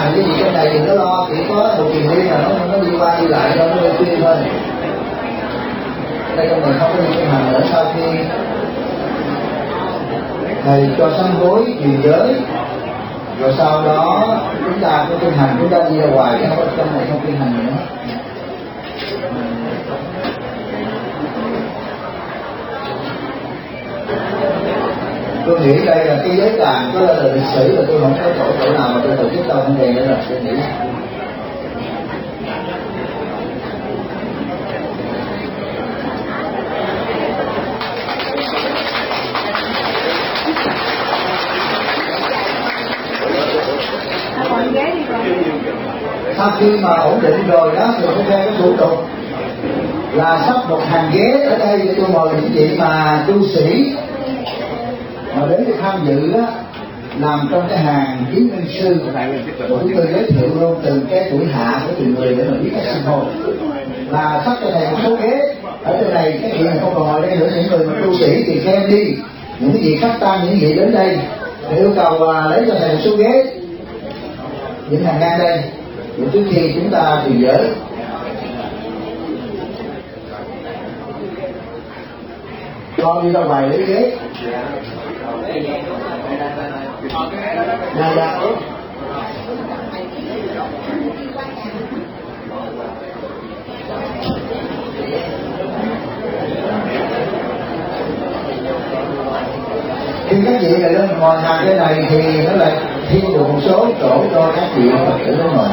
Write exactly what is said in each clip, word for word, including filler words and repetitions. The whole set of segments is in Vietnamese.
làm cái gì cái này đừng có lo, chỉ có một tiền đi là nó nó đi qua đi lại cho nó khuyên thôi. Đây con người không có đi kinh hành nữa. Sau khi thầy cho sám hối truyền giới, rồi sau đó chúng ta có kinh hành, chúng ta đi ra ngoài cái trong này không kinh hành nữa. Tôi nghĩ đây là cái giới đàn có là lịch sử, là tôi không có chỗ chỗ nào mà tôi tổ chức đâu không về nữa, là tôi nghĩ sau khi mà ổn định rồi đó thì tôi theo cái thủ tục là sắp một hàng ghế ở đây để tôi mời những vị mà tu sĩ mà đến để tham dự đó, làm trong cái hàng kiến minh sư. Chúng tôi giới thiệu luôn từng cái tuổi hạ của từng người để mà biết cách sinh hồn. Là sắp cho thầy một số ghế ở trên này, cái vị này không còn ngồi đây nữa, những người mà tu sĩ thì khen đi, những cái vị khách tăng, những vị đến đây thì yêu cầu uh, lấy cho thầy một số ghế những hàng ngang đây để trước khi chúng ta truyền giới. Con đi ra ngoài lấy ghế. Dạ dạ. Khi các vị này lên ngồi hàng cái này thì nó lại thêm được một số chỗ cho các vị Phật tử lên ngồi.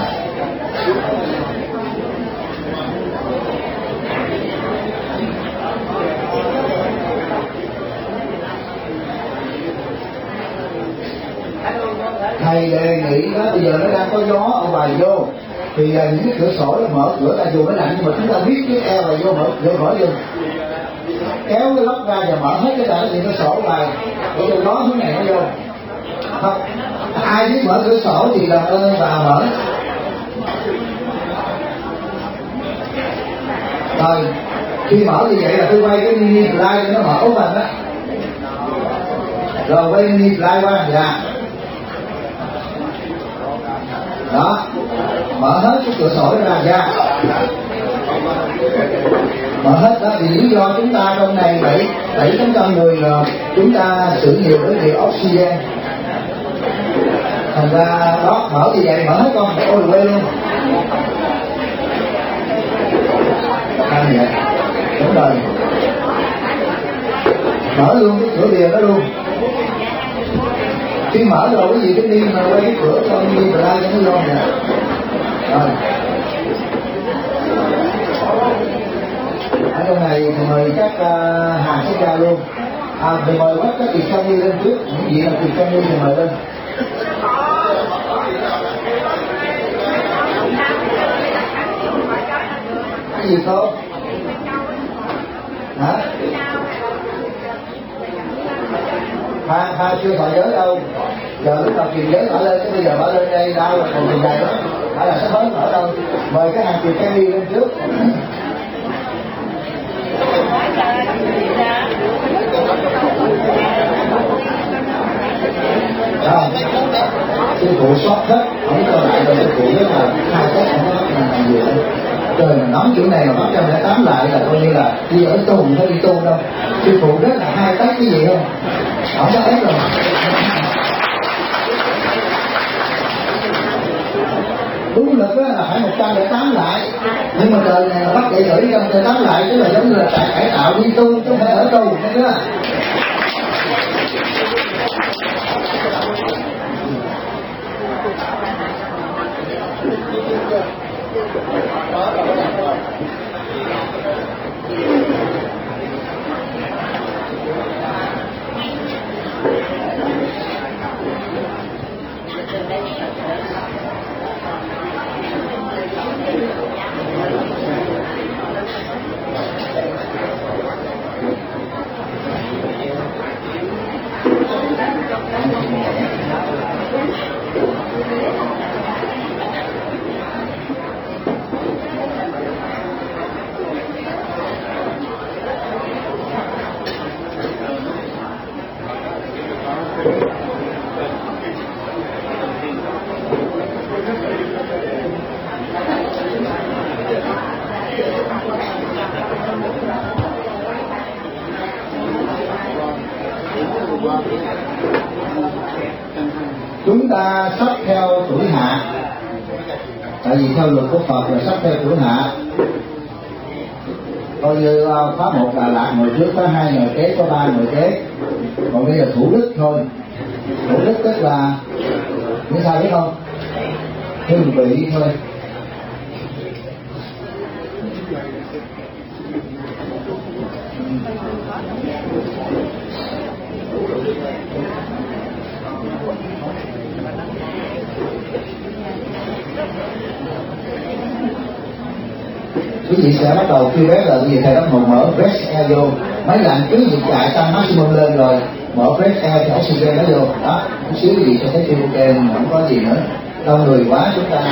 Thầy đề nghị đó, bây giờ nó đang có gió ở ngoài vô thì uh, những cái cửa sổ nó mở cửa ra, dù nó lạnh nhưng mà chúng ta biết cái eo vào vô mở vô mở vô kéo cái lóc ra và mở hết cái đại thì cửa sổ ngoài để cho gió hướng này nó vô. Không, ai biết mở cửa sổ thì làm ơn vào mở. Rồi khi mở như vậy là tôi quay cái mini fly cho nó mở ốp mình đó, rồi quay mini fly qua dạ. Đó, mở hết cái cửa sổ ra ra, mở hết đó. Vì lý do chúng ta trong này bảy bảy tám trăm người là chúng ta sử nhiều cái việc oxygen, thành ra đó mở như vậy, mở hết con ôi quê luôn. Làm vậy đúng rồi, mở luôn cái cửa bìa đó luôn. Khi mở rồi cái gì cái đi mà quay cái cửa cho đi và ra cho nó vô nè. Rồi ở trong này thì mời các uh, hàng xuất gia luôn. À thì mời bắt các vị sang đi lên trước, những vị là vị sang đi thì mời lên. Cái gì cô? Hả? Pha, pha chưa thọ giới đâu. Giờ lúc nào truyền giới mở lên, cái bây giờ mở lên đây đâu là còn tiền dài đó. Phải là sắp hết mở đâu. Mời các hàng truyền cái đi lên trước. Rồi, sư phụ sót hết, không có lại rồi sư phụ rất là hai cách không có làm gì hết. Trời mà nóng kiểu này mà bắt trăm lẻ tám lại là coi như là đi ở tu không phải đi tu đâu. Sư phụ rất là hai cách cái gì không? Không có ép rồi. Đúng lực là phải một trăm lẻ tám lại, nhưng mà trời này bắt dậy gửi một trăm lẻ tám lại, tức là giống như là tại cải tạo đi tu chứ không phải ở tu, thấy chưa? Chúng ta sắp theo tuổi hạ, tại vì theo luật của Phật là sắp theo tuổi hạ. Coi như khóa một Đà Lạt ngồi trước có hai người kế, có ba người kế, còn bây giờ Thủ Đức thôi. Thủ Đức tức là như sao biết không? Hương vị thôi. Quý vị sẽ bắt đầu khi bé là gì thầy bắt đầu mở breast air vô, mấy lần cứ dịch chạy tăng maximum lên rồi mở breast air thì oxygen nó vô đó, chút xíu gì sẽ thấy tiêu ok, không có gì nữa, đông người quá chúng ta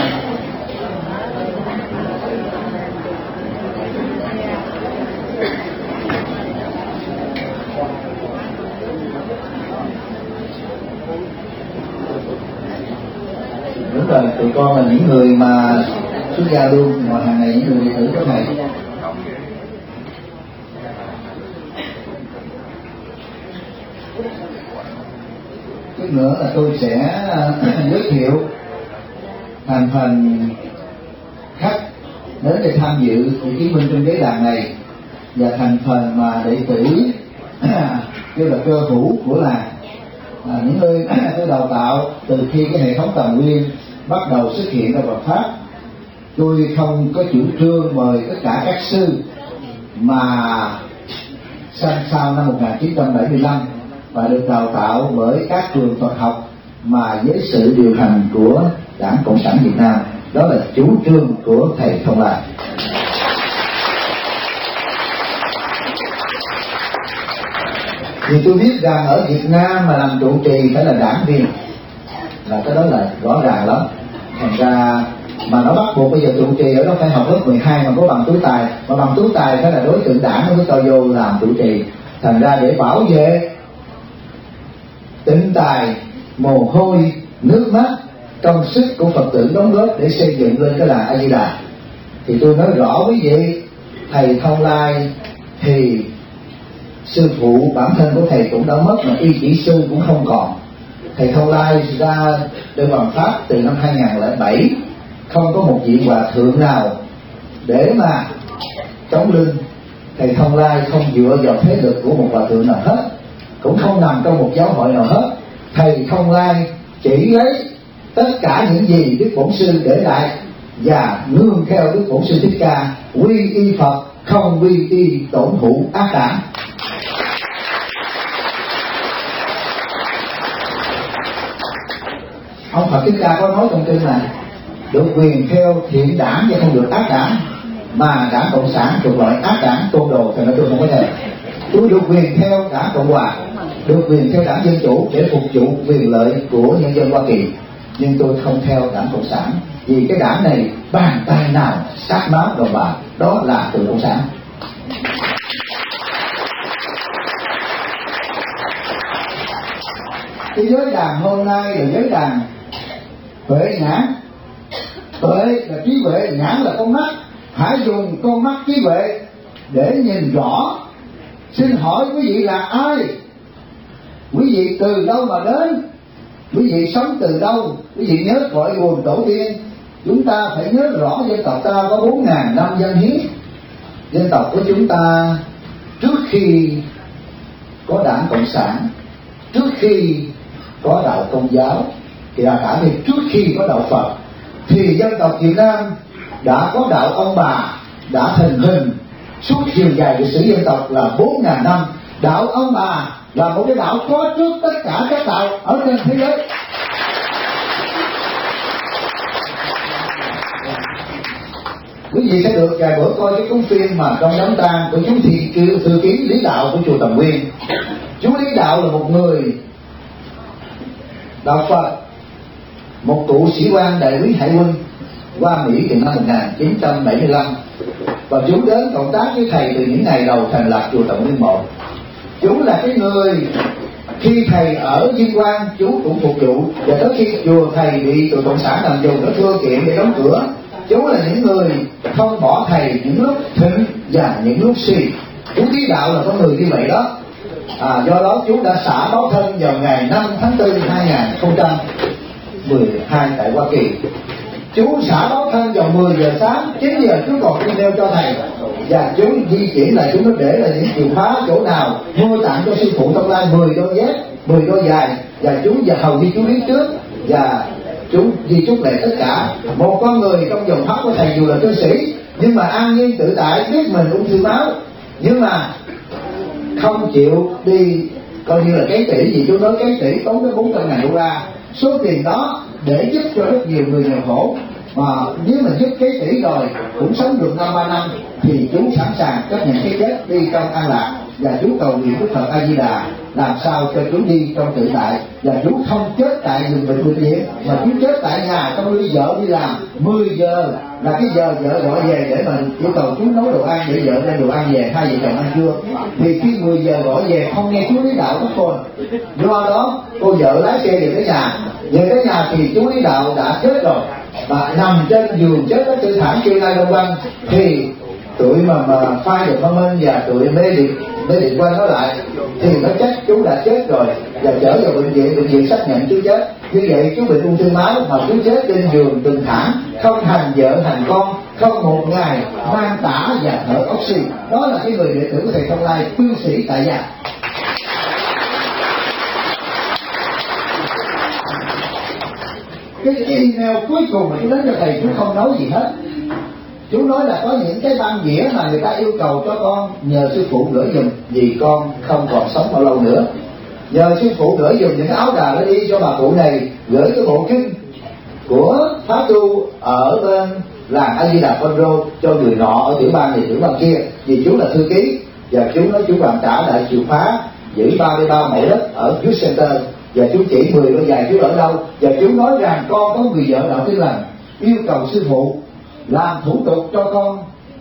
đúng rồi. Tụi con là những người mà xuất gia luôn, mọi hàng ngày những người đệ tử của thầy. Chút nữa là tôi sẽ giới thiệu thành phần khách đến để tham dự sự chứng minh trong giới đàn này, và thành phần mà đệ tử kêu là cơ hữu của làng, à, những nơi tôi đào tạo từ khi cái hệ thống Tầm Nguyên bắt đầu xuất hiện ở Phật pháp. Tôi không có chủ trương mời tất cả các sư mà sang sau năm một nghìn chín trăm bảy mươi lăm và được đào tạo bởi các trường Phật học mà dưới sự điều hành của Đảng Cộng sản Việt Nam. Đó là chủ trương của thầy Thông Lai. Thì tôi biết rằng ở Việt Nam mà làm trụ trì phải là đảng viên, là cái đó là rõ ràng lắm. Thành ra mà nó bắt buộc bây giờ trụ trì ở đó phải học lớp mười hai mà có bằng tú tài, mà bằng tú tài phải là đối tượng đảng mới cho vô làm trụ trì. Thành ra để bảo vệ tịnh tài, mồ hôi, nước mắt, công sức của Phật tử đóng góp để xây dựng lên cái làng A Di Đà, thì tôi nói rõ quý vị, thầy Thông Lai thì sư phụ bản thân của thầy cũng đã mất, mà y chỉ sư cũng không còn. Thầy Thông Lai ra đời bằng pháp từ năm hai nghìn lẻ bảy, không có một vị hòa thượng nào để mà chống lưng. Thầy Thông Lai không dựa vào thế lực của một hòa thượng nào hết, cũng không nằm trong một giáo hội nào hết. Thầy Thông Lai chỉ lấy tất cả những gì Đức Bổn Sư để lại và nương theo Đức Bổn Sư Thích Ca, quy y Phật, không quy y tổn hữu ác đảng. Ông Phật Thích Ca có nói trong kinh này, được quyền theo thiện đảng và không được ác đảng, mà đảng Cộng sản thuộc loại ác đảng côn đồ thì nói tôi không có thể. Tôi được quyền theo đảng Cộng hòa, được quyền theo đảng Dân Chủ để phục vụ quyền lợi của nhân dân Hoa Kỳ, nhưng tôi không theo đảng Cộng sản, vì cái đảng này bàn tay nào sát máu đồng bào, đó là từ Cộng sản. Cái giới đàn hôm nay là giới đàn huệ nhãn. Huệ là trí huệ, nhãn là con mắt. Hãy dùng con mắt trí huệ để nhìn rõ. Xin hỏi quý vị là ai? Quý vị từ đâu mà đến? Quý vị sống từ đâu? Quý vị nhớ cội nguồn tổ tiên. Chúng ta phải nhớ rõ dân tộc ta có bốn ngàn năm dân hiến. Dân tộc của chúng ta trước khi có đảng Cộng sản, trước khi có đạo Công giáo, thì là cả thì trước khi có đạo Phật, thì dân tộc Việt Nam đã có đạo ông bà, đã thành hình suốt chiều dài lịch sử dân tộc là bốn ngàn năm. Đạo ông bà là một cái đạo có trước tất cả các đạo ở trên thế giới. Quý vị sẽ được vài bữa coi cái cuốn phim mà trong đám tang của chú Thị Kiều Thư Ký Lý Đạo của chùa Tầm Nguyên. Chú Lý Đạo là một người đạo Phật, một cựu sĩ quan đại úy hải quân qua Mỹ từ năm một nghìn chín trăm bảy mươi lăm, và chú đến cộng tác với thầy từ những ngày đầu thành lập chùa Tầm Nguyên một. Chú là cái người khi thầy ở Vinh Quang chú cũng phục vụ, và tới khi chùa thầy bị tụi Cộng sản làm dùng nó thưa kiện để đóng cửa, chú là những người không bỏ thầy những lúc thịnh và những lúc suy. Chú Lý Đạo là con người như vậy đó. À, do đó chú đã xả báo thân vào ngày năm tháng tư hai nghìn không trăm mười hai tại Hoa Kỳ. Chú xả báo thân vào mười giờ sáng, chín giờ chú còn email cho thầy, và chú di chuyển là chú nó để là những chìa khóa chỗ nào mua tặng cho sư phụ tương lai mười đôi dép, mười đôi giày, và chú và hầu như chú biết trước, và chú di chúc lại tất cả. Một con người trong dòng pháp của thầy dù là cư sĩ nhưng mà an nhiên tự tại, biết mình ung thư máu, nhưng mà không chịu đi coi như là cái tỷ, vì chú nói cái tỷ tốn tới bốn trăm ngàn đô la. Số tiền đó để giúp cho rất nhiều người nghèo khổ, mà nếu mà giúp cái tỷ rồi cũng sống được năm ba năm thì chú sẵn sàng chấp nhận cái chết đi trong an lạc, và chú cầu nguyện với Phật A Di Đà làm sao cho chú đi trong tự tại, và chú không chết tại giường bệnh bệnh viện mà chú chết tại nhà trong đi vợ đi làm. Mười giờ là cái giờ vợ gọi về để mà yêu cầu chú nấu đồ ăn để vợ đem đồ ăn về, hai vợ chồng ăn trưa. Thì khi mười giờ gọi về không nghe chú lý đạo các con, do đó cô vợ lái xe về tới nhà, về tới nhà thì chú lý đạo đã chết rồi và nằm trên giường chết ở tư thản kêu lai Đông Văn. Thì tụi mà mà phai được thông minh và tụi mê điện mê điện quan nó lại thì nó trách chú đã chết rồi và chở vào bệnh viện. Bệnh viện xác nhận chú chết. Như vậy chú bị ung thư máu mà chú chết trên giường từng thẳng, không hành vợ hành con, không một ngày mang tả và thở oxy. Đó là cái người đệ tử của thầy Thông Lai, cư sĩ tại gia. Cái email cuối cùng mà chú đến cho thầy, chú không nói gì hết. Chú nói là có những cái băng nghĩa mà người ta yêu cầu cho con nhờ sư phụ gửi giùm, vì con không còn sống bao lâu nữa. Nhờ sư phụ gửi giùm những áo đà nó đi cho bà cụ này, gửi cái bộ kinh của Pháp Tu ở bên làng A Di Đà Phật Rô cho người nọ ở tiểu bang này tiểu bang kia, vì chú là thư ký. Và chú nói chú hoàn trả lại chìa khóa giữ ba mươi ba mẫu đất ở Youth Center, và chú chỉ mười đôi giày chú ở đâu. Và chú nói rằng con có người vợ đạo Tin Lành yêu cầu sư phụ làm thủ tục cho con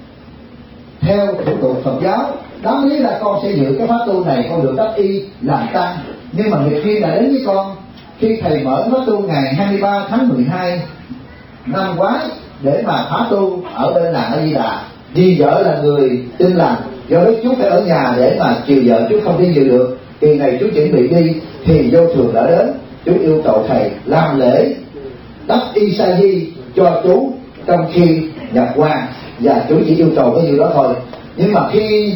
theo thủ tục Phật giáo. Đáng lý là con sẽ giữ cái pháp tu này, con được đắc y làm tăng. Nhưng mà việc khi đã đến với con, khi thầy mở pháp tu ngày hai mươi ba tháng mười hai năm ngoái để mà phá tu ở bên làng A Di Đà, vì vợ là người Tin Lành, do đó chú phải ở nhà để mà chiều vợ, chú không đi dự được. Kỳ này chú chuẩn bị đi thì vô thường đã đến, chú yêu cầu thầy làm lễ đắp y sa di cho chú trong khi nhập quan, và chú chỉ yêu cầu cái điều đó thôi. Nhưng mà khi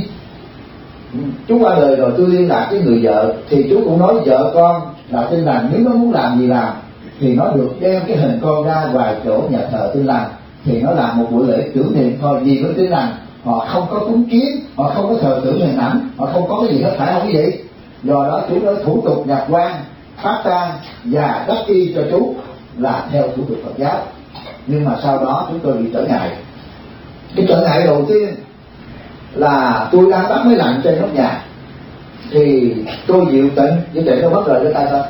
chú qua đời rồi, tôi liên lạc với người vợ thì chú cũng nói vợ con là Tin Lành, nếu nó muốn làm gì làm thì nó được đem cái hình con ra ngoài chỗ nhà thờ Tin Lành, thì nó làm một buổi lễ tưởng niệm thôi. Vì với Tin Lành họ không có cúng kiến, họ không có thờ tưởng hình ảnh, họ không có cái gì hết, phải không quý vị? Do đó chú nói thủ tục nhập quan, phát tang và đắp y cho chú là theo thủ tục Phật giáo. Nhưng mà sau đó chúng tôi bị trở ngại. Cái trở ngại đầu tiên là tôi đang bắt máy lạnh trên nóc nhà, thì tôi Diệu Tịnh, Diệu Tịnh nó mất rồi cho tay thôi.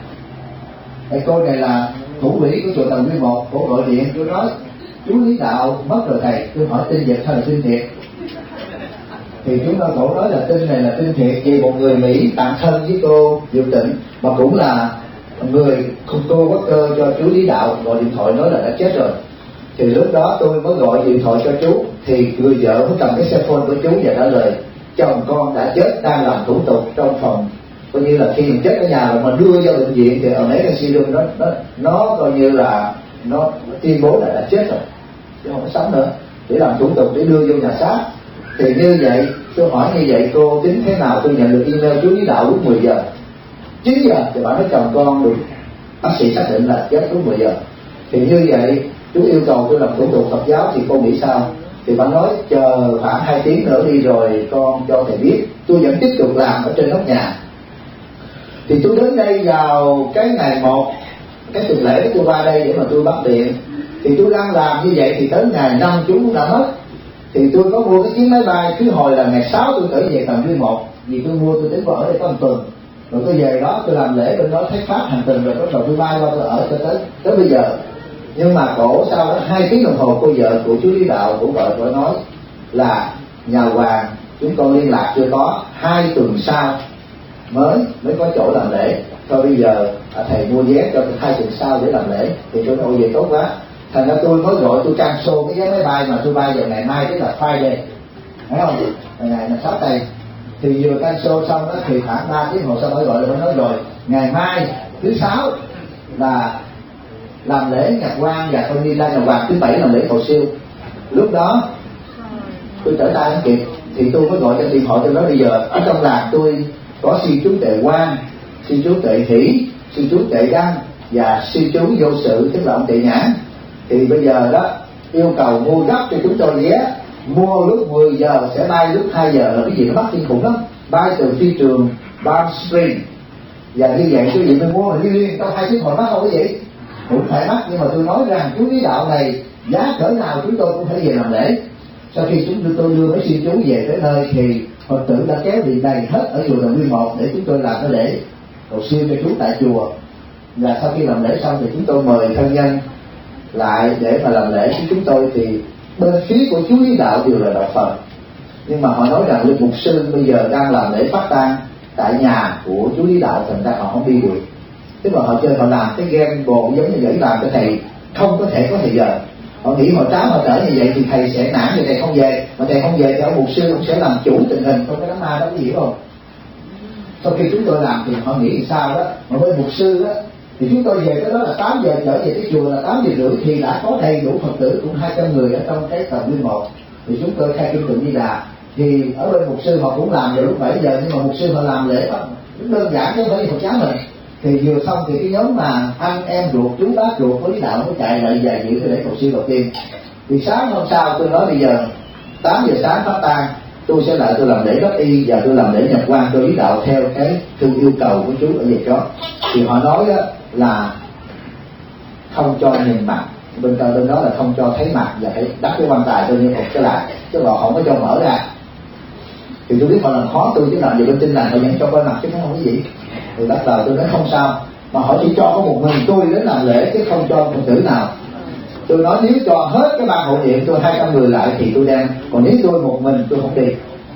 Cái cô này là thủ quỹ của chùa Tầng mười một, cổ gọi điện tôi nói chú Lý Đạo mất rồi thầy. Tôi hỏi tin Việt hay là tin thiệt? Thì chúng ta cổ nói là tin này là tin thiệt, vì một người Mỹ bạn thân với cô Diệu Tịnh mà cũng là người cô quốc cơ cho chú Lý Đạo gọi điện thoại nói là đã chết rồi. Thì lúc đó tôi mới gọi điện thoại cho chú, thì người vợ mới cầm cái cell phone của chú và trả lời chồng con đã chết, đang làm thủ tục trong phòng, coi như là khi mình chết ở nhà rồi mà đưa vào bệnh viện thì ở mấy cái siêu nó nó nó coi như là nó tuyên bố là đã chết rồi chứ không có sống nữa, để làm thủ tục để đưa vô nhà xác. Thì như vậy tôi hỏi như vậy cô tính thế nào? Tôi nhận được email chú Lý Đạo lúc mười giờ, chín giờ thì bạn nói chồng con được bác sĩ xác định là chết lúc mười giờ. Thì như vậy chú yêu cầu tôi làm thủ tục Phật giáo thì cô nghĩ sao? Thì bạn nói chờ khoảng hai tiếng nữa đi rồi con cho thầy biết. Tôi vẫn tiếp tục làm ở trên nóc nhà. Thì tôi đến đây vào cái ngày một cái tuần lễ tôi qua đây để mà tôi bắt điện. Thì tôi đang làm như vậy thì tới ngày năm chú đã mất. Thì tôi có mua cái chuyến máy bay cứ hồi là ngày sáu tôi trở về Tầng mười một, vì tôi mua tôi tính ở đây có một tuần. Rồi tôi về đó tôi làm lễ bên đó thấy pháp hành trình, rồi bắt đầu tôi bay qua tôi ở cho tới tới bây giờ. Nhưng mà cổ sau đó hai tiếng đồng hồ cô vợ của chú Lý Đạo cũng gọi tôi nói là nhà hoàng chúng con liên lạc chưa có, hai tuần sau mới mới có chỗ làm lễ. Thôi bây giờ à, thầy mua vé cho hai tuần sau để làm lễ. Thì tôi nói về tốt quá, thành ra tôi mới gọi tôi cancel cái vé máy bay mà tôi bay vào ngày mai, tức là Friday, thấy không? Ngày này là sáu tây Thì vừa cancel xong đó thì khoảng ba tiếng hồ sau mới gọi là mới nói rồi ngày mai thứ sáu là làm lễ nhập quan và coi như ra nhập quan, thứ bảy làm lễ cầu siêu. Lúc đó tôi trở tay không kịp thì tôi mới gọi cho điện thoại, tôi nói bây giờ ở trong làng tôi có sư chú Tề Quang, sư chú Tề Hỷ, sư chú Tề Đăng và sư chú Vô Sự, tức là ông Tề Nhãn. Thì bây giờ đó yêu cầu mua gấp cho chúng tôi vé, mua lúc mười giờ sẽ bay lúc hai giờ, là cái gì nó mắc kinh khủng lắm, bay từ phi trường Palm Springs. Và như vậy quý vị mới mua là liên liên trong hai chiếc hồi mắc không quý vị? Cũng phải mắc, nhưng mà tôi nói rằng chú lý đạo này giá cỡ nào chúng tôi cũng phải về làm lễ. Sau khi chúng tôi đưa mấy sư chú về tới nơi thì Phật tử đã kéo đi đầy hết ở chùa Đồng Nguyên một để chúng tôi làm cái lễ cầu siêu cho chú tại chùa. Và sau khi làm lễ xong thì chúng tôi mời thân nhân lại để mà làm lễ với chúng tôi. Thì bên phía của chú lý đạo đều là đạo Phật, nhưng mà họ nói rằng linh mục sư bây giờ đang làm lễ phát tang tại nhà của chú lý đạo, thành ra họ không đi được. Tức là họ chơi, họ làm cái game bộ giống như vậy, làm cho thầy không có thể có thời giờ. Họ nghĩ họ tráo họ trở như vậy thì thầy sẽ nản, thì thầy không về, mà thầy không về thì ông mục sư cũng sẽ làm chủ tình hình trong cái đám ma đó, có hiểu không? Sau khi chúng tôi làm thì họ nghĩ sao đó, mà bên mục sư đó thì chúng tôi về cái đó là tám giờ, trở về cái chùa là tám giờ rưỡi thì đã có đầy đủ Phật tử cũng hai trăm người ở trong cái tầng nguyên một. Thì chúng tôi khai kinh tụng Di Đà, thì ở bên mục sư họ cũng làm vào lúc bảy giờ, nhưng mà mục sư họ làm lễ đó đơn giản chứ không phải Phật giáo mình. Thì vừa xong thì cái nhóm mà anh em ruột, chú bác ruột của lý đạo mới chạy lại và dự cái lễ cầu siêu đầu tiên. Thì sáng hôm sau tôi nói bây giờ tám giờ sáng phát tang, tôi sẽ lại tôi làm lễ đắp y và tôi làm lễ nhập quan cho lý đạo theo cái thư yêu cầu của chú ở việc đó. Thì họ nói đó là không cho nhìn mặt, bên cạnh bên đó là không cho thấy mặt và phải đắp cái quan tài tôi như một cái lại, chứ họ không có cho mở ra. Thì tôi biết họ làm khó tôi, chứ làm gì bên tin lành họ vẫn cho coi mặt chứ không có gì. Thì bắt đầu tôi nói không sao, mà họ chỉ cho có một mình tôi đến làm lễ chứ không cho Phật tử nào. Tôi nói nếu cho hết cái ban hộ niệm tôi hai trăm người lại thì tôi đem, còn nếu tôi một mình tôi không đi.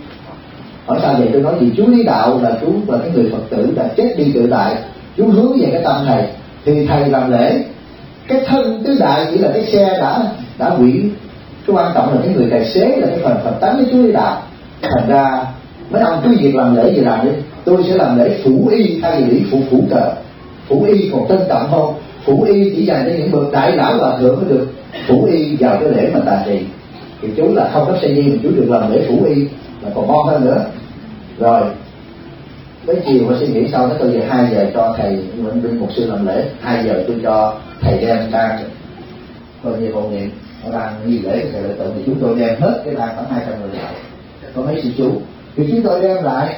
Hỏi sao vậy? Tôi nói vì chú lý đạo là chú và cái người Phật tử đã chết đi tự đại, chú hướng về cái tâm thầy, thì thầy làm lễ, cái thân tứ đại chỉ là cái xe đã đã hủy, cái quan trọng là cái người tài xế là cái phần Phật tánh với chú lý đạo. Thành ra mấy ông cứ việc làm lễ gì làm đi, tôi sẽ làm lễ phủ y thay vì phủ phủ cờ. Phủ y còn trân trọng hơn, phủ y chỉ dành cho những bậc đại lão hòa thượng mới được phủ y vào cái lễ mà tà trì. Thì chú là không có xây dựng mà chú được làm lễ phủ y là còn ngon hơn nữa. Rồi tới chiều tôi suy nghĩ sau đó tôi về hai giờ cho thầy Nguyễn Vinh mục sư làm lễ, hai giờ tôi cho thầy đem sang coi như hộ niệm họ đang nghi lễ thầy lợi tự, thì chúng tôi đem hết cái ban khoảng hai trăm người lại, có mấy sư chú thì chúng tôi đem lại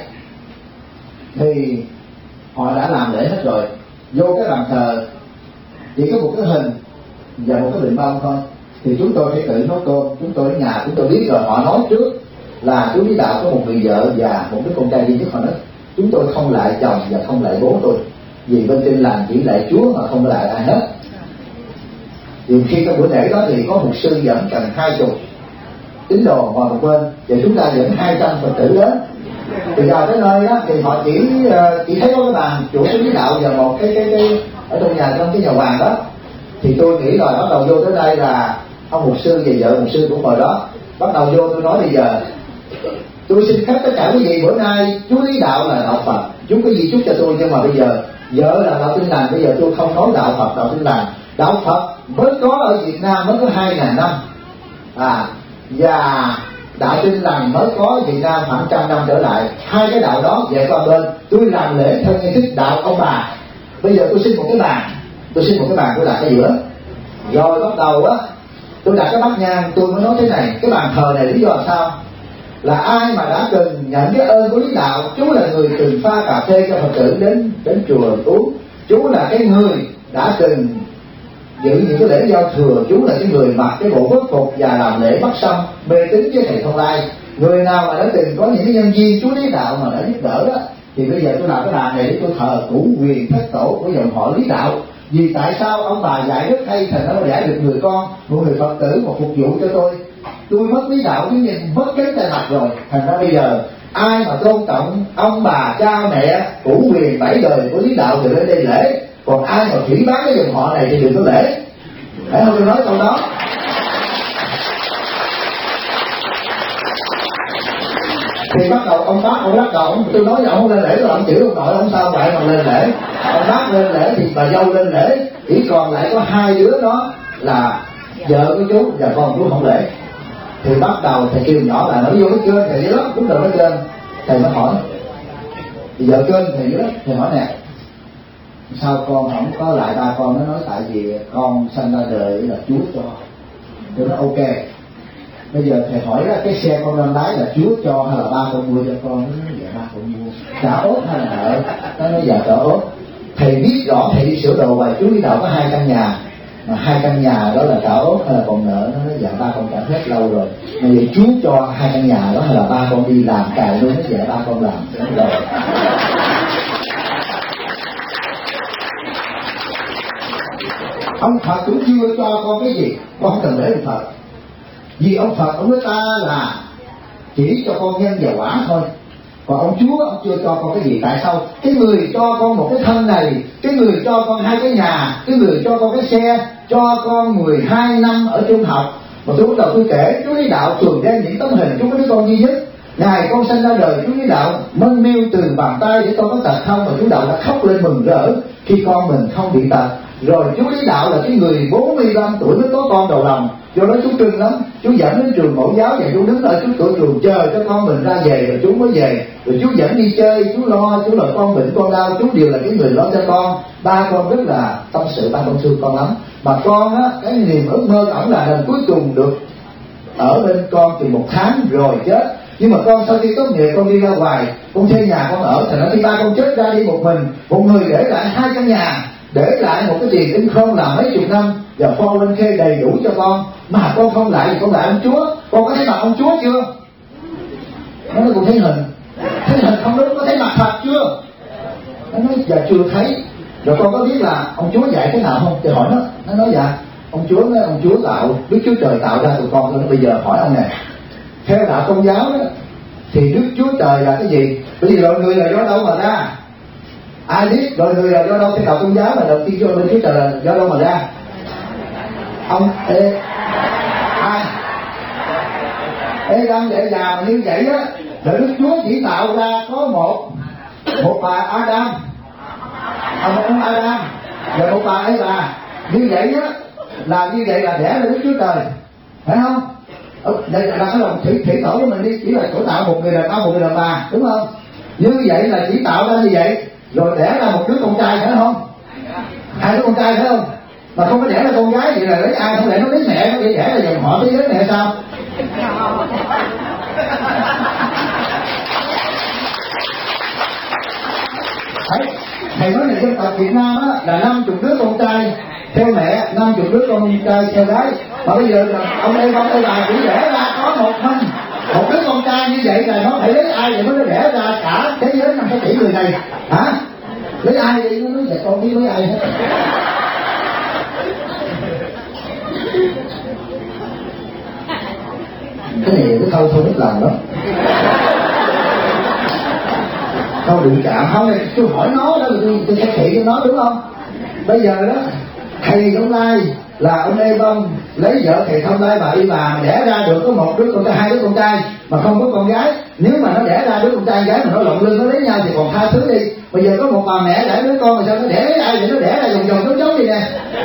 thì họ đã làm lễ hết rồi. Vô cái bàn thờ chỉ có một cái hình và một cái bình bông thôi, thì chúng tôi phải tự nấu cơm. Chúng tôi ở nhà chúng tôi biết rồi, họ nói trước là chú lý đạo có một người vợ và một đứa con trai duy nhất. Họ nói chúng tôi không lại chồng và không lại bố tôi, vì bên trên làng chỉ lại Chúa mà không lại ai hết. Thì khi cái buổi lễ đó thì có mục sư dẫn cần hai chục tín đồ ngồi một bên và chúng ta dẫn hai trăm Phật tử đến. Thì vào tới nơi đó thì họ chỉ chỉ thấy có cái bàn chủ chú lý đạo và một cái cái cái ở trong nhà, trong cái nhà hoàng đó. Thì tôi nghĩ rồi bắt đầu vô tới đây là ông mục sư và vợ mục sư cũng ngồi đó. Bắt đầu vô tôi nói bây giờ tôi xin phép tất cả quý vị, bữa nay chú lý đạo là đạo Phật, chú có gì chúc cho tôi, nhưng mà bây giờ vợ là đạo Tin Lành, bây giờ tôi không nói đạo Phật đạo Tin Lành. Đạo Phật mới có ở Việt Nam mới có hai ngàn năm à, và đạo Tin Lành mới có Việt Nam khoảng trăm năm trở lại. Hai cái đạo đó về qua bên, tôi làm lễ thân nghi thức đạo ông bà. Bây giờ tôi xin một cái bàn, tôi xin một cái bàn tôi đặt ở giữa. Rồi bắt đầu á, tôi đặt cái bát nhang, tôi mới nói thế này, cái bàn thờ này lý do là sao? Là ai mà đã từng nhận cái ơn của lý đạo, chú là người từng pha cà phê cho Phật tử đến đến chùa uống, chú là cái người đã từng giữ những cái lễ giao thừa, chú là cái người mặc cái bộ quốc phục và làm lễ bắt sâm mê tín với thầy Thông Lai. Người nào mà đã từng có những cái nhân viên chú lý đạo mà đã giúp đỡ đó, thì bây giờ tôi làm cái bàn này để tôi thờ củ quyền thất tổ của dòng họ lý đạo. Vì tại sao ông bà dạy rất hay, thành nó dạy được người con, một người Phật tử mà phục vụ cho tôi. Tôi mất lý đạo chứ nhìn mất cái tay mặt rồi. Thành ra bây giờ ai mà tôn trọng ông bà cha mẹ củ quyền bảy đời của lý đạo thì lên đây lễ, còn ai mà phỉ báng cái dòng họ này thì đừng có lễ. Phải không tôi nói câu đó? Thì bắt đầu ông bác ông lắc đầu, ông, tôi nói là ông lên lễ, ông chửi ông nội ông sao vậy mà lên lễ. Ông bác lên lễ thì bà dâu lên lễ, chỉ còn lại có hai đứa đó là vợ của chú và con chú không lễ. Thì bắt đầu thầy kêu nhỏ là nó vô cái kênh thầy dưới lắm, đúng rồi cái kênh. Thầy mới hỏi, thì vợ kênh thầy dưới lắm, thầy hỏi nè, sao con không có lại ba con? Nó nói tại vì con sanh ra đời là Chúa cho. Tôi nói ok, bây giờ thầy hỏi là cái xe con đang lái là Chúa cho hay là ba con mua cho con? Nó nói dạ ba con mua. Trả ốt hay là nợ? Nó nói dạ trả ốt. Thầy biết rõ, thầy đi sửa đồ và chú đi đạo có hai căn nhà, mà hai căn nhà đó là trả ốt hay là còn nợ? Nó nói dạ ba con trả hết lâu rồi. Mà vậy Chúa cho hai căn nhà đó hay là ba con đi làm cài luôn? Nó dạ ba con làm rồi. Ông Phật cũng chưa cho con cái gì, con không cần để ông Phật. Vì ông Phật ông nói ta là chỉ cho con nhân và quả thôi. Còn ông Chúa ông chưa cho con cái gì. Tại sao? Cái người cho con một cái thân này, cái người cho con hai cái nhà, cái người cho con cái xe, cho con mười hai năm ở trung học. Mà tôi bắt đầu tôi kể chú Lý Đạo thường đem những tấm hình chú có đứa con duy nhất. Ngày con sinh ra đời chú Lý Đạo mân mêu từ bàn tay để con có tật không, mà chú Đạo đã khóc lên mừng rỡ khi con mình không bị tật. Rồi chú Lý Đạo là cái người bốn mươi lăm tuổi mới có con đầu lòng, do đó chú cưng lắm. Chú dẫn đến trường mẫu giáo và chú đứng ở trước cửa trường chờ cho con mình ra về rồi chú mới về. Rồi chú dẫn đi chơi, chú lo, chú là con bệnh con đau, chú đều là cái người lo cho con. Ba con rất là tâm sự, ba con thương con lắm. Mà con á, cái niềm ước mơ của ổng là lần cuối cùng được ở bên con từ một tháng rồi chết. Nhưng mà con sau khi tốt nghiệp con đi ra ngoài, con thuê nhà con ở, thành ra khi ba con chết ra đi một mình, một người để lại hai căn nhà, để lại một cái tiền tinh không là mấy chục năm và kho lên khê đầy đủ cho con. Mà con không lại thì con lại ông Chúa. Con có thấy mặt ông Chúa chưa? Nó nói con thấy hình. Thấy hình không đúng, có thấy mặt thật chưa? Nó nói dạ chưa thấy. Rồi con có biết là ông Chúa dạy thế nào không? Thì hỏi nó. Nó nói dạ ông Chúa nói ông Chúa tạo, Đức Chúa Trời tạo ra tụi con. Tôi bây giờ hỏi ông này, theo đạo Công giáo đó thì Đức Chúa Trời là cái gì? Bởi vì loại người là do đâu mà ra? Ai biết loại người là do đâu? Theo đạo Công giáo là đầu tiên cho Đức Chúa Trời là do đâu mà ra? Ông ê ai ê đang để già như vậy á là Đức Chúa chỉ tạo ra có một một bà Adam, ông ông Adam và một bà ấy bà. Như vậy á là như vậy là đẻ ra Đức Chúa Trời, phải không? Đây là cái lòng thủy thủy tổ của mình đi, chỉ là chỗ tạo một người đàn ông một người đàn bà, đúng không? Như vậy là chỉ tạo ra như vậy rồi đẻ ra một đứa con trai, phải không? Hai đứa con trai, phải không? Mà không có đẻ ra con gái, vậy là lấy ai? Không lẽ nó lấy mẹ nó để đẻ ra dòng họ thế giới này sao? Thầy, thầy nói là dân tộc Việt Nam á, là năm chục đứa con trai theo mẹ, năm chục đứa con trai theo gái. Mà bây giờ ông đây ông đây bà chỉ đẻ ra có một mình một đứa con trai, như vậy là nó phải lấy ai để nó đẻ ra cả thế giới năm tỷ người này hả? Lấy ai đi? Nó nói là con biết lấy ai hết. Cái này cái thâu thôi biết lòng đó. Không đụng chạm không, tôi hỏi nó đó, tôi tôi sẽ thị cho nó, đúng không? Bây giờ đó thầy Thông Lai là ông Ê Bông lấy vợ thầy Thông Lai bà Y bà mà đẻ ra được có một đứa con trai, hai đứa con trai mà không có con gái. Nếu mà nó đẻ ra đứa con trai gái mà nó lộn lưng nó lấy nhau thì còn tha thứ đi. Bây giờ có một bà mẹ đẻ đứa con mà sao nó đẻ lấy ai vậy? Nó đẻ ra vòng vòng giống giống đi nè.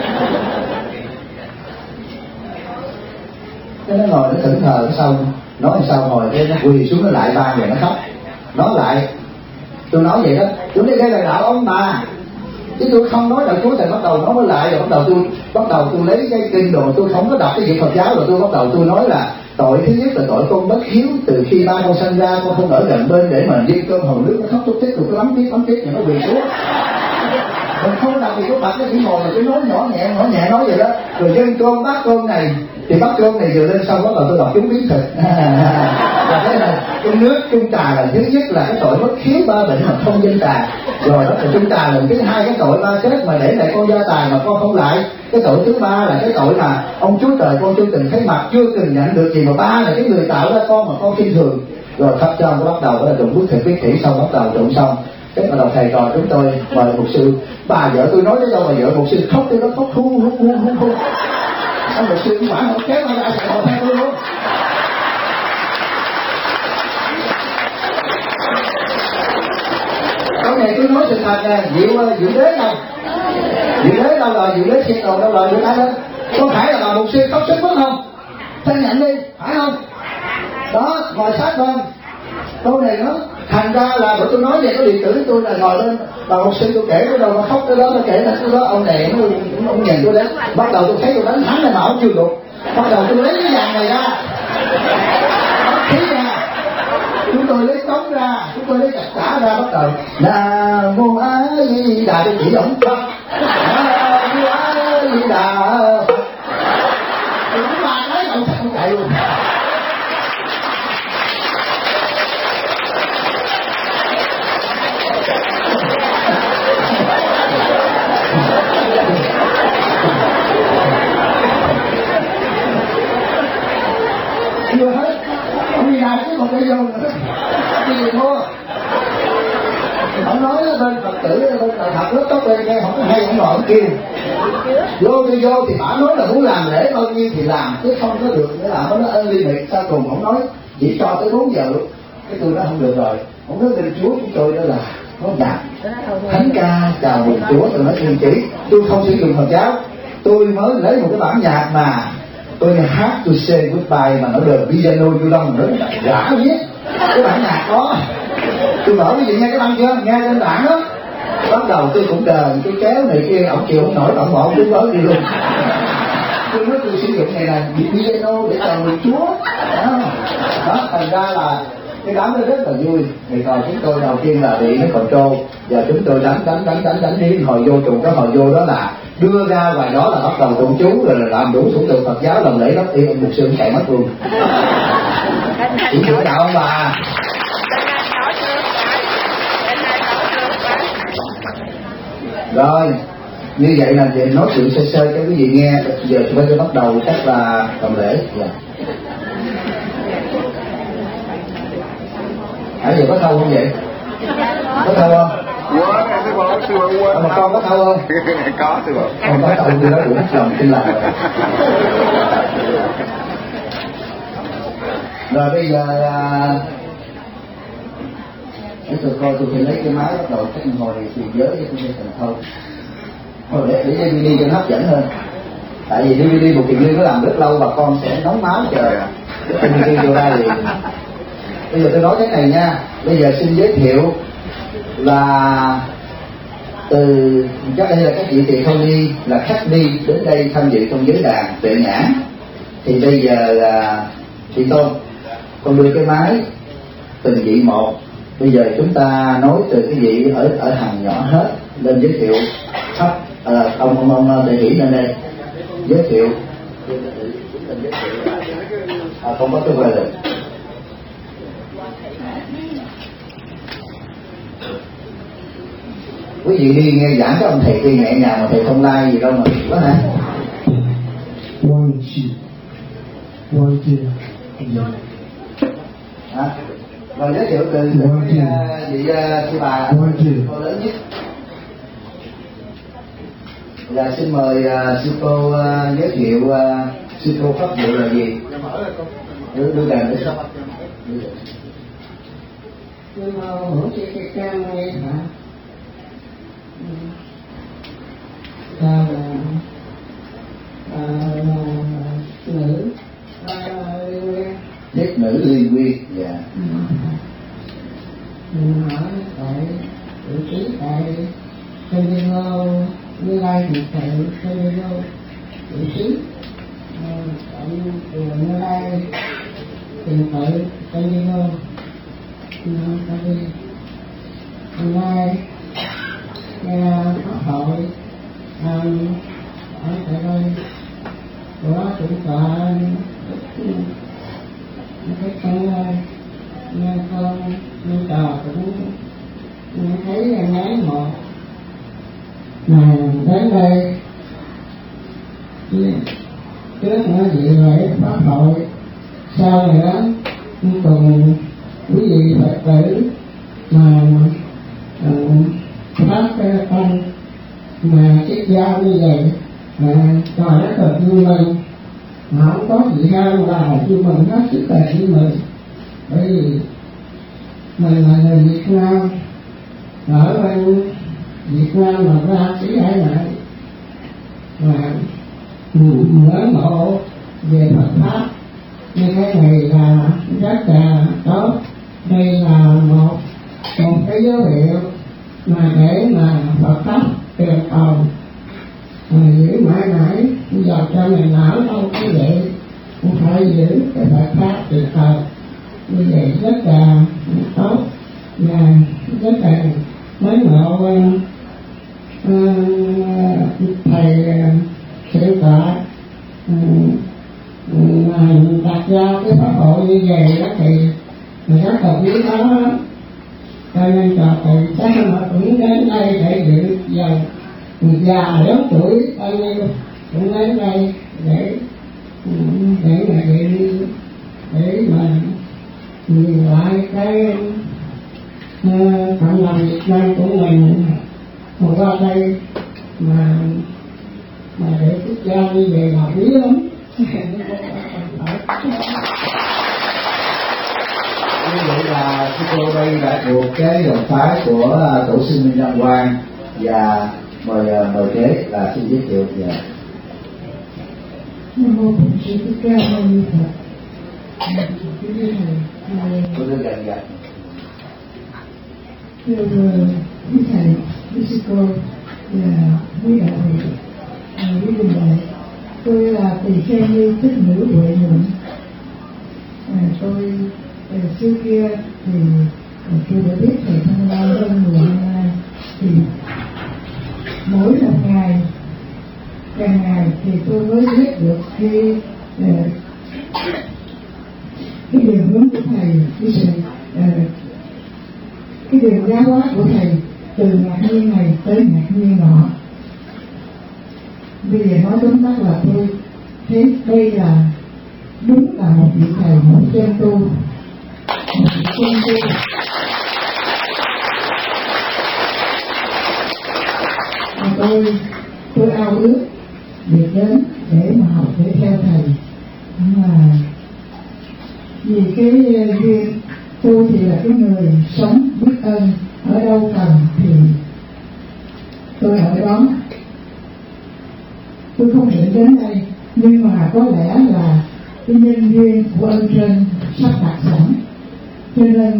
Cái nó ngồi nó thẫn thờ cái sau nói sao hồi cái nó quỳ xuống nó lại ba người nó khóc. Nói lại tôi nói vậy đó, tôi nói đây là đạo ông bà chứ tôi không nói đạo Chúa. Thì bắt đầu nói mới lại rồi bắt đầu tôi bắt đầu tôi lấy cái kinh đồ, tôi không có đọc cái gì Phật giáo, rồi tôi bắt đầu tôi nói là tội thứ nhất là tội con bất hiếu, từ khi ba con sinh ra con không ở gần bên để mà đi cơm hầu nước, nó khóc thúc thích rồi cứ lắm tiếc lắm tiếc rồi nó quỳ xuống. Mình không đọc gì của Phật, cái chỉ ngồi mà cứ nói nhỏ nhẹ nhỏ nhẹ nói vậy đó. Rồi dân cơm bát cơm này thì bát cơm này vừa lên xong bắt đầu tôi đọc chúng biến thịt. Và cái là cái nước chung trà là thứ nhất là cái tội bất hiếu ba bệnh mà không dân trà. Rồi đó là chung trà là thứ hai cái tội ba chết mà để lại con gia tài mà con không lại. Cái tội thứ ba là cái tội mà ông Chúa Trời con chưa từng thấy mặt, chưa từng nhận được gì, mà ba là cái người tạo ra con mà con khinh thường. Rồi khắp trong bắt đầu là trụng bút thầy viết kỹ xong bắt đầu trụng xong. Cái bắt đầu thầy trò chúng tôi mời mục sư, bà vợ tôi nói đến đâu mà vợ mục sư khóc tới nó khóc hu hu hu hu hu. Ông mục sư cũng không kéo ra ra sài gòn theo tôi luôn. này tôi nói sự thật nè, Diệu Diệu Đế đâu? Diệu Đế đâu rồi? Diệu Đế xin đồ đâu rồi? Diệu Đế đó có phải là bà mục sư khóc sức mất không? Thanh nhận đi, phải không? Đó, ngồi sát bên câu này nó thành ra là tôi nói về cái điện tử tôi là ngồi lên bà mục sư tôi kể cái đâu mà khóc cái đó tôi kể là cái đó ông này nó ông nhìn tôi đấy, bắt đầu tôi thấy tôi đánh thắng này mà ông chưa được, bắt đầu tôi lấy cái vàng này ra, thấy ra chúng tôi lấy tống ra, chúng tôi lấy chặt cả ra, bắt đầu là mô á di đà, tôi chỉ ổng Phật, a di đà Phật, tôi ba cái ông không chạy luôn. Chưa hết, ông đi ra chứ còn bây giờ nữa, gì thua. Ông nói bên Phật tử, bên Đạo Phật lớp tóc lên nghe không hay, không ngồi kêu vô thì vô thì bà nói là muốn làm lễ bao nhiêu thì làm, chứ không có được để làm nó ơn liên hệ. Sau cùng ông nói chỉ cho tới bốn giờ luôn, cái tôi nói không được rồi. Ông nói bên Chúa chúng tôi đó là có nhạc thánh ca chào mừng Chúa, tôi nói thiên chỉ tôi không sử dụng Phật giáo, tôi mới lấy một cái bản nhạc mà tôi hát tôi say goodbye mà nó được piano du đông nữa đã biết cái bản nhạc đó, tôi mở cái gì nghe cái băng chưa, nghe trên bản đó, bắt đầu tôi cũng đờn cái kéo này kia, ông chịu không nổi, ông bỏ tôi nói đi luôn. Tôi nói tôi sử dụng này là piano để chào mừng Chúa đó, đó thành ra là cái đám nó rất là vui. Thì còn chúng tôi đầu tiên là bị nó còn trô, giờ chúng tôi đánh đánh đánh đánh đánh đi hồi vô trùng, cái hồi vô đó là đưa ra ngoài đó là bắt đầu tụng chú rồi là làm đủ thủ tục Phật giáo, làm lễ đó thì một sư chạy mất luôn. Chỉ chữa đạo ông bà. Rồi như vậy là về nói chuyện sơ sơ cho quý vị nghe. Giờ chúng tôi bắt đầu chắc là làm lễ. Yeah. Nãy giờ có thâu không vậy? Có thâu không? Quên, sư phụ, sư phụ quên. Mà con có thâu không? Có sư phụ. Con có thâu thì nó đủ lòng tin làm rồi. Rồi bây giờ để tôi coi, tôi phải lấy cái máy bắt đầu cái hồi thì giới cho tôi thành thâu. Thôi để để đê vê đê cho nó hấp dẫn hơn. Tại vì đê vê đê một kỳ liên nó làm rất lâu, bà con sẽ nóng máu chờ đê vê đê vô ra liền. Bây giờ tôi nói thế này nha, bây giờ xin giới thiệu là từ chắc đây là các vị tỳ kheo ni là khách đi đến đây tham dự trong giới đàn Tuệ Nhãn. Thì bây giờ là chị Tôn, con đưa cái máy từng vị một. Bây giờ chúng ta nói từ cái vị ở ở hàng nhỏ hết lên giới thiệu khắp à, ông ông ông Đại Hỷ lên đây giới thiệu. À, không có tôi quay lại. Quý vị đi nghe giảng các ông thầy kia nhẹ nhàng mà thầy không like gì đâu mà có hả? Quan chi, quan chi. À, rồi giới thiệu từ vị vị sư bà cô lớn nhất. Là xin mời uh, sư cô uh, giới thiệu uh, sư cô pháp vụ là gì? Đưa đưa đàn để sao? Sư cô hữu chi cái trang này hả? Sao là nữ Nhất nữ liên quy. Dạ. Mình hỏi tại vị trí tại Sơn Liên Ngô Như Lai thì tại Sơn Liên Ngô vị trí tại Như Lai tiền tự Sơn Liên Ngô tại vì Như Lai nghe Pháp hội ở tại đây của chúng ta cái con nghe con nghe trò cũng nghe thấy em nói một mà đến đây trước nữa vị lễ Pháp hội, sau nữa cùng quý vị Phật tử mà phát con mà kết giao như vậy mà còn rất là vui mừng, mà không có gì hơn là vui mừng hết sức là vui mừng, bởi vì mình là người Việt Nam ở bên Việt Nam mà ra sĩ hải lại và mở ngộ về Phật pháp, như cái này là rất là tốt. Đây là một một cái dấu hiệu mà để mà Phật pháp trường tồn giữ mãi mãi vào trong này não đâu cái vậy, cũng phải giữ cái Phật pháp trường tồn như vậy rất là tốt và rất là mới ngộ. Uh, thầy uh, sự tọa mà uh, đặt ra cái pháp hội như vậy đó thì mình rất là quý đó, cho nên cho thầy chắc mà cũng đến đây để dự vào già lớn tuổi bao nhiêu cũng đến đây để để mà dự để mà nhìn lại cái uh, cộng đồng Việt Nam của mình mà qua đây mà mà để quốc gia như vậy là quý lắm. Như vậy là chúng tôi đây đã thuộc cái dòng phái của tổ sư Minh Đăng Quang, và mời mời kế là xin giới thiệu về. Nam mô Phật Sư Thích Ca Mâu Ni Phật. Tôi rất gần gần. Thưa quý thầy, quý sư cô và quý đạo hữu, quý vị đại, tôi là tỳ kheo Như Thích Nữ Huệ Nhuận. À, tôi à, xưa kia thì à, tôi đã biết thầy Thanh Lai hơn mười năm nay, thì mỗi một ngày càng ngày thì tôi mới biết được cái à, cái đường hướng của thầy, cái sự à, cái đường giáo hóa của thầy từ ngạc nhiên này tới ngạc nhiên nọ. Bây giờ nói tóm tắt là tôi thấy đây là đúng là một vị thầy, một chân tu, một chân tu. Và tôi tôi ao ước được đến để mà học để theo thầy, mà vì cái duyên tôi thì là cái người sống biết ơn, ở đâu cần thì tôi ở đó. Tôi không định đến đây, nhưng mà có lẽ là cái nhân duyên của ơn trên sắp đặt sẵn, cho nên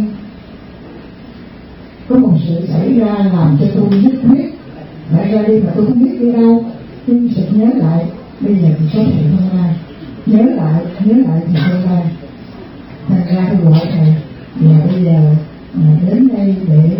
có một sự xảy ra làm cho tôi nhất quyết phải ra đi, mà tôi không biết đi đâu. Nhưng sẽ nhớ lại bây giờ thì số thầy Thông Lai, nhớ lại nhớ lại thầy Thông Lai, thành ra tôi gọi thầy. Và bây giờ đến đây để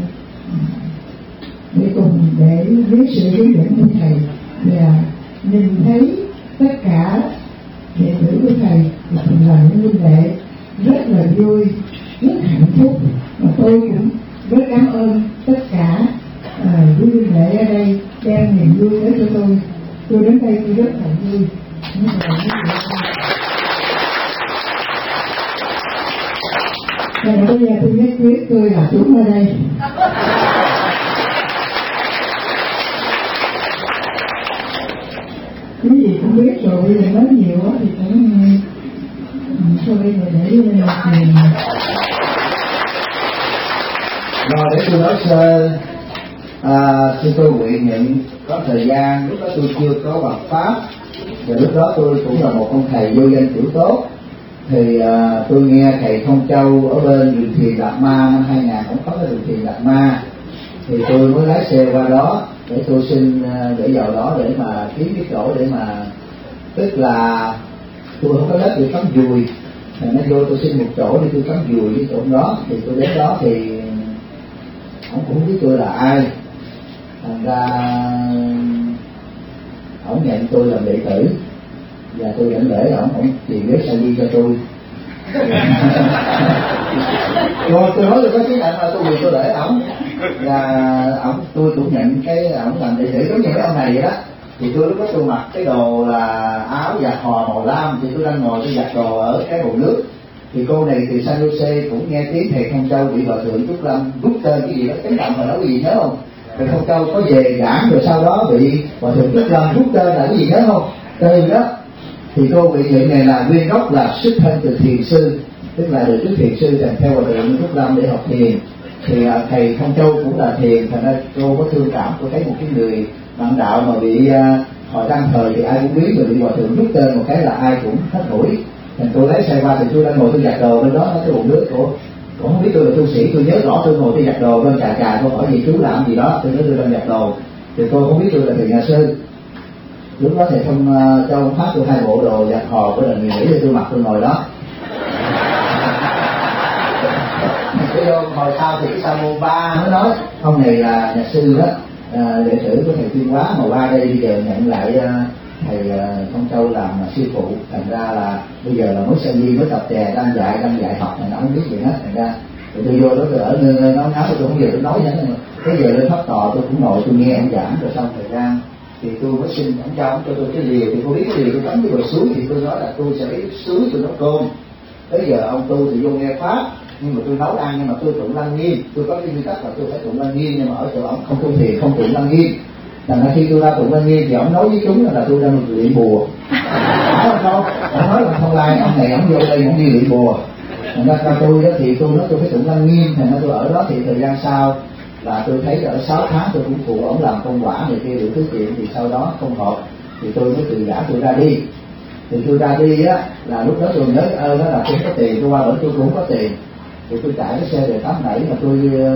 để cùng để với sự hướng dẫn của thầy và nhìn thấy tất cả đệ tử của thầy là cùng là những huynh đệ, rất là vui, rất hạnh phúc. Và tôi cũng rất cảm ơn tất cả những huynh đệ ở đây đem niềm vui tới cho tôi. Tôi đến đây tôi rất là vui. Và bây giờ tôi nhất quyết tôi là trúng ở đây. Quý vị cũng biết rồi, bây giờ nói nhiều quá thì cũng thôi bây giờ để tiền. Rồi để tôi nói sơ, à, khi tôi nguyện nhận có thời gian, lúc đó tôi chưa có bằng pháp, và lúc đó tôi cũng là một ông thầy vô danh tiểu tốt. Thì à, tôi nghe thầy Thông Châu ở bên Đường Thiền Đạt Ma năm hai nghìn cũng có cái Đường Thiền Đạt Ma, thì tôi mới lái xe qua đó để tôi xin để vào đó để mà kiếm cái chỗ để mà, tức là tôi không có lớp được cắm dùi, thì nó vô tôi xin một chỗ để tôi cắm dùi cái chỗ đó. Thì tôi đến đó thì ông cũng không biết tôi là ai, thành ra ông nhận tôi làm đệ tử và tôi dẫn lễ ông, ông tiền ghế sa di cho tôi. Rồi tôi nói tôi có chứng nhận là tôi quyền tôi lễ ổng, và ổng tôi cũng nhận cái ổng làm đệ tử giống như cái ông này vậy đó. Thì tôi lúc đó tôi mặc cái đồ là áo giặt hò màu lam, thì tôi đang ngồi tôi giặt đồ ở cái hồ nước. Thì cô này từ San Jose cũng nghe tiếng thầy Thông Châu bị hòa thượng Trúc Lâm rút tên cái gì đó, cái động mà nói cái gì nhớ không? Thầy Thông Châu có về giảng rồi sau đó bị hòa thượng Trúc Lâm rút tên là cái gì nhớ không? Từ đó thì cô bị nhận này là nguyên gốc là xuất thân từ thiền sư, tức là được đức thiền sư thành theo hòa thượng Trúc Lâm để học thiền. Thì à, thầy Thông Châu cũng là thiền, thành ra cô có thương cảm, cô thấy một cái người bạn đạo mà bị à, họ đăng thời thì ai cũng biết, rồi bị hòa thượng rút tên một cái là ai cũng hết mũi. Thành tôi lấy xe qua thì tôi đang ngồi tôi giặt đồ bên đó, nó cái bụng nước của cũng không biết tôi là tu sĩ, tôi nhớ rõ tôi ngồi tôi giặt đồ bên trà trà, tôi hỏi gì chú làm gì đó, tôi nói tôi đang giặt đồ, thì tôi không biết tôi là thầy nhà sư. Lúc đó thầy Thông uh, cho ông phát tôi hai bộ đồ giặt hò của lần người Mỹ, tôi mặc tôi ngồi đó. Cái vô hồi sau thì cái Sa môn Ba mới nói ông này là nhà sư đó, à, đệ tử của thầy Tuyên Hóa mà qua đây bây giờ nhận lại uh, thầy uh, Thông Châu làm uh, sư phụ, thành ra là bây giờ là mới sinh viên mới tập chè đang dạy đang dạy học này nó không biết gì hết, thành ra rồi tôi vô đó tôi ở nơi nơi nói ngáo tôi không giờ tôi nói nữa, mà cái giờ lên pháp tòa tôi cũng ngồi tôi nghe ông giảng, rồi xong thời gian thì tôi mới xin ông cho ông cho tôi cái liều, thì tôi biết cái liều tôi tắm cái bờ suối, thì tôi nói là tôi sẽ lấy suối tôi nấu cơm. Tới giờ ông tu thì vô nghe pháp, nhưng mà tôi nấu ăn, nhưng mà tôi tụng lăng nghiêm, tôi có cái nguyên tắc là tôi phải tụng lăng nghiêm, nhưng mà ở chỗ ông không tu thiền không tụng lăng nghiêm. Thành ra khi tôi ra tụng lăng nghiêm thì ông nói với chúng là tôi đang luyện bùa. Không không, ông nói là không lai ông này ông vô đây ông đi luyện bùa. Thành ra tôi đó thì tôi nói tôi phải tụng lăng nghiêm, thành ra tôi ở đó thì thời gian sau là tôi thấy ở sáu tháng tôi cũng phụ ông làm công quả này kia đủ thứ chuyện, thì sau đó không hợp thì tôi mới từ giả tôi ra đi. Thì tôi ra đi á là lúc đó tôi nhớ ơn đó là tôi có tiền, tôi qua bển tôi cũng có tiền, thì tôi chạy cái xe về tám nảy mà tôi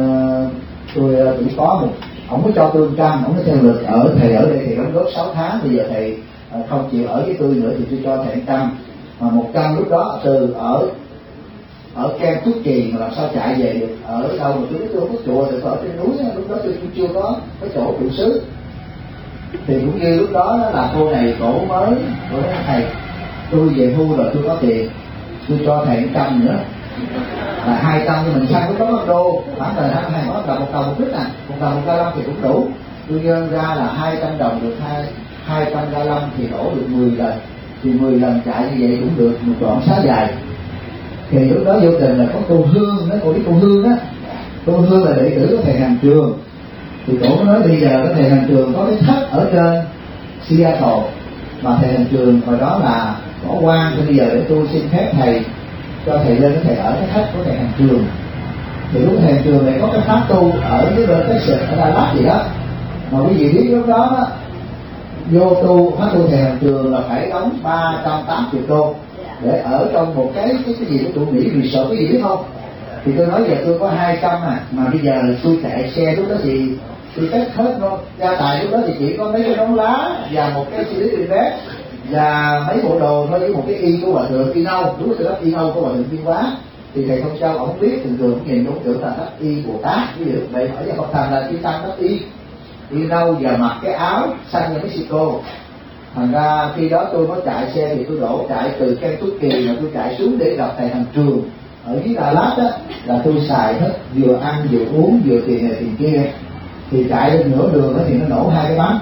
tôi chỉ có một, ông có cho tôi trăm, ông có theo lực ở thầy ở đây thì đóng góp sáu tháng, bây giờ thầy không chịu ở với tôi nữa thì tôi cho thầy trăm, mà một trăm lúc đó từ ở ở Kem Phước Kỳ mà làm sao chạy về được, ở đâu mà tôi biết tôi không có chùa thì ở trên núi, lúc đó tôi cũng chưa có cái chỗ trụ xứ. Thì cũng như lúc đó, đó là cô này cổ mới, cổ nói thầy tôi về hưu rồi tôi có tiền, tôi cho thầy một trăm nữa là hai trăm, nhưng mình sang lúc đó có đô khoảng là hai hai là một đồng một lít, à một đồng một ga lăng thì cũng đủ. Tôi nhân ra là hai trăm đồng được hai hai trăm ga lăng thì đổ được mười lần, thì mười lần chạy như vậy cũng được một đoạn xá dài. Thì lúc đó vô tình là có cô Hương, nó cô biết cô Hương á, cô Hương là đệ tử của thầy Hàng Trường, thì cổ nói bây giờ cái thầy Hàng Trường có cái thất ở trên Seattle, mà thầy Hàng Trường hồi đó là có quan, thì bây giờ để tôi xin phép thầy cho thầy lên cái thầy ở cái thất của thầy Hàng Trường. Thì lúc thầy Hàng Trường này có cái pháp tu ở dưới bên Texas ở Dallas gì đó, mà quý vị biết lúc đó, đó vô tu pháp tu thầy Hàng Trường là phải đóng ba trăm tám mươi đô để ở trong một cái cái cái gì đó tụi Mỹ resort, cái gì biết không? Thì tôi nói giờ tôi có hai trăm à, mà bây giờ tôi chạy xe lúc đó thì tôi cất hết nó gia tài, lúc đó thì chỉ có mấy cái nón lá và một cái xê đê vét và mấy bộ đồ thôi, với một cái y của hòa thượng y nâu, đúng rồi, đó y nâu của hòa thượng Tuyên Hóa. Thì thầy Thông Châu ông không biết, thường thường nhìn ông tưởng là đắp y Bồ Tát, ví dụ vậy hỏi cho Phật Thành là chư tăng đắp y y nâu và mặc cái áo xanh như Mexico. Thành ra khi đó tôi mới chạy xe thì tôi đổ chạy từ Kem Phước Kỳ mà tôi chạy xuống để gặp thầy Hàng Trường ở dưới Đà Lạt đó, là tôi xài hết, vừa ăn vừa uống vừa tiền này tiền kia. Thì chạy lên nửa đường đó thì nó nổ hai cái bánh.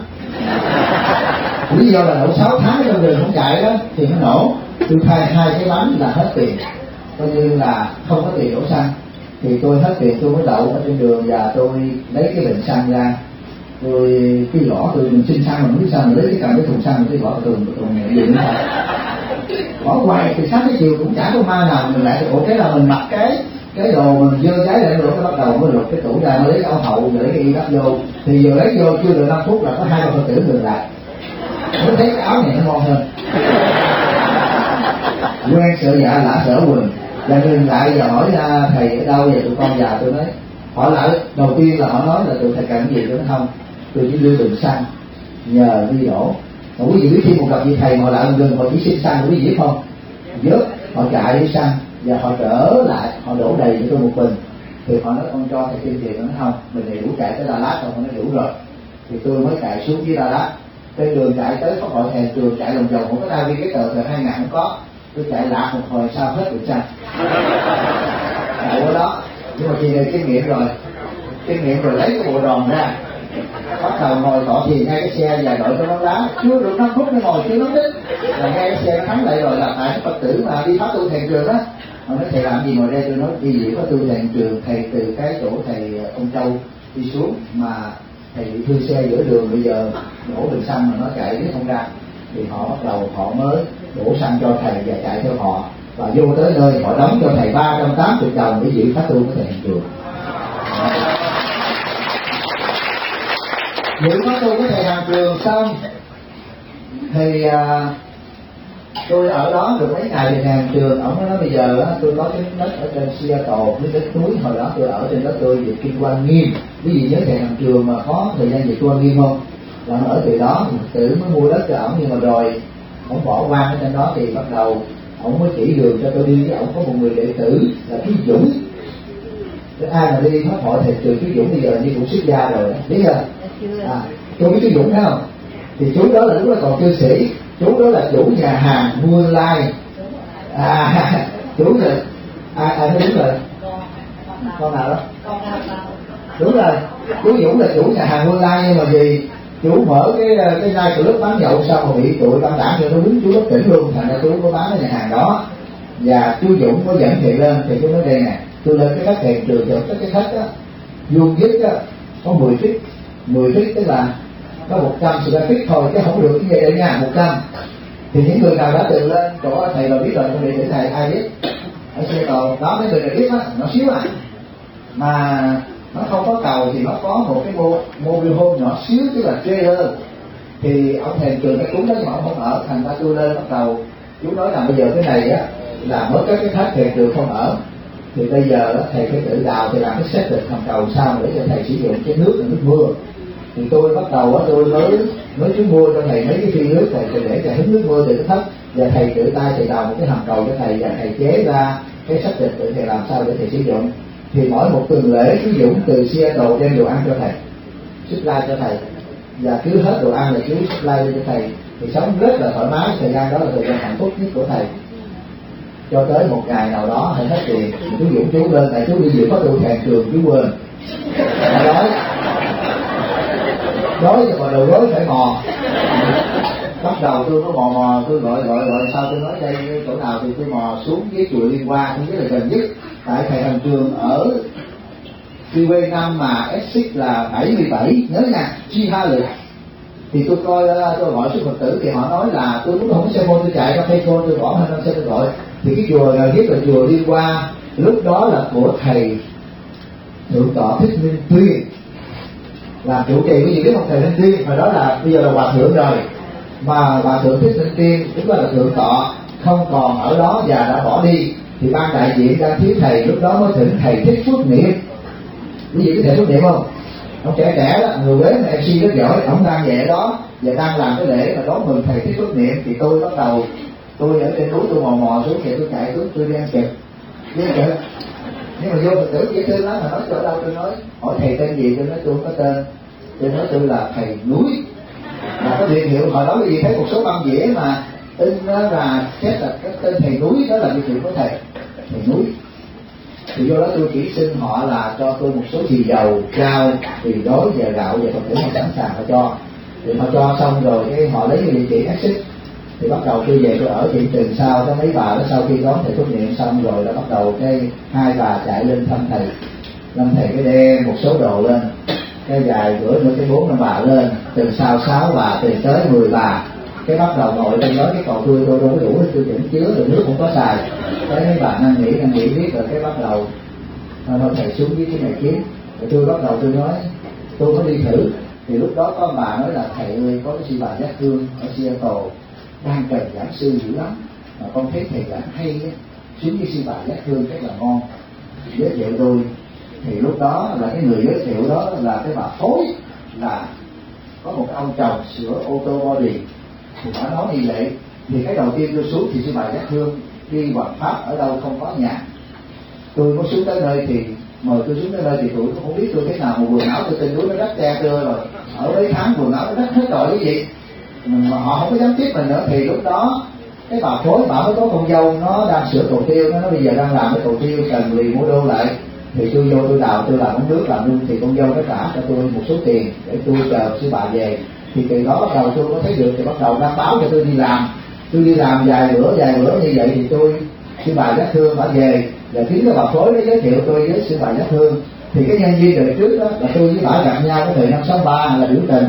Lý do là nổ sáu tháng trong đường không chạy đó thì nó nổ, tôi thay hai cái bánh là hết tiền, coi như là không có tiền đổ xăng. Thì tôi hết tiền tôi mới đậu ở trên đường và tôi lấy cái bình xăng ra, tôi cái lõ tôi mình xin xăng mà không biết sao mà lấy cái cầm cái thùng xăng tôi bỏ tường tường nhẹ gì nữa bỏ hoài thì sáng cái chiều cũng chả có ma nào mình lại. Ủa thế là mình mặc cái cái đồ mình dơ trái lại rồi cái bắt đầu mới lục cái tủ ra, mới lấy cái áo hậu rồi lấy cái y đắp vô, thì vừa lấy vô chưa được năm phút là có hai bà Phật tử ngừng lại mới thấy cái áo này nó ngon hơn. Quen sợ dạ lạ sở quỳnh là ngừng lại và hỏi ra thầy ở đâu vậy tụi con già. Tôi nói họ lại đầu tiên là họ nói là tụi thầy cần cái gì. Tôi nói không, tôi chỉ đưa bình xăng nhờ đi đổ. Mà quý vị biết khi một gặp vị thầy họ lại gần họ chỉ xin xăng, quý vị biết không, vớt họ chạy đi xăng và họ trở lại họ đổ đầy cho tôi một bình. Thì họ nói con cho thầy thêm tiền. Nó nói không, mình này đủ chạy tới Đà Lạt rồi. Họ nói đủ rồi. Thì tôi mới chạy xuống dưới Đà Lạt, trên đường chạy tới Pháp Hội Thầy Trường chạy lòng vòng, không có ai cái tờ tờ hai ngàn không có. Tôi chạy lạc một hồi sao hết bình xăng chạy qua đó. Nhưng mà chị này kinh nghiệm rồi, kinh nghiệm rồi lấy cái bộ đòn ra, bắt đầu ngồi tọa thiền ngay cái xe và đội cho nó lá, chưa được năm phút nó ngồi chưa nó đích là ngay cái xe nó thắng lại rồi. Là tại Phật tử mà đi pháp tu Thầy Trường á, họ nói thầy làm gì ngồi đây. Tôi nói đi diễn pháp tu Thầy Trường, thầy từ cái chỗ thầy ông Châu đi xuống mà thầy bị hư xe giữa đường, bây giờ đổ bình xăng mà nó chạy biết không ra. Thì họ bắt đầu họ mới đổ xăng cho thầy và chạy theo họ, và vô tới nơi họ đóng cho thầy ba trăm tám mươi đồng để giữ pháp tu của Thầy Trường. Những có tu với thầy Hàng Trường xong thì à, tôi ở đó được mấy ngày thì thầy Hàng Trường ông nói bây giờ á, tôi có cái đất ở trên Seattle, cái đất núi hồi đó tôi ở trên đó tôi về Kinh Quan Nghiêm. Quý vị nhớ thầy Hàng Trường mà có thời gian về Kinh Quan Nghiêm không? Là ông ở từ đó tự mới mua đất cho ông, nhưng mà rồi ông bỏ quan ở trên đó thì bắt đầu ông mới chỉ đường cho tôi đi. Với ông có một người đệ tử là Thí Dũng. Cái ai mà đi pháp hội thầy Trường Thí Dũng bây giờ như cũng xuất gia rồi, biết chưa? À, tôi biết Thí Dũng thấy không? Thì chú đó là lúc đó còn cư sĩ, chú đó là chủ nhà hàng Muôn Lai. À, chú là ai ai nói đúng rồi? Con nào đó? Đúng rồi, chú Dũng là chủ nhà hàng Muôn Lai, nhưng mà vì chú mở cái cái ngay từ lúc bán nhậu xong rồi bị tụi băng đảng cho nó quýnh chú bất tỉnh luôn, thành ra chú có bán cái nhà hàng đó. Và chú Dũng có dẫn thầy lên thì chú nói đây nè, tôi lên cái khách thầy Trường chọn cái khách á vuông vức á có mười feet, mười feet tức là có một trăm square feet thôi, chứ không được cái gì đây nha, một trăm. Thì những người nào đã từng lên chỗ thầy là biết rồi, không để thầy ai biết ở xe cầu đó, mấy người này biết á, nó xíu à mà nó không có cầu thì nó có một cái mô mobile home nhỏ xíu, tức là trailer. Thì ông thầy Trường cái cúng đó nhưng mà ông không ở, thành ra tôi lên bắt đầu chú nói là bây giờ cái này á là mới có cái khách thầy Trường không ở, thì bây giờ đó, thầy phải tự đào thì làm cái set được thành cầu sao để cho thầy sử dụng cái nước là nước mưa. Thì tôi bắt đầu á tôi mới mới chú mua cho thầy mấy cái phi nước thầy để thầy hứng nước mưa từ cái thất, và thầy tự tay thầy đào một cái hầm cầu cho thầy, và thầy chế ra cái sách dịch để thầy làm sao để thầy sử dụng. Thì mỗi một tuần lễ chú Dũng từ Seattle đem đồ ăn cho thầy, supply cho thầy, và cứ hết đồ ăn là chú supply cho thầy, thì sống rất là thoải mái. Thời gian đó là thời gian hạnh phúc nhất của thầy. Cho tới một ngày nào đó thầy hết tiền, chú Dũng chú lên tại chú đi dự có tu thầy Trường chú quên đói đói rồi mà đầu rối phải mò. Bắt đầu tôi có mò mò tôi gọi gọi gọi sao tôi nói đây chỗ nào thì tôi mò xuống với chùa Liên Hoa, cũng rất là gần nhất. Tại thầy Thành Trường ở Freeway năm mà exit là bảy mươi bảy, nhớ nha, Chi Ha Lực. Thì tôi coi tôi gọi số Phật tử thì họ nói là tôi lúc đó không có xe mô tôi chạy ra Payphone tôi bỏ hai năm xe tôi gọi. Thì cái chùa gần nhất là chùa Liên Hoa, lúc đó là của thầy Thượng tọa Thích Minh Tuyên làm chủ trì. Cái gì biết không? Thầy Minh Tuyên hồi đó là bây giờ là hòa thượng rồi, mà hòa thượng Thích Minh Tuyên lúc đó là thượng tọa không còn ở đó và đã bỏ đi, thì ban đại diện đang thiếu thầy, lúc đó mới thỉnh thầy Thích Phước Niệm. Quý vị biết thầy Phước Niệm không? Ông trẻ trẻ đó, người Quế mà em xê rất giỏi, ông đang về đó và đang làm cái lễ mà đón mừng thầy Thích Phước Niệm. Thì tôi bắt đầu tôi ở trên núi tôi mò mò xuống thì tôi chạy xuống tôi đang kịp biết chưa. Nhưng mà vô Phật tử dễ thương lắm, mà nói chỗ đâu tôi nói hỏi thầy tên gì, tôi nói tôi không có tên, tôi nói tôi là thầy núi. Là có biệt hiệu hồi đó cái gì thấy một số băng dĩa mà in đó là xét là cái tên thầy núi, đó là biệt hiệu của thầy thầy núi. Thì vô đó tôi chỉ xin họ là cho tôi một số xì dầu rau thì đối và gạo và Phật tử họ sẵn sàng họ cho. Thì họ cho xong rồi cái họ lấy cái địa chỉ exit, thì bắt đầu tôi về tôi ở hiện trường sau. Có mấy bà đó sau khi đón thầy Phước Niệm xong rồi là bắt đầu cái hai bà chạy lên thăm thầy, thăm thầy cái đem một số đồ lên, cái vài bữa nữa cái bốn năm bà lên, từ sau sáu bà từ tới mười bà, cái bắt đầu ngồi lên nói cái cầu tôi tôi đâu có đủ, tôi chỉnh chứa rồi nước cũng có xài. Cái mấy bà năn nỉ năn nỉ biết rồi cái bắt đầu thôi thầy xuống với cái này kiếm. Rồi tôi bắt đầu tôi nói tôi có đi thử. Thì lúc đó có bà nói là thầy ơi có cái sư bà Giác Hương ở Seattle đang cần giảng sư dữ lắm, mà con thấy thầy giảng hay á, xuống với sư bà Giác Hương rất là ngon, giới thiệu tôi. Thì lúc đó là cái người giới thiệu đó là cái bà Phối, là có một ông chồng sửa ô tô body. Thì bà nói như vậy, thì cái đầu tiên tôi xuống thì sư bà Giác Hương đi Hoàng Pháp ở đâu không có nhà. Tôi có xuống tới nơi thì mời tôi xuống tới nơi thì tôi không biết tôi thế nào, một quần áo tôi trên núi nó đất te tưa rồi, ở mấy tháng quần áo nó đất hết rồi cái gì mà họ không có dám tiếp mình nữa. Thì lúc đó cái bà Phối bà mới có con dâu nó đang sửa cầu tiêu, nó bây giờ đang làm cái cầu tiêu cần lì mua đô lại. Thì tôi vô tôi đào tôi làm ống nước làm luôn, thì con dâu nó trả cho tôi một số tiền để tôi chờ sư bà về. Thì từ đó bắt đầu tôi có thấy được, thì bắt đầu đăng báo cho tôi đi làm. Tôi đi làm vài bữa vài bữa như vậy thì tôi sư bà Giác Hương bà về, và chính cái bà Phối nó giới thiệu tôi với sư bà Giác Hương. Thì cái nhân viên đời trước đó là tôi với bà gặp nhau cái thời năm sáu ba là biểu tình.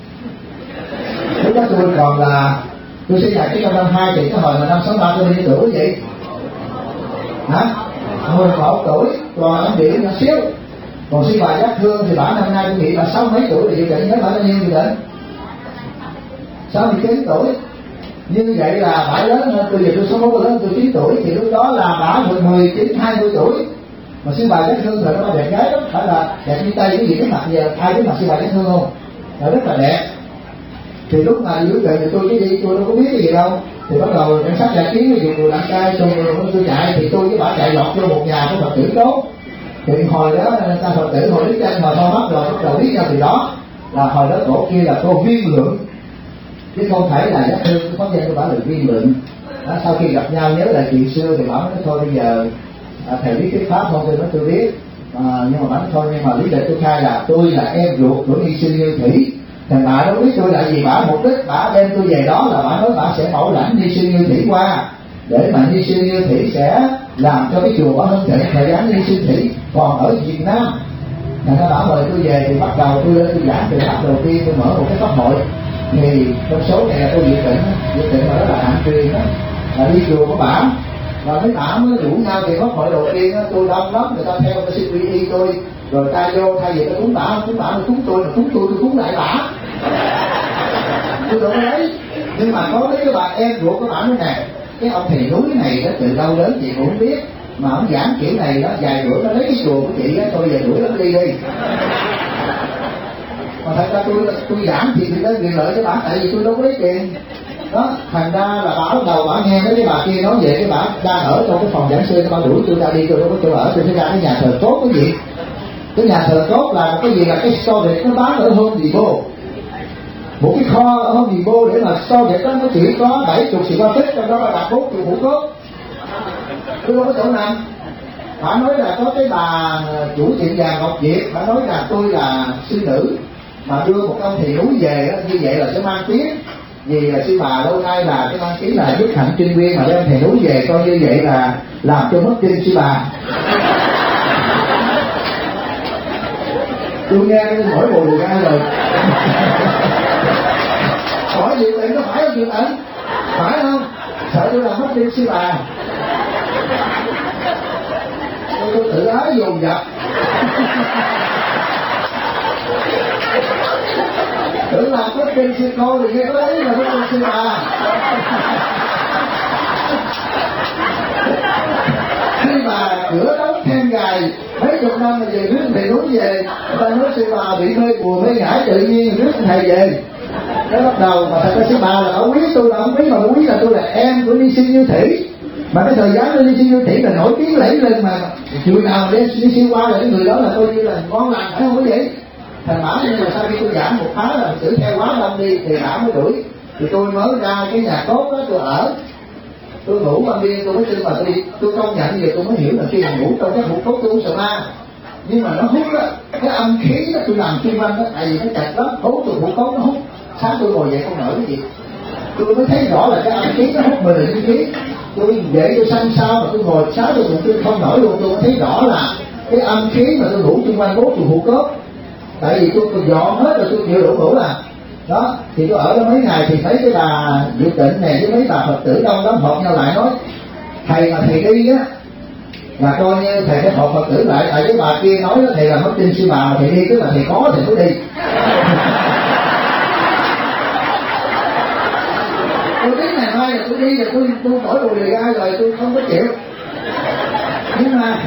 Lúc đó tôi còn là tôi sinh nhật cái năm năm hai, thì cái hồi mà năm sáu ba tôi đi tuổi vậy hả, mười một tuổi, còn anh điểm nhỏ xíu. Còn sư bà Giác Hương thì bà năm nay tôi nghĩ bà sáu mấy tuổi thì dự định nhớ bà bao nhiêu dự định sáu mươi chín tuổi. Như vậy là bà lớn hơn tôi, giờ tôi số bốn lớn tôi chín tuổi thì lúc đó là bà mười mười chín hai mươi tuổi. Mà sư bà Giác Hương rồi nó đẹp gái lắm, phải là đẹp như Tây cái gì cái mặt giờ ai biết mặt sư bà Giác Hương không? Nó rất là đẹp. Thì lúc mà dưới trời thì tôi chỉ đi tôi đâu có biết cái gì đâu, thì bắt đầu cảnh sát giải chiến dùng người đăng cai xong rồi tôi chạy thì tôi với bà chạy lọt vô một nhà của Phật tử tốt. Thì hồi đó ta Phật tử hồi đức chân hồi ho mắt rồi bắt đầu biết nhau từ đó là hồi đó cổ kia là cô Viên Lượng chứ không phải là Giác Hương, cái pháp danh của bà là Viên Lượng. Đó, sau khi gặp nhau nhớ lại chuyện xưa thì bà nói thôi bây giờ à, thầy biết cái pháp không? Tôi nói tôi biết à, nhưng mà bà nói thôi nhưng mà lý lịch tôi khai là tôi là em ruột của Ni Sư Như Thủy. Thì bà đâu biết tôi là gì, bà mục đích bà đem tôi về đó là bà nói bà sẽ bảo lãnh Ni Sư Như Thủy qua để mà Ni Sư Như Thủy sẽ làm cho cái chùa có hơn thịnh thời gian Ni Sư Thủy còn ở Việt Nam. Thành ra bà mời tôi về thì bắt đầu tôi lên tôi giảng từ pháp đầu tiên tôi mở một cái pháp hội. Thì trong số này là tôi dự định dự định mà đó là hạng truyền đó là đi chùa của bà và mấy bà mới rủ nhau thì pháp hội đầu tiên đó, tôi đông lắm người ta theo cái xê pê i tôi rồi ta vô thay vì tôi cúng bà cúng bà cúng tôi mà cúng tôi tôi cúng lại bà tôi đâu đấy. Nhưng mà có mấy cái bà em ruột của bà nói nè cái ông thầy núi này đó từ đâu đến chị cũng không biết mà ông giảng kiểu này đó vài bữa nó lấy cái chùa của chị á tôi giờ đuổi nó đi đi. Mà thật ra tôi tôi giảng thì tôi lấy quyền lợi cho bà tại vì tôi đâu có lấy tiền đó. Thành ra là bà bắt đầu bà nghe mấy cái bà kia nói về cái bà đang ở trong cái phòng giảng sư bà đuổi tôi ra đi tôi đâu có chỗ ở tôi sẽ ra cái nhà thờ cốt cái gì. Cái nhà thờ cốt là một cái gì là cái storage nó bán ở Home Depot, một cái kho ở Home Depot để mà storage đó nó chỉ có bảy chục xì qua tích trong đó là đặt bốn chục hũ cốt. Tôi đâu có chỗ nằm. Bà nói là có cái bà chủ tiệm vàng Ngọc Diệp, bà nói là tôi là sư nữ mà đưa một ông thầy núi về đó, như vậy là sẽ mang tiếng vì là sư bà lâu nay là cái mang tiếng là đức hạnh chuyên viên mà đem thầy núi về coi như vậy là làm cho mất tin sư bà. Tôi nghe cái mỗi bộ người ra rồi hỏi dự định có phải không dự định phải không sợ tôi làm mất tin sư bà tôi, tôi tự ái dồn dập tưởng làm mất tin sư cô thì nghe có đấy là mất tin sư bà. Khi mà cửa đóng then gài mấy chục năm mà về rước thầy núi về ta nói sư bà bị mê buồn mê ngải tự nhiên rước thầy về nó bắt đầu mà thật ra sư bà là ông quý tôi là ông quý mà ông quý là tôi là em của Ni Sư Như Thủy mà cái thời gian của Ni Sư Như Thủy là nổi tiếng lẫy lên mà chùa nào để Ni Sư qua là cái người đó là coi như là ngon lành phải không quý vị. Thành bảo nên là sau khi tôi giảng một tháng là xử theo quá đông đi thì bà mới đuổi thì tôi mới ra cái nhà cốt đó tôi ở tôi ngủ ban đêm tôi mới tin mà tôi tôi công nhận vậy tôi mới hiểu là khi mà ngủ trong cái hũ cốt tôi uống sợ ma nhưng mà nó hút á cái âm khí đó tôi làm xung quanh đó tại vì nó chặt lắm hút từ hũ cốt nó hút sáng tôi ngồi dậy không nổi cái gì tôi mới thấy rõ là cái âm khí nó hút mình cái khí tôi dậy tôi xanh sao mà tôi ngồi sáng tôi cũng tôi không nổi luôn tôi mới thấy rõ là cái âm khí mà tôi ngủ xung quanh bốn từ hũ cốt tại vì tôi còn dọn hết rồi tôi chịu đủ ngủ à đó thì tôi ở đó mấy ngày thì thấy cái bà Diệu Tịnh này với mấy bà Phật tử đông lắm họp nhau lại nói thầy mà thầy đi á là coi như thầy phải họp Phật tử lại tại cái bà kia nói đó thầy là mất tin sư bà mà thầy đi tức là thầy có thì mới đi. Tôi biết ngày mai là tôi đi là tôi tôi bỏ đồ về ra rồi tôi không có chịu nhưng mà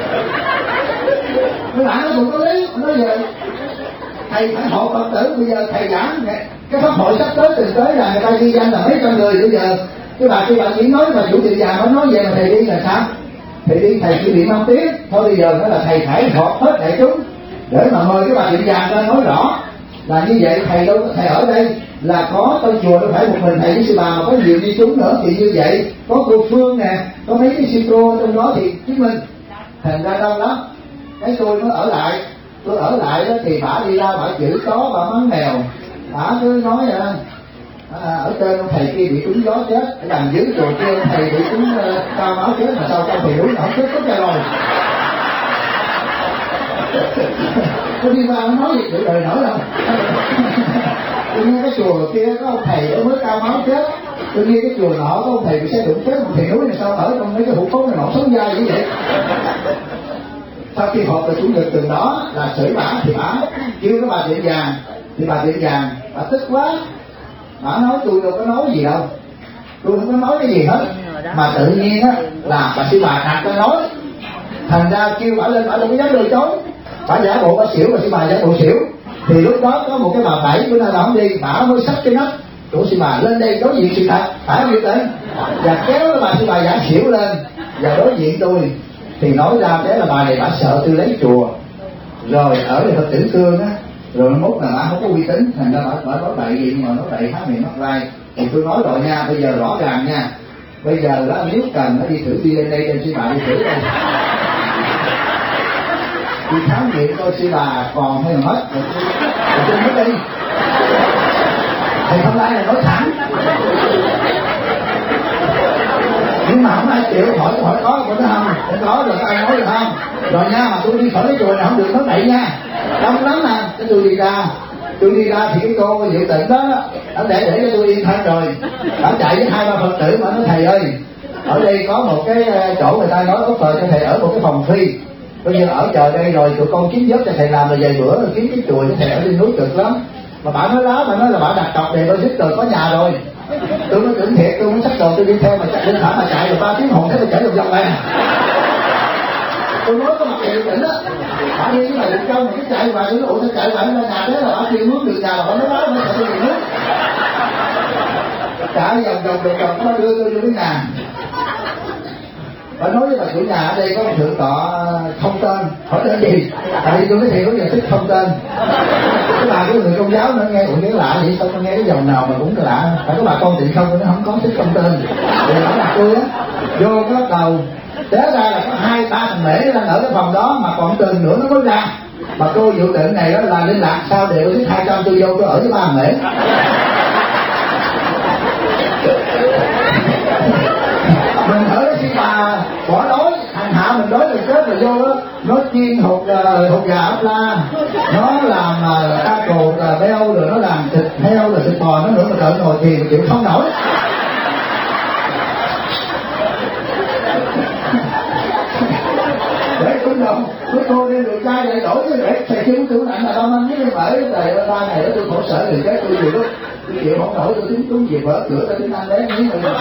tôi lại nó cũng có lý nói vậy thầy phải họp Phật tử bây giờ thầy giảng cái pháp hội sắp tới từ tới là người ta ghi danh là mấy trăm người bây giờ cái bà kia bà chỉ nói mà chủ tiệm vàng mới nói về mà thầy đi là sao thầy đi thầy chỉ bị mang tiếng thôi bây giờ nó là thầy phải họp hết đại chúng để mà mời cái bà tiệm vàng ra nói rõ là như vậy thầy đâu thầy ở đây là có trong chùa đâu phải một mình thầy với sư bà mà có nhiều đi chúng nữa thì như vậy có cô Phương nè có mấy cái sư cô trong đó thì chứng minh thành ra đông lắm cái tôi mới ở lại tôi ở lại đó thì bà đi ra bà chửi chó bà mắng mèo bà cứ nói vậy đó à, ở trên ông thầy kia bị trúng gió chết ở đằng dưới chùa kia ông thầy bị trúng uh, cao máu chết mà sao trong thầy núi nó không chết tốt ra rồi tôi đi qua nó nói gì chịu đời nổi đâu tôi nghe cái chùa kia có ông thầy ở mới cao máu chết tôi nghe cái chùa nọ có ông thầy bị xe đụng chết một thầy núi này sao ở trong mấy cái hũ cốt này nọ sống dai như vậy sau khi họp về chủ nhật tuần đó là xử bả thì bả kêu cái bà tiệm vàng, thì bà tiệm vàng bà tức quá, bả nói tôi đâu có nói gì đâu, tôi không có nói cái gì hết, mà tự nhiên á là bà sư bà đặt ra nói, thành ra kêu bả lên bả đâu có dám từ chối, bả giả bộ bả xỉu, bà sư bà giả bộ xỉu, thì lúc đó có một cái bà bảy bữa nay bà không đi, bả mới xách cái nắp của sư bà lên đây đối diện sự thật, phải không vậy? Và kéo cái bà sư bà giả xỉu lên và đối diện tôi, thì nói ra thế là bà này bả sợ tôi lấy chùa, rồi ở đây Phật tử thương á, rồi nó mốt là bả không có uy tín, thành ra bả bả nói bậy gì mà nói bậy há miệng mắc lai. Thì tôi nói rồi nha, bây giờ rõ ràng nha, bây giờ đó nếu cần nó đi thử đê en a trên sư bà đi thử đây, đi khám nghiệm coi sư bà còn hay là mất, rồi tôi mới đi. Thì không lẽ là nói thẳng, nhưng mà không ai chịu, hỏi hỏi có có không, không có rồi ai nói được không, rồi nha, mà tôi đi khỏi cái chùa này không được nói bậy nha, đông lắm nè, cái tôi đi ra, tôi đi ra thì cái cô Diệu Tịnh đó, nó để để cho tôi yên thân rồi, nó chạy với hai ba Phật tử mà nói thầy ơi, ở đây có một cái chỗ người ta nói có phờ cho thầy ở một cái phòng phi, bây giờ ở chờ đây rồi tụi con kiếm giấc cho thầy làm rồi vài bữa rồi kiếm cái chùa cho thầy ở trên núi cực lắm, mà bà nói láo, bà nói là bà đặt cọc đề logic rồi có nhà rồi, tôi mới tưởng thiệt, tôi mới xách đồ tôi đi theo mà chạy lên thẳng mà chạy được ba tiếng hồn thế tôi chạy được vòng này, tôi nói có mặt Diệu Tịnh á, bà đi với bà Diệu Châu mà cái chạy bà tôi nói ủa tôi chạy bà lên nhà thế là bà kêu mướn được nhà mà bà nói láo mới chạy tôi đi nước, cả vòng vòng vòng vòng nó đưa tôi vô cái nhà. Bà nói với bà chủ nhà ở đây có một thượng tọa không tên, hỏi tên gì? Tại vì tôi nói thiệt có giờ thích không tên. Cái bà cái người công giáo nó nghe cũng nghe lạ vậy, sao nó nghe cái dòng nào mà cũng lạ. Phải có bà con tỳ không nó không có thích không tên. Thì bà đặt tôi á, vô cái bắt đầu té ra là có hai ba thằng mễ đang ở cái phòng đó mà còn tên nữa nó mới ra. Mà cô Diệu Tịnh này đó là liên lạc sao để tôi thích hai trăm tôi vô tôi ở với ba thằng mễ. Mình ở đó khi bà bỏ đói hành hạ mình đói rồi chết rồi vô đó nó chiên hột hột gà ốc la, nó làm ta cột beo, rồi nó làm thịt heo rồi thịt bò nó nữa, mà đợi ngồi thiền chịu không nổi. Để cũng đồng cái cô đem được chai lại đổi cái để thầy chưa tưởng nặng là đông anh với cái bởi đời ba ngày đó tôi khổ sở thì cái tôi nhiều lúc tôi chịu không nổi, tôi tính trúng việc vỡ cửa tôi tính ăn đấy miếng rồi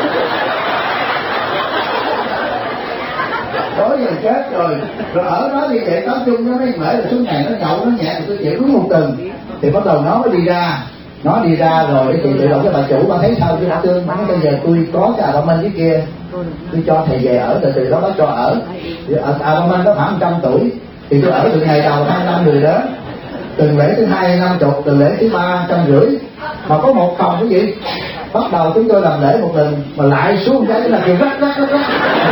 đối rồi chết rồi, rồi ở đó đi vậy nói chung nó mấy mễ rồi xuống ngày nó nhậu nó nhẹ rồi tôi chịu đúng một tuần, thì bắt đầu nó mới đi ra, nó đi ra rồi thì tự động cái bà chủ bà thấy sao chứ bà tương nói bây giờ tôi có cái bà Minh cái kia tôi cho thầy về ở, từ từ đó nó cho ở, à bà Minh nó khoảng một trăm tuổi thì tôi ở từ ngày đầu hai năm người đó, tuần lễ thứ hai năm chục, tuần lễ thứ ba trăm rưỡi, mà có một phòng cái gì bắt đầu chúng tôi làm lễ một lần mà lại xuống cái là kêu rắc rắc rắc rắc.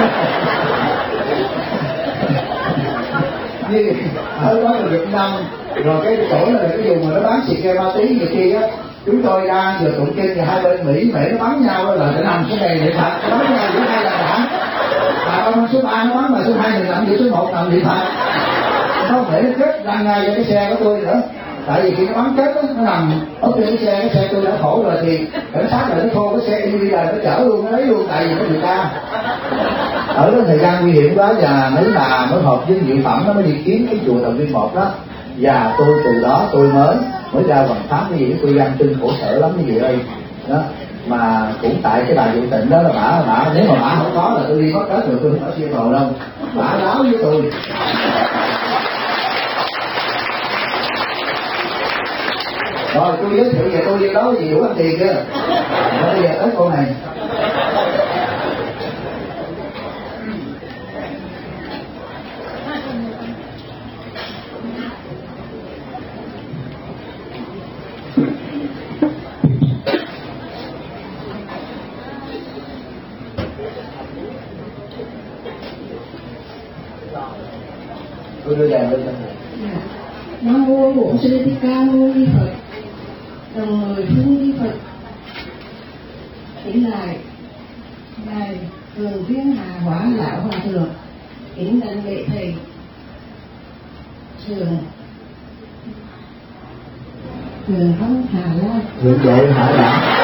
Như ở đó là Việt Nam rồi cái chỗ là cái vùng mà nó bán xịt ke ma tí nhiều khi á, chúng tôi đang vừa tụng kinh và hai bên Mỹ Mỹ nó bắn nhau là nó nằm xuống đây niệm Phật, nó bắn nhau giữa hai là đảng, mà con số ba nó bắn mà số hai mình nằm giữa số một nằm niệm Phật, nó Mỹ nó kết đang ngay cho cái xe của tôi nữa, tại vì khi nó bắn chết á, nó nằm ở trên cái xe, cái xe tôi đã khổ rồi thì cảnh sát là nó khô cái xe đi là nó chở luôn, nó lấy luôn, tại vì nó điều tra. Ở đó thời gian nguy hiểm quá và mấy bà mới họp với Diệu Phẩm nó mới đi kiếm cái chùa Đồng Viên một đó, và tôi từ đó tôi mới mới ra bằng pháp cái gì tôi gian trưng khổ sở lắm cái gì đây đó, mà cũng tại cái bà Diệu Tịnh đó là bả bả nếu mà bả không có là tôi đi mất hết rồi, tôi không ở siêu cầu đâu, bả láo với tôi. Rồi tôi giới thiệu về tôi đi đó gì đủ ăn tiền kia. Rồi bây giờ tới cô này. Tôi đưa đèn lên cho thầy. Nam mô Bổn Sư Thích Ca Mâu Ni Phật. Đồng mười phương đi Phật. Kính lại ngài Thường Viên Hà Hóa Lão Hòa Thượng, kính đảnh lễ thầy trường trường Phong Hà La. Thượng Vệ Hạ Lạc.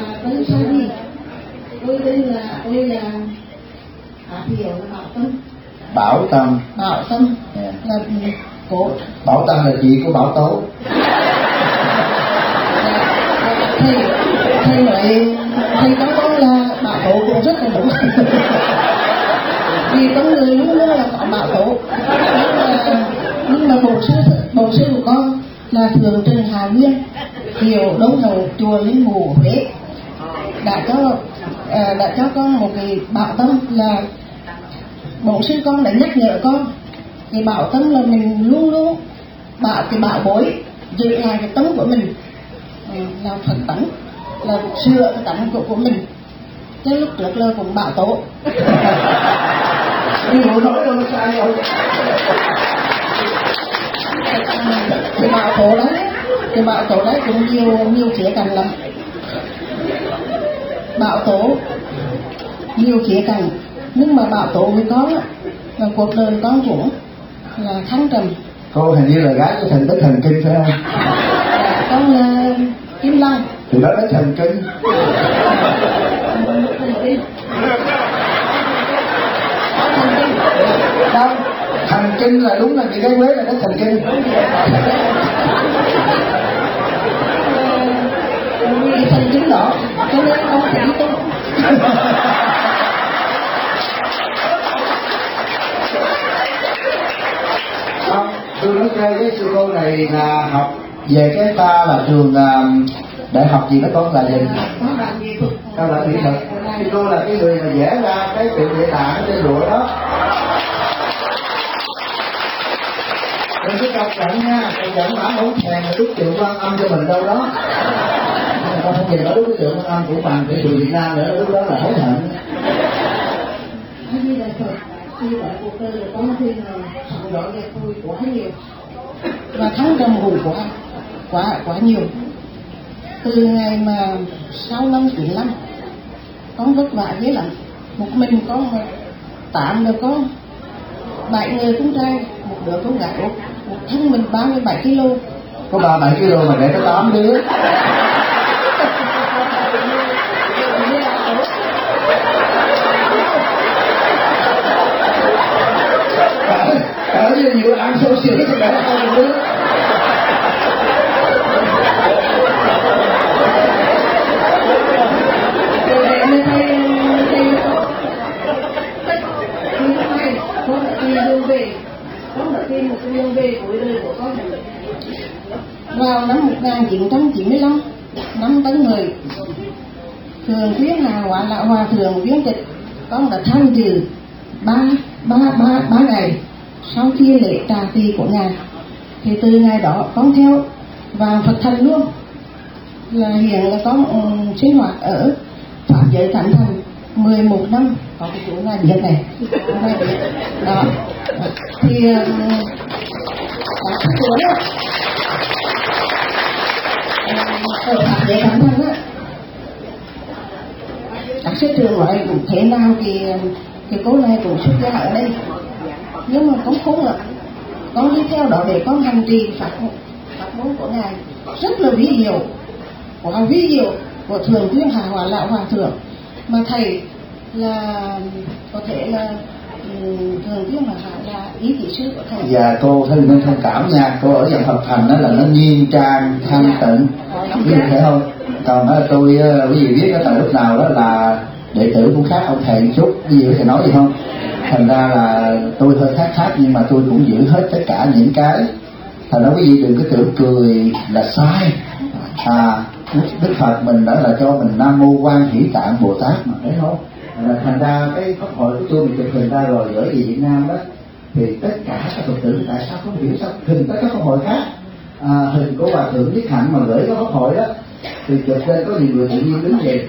tên sao đi, tôi tên là tôi là Hạ Thiệu là Bảo Tâm. Bảo Tâm. Bảo Tâm Yeah. là cô. Bảo Tâm là chị của Bảo Tố. Thầy thầy nói thầy có con là Bảo Tố cũng rất là đúng. Vì con người luôn luôn là có Bảo Tố. Nhưng mà bổn sư bổn sư của con là Thượng Trần Hà Nguyên, hiệu đấu đầu chùa Linh Mù Huế, đã cho à, đã cho con một cái bảo tâm là bổn sư con đã nhắc nhở con cái bảo tâm là mình luôn luôn bảo cái bảo bối giữ lại cái tấm của mình, là Phật tánh, là sửa cái tánh của của mình. Chứ lúc trước là cũng bảo tố. Nhiều nói đâu sai đâu. Cái bảo tố đấy, cái bảo tố đấy cũng nhiều nhiều khía cạnh lắm. Bảo tố nhiều khía cạnh, nhưng mà bảo tố với con á, là cuộc đời con cũng là thăng trầm. Cô hình như là gái của thần tích thần kinh phải không? Dạ, con là Kim Long. Từ đó đến thần kinh. Thần kinh. Đâu? Thần kinh là đúng là cái cái quế là đến thần kinh. Vì thần kinh đó, cho nên con phải đi tu. Không, tôi nói chơi với sư cô này là học về cái ta là trường uh, đại học gì đó con là gì? Cao đẳng mỹ thuật. Sư cô là cái người mà vẽ ra cái tượng địa tạng ở trên lụa đó. Đừng cứ cọc trận nha, cọc trận bả không thèm là đúc tượng Quan Âm cho mình đâu đó. Con không về đó đúc cái tượng Quan Âm của bằng cái người Việt Nam nữa, lúc đó là hối hận. Như là Phật, như là cuộc đời của con thì là sẵn rõ về tôi quá nhiều. Và thắng trầm hùng quá, quá, quá nhiều. Từ ngày mà sáu năm chín năm, con vất vả dễ lắm. Một mình con mà tám đứa con, bảy người con trai, một đứa con gái, một thân mình ba mươi bảy ki lô. Có ba mươi bảy ki lô mà để có tám đứa. Ở như nhiều ăn sâu xỉu nó sẽ để là con một đứa. Nên thầy thầy con thầy con đã tìm đường về, con đã tìm một con đường về cuối đời của con. Vào năm một nghìn chín trăm chín mươi lăm, năm Tân Hợi, Thượng Thuyết Hà Hóa Lão Hòa Thượng Viên Tịch, con đã tham dự ba ba ba ba ngày sau khi lễ trà tỳ của ngài. Thì từ ngày đó con theo vào Phật thành luôn, là hiện là con um, sinh hoạt ở Pháp giới Thánh Thành mười một năm, có cái chỗ này biết này, này biết đó. Thì um, các cái chỗ đó ở Pháp giới Thánh Thành á, các sư trưởng nói cũng thế nào thì thì cô này cũng xuất gia ở đây, nhưng mà con không ạ. Con đi theo đó để con hành trì pháp pháp môn của ngài rất là vi diệu, quá vi diệu của Thượng Thuyết Hà Hóa Lão Hòa Thượng, mà thầy là có thể là Thượng Thuyết Hà Hóa là ý kỹ sư của thầy. Dạ cô thân nên thông cảm nha, cô ở dạng Phật thành đó là nó nghiêm trang thanh tịnh, quý vị thấy không? Còn đó tôi quý vị biết ở tại lúc nào đó là đệ tử cũng khác ông thầy một chút, quý vị có thể nói gì không? Thành ra là tôi hơi khác khác nhưng mà tôi cũng giữ hết tất cả những cái. Thành ra quý vị đừng có tưởng cười là sai. À, Đức Phật mình đã là cho mình Nam Mô Quan Hỷ Tạng Bồ Tát mà, thấy không? À, thành ra cái pháp hội của tôi mình chụp hình ra rồi gửi về Việt Nam đó, thì tất cả các Phật tử tại sao không hiểu sao hình tất các pháp hội khác, à, hình của Hòa Thượng Niết Hạnh mà gửi cái pháp hội đó thì chụp lên có nhiều người tự nhiên đứng về,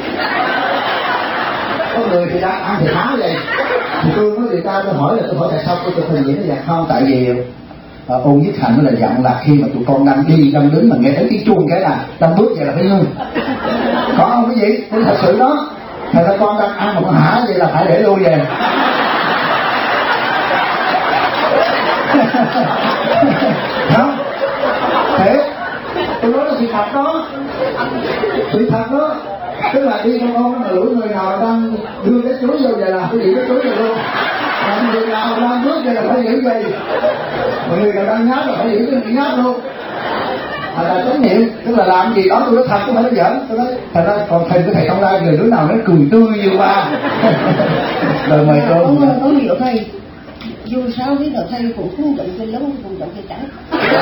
có người thì đang ăn thì há vậy. Thì tôi nói người ta, tôi hỏi là tôi hỏi tại sao tôi chụp hình vậy, nó dặn không, tại vì à, ông Niết Hạnh nó là dặn là khi mà tụi con đang đi đang đứng mà nghe thấy tiếng chuông cái là đang bước về là phải ngưng. Có không cái gì? Tôi thật sự đó. Thật ra con đang ăn mà con hả vậy là phải để lui về. Không? Thế tôi nói là sự thật đó, sự thật đó. Tức là đi con con là lũi người nào đang đưa cái chuối vô vậy là phải giữ cái chuối này luôn, còn người nào đang bước vậy là phải giữ gì, còn người nào đang ngáp là phải giữ cái miệng ngáp luôn. À, là trách nhiệm, tức là làm gì đó tôi nói thật chứ không phải nói giỡn. Tôi nói thật ra còn thầy của thầy không ra người đứa nào nó cười tươi như ba. Rồi mời cô. Không, không hiểu thầy. Dù sao với là thầy cũng không chọn cái lông, cũng chọn cái trắng.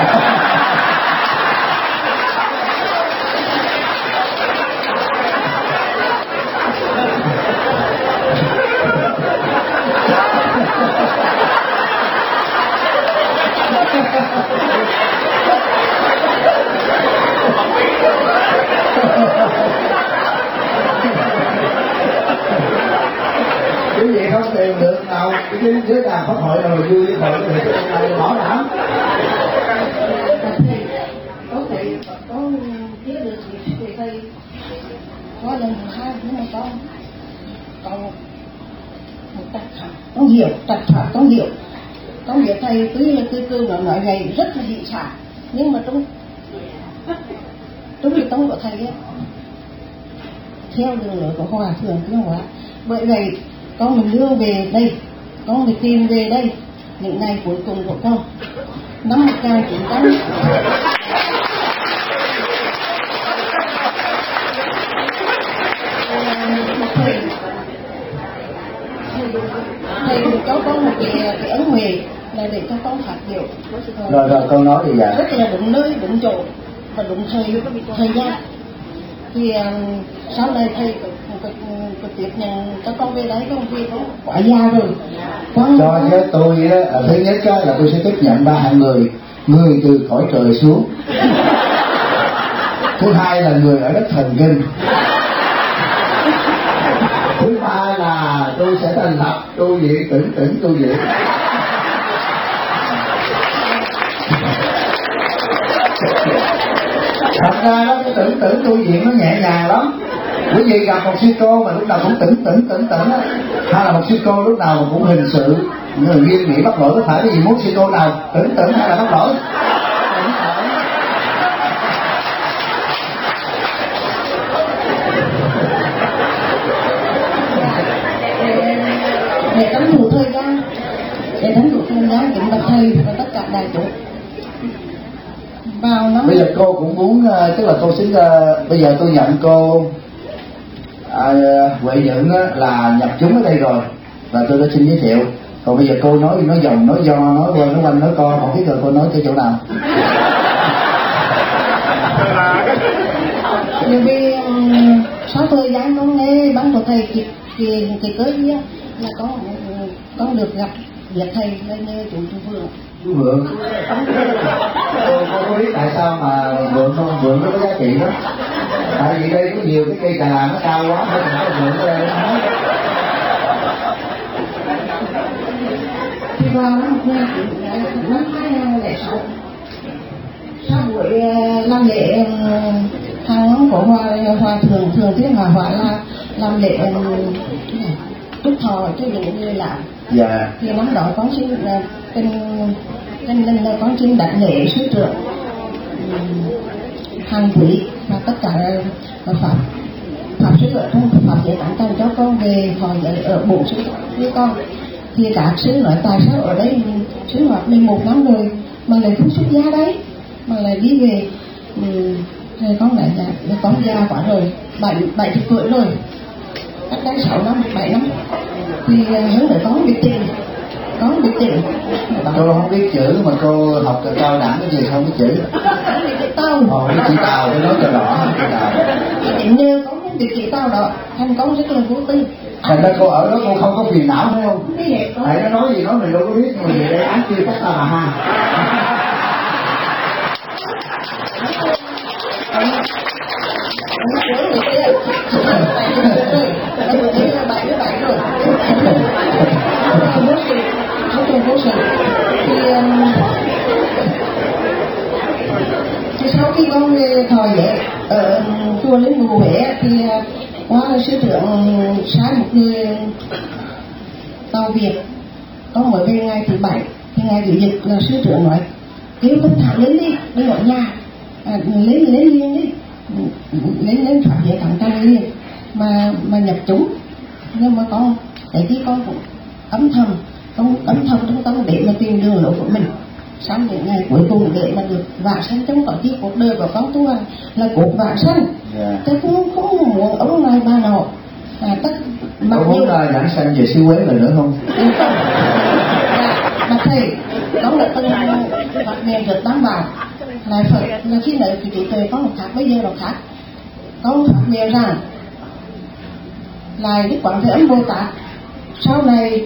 Quý vị không tìm được nào cái giới đàn pháp hội nào vui với hội thì chúng ta bỏ đảm. Có thầy có biết được gì thì thầy có lần hai nhưng mà con con một tật hẳn con hiểu tật hẳn con hiểu con hiểu thầy tuy là tư tư nó nói này rất là dị sản nhưng mà trong trong cái tông của thầy ấy theo đường lối của hòa thượng cứ hóa bởi vậy con mình đưa về đây con mình tìm về đây những ngày cuối cùng của con năm một nghìn chín trăm thầy thầy cho con một cái cái ấn huệ là để cho con phát biểu Rồi rồi con nói thì dạ. Rất là đúng nơi đúng chỗ và đúng thời thời gian. Thì um, sau này thầy có tiếp nhận cho con về đấy không vì con quá già rồi. Con Cho với tôi á, thứ nhất á, là tôi sẽ tiếp nhận ba hạng người, người từ cõi trời xuống. Thứ hai là người ở đất thần kinh. Thứ ba là tôi sẽ thành lập tu viện tỉnh tỉnh tu viện. Thật ra đó cái tỉnh tỉnh tu viện nó nhẹ nhàng lắm. Quý vị gặp một sư cô mà lúc nào cũng tỉnh tỉnh tỉnh tỉnh á, hay là một sư cô lúc nào mà cũng hình sự người nghiêm nghị bắt lỗi, có phải cái gì muốn sư cô nào tỉnh tỉnh hay là bắt lỗi? để đánh đủ thời gian để đánh đủ thời gian kính bạch thầy và tất cả đại chúng vào năm. Bây giờ cô cũng muốn uh, tức là cô xin uh, bây giờ tôi nhận cô uh, Huệ Nhuận uh, là nhập chúng ở đây rồi và tôi đã xin giới thiệu. Còn bây giờ cô nói nói vòng nói do nói quên nói quanh nói con không biết rồi cô nói tới chỗ nào. Bởi vì um, sau thời gian con nghe bắn của thầy thì thì cái tới kia là con con được gặp việc thầy lên như chủ chú Vượng. Chú Vượng. Cô có biết tại sao mà Vượng không Vượng nó có giá trị đó? Tại vì đây có nhiều cái cây trà nó cao quá nên phải Vượng ở đây nó nói. Thì vào năm năm hai nghìn lẻ sáu sau buổi làm lễ hàng năm của hòa hòa thượng thường tiết hòa hòa là làm lễ chúc thọ cho những người làm. Dạ. Thì năm đó con xin là tên tên lên là con xin đặt lễ sư trưởng hàng quý và tất cả pháp pháp sư ở trong pháp giới tán thành cho con về họ dạy ở bộ sư với con. Thì các sư nói tại sao ở đây sư hoạt mười một năm rồi mà lại không xuất gia đấy mà lại đi về. Rồi con lại là con già quá rồi, bảy bảy chục tuổi rồi, cách đây sáu năm bảy năm thì hướng tới con biết chữ, con biết chữ. Cô không biết chữ mà cô học cao đẳng cái gì không biết chữ. Con biết chữ Tàu. Ồ, biết chữ Tàu tôi nói cho rõ chữ Tàu. Chỉ nếu con không biết chữ Tàu đó, thành con rất là vô tư. Thành ra cô ở đó cô không có phiền não phải không? Biết Tại nó nói gì nói mình đâu có biết, mà về đây án kia chắc ta mà ha. Thì sau khi con về thọ lễ ở chùa Linh Mục Huế thì qua sư trưởng sai một người tàu Việt, con mới về ngày thứ bảy thì ngày chủ nhật là sư trưởng nói kêu tất thẳng lên đi đi ở nhà à, lên lên liền đi lên lên pháp giới thẳng tăng liền. mà mà nhập chúng, nhưng mà con để tí con cũng âm thầm, con âm thầm trong tâm để mà tìm đường lối của mình. Sau những ngày cuối cùng để mà được vãng sanh trong có chi cuộc đời của con tu hành là cuộc vãng sanh. Dạ. Tôi cũng không muốn ông này bà nọ à, tất mặc có muốn là vãng sanh về xứ Huế lần nữa không? Dạ, mà thầy con đã từng phát nguyện được tam bảo là Phật là khi nãy thì trí tuệ có một khác, bây giờ nó khác. Con phát nguyện rằng là Đức Quán Thế Âm Bồ Tát sau này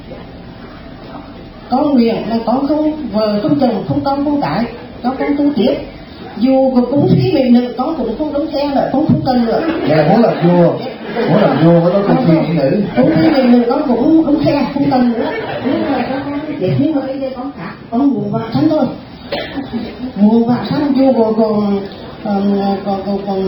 con nguyện là con không vợ không chồng không con không cái, con không tu tiếp, dù có cúng phí về nữ con cũng không đóng xe nữa, con không cần nữa. Vậy là muốn làm vua, muốn làm vua có cúng phí về nữ, cúng phí về nữ con cũng đóng xe không cần nữa. Nhưng mà con để nhưng mà bây giờ con khác, con muốn vãng sanh thôi, muốn vãng sanh dù còn còn còn còn còn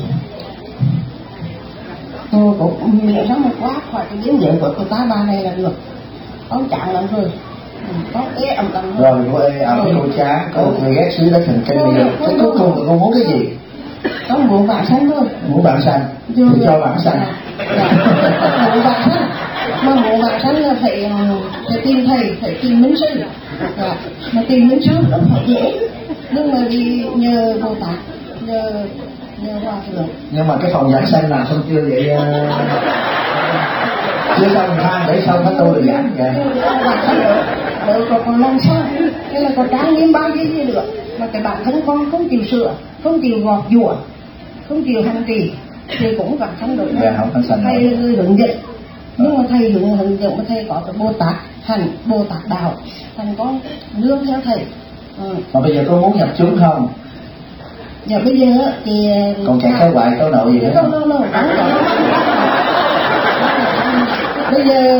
tôi cũng miệng ra một quá khỏi cái biến dạng của của ta bà này là được, con chán lắm rồi. Có ế ẩm ẩm rồi có ế ẩm cô chán, có người ghét xứ đất thần kinh bây giờ cái cuối cùng là con muốn cái gì? Con muốn vãng sanh thôi, muốn vãng sanh thì cho vãng sanh. Muốn vãng sanh mà muốn vãng sanh là phải phải tìm thầy, phải tìm minh sư. Mà tìm minh sư nó phải dễ, nhưng mà đi nhờ Bồ Tát, nhờ nhờ Hòa Thượng. Nhưng mà cái phòng vãng sanh làm xong chưa vậy? Chưa xong thang để xong hết tôi được giảng vậy. Đâu còn còn làm sao? Thế là còn trang nghiêm bao nhiêu gì nữa mà cái bản thân con không chịu sửa, không chịu gọt giũa, không chịu hành trì thì cũng vãng sanh được. Dạ, không sanh thầy là người hướng dẫn, nhưng mà thầy hướng hướng dẫn mà thầy có cái Bồ Tát hành, Bồ Tát đạo, thành con nương theo thầy. Ừ. Mà bây giờ có muốn nhập chúng không? Dạ bây giờ thì còn kẹt cái ngoại có nội gì nữa không? Không, không, không, không. Bây giờ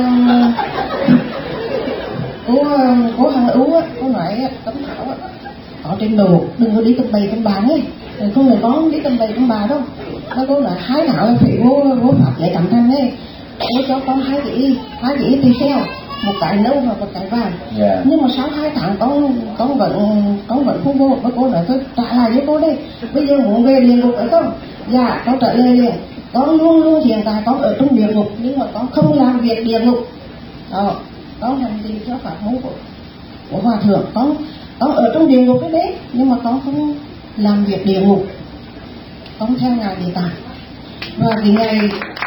cô cô Hằng Ú á, cô nói Tấm Thảo á, ở trên đồ đừng có đi tầm bày tầm bàn ấy, không là có đi tầm bày tầm bà đâu. Nó cô nói hái thảo là phải vô vô pháp lễ cảm thanh ấy, cô cho con hai cái y, hai cái y tùy theo, một cái nâu và một cái vàng. Yeah. Nhưng mà sau hai tháng con con vẫn con vẫn không vô. Với cô nói thôi trả lại với cô đây, bây giờ muốn về địa ngục phải không? Dạ con trả lời liền, con luôn luôn hiện tại con ở trong địa ngục nhưng mà con không làm việc địa ngục. Đó, con hành gì theo pháp môn của, của Hòa Thượng, con con ở trong địa ngục cái đấy nhưng mà con không làm việc địa ngục, con theo ngài Địa Tạng. Và cái ngày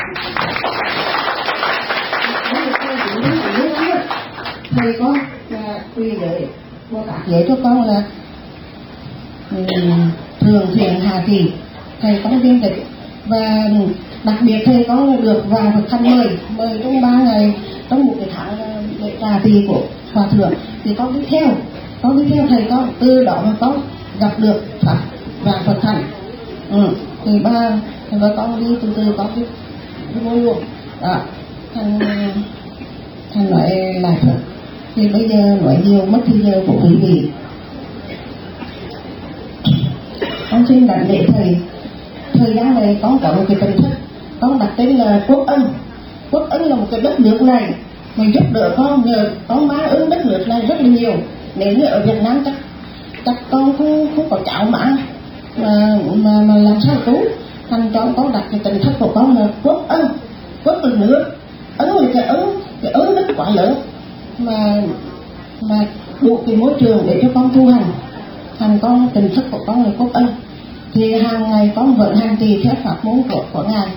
thầy con quy giới Bồ Tát dạy cho con là um, thường thiện hạ trì, thầy con viên tịch. Và đặc biệt thầy con được vào được thăm mời mời trong ba ngày trong một cái tháng lễ trà trì của Hòa Thượng thì con đi theo con đi theo thầy con, từ đó mà con gặp được Phật và Phật thành. Ừ. Thì ba và con đi từ từ con đi đi vô luôn đó. Thằng thằng nói lại Phật thì bây giờ nói nhiều mất thời giờ của quý vị. Con xin đặt lễ thầy. Thời gian này con có một cái tình thức, con đặt tên là Quốc Ân. Quốc Ân là một cái đất nước này mình giúp đỡ con, nhờ con mang ơn đất nước này rất là nhiều. Nếu như ở Việt Nam chắc chắc con không không có cháu mà mà mà, mà làm sao cứu. Thành cho con đặt cái tình thức của con là Quốc Ân. Quốc là nước, ấn là cái ấn cái ấn đất quá lớn mà mà đủ cái môi trường để cho con tu hành. Thành con tình thức của con là Quốc Ân. Thì hàng ngày con vẫn hành trì theo pháp môn của của ngài.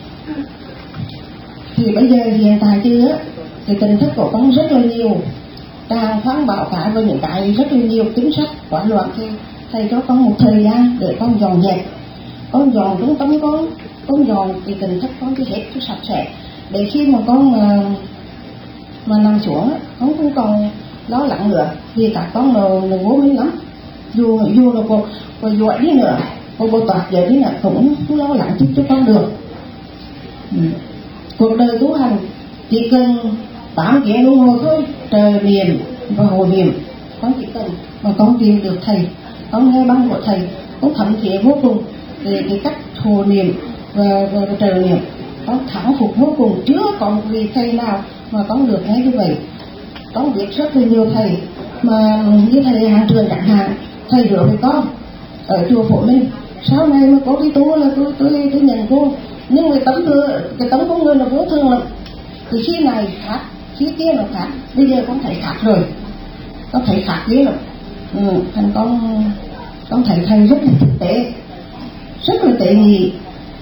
Thì bây giờ hiện tại chưa thì tình thức của con rất là nhiều, tràn khoáng bạo cả với những cái rất là nhiều chính sách quả loạn. Thì thầy cho con một thời gian để con dọn dẹp, con dọn đúng tấm con, con dọn thì tình thức con cái hết cái sạch sẽ, để khi mà con mà mà nằm xuống con không còn lo lắng nữa. Vì các con là ngố minh lắm, dù dù là cô cô giỏi đi nữa, cô Bồ Tát vậy đi nữa cũng không lo lắng giúp cho con được. Ừ. Cuộc đời tu hành chỉ cần tám tiếng đồng hồ thôi, trời niệm và hồi niệm, con chỉ cần mà con tìm được thầy, con nghe băng của thầy, con thậm chí vô cùng về cái cách hồi niệm và, và, và trời niệm, con thắng phục vô cùng. Chưa có một vị thầy nào mà con được nghe như vậy. Con biết rất là nhiều thầy mà như thầy Hàng Trường chẳng hạn, thầy rửa với con ở chùa Phổ Minh. Sau này mà có đi tu là tôi tôi tôi nhận cô Nhưng người tấm thừa, cái tấm của người là vô thường lắm. Từ khi này khác, khi kia là khác. Bây giờ con thấy khác rồi, con thấy khác ghê lắm. Ừ, thành con con thấy thầy rất là thực tế, rất là tệ nhị,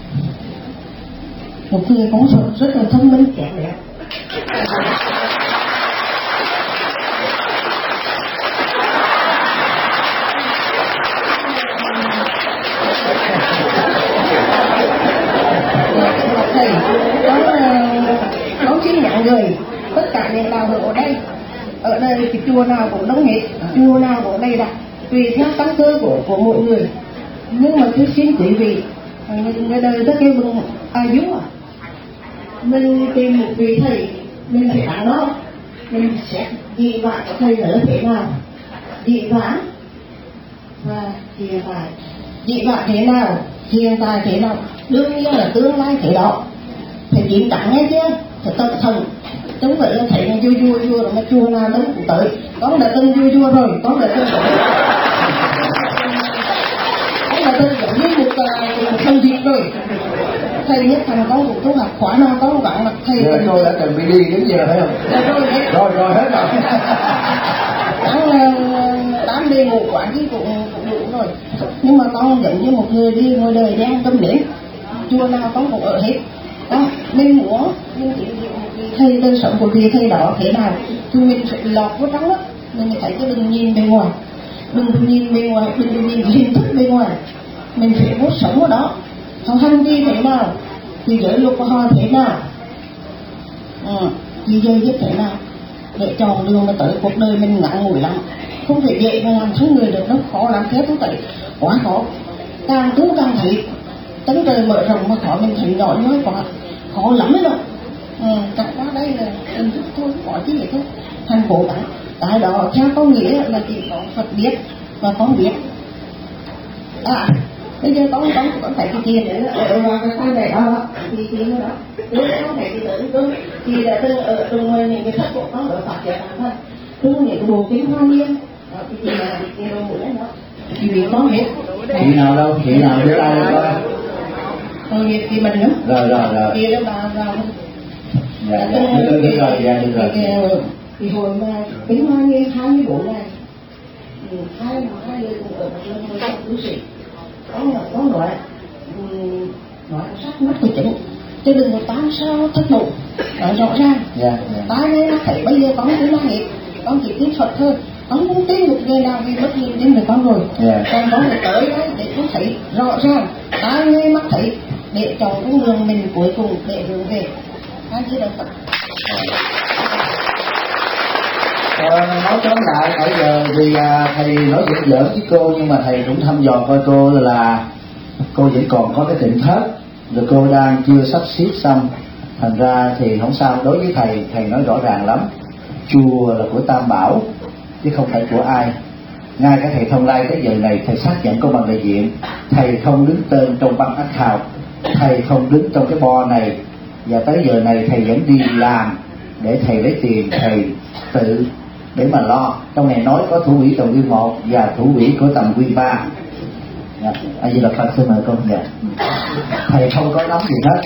một người con rất, rất là thông minh trẻ đẹp. Thầy, con con xin nhận người tất cả những đạo hữu ở đây, ở đây cái chùa nào cũng đông hết, chùa nào cũng đầy đặn, tùy theo căn cơ của của mỗi người. Nhưng mà tôi xin quý vị, người đời ta kêu bằng à dú à, mình tìm một vị thầy, mình phải ăn nó, mình sẽ dị vãng của thầy là thế nào, dị vãng và hiện tại, dị vãng thế nào, hiện tại thế nào, đương nhiên là tương lai thế đó. Phải chín chắn nghe chưa, phải tâm thần, chứ không phải là thấy vui vui vui rồi mà chùa nào đến cũng tới. Con đã từng vui vui rồi, con đã từng tới, con đã từng giống như một một thân dịch rồi. Thầy nhất thành con cũng tu học khóa nào con gắng mặt thầy. Giờ tôi đã chuẩn bị đi đến giờ phải không? Dạ rồi hết. Rồi rồi hết rồi. Con tám đi ngủ quán chứ cũng cũng đủ rồi. Nhưng mà con giống như một người đi ngồi đời đang tâm đến, chùa nào con cũng ở hết. Đó, mình muốn mình chỉ thầy đời sống của vị thầy đó thế nào thì mình phải lọt vào trong đó, mình phải chứ đừng nhìn bề ngoài, đừng nhìn bề ngoài, đừng nhìn hình thức bề ngoài, mình phải muốn sống ở đó, họ hành vi thế nào thì giới luật của họ thế nào, ừ, thì giới giúp thế nào để chọn đường mà tới cuộc đời mình ngắn ngủi lắm, không thể dễ mà làmทั้ng người được, nó khó làm thế tôi thấy quá khó, càng tu càng thấy tấn trời mở rộng mà khó mình thấy nhỏ nói quá khó lắm đấy đâu. Ừ, chẳng qua đây là hình thức thôi, có chứ vậy thôi, thành cố gắng cái đó theo có nghĩa là chỉ có Phật biết và con biết. À bây giờ con con con thấy cái kia nữa ở ngoài cái tay này đó thì thì nó đó nếu con thấy cái tưởng tôi thì là từng ở từng ngoài những cái sách của con ở phát triển bản thân từng những cái bộ kinh hoa niên đó thì chỉ là cái đồ mũi đó thì vì con biết chị nào đâu, chị nào đưa ra đây coi. Rồi thì mình nữa. Rồi rồi rồi. Thì đó bà vào. Dạ dạ. Được được rồi, dạ được rồi. Thì hồi mà tính hoa niên hai mươi bốn ngày, hai mà hai người cùng ở một lần hồi trong cư sĩ, có là có nói, nói sắc mắt của chính, chứ đừng có tám sao thất bụng, nói rõ ràng. Dạ dạ. Ta nghe nó thấy bây giờ con cứ nói hết, con chỉ tin Phật thôi. Con không tin một người nào vì bất nhiên tin người con rồi. Yeah. Còn con phải tới đấy để con thấy rõ ràng, ta nghe mắt thấy để chọn con đường mình cuối cùng để hướng về hai chữ đạo Phật. Ờ, nói tóm lại nãy giờ thì à, thầy nói giỡn giỡn với cô, nhưng mà thầy cũng thăm dò coi cô là cô vẫn còn có cái tỉnh thất, rồi cô đang chưa sắp xếp xong, thành ra thì không sao. Đối với thầy, thầy nói rõ ràng lắm, chùa là của Tam Bảo chứ không phải của ai. Ngay cả thầy Thông Lai tới giờ này thầy xác nhận công bằng đại diện, thầy không đứng tên trong băng ách hào, thầy không đứng trong cái bo này, và tới giờ này thầy vẫn đi làm để thầy lấy tiền thầy tự để mà lo. Trong này nói có thủ quỹ Tầm Quy một và thủ quỹ của Tầm Quy ba. Dạ. A Di Đà Phật, xin mời con. Dạ. Thầy không có nắm gì hết.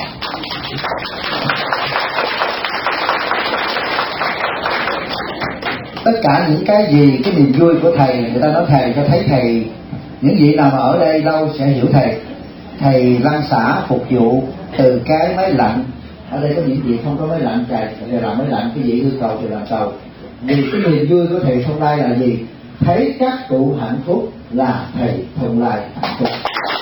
Tất cả những cái gì, cái niềm vui của thầy, người ta nói thầy cho thấy thầy, những vị nào mà ở đây lâu sẽ hiểu thầy. Thầy lăn xả phục vụ từ cái máy lạnh, ở đây có những vị không có máy lạnh, thầy thầy làm máy lạnh, cái vị yêu cầu thì làm cầu. Vì cái niềm vui của thầy Thông Lai là gì? Thấy các cụ hạnh phúc là thầy Thông Lai hạnh phúc.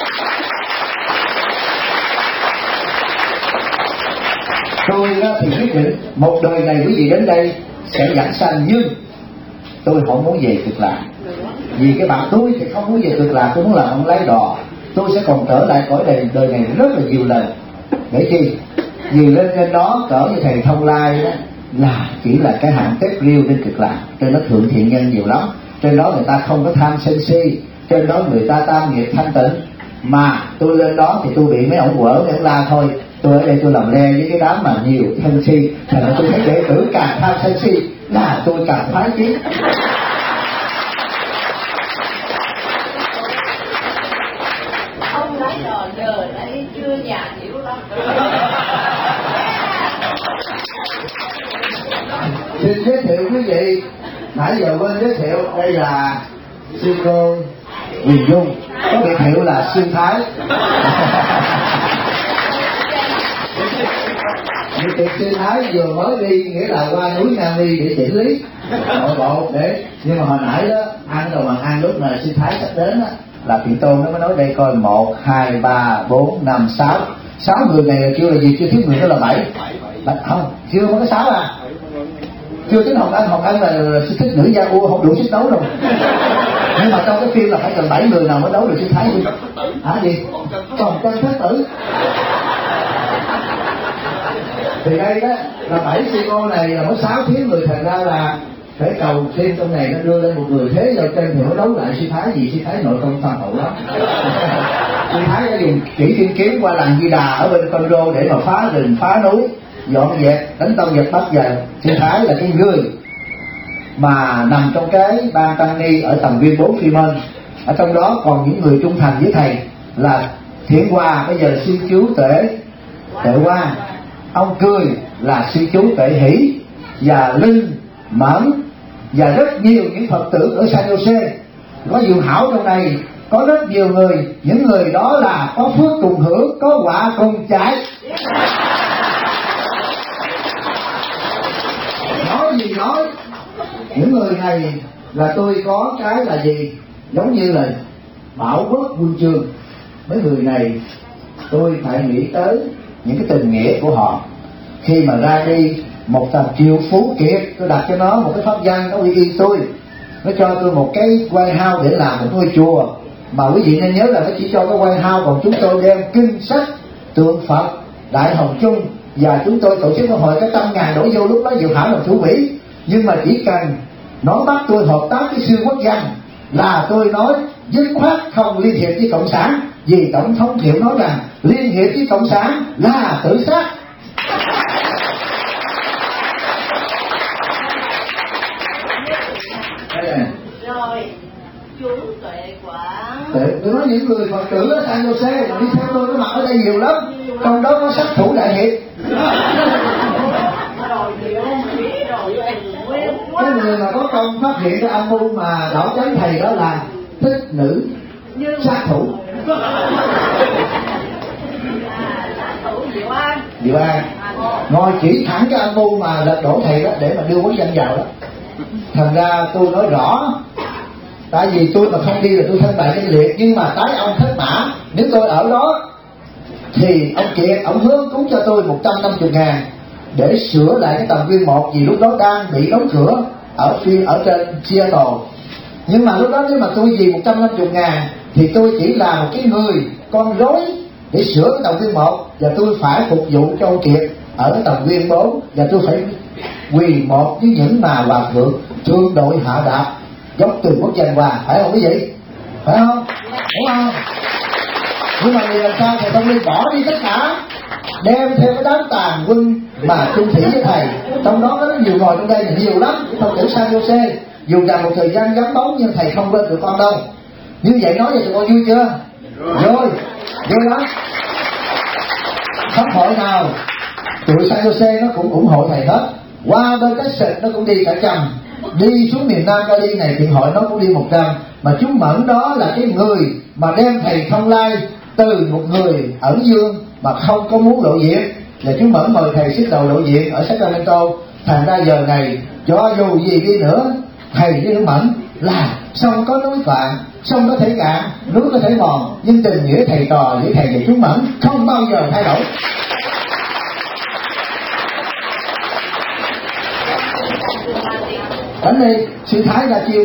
Tôi thì quyết định một đời này quý vị đến đây sẽ giảng sanh, nhưng tôi không muốn về Cực Lạc. Vì cái bạn tôi thì không muốn về Cực Lạc, tôi muốn làm ông lái đò. Tôi sẽ còn trở lại cõi đời đời này rất là nhiều lần. Để chi? Vì lên trên đó cỡ như thầy Thông Lai đó là chỉ là cái hạng tép riêu trên Cực Lạc. Trên đó thượng thiện nhân nhiều lắm, trên đó người ta không có tham sân si, trên đó người ta tam nghiệp thanh tịnh. Mà tôi lên đó thì tôi bị mấy ông quở mấy ông la thôi. Tôi ở đây tôi làm le với cái đám mà nhiều thân si, thành ra tôi thấy đệ tử càng tham sân si là tôi càng phái chiến. Ông lái đò đời đấy chưa già hiểu lắm. quý vị, nãy giờ quên giới thiệu, đây là sư cô Huyền Dung, có biệt hiệu là sư Thái. Những tiệc sư Thái vừa mới đi, nghĩa là qua núi Nga Mi để chỉnh lý nội bộ để, nhưng mà hồi nãy đó ăn rồi mà ăn lúc mà sư Thái sắp đến đó, là Thiện Tôn nó mới nói đây coi một hai ba bốn năm sáu sáu người này là kêu là gì, chưa thiếu người đó là bảy, không chưa có cái sáu à, chưa tính Hồng Ân. Hồng Ân là, là sư thích nữ gia ua không đủ sức đấu đâu, nhưng mà trong cái phim là phải cần bảy người nào mới đấu được sư Thái đi. Hả gì còn chân thất tử thì đây đó là bảy sư cô này là có sáu thiếu người, thành ra là phải cầu xin trong này nó đưa lên một người thế vào trên thì mới đấu lại sư Thái, gì sư Thái nội công toàn hậu lắm. Sư Thái đã dùng chỉ thiên kiếm qua làng Di Đà ở bên Con Rô để mà phá rừng phá núi, dọn dẹp đánh tông dẹp bắt về. Sư Thái là cái người mà nằm trong cái ban tăng ni ở tầng viên bốn Phi Mân, ở trong đó còn những người trung thành với thầy là Thiện Hòa, bây giờ là sư chú Tể Tể Hoa, ông Cười là sư chú Tể Hỷ, và Linh Mẫn và rất nhiều những Phật tử ở San Jose. Có Diệu Hảo trong này, có rất nhiều người, những người đó là có phước cùng hưởng, có quả cùng chạy. Nói gì nói, những người này là tôi có cái là gì, giống như là bảo quốc quân chương. Mấy người này tôi phải nghĩ tới những cái tình nghĩa của họ. Khi mà ra đi một tầm Triệu Phú Kiệt, tôi đặt cho nó một cái pháp văn, nó uy y tôi, nó cho tôi một cái quay hao để làm một ngôi chùa. Mà quý vị nên nhớ là nó chỉ cho cái quay hao, còn chúng tôi đem kinh sách, tượng Phật, Đại Hồng Chung, và chúng tôi tổ chức hội cái trăm ngàn đổ vô. Lúc đó Diệu Hảo làm thủ quỹ, nhưng mà chỉ cần nó bắt tôi hợp tác với sư quốc dân là tôi nói dứt khoát không liên hiệp với cộng sản, vì tổng thống Thiệu nói rằng liên hiệp với cộng sản là tự sát. Rồi chú Tuệ Quảng, tôi nói những người Phật tử ở San Jose đi theo tôi có mặt ở đây nhiều lắm, trong đó có sát thủ đại hiệp. Cái người mà có công phát hiện cái âm mưu mà đảo chánh thầy đó là thích nữ sát thủ. Diệu An ngồi chỉ thẳng cái âm mưu mà lật đổ thầy đó để mà đưa quốc dân vào đó. Thành ra tôi nói rõ, tại vì tôi mà không đi là tôi thân bại danh liệt, nhưng mà tái ông thất mã, nếu tôi ở đó thì ông Kiệt ông hứa cúng cho tôi một trăm năm mươi ngàn để sửa lại cái tầng viên một, vì lúc đó đang bị đóng cửa ở phía ở trên Seattle. Nhưng mà lúc đó nếu mà tôi vì một trăm năm mươi ngàn thì tôi chỉ là một cái người con rối để sửa cái tầng viên một, và tôi phải phục vụ cho ông Kiệt ở cái tầng viên bốn, và tôi phải quỳ một với những mà hòa thượng thương đội hạ đạp dốc từ quốc danh hòa, phải không quý vị? Phải không? Đúng không? Nhưng mà vì làm sao thầy Tông Ly bỏ đi tất cả, đem theo cái đám tàn quân mà chung thủy với thầy, trong đó có rất nhiều ngồi trong đây là nhiều lắm, Phật tử San Jose, dù rằng một thời gian vắng bóng nhưng thầy không quên được con đâu. Như vậy nói về tụi con vui chưa? Rồi, vui lắm. Pháp hội nào tụi San Jose nó cũng ủng hộ thầy hết. Qua bên Texas nó cũng đi cả trăm, đi xuống miền Nam Cali này thì hội nó cũng đi một trăm. Mà chú Mẫn đó là cái người mà đem thầy Thông Lai từ một người ẩn dương mà không có muốn lộ diện, là chú Mẫn mời thầy xích đầu lộ diện ở Sacramento. Thành ra giờ này cho dù gì đi nữa, thầy với chú Mẫn là sông có núi Phạn, sông có thể cạn, núi có thể mòn, nhưng tình nghĩa thầy trò với thầy và chú Mẫn không bao giờ thay đổi. Đến đây sư Thái ra chiêu.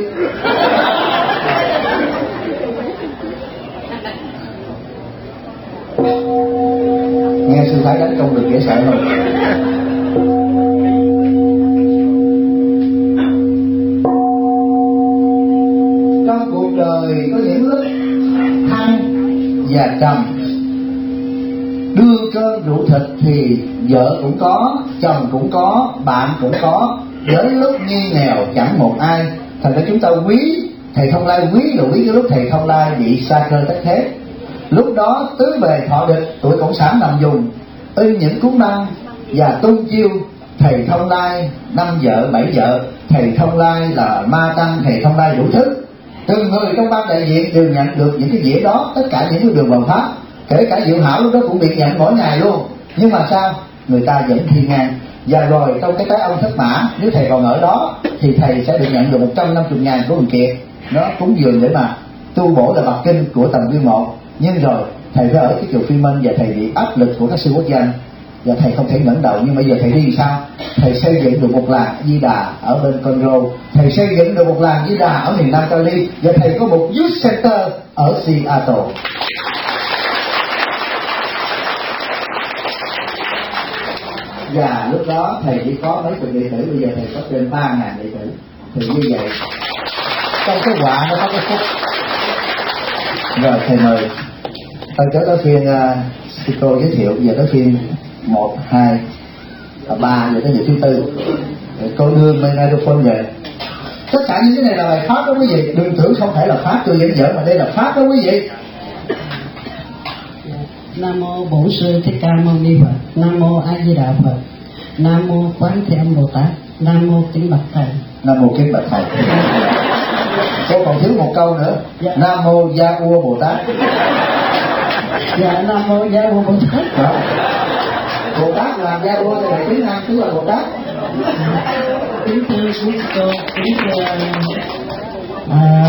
Nghe sư Thái đánh công được dễ sợ không? Trong cuộc đời có những lúc thăng và trầm, đưa cơm rượu thịt thì vợ cũng có, chồng cũng có, bạn cũng có, đến lúc nghi nghèo chẳng một ai. Thành ra chúng ta quý thầy Thông Lai, quý là quý cái lúc thầy Thông Lai bị sa cơ tất thế. Lúc đó tứ bề thọ địch, tụi cộng sản nằm dùng in những cuốn băng và tung chiêu thầy Thông Lai năm vợ bảy vợ. thầy Thông Lai là ma tăng, thầy Thông Lai đủ thứ. Từng người trong ban đại diện đều nhận được những cái dĩa đó, tất cả những cái đường bằng pháp, kể cả Diệu Hảo lúc đó cũng bị nhận mỗi ngày luôn. Nhưng mà sao? Người ta vẫn thi ngang. Và rồi trong cái tái ông thất mã, nếu thầy còn ở đó thì thầy sẽ được nhận được một trăm năm mươi ngàn của Bình Kiệt, nó cúng dường để mà tu bổ là bạc kinh của tầng viên một. Nhưng rồi thầy phải ở cái chùa Phi Minh và thầy bị áp lực của các sư quốc dân và thầy không thể ngẩng đầu. Nhưng bây giờ thầy đi sao? Thầy xây dựng được một làng Di Đà ở bên Conroe, thầy xây dựng được một làng Di Đà ở miền Nam Cali, và thầy có một youth center ở Seattle. Và lúc đó thầy chỉ có mấy chục đệ tử, bây giờ thầy có trên ba ngàn đệ tử. Thì như vậy trong cái quả nó có cái phúc. Rồi thầy mời tôi trở tới phiên uh, cô giới thiệu, giờ tới phiên một, hai, ba, giờ tới giờ thứ tư. Rồi cô đưa microphone về. Tất cả những cái này là bài pháp đó quý vị, đừng tưởng không thể là pháp tôi dẫn dở, mà đây là pháp đó quý vị. Nam mô Bổn Sư Thích Ca Mâu Ni Phật. Nam mô A Di Đà Phật. Nam mô Quán Thế Âm Bồ Tát. Nam mô Kính Bạch Thầy. Nam mô Kính Bạch Thầy. Cô còn thiếu một câu nữa. Dạ. Nam mô Gia Ua Bồ Tát. Dạ, Nam mô Gia Ua Bồ Tát. Đó. Bồ Tát làm Gia Ua thì là tiếng Nam tức là Bồ Tát. Kính thưa quý cô, kính thưa à,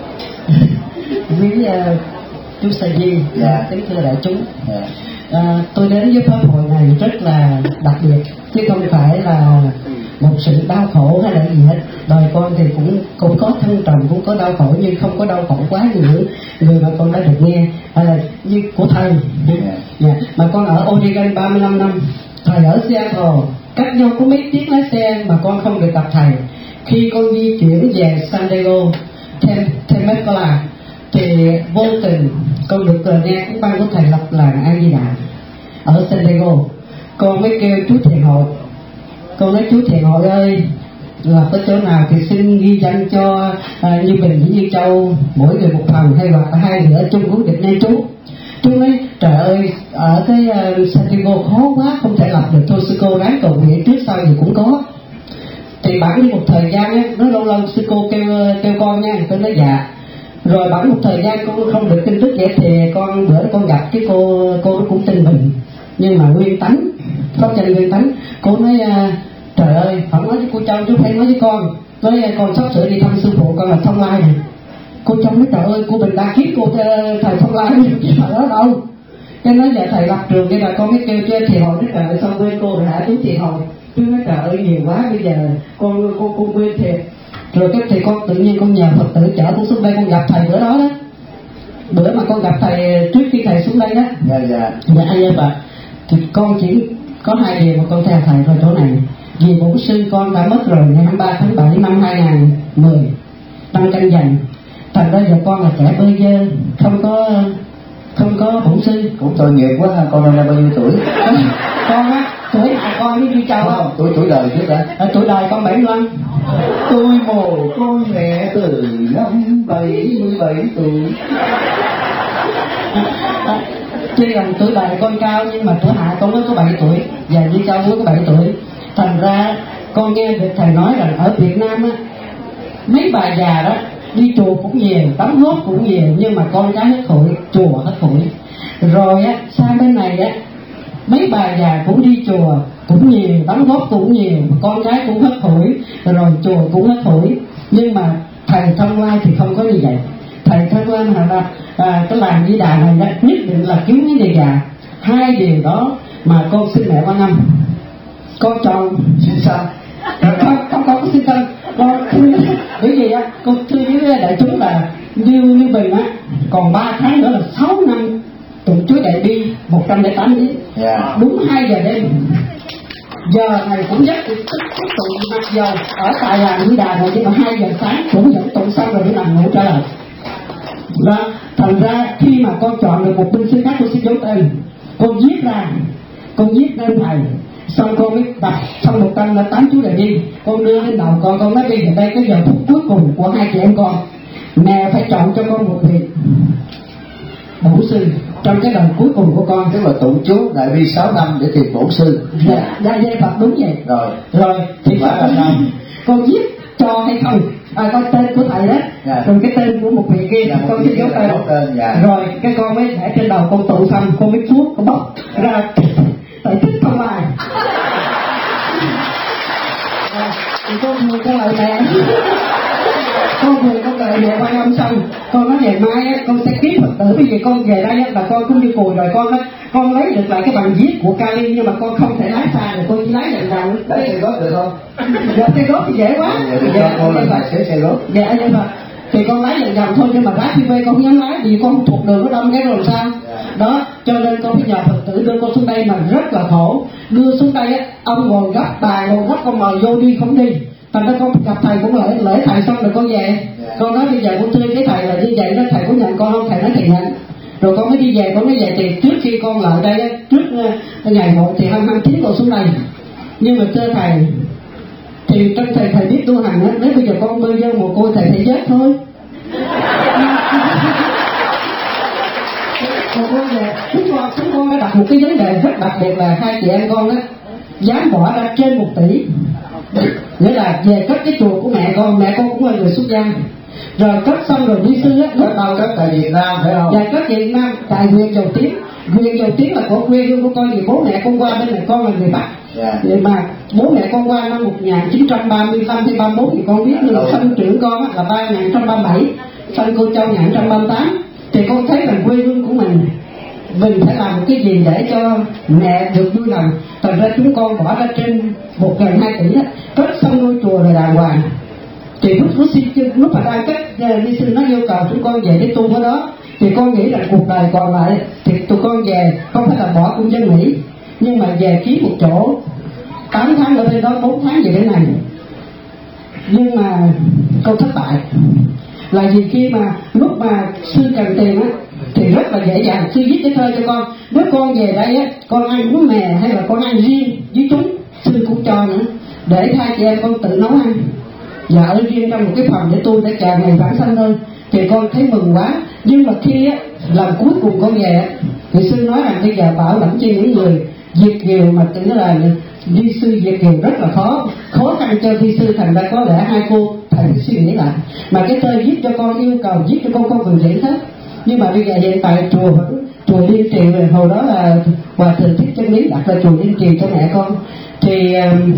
quý à, chú Sa Di, dạ. Kính thưa đại chúng. Dạ. À, tôi đến với pháp hội này rất là đặc biệt, chứ không phải là một sự đau khổ hay là gì hết. Đời con thì cũng cũng có thăng trầm, cũng có đau khổ, nhưng không có đau khổ quá nhiều người mà con đã được nghe à, như của thầy. Yeah. Yeah. Mà con ở Oregon ba mươi lăm năm, thầy ở Seattle, cách nhau có mấy tiếng lái xe mà con không được gặp thầy. Khi con di chuyển về San Diego, Tem Temecula, thì vô tình con được nghe cũng ban của thầy lập làng A Di Đà ở San Diego. Con mới kêu chú Thiện Hội, con nói chú Thiện Hội ơi, là có chỗ nào thì xin ghi danh cho à, Như Bình với Như Châu mỗi người một phần, hay hoặc hai nữa chung cuốn dịch nha chú. Chú nói trời ơi, ở cái uh, San Diego khó quá, không thể lập được, thôi sư cô ráng cầu nguyện trước sau gì cũng có. Thì bản đi một thời gian á, nói lâu lâu sư cô kêu kêu con nha, tôi nói dạ. Rồi bản một thời gian con không được tin tức vậy thì con bữa con gặp cái cô cô nó cũng tin mình, nhưng mà nguyên tánh, pháp chân nguyên tánh. Cô nói uh, trời ơi, phải nói với cô Châu chứ phải nói với con. Nói con sắp sửa đi thăm sư phụ con là Thông Lai này. Cô Châu nói trời ơi, cô Bình đã kiếm cô thầy Thông Lai chứ mà đó đâu. Cái nói giờ thầy lập trường, cái là con mới kêu cho Thiện Hội, nói trời ơi sao quên cô rồi hả chú Thiện Hội. Chứ nói trời ơi nhiều quá, bây giờ con con con quên thiệt. Rồi cái thì con tự nhiên con nhờ Phật tử chở con xuống đây, con gặp thầy bữa đó đó. Bữa mà con gặp thầy trước khi thầy xuống đây đó. Dạ dạ. Dạ anh bà. Thì con chỉ có hai điều mà con theo thầy vào chỗ này. Vì bổn sư con đã mất rồi ngày hai mươi ba tháng bảy năm hai nghìn mười, năm Canh Dần. Thành ra giờ con là trẻ bơ vơ, không có không có bổn sư. Cũng tội nghiệp quá ha, con năm nay bao nhiêu tuổi? Con á, tuổi hại con với Duy Châu không? Tuổi tuổi đời trước đã. À, tuổi đời con bảy mươi lăm. Tôi mồ côi mẹ từ năm bảy mươi bảy tuổi. À, chứ rằng tuổi đời con cao, nhưng mà tuổi hạ con mới có bảy tuổi và Duy Châu mới có bảy tuổi. Thành ra con nghe được thầy nói rằng ở Việt Nam á, mấy bà già đó đi chùa cũng nhiều, đóng góp cũng nhiều, nhưng mà con cái hết hội, chùa hết hội. Rồi á, sang bên này á, mấy bà già cũng đi chùa cũng nhiều, đóng góp cũng nhiều, con cái cũng hết hội, rồi chùa cũng hết hội. Nhưng mà thầy Thông Lai thì không có như vậy. Thầy Thông Lai là à, cái làng Di Đà này đó, nhất định là cứu mấy người già. Hai điều đó mà con xin mẹ Quan Âm, con chọn Xin sao? không không có xin tâm. Con thưa bởi vì á, con thưa với đại chúng là như như Bình á, còn ba tháng nữa là sáu năm tụng Chúa Đại Bi một trăm lẻ tám tiếng. Yeah. Đúng hai giờ đêm. Giờ này cũng rất tích tích tụng mặc dầu ở tại làng Di Đà rồi, nhưng mà hai giờ sáng cũng vẫn tụng xong rồi đi nằm ngủ trở lại. Và thành ra khi mà con chọn được một binh sư khác, con xin dấu tên, con viết ra, con viết tên thầy, xong con mới đọc xong một trăm là tám Chúa Đại Bi, con đưa lên đầu con, con nói bây giờ đây cái giờ phút cuối cùng của hai chị em con, mẹ phải chọn cho con một việc bổn sư trong cái đời cuối cùng của con. Tức là tụng Chúa Đại Bi sáu năm để tìm bổn sư. Dạ, dạ, dạ Phật đúng vậy. Rồi, rồi thì phải là sao? con viết cho hay không, à, coi tên của thầy đó, dạ. rồi cái tên của một vị kia, dạ, con xin dấu tên, tên dạ. rồi cái con mới để trên đầu con tụ xong, con mới chuốt, con bóc ra, thầy thích không ai, à, thì con vừa con lại mẹ, con vừa con lại về quan âm xong, con nói ngày mai á, con sẽ kiếm Phật tử, bây giờ con về đây á, là con cũng như cùi rồi con á, con lấy được lại cái bằng viết của Kali nhưng mà con không thể lái xa được, con chỉ lái lần lần. Lấy xe góp được không? Dạ xe góp thì dễ quá. Dạ, dạ, con là tài xế xe góp. Dạ nhưng mà thì con lái lần lần thôi, nhưng mà lái phi con không dám lái vì con không thuộc đường, nó đông cái rồi sao? Dạ. Đó cho nên con phải nhờ Phật tử đưa con xuống đây mà rất là khổ. Đưa xuống đây á, ông ngồi gấp, bà ngồi gấp, con mời vô đi không đi. Thành ra con gặp thầy cũng lễ lễ thầy xong rồi con về. Yeah. Con nói bây giờ con thưa cái thầy là như vậy đó, thầy có nhận con không? Thầy nói thầy nhận. Rồi con mới đi về, con nói về thì trước khi con lại đây trước uh, ngày một thì hai mươi chín con xuống đây. Nhưng mà thưa thầy thì trong thầy thầy biết tu hành á, nếu bây giờ con bơi vô một cô thầy phải chết thôi. Còn con về chúng con chúng con đã đặt một cái vấn đề rất đặc biệt là hai chị em con á dám bỏ ra trên một tỷ. Nghĩa là về cất cái chùa của mẹ con, mẹ con cũng là người xuất gia, rồi cất xong rồi đi sư á, Cất đâu cất tại Việt Nam phải không? Dạ cất Việt Nam tại huyện Dầu Tiếng. Huyện Dầu Tiếng là của quê hương của con, vì bố mẹ con qua bên này, con là người Bắc. Dạ. Vậy mà bố mẹ con qua năm một nghìn chín trăm ba mươi lăm hay ba mươi mốt thì con biết, nhưng mà sanh trưởng con là ba nghìn chín trăm ba mươi bảy, sanh cô Châu một nghìn chín trăm ba mươi tám, thì con thấy rằng quê hương của mình mình phải làm một cái gì để cho mẹ được vui lòng. Thành ra chúng con bỏ ra trên một gần hai tỷ đó, cất xong ngôi chùa rồi đàng hoàng. Thì lúc lúc xin lúc mà đang cất đi sư nó yêu cầu chúng con về cái tu ở đó, thì con nghĩ rằng cuộc đời còn lại thì tụi con về không phải là bỏ công dân Mỹ, nhưng mà về kiếm một chỗ tám tháng ở bên đó, bốn tháng về bên này. Nhưng mà con thất bại là vì khi mà lúc mà sư cần tiền á thì rất là dễ dàng, sư viết cái thơ cho con, nếu con về đây á con ăn bún mè hay là con ăn riêng với chúng, sư cũng cho nữa để hai chị em con tự nấu ăn và ở riêng trong một cái phòng để tu để chờ ngày vãng sanh thôi. Thì con thấy mừng quá. Nhưng mà khi á lần cuối cùng con về thì sư nói rằng bây giờ bảo lãnh cho những người Việt kiều mà tự là đi sư Việt kiều rất là khó khó khăn cho thi sư, thành ra có lẽ hai cô thầy suy nghĩ lại. Mà cái thơ viết cho con, yêu cầu viết cho con con cần diễn hết. Nhưng mà bây giờ hiện tại chùa chùa Liên Trì, hồi đó là Hòa Thượng Thích Chân Lý đặt ra chùa Liên Trì cho mẹ con, thì um,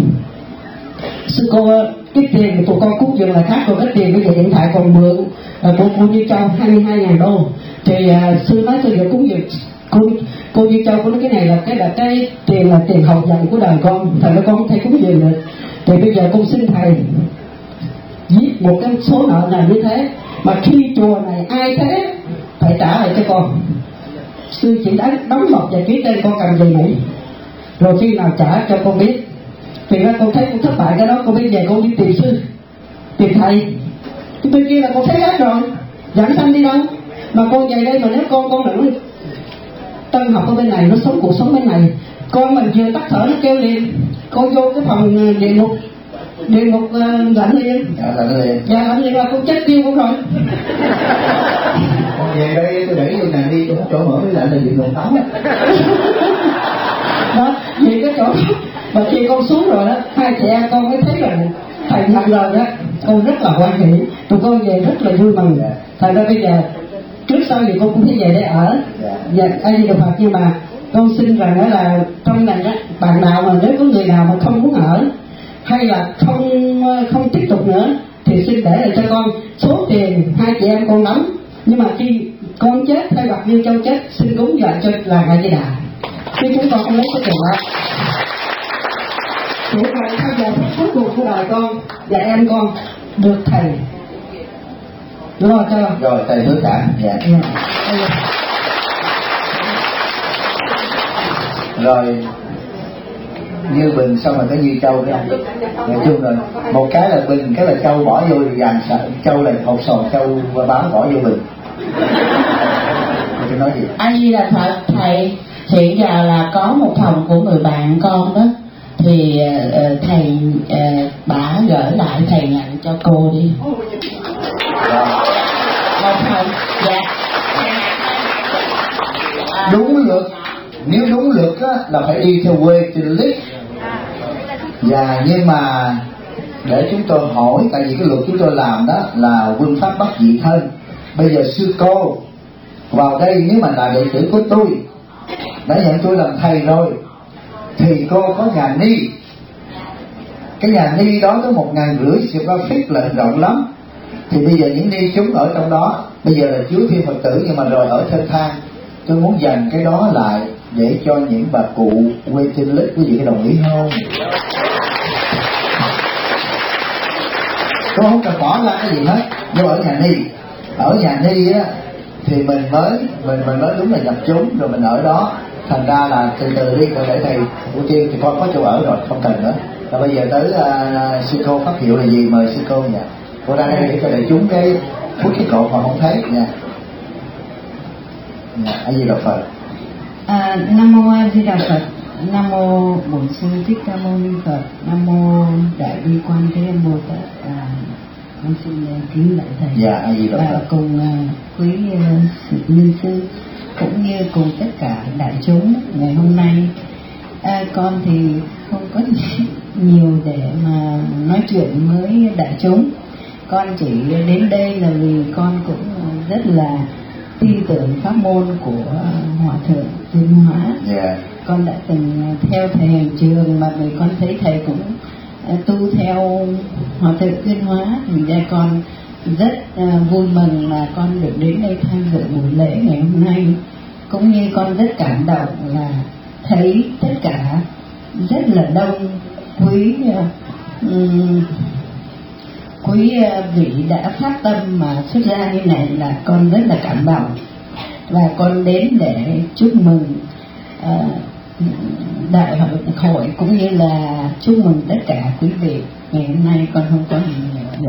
sư cô cái tiền của tụi con cúng dường là khác, còn cái tiền bây giờ hiện tại còn mượn uh, của cô Như Châu hai mươi hai ngàn đô. Thì uh, sư nói sư giờ cúng dường cô cô Như Châu, cô nói cái này là cái là cái tiền là tiền học dạy của đời con, thành ra con không thể cúng dường được. Thì bây giờ con xin thầy viết một cái số nợ này như thế, mà khi chùa này ai thế phải trả lại cho con. Sư chỉ đã đóng một và ký tên con cần gì nữa, rồi khi nào trả cho con biết. Thì ra con thấy con thất bại cái đó, con bây giờ con đi tìm sư, tìm thầy. Thì bên kia là con thấy hết rồi, giảng sanh đi đâu. Mà con về đây mà nếu con con đừng tân học ở bên này, nó sống cuộc sống bên này, con mình vừa tắt thở nó kêu liền, con vô cái phòng địa ngục địa ngục uh, lạnh liền. Dạ lạnh liền. Dạ lạnh liền là con chết tiêu cũng rồi. Con về đây tôi để vô nhà đi, tôi không chỗ mở mới lạnh là địa ngục tắm. Đó, vì cái chỗ mà khi con xuống rồi đó, hai chị em con mới thấy rằng thầy nhận lời đó, con rất là hoan hỷ, tụi con về rất là vui mừng. Dạ. Thành ra bây giờ trước sau thì con cũng phải về đây ở. Dạ. Dạ, ai đi được Phật, nhưng mà con xin rằng đó là trong này á, bạn nào mà nếu có người nào mà không muốn ở hay là không không tiếp tục nữa thì xin để lại cho con số tiền hai chị em con đóng. Nhưng mà khi con chết hay hoặc Như Châu chết, xin cúng lại cho là Ngài Di Đà, chứ chúng con không lấy số tiền đó. Để rồi sau giờ cuối cùng của đời con và em con được thầy lo cho. Rồi thầy hứa cả. Dạ. Yeah. Rồi Như Bình xong rồi cái Như Châu đấy. Nói chung rồi một cái là Bình, cái là Châu bỏ vô thì dàn Châu là hột sòn Châu bám bỏ vô Bình. Tôi nói gì? A Di Đà Phật. Thầy hiện giờ là có một phòng của người bạn con đó, thì uh, thầy uh, bả gửi lại, thầy nhận cho cô đi. Một phòng. Dạ. À, đúng luật, nếu đúng luật á là phải đi theo quê trên list. Dạ, nhưng mà để chúng tôi hỏi, tại vì cái luật chúng tôi làm đó là quân pháp bất dị thân. Bây giờ sư cô vào đây, nếu mà là đệ tử của tôi, đã nhận tôi làm thầy rồi, thì cô có nhà ni. Cái nhà ni đó có một ngàn rưỡi square feet là rộng lắm. Thì bây giờ những ni chúng ở trong đó, bây giờ là chứa thêm Phật tử, nhưng mà rồi ở trên thang. Tôi muốn dành cái đó lại để cho những bà cụ waiting list, quý vị có đồng ý không? Tôi không cần bỏ ra cái gì hết, vô ở nhà ni. Ở nhà ni á thì mình mới mình mình mới đúng là nhập chúng rồi mình ở đó. Thành ra là từ từ đi, rồi để thầy ưu tiên thì con có chỗ ở rồi, không cần nữa. Và bây giờ tới uh, sư cô phát hiệu là gì, mời sư cô nha. Cô ra đây để cho đại chúng cái phút cái cột họ không thấy nha. A Di Đà Phật. À, Nam mô A Di Đà Phật. Nam mô Bổn Sư Thích Ca Mâu Ni Phật. Nam mô Đại Bi Quan Thế Âm Bồ Tát. À, con xin kính lạy thầy. Dạ, A Di Đà Phật. Và cùng uh, quý uh, nhân sư cũng như cùng tất cả đại chúng ngày hôm nay. À, con thì không có gì nhiều để mà nói chuyện với đại chúng. Con chỉ đến đây là vì con cũng rất là tin tưởng pháp môn của Hòa Thượng Tuyên Hóa. Yeah. Con đã từng theo thầy hành trường, mà vì con thấy thầy cũng tu theo Hòa Thượng Tuyên Hóa, thì ra con rất vui mừng là con được đến đây tham dự buổi lễ ngày hôm nay. Cũng như con rất cảm động là thấy tất cả rất là đông quý um, quý vị đã phát tâm mà xuất ra như này, là con rất là cảm động. Và con đến để chúc mừng uh, đại hội hội cũng như là chúc mừng tất cả quý vị. Ngày hôm nay con không có gì nhiều.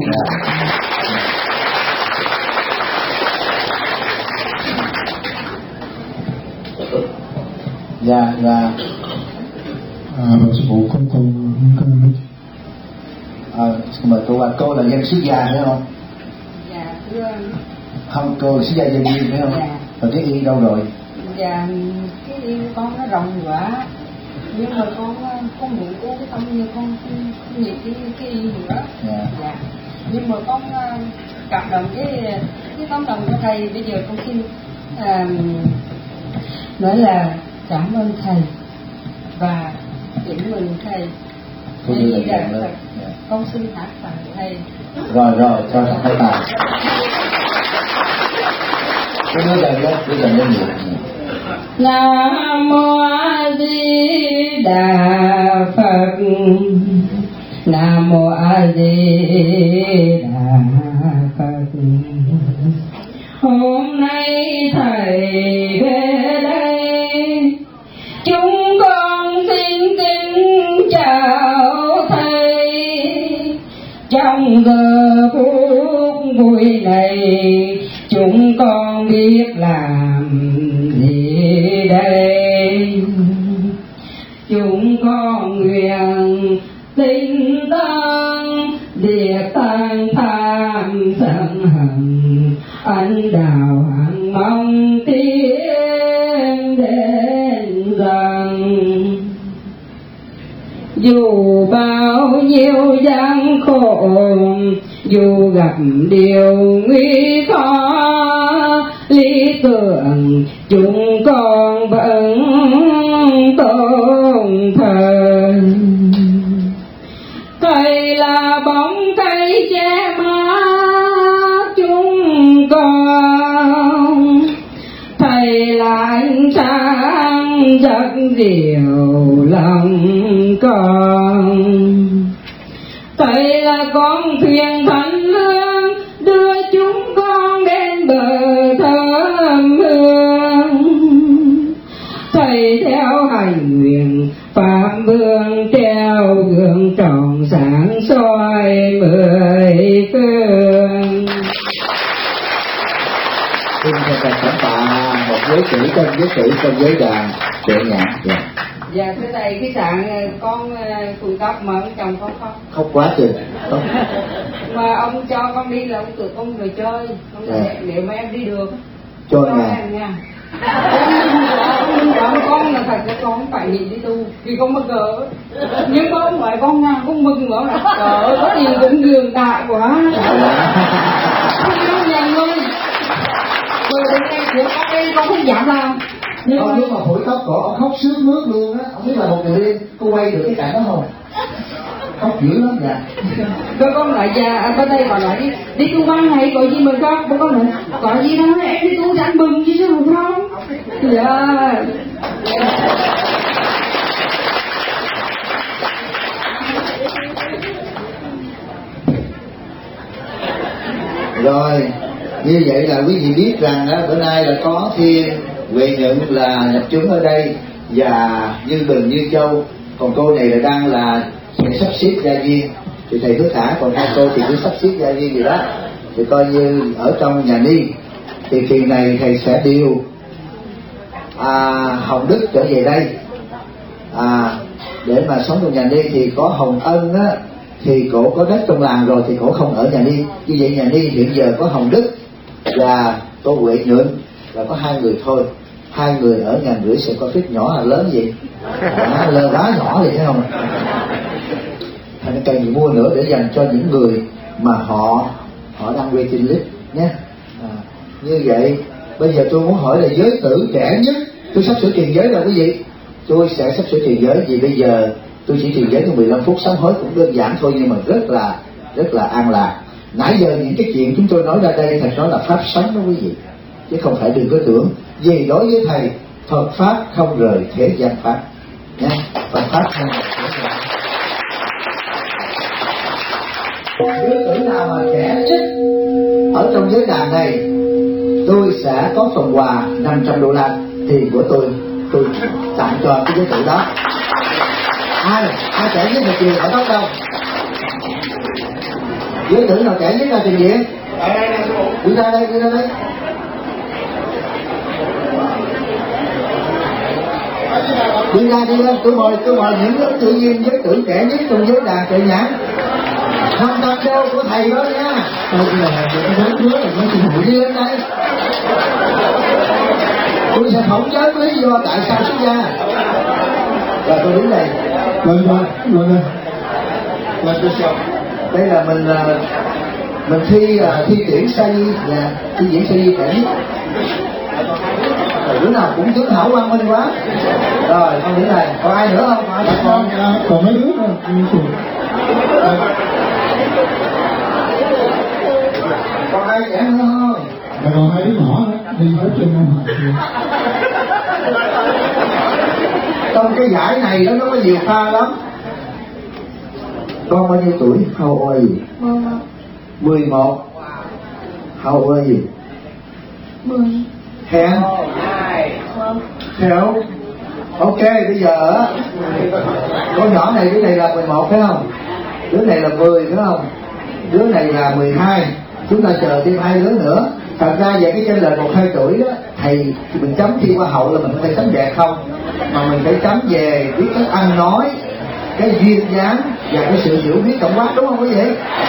Dạ, dạ. À, sư phụ con con con À, mời cô. Cô là dân xuất gia phải không? Dạ thưa. Không, cô là xuất gia dân viên phải không? Dạ. Rồi cái y đâu rồi? Dạ cái y con nó rộng quá, nhưng mà con con muốn uống cái tâm như con không nghĩ cái cái y nữa. Dạ. Dạ. Nhưng mà con cảm động cái cái tấm lòng của thầy. Bây giờ con xin à, nói là cảm ơn thầy và kính mừng thầy. Cô đưa lời nhận lên. Con xin hát tặng thầy. Rồi rồi, cho thầy tài. Cô đưa lời lên, đưa lời lên nhiều. Nam mô A Di Đà Phật. Nam mô A Di Đà Phật. Hôm nay thầy về đây, chúng con xin kính chào thầy. Trong giờ phút vui này, chúng con biết làm gì đây? Chúng con nguyện tinh tấn địa tan tham sân hận, anh đào hằng mong tiến đến gần. Dù bao nhiêu gian khổ, dù gặp điều nguy khó, lý tưởng chúng con vẫn tôn thờ. Thầy là bóng cây che mát chúng con, thầy là ánh sáng rất dịu lòng con. Thầy là con thuyền thanh lương đưa chúng con đến bờ thơm hương. Thầy theo hành nguyện Pháp Vương treo gương tròn sáng soi mười phương. Xin cho thầy cảm tạ một giới sĩ trong giới sĩ trong giới đàn trẻ nhạc. Dạ. Dạ thưa thầy, cái sáng con cùng tóc mà ông chồng con không? Không quá chừng. Không. Mà ông cho con đi là ông tự con người chơi. Ông dạ. Nói, nếu mà em đi được cho em nhà. nha. con mừng quá mà con là phải cho con phải nghỉ đi tu vì con mắc cỡ. Nhưng mà ông ngoại con nào cũng mừng quá là cỡ có gì cũng đường đại quá. Không nhận luôn. Rồi đến đây của con đây con không dám làm. Con nếu mà phổi tóc cổ ông khóc sướt mướt luôn á, không biết là một người điên cô quay được cái cảnh đó không? Khóc dữ lắm dạ. Rồi con nói dạ bên đây còn nói đi đi tu ban ngày có gì mà con bố con nói có gì đâu em đi tu rảnh bừng chứ chứ không? Dạ. Rồi như vậy là quý vị biết rằng đó, bữa nay là có Thiên, Huệ Nhuận là nhập chúng ở đây và Như Bình, Như Châu, còn cô này là đang là sẽ sắp xếp gia viên thì thầy cứ thả, còn hai cô thì cứ sắp xếp gia viên gì đó thì coi như ở trong nhà Ni. Thì kỳ này thầy sẽ điều à, Hồng Đức trở về đây à, để mà sống trong nhà Ni. Thì có Hồng Ân á thì cổ có đất trong làng rồi thì cổ không ở nhà Ni. Như vậy nhà Ni hiện giờ có Hồng Đức và cô Huệ Nhuận là có hai người thôi. Hai người ở ngàn rưỡi sẽ có phép nhỏ là lớn gì à, lơ đá nhỏ thì thấy không. Thành cần gì mua nữa để dành cho những người mà họ họ đang waiting list nhé. À, như vậy bây giờ tôi muốn hỏi là giới tử trẻ nhất, tôi sắp sửa truyền giới rồi quý vị, tôi sẽ sắp sửa truyền giới vì bây giờ tôi chỉ truyền giới trong mười lăm phút, sám hối cũng đơn giản thôi nhưng mà rất là rất là an lạc. Nãy giờ những cái chuyện chúng tôi nói ra đây thật đó là pháp sống đó quý vị, chứ không phải đừng có tưởng. Vì đối với thầy Phật pháp không rời thế gian pháp nhé. Phật pháp không rời thế gian pháp. Đứa tử nào mà trẻ nhất ở trong giới đàn này tôi sẽ có phần quà năm trăm đô la tiền của tôi, tôi tặng cho cái giới tử đó. Ai ai trẻ nhất là tiền ở tóc đâu? Giới tử nào trẻ nhất là tiền gì? Đi ra đây, đi ra đây. Đi ra đi ra, tôi mời tôi mời những ứng cử viên giới tử trẻ nhất trong giới đàn Tuệ Nhãn. năm trăm đô của thầy đó nha. Tôi là bốn đứa là nói chuyện hội đi lên đây. Tôi sẽ phỏng vấn lý do tại sao xuất gia. Rồi tôi đứng đây. Lên lên lên lên. Lên tôi sao? Đây là mình mình thi thi tuyển sa di và thi diễn sa di trẻ nhất. Đứa nào cũng tướng hảo quang minh quá. Rồi con đứng này, còn ai nữa không? Còn, còn, còn mấy đứa nữa. Còn ai trẻ nữa không? Mà còn hai đứa nhỏ nữa, đi ở trên không hả? Trong cái giải này đó nó có nhiều pha lắm. Con bao nhiêu tuổi? How old are you? mười một. How old are you? mười. Hẹn? Theo? Ok, bây giờ con nhỏ này, đứa này là mười một phải không? Đứa này là mười phải không? Đứa này là mười hai. Chúng ta chờ thêm hai đứa nữa. Thật ra về cái chênh lệch một hai tuổi đó, thầy mình chấm thi qua hậu là mình không phải chấm đẹp không, mà mình phải chấm về biết cách ăn nói, cái duyên dáng và cái sự hiểu biết tổng quát, đúng không quý vị?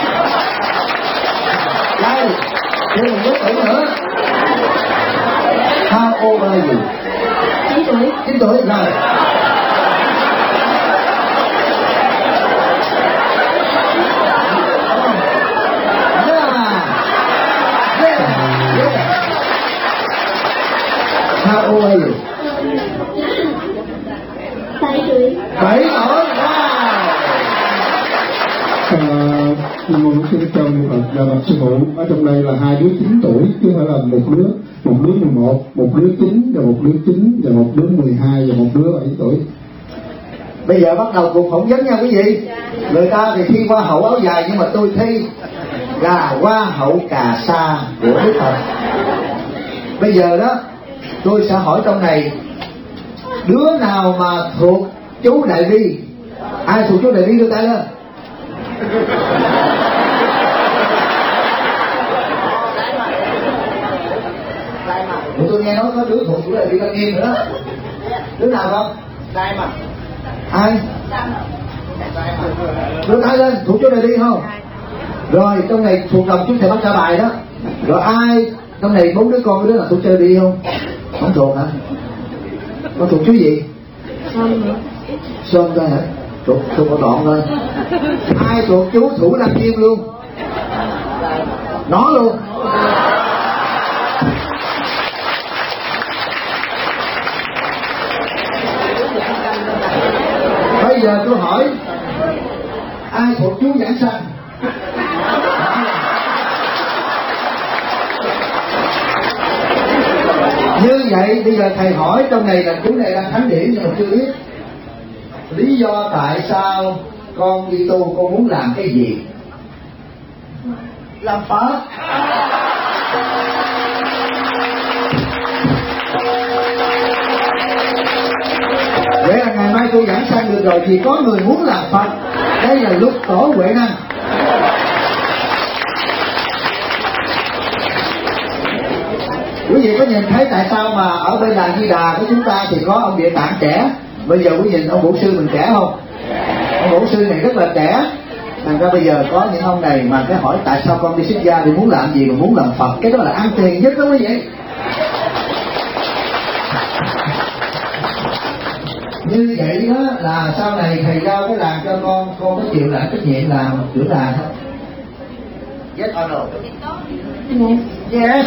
Đây, thêm một đứa tuổi nữa. How old are you? chín tuổi. chín tuổi rồi. How old are you? bảy tuổi. Bảy tuổi. Wow. Ngôn sư trong Phật là bạch sư phụ ở trong đây là hai đứa chín tuổi chứ không phải là một đứa một đứa mười một, một đứa chín và một đứa chín và một đứa mười hai và một đứa bảy tuổi. Bây giờ bắt đầu cuộc phỏng vấn nha quý vị. Người ta thì thi hoa hậu áo dài nhưng mà tôi thi là hoa hậu cà sa của Đức Phật. Bây giờ đó tôi sẽ hỏi trong này đứa nào mà thuộc chú Đại Bi. Ai thuộc chú Đại Bi đưa tay lên. Tôi nghe nói có đứa thuộc chú Đại Bi Lăng Nghiêm nữa. Đứa nào không? Ai? Đưa tay lên, thuộc chú Đại Bi không? Rồi trong này thuộc lòng chúng thầy bắt trả bài đó. Rồi ai trong này bốn đứa con đứa nào thuộc chơi đi không? Không thuộc hả? Con thuộc chú gì? Xong rồi. Sơn thôi hả? Thuộc, thuộc một đoạn thôi. Ai thuộc chú Thủ Lăng Nghiêm luôn? Nó luôn. Bây giờ tôi hỏi, ai thuộc chú Giảng Sanh? Như vậy bây giờ thầy hỏi, trong này là chú này đang thánh điển nhưng mà chưa biết lý do tại sao con đi tu, con muốn làm cái gì? Làm Phật. Vậy là ngày mai tôi giảng sanh được rồi thì có người muốn làm Phật. Đây là lúc tổ Huệ Năng. Quý vị có nhìn thấy tại sao mà ở bên Đài Di Đà của chúng ta thì có ông Địa Tạng trẻ? Bây giờ quý vị nhìn ông Bổn Sư mình trẻ không? Ông Bổn Sư này rất là trẻ. Thành ra bây giờ có những ông này mà cái hỏi tại sao con đi xuất gia thì muốn làm gì mà muốn làm Phật, cái đó là ăn tiền nhất đó quý vị. Như vậy đó là sau này thầy giao cái làng cho con, con có chịu lại trách nhiệm làm trưởng làng không? Yes or no? Yes. Yes.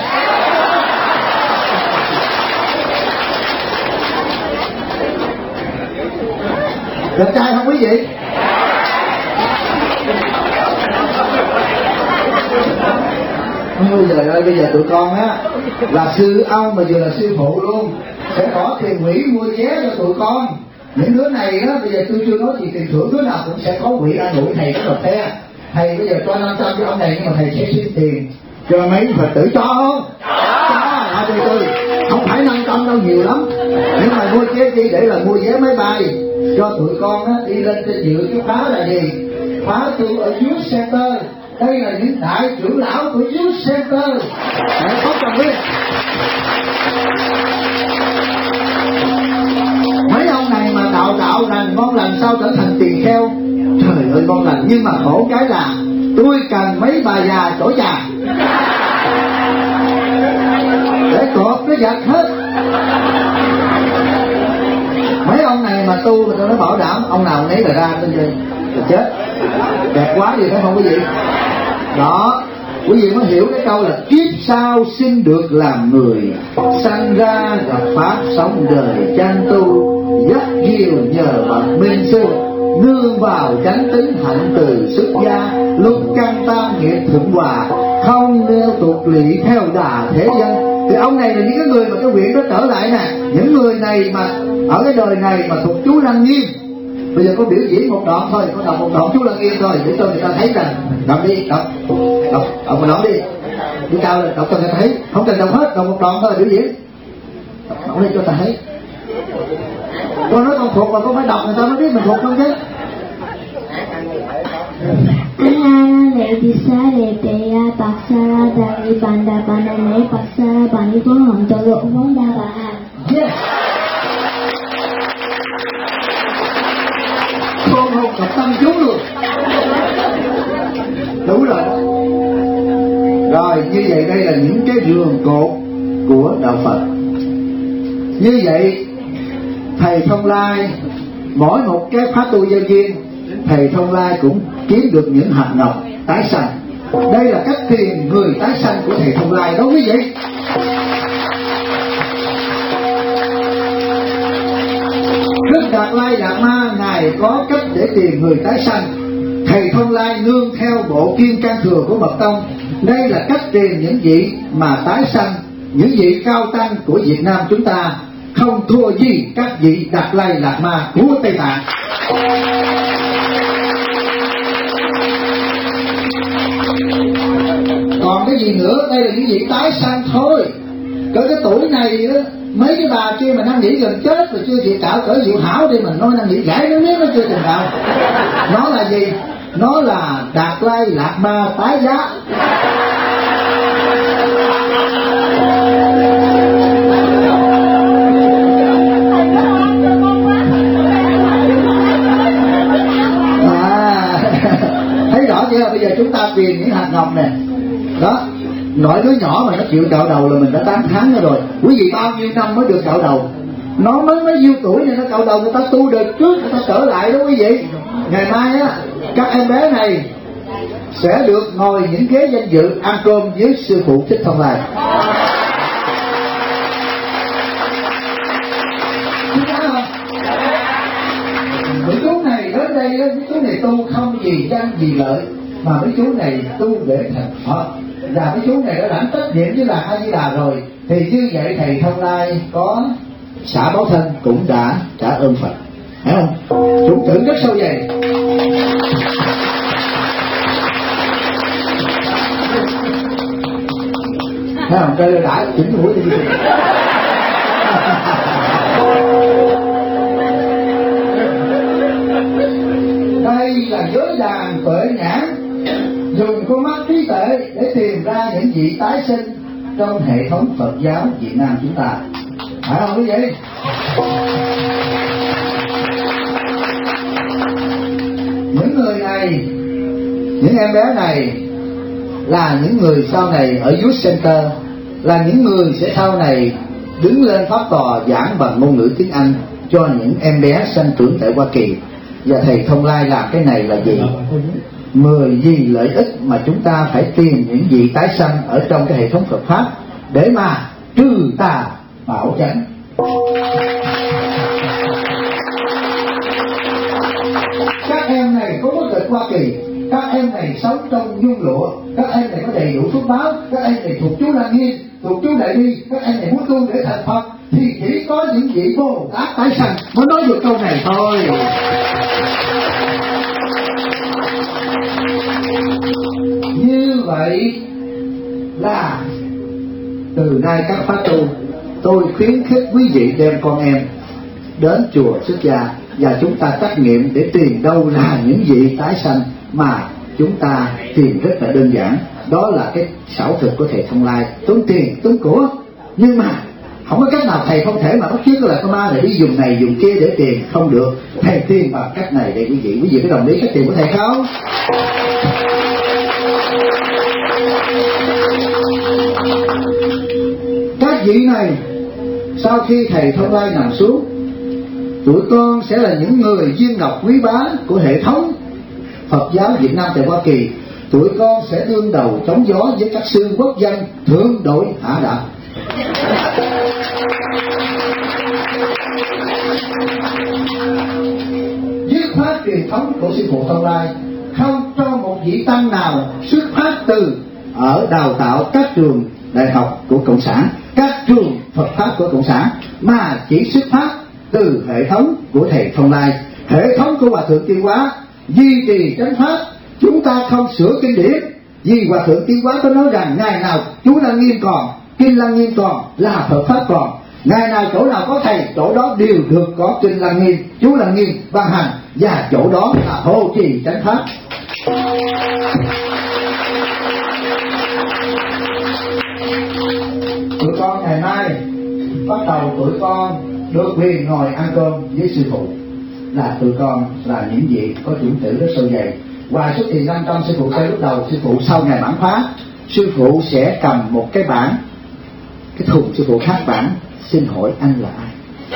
Đẹp trai không quý vị? Ôi trời ơi, bây giờ tụi con á là sư ông mà vừa là sư phụ luôn, sẽ có tiền quỹ mua vé cho tụi con. Những đứa này á, bây giờ tôi chưa nói gì tiền thưởng, đứa nào cũng sẽ có quỹ ăn ủi thầy rất là phe. Thầy bây giờ cho năm trăm cho ông này nhưng mà thầy sẽ xin tiền cho mấy Phật tử cho không? Cho, à tôi tôi không phải năm trăm đâu, nhiều lắm. Nhưng mà mua vé chi để là mua vé máy bay cho tụi con á, đi lên trên dự cái khóa là gì? Khóa tu ở Youth Center. Đây là những đại trưởng lão của Youth Center. Để có cần biết. Mấy ông này mà đạo đạo rằng ngon lành sao trở thành tỳ kheo. Trời ơi ngon lành, nhưng mà khổ cái là tôi cần mấy bà già chỗ già để cột nó giật hết. Mấy ông này mà tu mà tôi nói bảo đảm ông nào nấy là ra tôi chơi là chết. Đẹp quá gì phải không quý vị? Đó, quý vị mới hiểu cái câu là kiếp sau xin được làm người, sanh ra gặp pháp sống đời chan tu, dắt diều nhờ bậc minh sư, nương vào chánh tính hạnh từ xuất gia, lúc căn tam nghiệp thuận hòa, không nêu tục lỵ theo đà thế dân. Thì ông này là những cái người mà cái nguyện đó trở lại nè, những người này mà ở cái đời này mà thuộc chú Lăng Nghiêm. Bây giờ có biểu diễn một đoạn thôi, có đọc một đoạn chú Lăng Nghiêm thôi để cho người ta thấy rằng đọc đi, đọc, đọc, đọc một đoạn đi, đi cao lên, đọc cho người ta thấy, không cần đọc hết, đọc một đoạn thôi biểu diễn, đọc lên cho người ta thấy. Con nói con thuộc mà con phải đọc người ta mới biết mình thuộc không chứ. Lệ đi xa lệ tê ya bạc sa ra đà đi bàn đà bàn đà nế bạc sa ra bàn đi vốn hồng tổ lộ vốn đà bà hà. Yes. Con hồn cặp tâm chú luôn. Đúng rồi. Rồi như vậy đây là những cái giường cột của đạo Phật. Như vậy thầy Thông Lai mỗi một cái khóa tu nhân viên, thầy Thông Lai cũng kiếm được những hạt ngọc tái sanh. Đây là cách tiền người tái sanh của thầy Thông Lai đó quý vị. Đức Đạt Lai Lạt Ma ngài có cách để tiền người tái sanh. Thầy Thông Lai nương theo bộ Kim Cang Thừa của Mật Tông. Đây là cách tiền những vị mà tái sanh, những vị cao tăng của Việt Nam chúng ta không thua gì các vị Đạt Lai Lạt Ma của Tây Tạng. Còn cái gì nữa, đây là những vị tái sanh thôi. Cỡ cái tuổi này đó, mấy cái bà kia mà năn nỉ gần chết rồi chưa chịu cạo cỡ Diệu Hảo đi mà nói năn nỉ gãy nó miếng nó chưa từng nào. Nó là gì? Nó là Đạt Lai Lạt Ma tái giá. À, thấy rõ chưa? Bây giờ chúng ta truyền những hạt ngọc nè. Đó, nội đứa nhỏ mà nó chịu cạo đầu là mình đã tám tháng nữa rồi. Quý vị bao nhiêu năm mới được cạo đầu? Nó mới mấy nhiêu tuổi này nó cầu đầu người ta tu được trước người ta trở lại đó quý vị. Ngày mai á, các em bé này sẽ được ngồi những ghế danh dự ăn cơm với sư phụ Thích Thông Lai. Mấy chú này đến đây, mấy chú này tu không vì danh vì lợi, mà mấy chú này tu để thành Phật. Và mấy chú này đã lãnh trách nhiệm với là A Di Đà rồi, thì như vậy thầy Thông Lai có xả báo thân cũng đã trả ơn Phật, phải không? Chúng tưởng rất sâu vậy. Thấy không? Chơi đã chỉnh mũi đi. Đây là giới đàn tuệ nhãn, dùng con mắt trí tuệ để tìm ra những vị tái sinh trong hệ thống Phật giáo Việt Nam chúng ta, phải không quý vị? Những người này, những em bé này là những người sau này ở Youth Center, là những người sẽ sau này đứng lên pháp tòa giảng bằng ngôn ngữ tiếng Anh cho những em bé sanh trưởng tại Hoa Kỳ. Và thầy Thông Lai làm cái này là gì? Mười vì lợi ích mà chúng ta phải tìm những vị tái sanh ở trong cái hệ thống Phật pháp để mà trừ tà bảo chánh. Các em này có quốc tịch Hoa Kỳ, các em này sống trong nhung lụa, các em này có đầy đủ phước báo, các em này thuộc chú Lăng Nghiêm, thuộc chú Đại Bi, các em này muốn tu để thành Phật, thì chỉ có những vị Bồ Tát tái sanh mới nói được câu này thôi. Như vậy là từ nay các pháp tu, tôi khuyến khích quý vị đem con em đến chùa xuất gia, và chúng ta trách nhiệm để tìm đâu là những vị tái sanh mà chúng ta tìm rất là đơn giản. Đó là cái xảo thuật của thầy Thông Lai, tốn tiền tốn của, nhưng mà không có cách nào thầy không thể mà bắt chước là con ma này đi dùng này dùng kia để tiền, không được. Thầy tìm bằng cách này để quý vị, quý vị có đồng ý cách tiền của thầy không? Các vị này, sau khi thầy Thông Lai nằm xuống, tụi con sẽ là những người viên ngọc quý bá của hệ thống Phật giáo Việt Nam tại Hoa Kỳ. Tụi con sẽ đương đầu chống gió với các sư quốc dân thượng đội hạ đạo. Dứt khoát truyền thống của sư phụ Thông Lai, không cho một vị tăng nào xuất phát từ ở đào tạo các trường đại học của Cộng sản, các trường Phật pháp của Cộng sản, mà chỉ xuất phát từ hệ thống của thầy Thông Lai, hệ thống của Hòa Thượng Tiên Hóa, duy trì chánh pháp. Chúng ta không sửa kinh điển, vì Hòa Thượng Tiên Hóa có nói rằng ngày nào chú Lăng Nghiêm còn, kinh Lăng Nghiêm còn, là Phật pháp còn. Ngày nào chỗ nào có thầy, chỗ đó đều được có kinh Lăng Nghiêm, chú Lăng Nghiêm ban hành, và chỗ đó là hộ trì chánh pháp. Tụi con ngày mai bắt đầu tụi con được quyền ngồi ăn cơm với sư phụ, là tụi con là những vị có chủng tử rất sâu dày. Ngoài số tiền năm trăm sư phụ xây lúc đầu, sư phụ sau ngày mãn khóa, sư phụ sẽ cầm một cái bảng, cái thùng sư phụ khác bảng, xin hỏi anh là ai.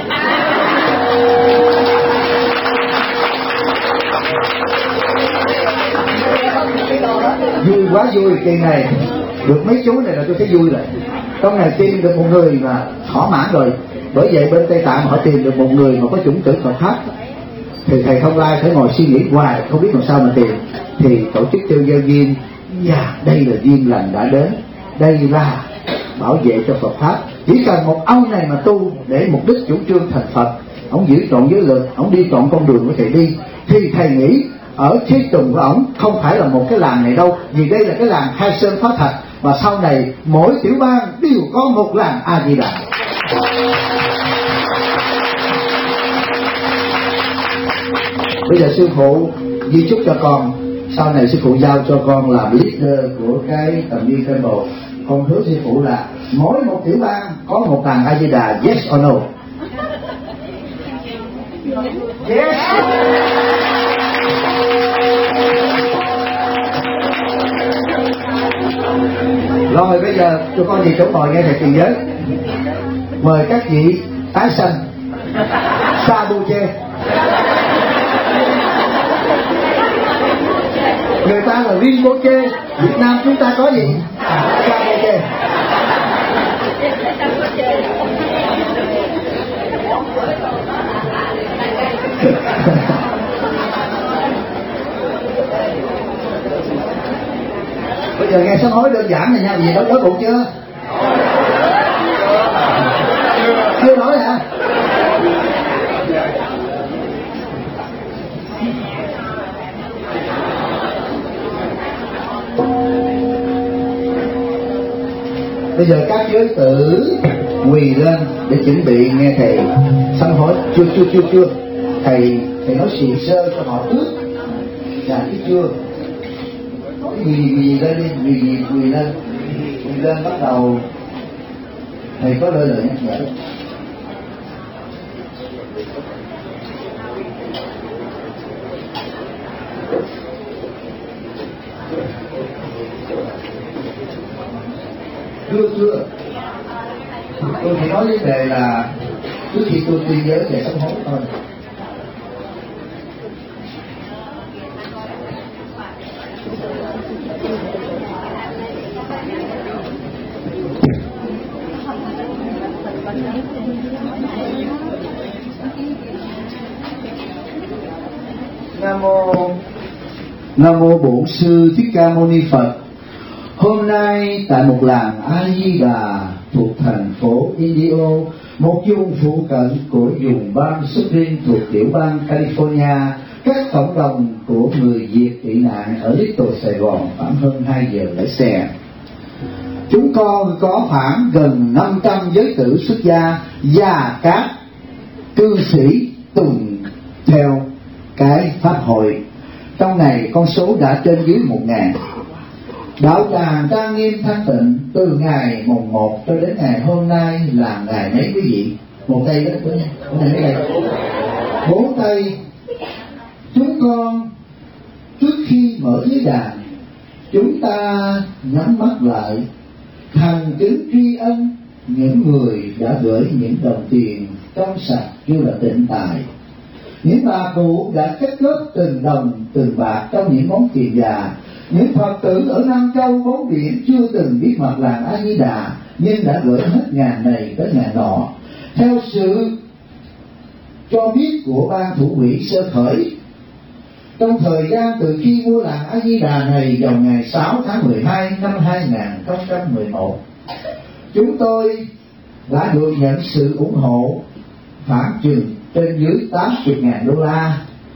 Vui quá vui, tiền này được mấy chú này là tôi thấy vui rồi. Trong này tìm được một người mà thỏa mãn rồi. Bởi vậy bên Tây Tạng họ tìm được một người mà có chủng tử Phật pháp, thì thầy Thông Lai phải ngồi suy nghĩ hoài không biết làm sao mà tìm. Thì tổ chức tiêu giao duyên, và đây là duyên lành đã đến, đây là bảo vệ cho Phật pháp. Chỉ cần một ông này mà tu để mục đích chủ trương thành Phật, ông giữ trọn giới luật, ông đi trọn con đường của thầy đi, thì thầy nghĩ ở thế tùng của ông không phải là một cái làng này đâu, vì đây là cái làng Khai Sơn Phá Thạch, và sau này mỗi tiểu bang đều có một làng A Di Đà. Bây giờ sư phụ di chúc cho con, sau này sư phụ giao cho con làm leader của cái tầm niên Temple. Con hứa sư phụ là mỗi một tiểu bang có một làng A Di Đà, yes or no? Yes. Rồi bây giờ tụi con thì chỗ ngồi nghe thầy truyền giới. Mời các vị tái sanh Sabuche. Người ta là Rinpoche, Việt Nam chúng ta có gì? Sabuche. Bây giờ nghe sám hối đơn giản này nha, gì đó đói bụng chưa? Chưa nói hả? Bây giờ các giới tử quỳ lên để chuẩn bị nghe thầy sám hối. Chưa chưa chưa chưa thầy thầy nói xì sơ cho họ trước là cái chưa quỳ quỳ lên đi, quỳ quỳ quỳ lên quỳ lên bắt đầu thầy có lời lời nhắc nhở. Chưa chưa tôi chỉ nói vấn đề là trước khi tôi tuyên giới về sám hối thôi. Nam mô Nam mô Bổn Sư Thích Ca Mâu Ni Phật. Hôm nay tại một làng A Di Đà thuộc thành phố Indio, một vùng phụ cận của vùng bang Supreme thuộc tiểu bang California, các cộng đồng của người Việt tị nạn ở Little Sài Gòn khoảng hơn hai giờ lái xe. Chúng con có khoảng gần năm trăm giới tử xuất gia và các cư sĩ tùng theo cái pháp hội. Trong này con số đã trên dưới một ngàn. Đạo tràng trang nghiêm thanh tịnh từ ngày mùng một cho đến ngày hôm nay là ngày mấy quý vị? Một tay đó, hôm nay mấy đây? Bốn tay. Chúng con trước khi mở giới đàn, chúng ta nhắm mắt lại, thành kính tri ân những người đã gửi những đồng tiền trong sạch như là tịnh tài. Những bà cụ đã cất góp từng đồng từng bạc trong những món tiền già. Những Phật tử ở Nam Châu bốn biển chưa từng biết mặt làng A Di Đà nhưng đã gửi hết ngàn này tới ngàn nọ. Theo sự cho biết của ban thủ quỹ sơ khởi, trong thời gian từ khi mua làng A Di Đà này vào ngày sáu tháng mười hai năm hai nghìn không trăm mười một, chúng tôi đã được nhận sự ủng hộ khoảng chừng trên dưới tám mươi ngàn đô la.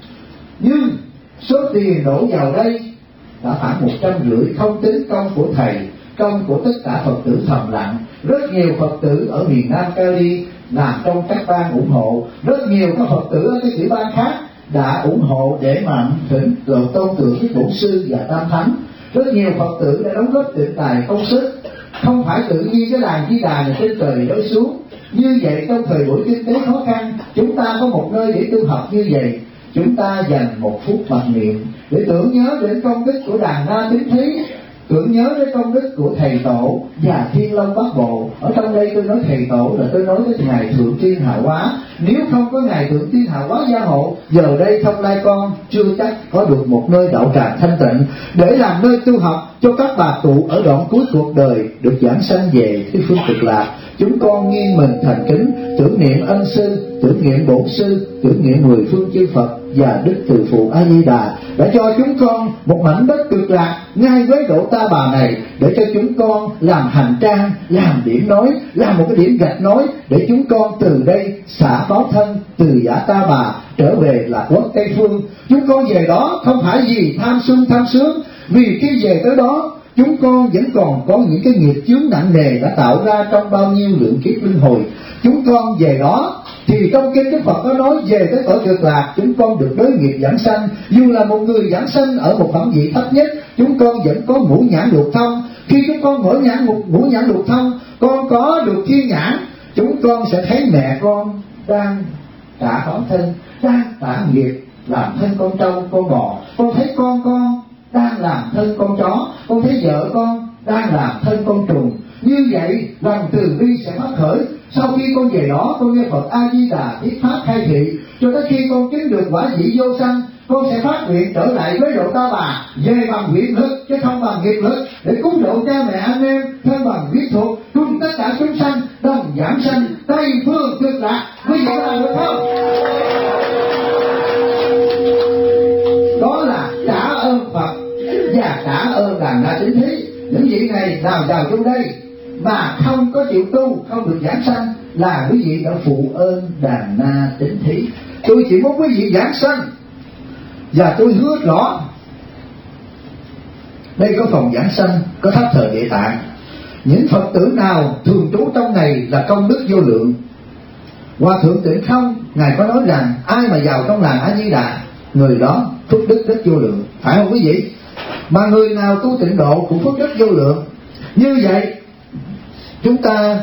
Nhưng số tiền đổ vào đây đã khoảng một trăm rưỡi, không tính công của thầy, công của tất cả Phật tử thầm lặng. Rất nhiều Phật tử ở miền Nam Cali làm trong các ban ủng hộ, rất nhiều các Phật tử ở các tiểu bang khác đã ủng hộ để mà thỉnh tượng tôn tượng với Bổn Sư và Tam Thánh. Rất nhiều Phật tử đã đóng góp tịnh tài công sức. Không phải tự nhiên cái làng Di Đà này trên trời rơi xuống. Như vậy trong thời buổi kinh tế khó khăn, chúng ta có một nơi để tu học như vậy. Chúng ta dành một phút mặc niệm để tưởng nhớ đến công đức của đàn Na Tín Thí, tưởng nhớ đến công đức của thầy tổ và Thiên Long Bát Bộ. Ở trong đây tôi nói thầy tổ là tôi nói đến ngài Thượng Tiên Hạ Hóa. Nếu không có ngài Thượng Tiên Hạ Hóa gia hộ, giờ đây Thông Lai Con chưa chắc có được một nơi đạo tràng thanh tịnh để làm nơi tu học cho các bà cụ ở đoạn cuối cuộc đời được giảng sanh về cái phương cực lạc. Chúng con nghiêng mình thành kính tưởng niệm ân sư, tưởng niệm bổn sư, tưởng niệm mười phương chư Phật và Đức Từ Phụ A Di Đà đã cho chúng con một mảnh đất cực lạc ngay với độ Ta Bà này, để cho chúng con làm hành trang, làm điểm nói, làm một cái điểm gạch nói để chúng con từ đây xả báo thân từ giả Ta Bà trở về lạc quốc Tây Phương. Chúng con về đó không phải vì tham sân tham sướng, vì khi về tới đó chúng con vẫn còn có những cái nghiệp chướng nặng nề đã tạo ra trong bao nhiêu lượng kiếp luân hồi. Chúng con về đó thì trong kinh Đức Phật có nói về tới cõi cực lạc chúng con được đối nghiệp giảng sanh. Dù là một người giảng sanh ở một phẩm vị thấp nhất, chúng con vẫn có ngũ nhãn lục thông. Khi chúng con mở nhãn ngũ nhãn lục thông, con có được thiên nhãn, chúng con sẽ thấy mẹ con đang trả báo thân, đang tạ nghiệp làm thân con trâu con bò. Con thấy con con đang làm thân con chó, con thấy vợ con đang làm thân con trùng, Như vậy lòng từ bi sẽ phát khởi. Sau khi con về đó, con nghe Phật A Di Đà thuyết pháp khai thị, cho tới khi con chứng được quả vị vô sanh, con sẽ phát nguyện trở lại với độ ta bà, về bằng nguyện lực chứ không bằng nghiệp lực, để cứu độ cha mẹ anh em, thân bằng quyến thuộc, cùng tất cả chúng sanh đồng giảng sanh tây phương cực lạc. Quý vị có làm được không? Đó là trả ơn Phật và trả ơn Đàn Na Tín Thí. Những vị này nào vào trong đây mà không có chịu tu, không được giảng sanh, là quý vị đã phụ ơn Đàn Na Tín Thí. Tôi chỉ muốn quý vị giảng sanh, và tôi hứa rõ đây có phòng giảng sanh, có tháp thờ Địa Tạng. Những Phật tử nào thường trú trong này là công đức vô lượng. Hòa thượng Tịnh Không ngài có nói rằng ai mà vào trong làng A Di Đà, người đó phước đức rất vô lượng, phải không quý vị? Mà người nào tu tịnh độ cũng phước đức vô lượng. Như vậy chúng ta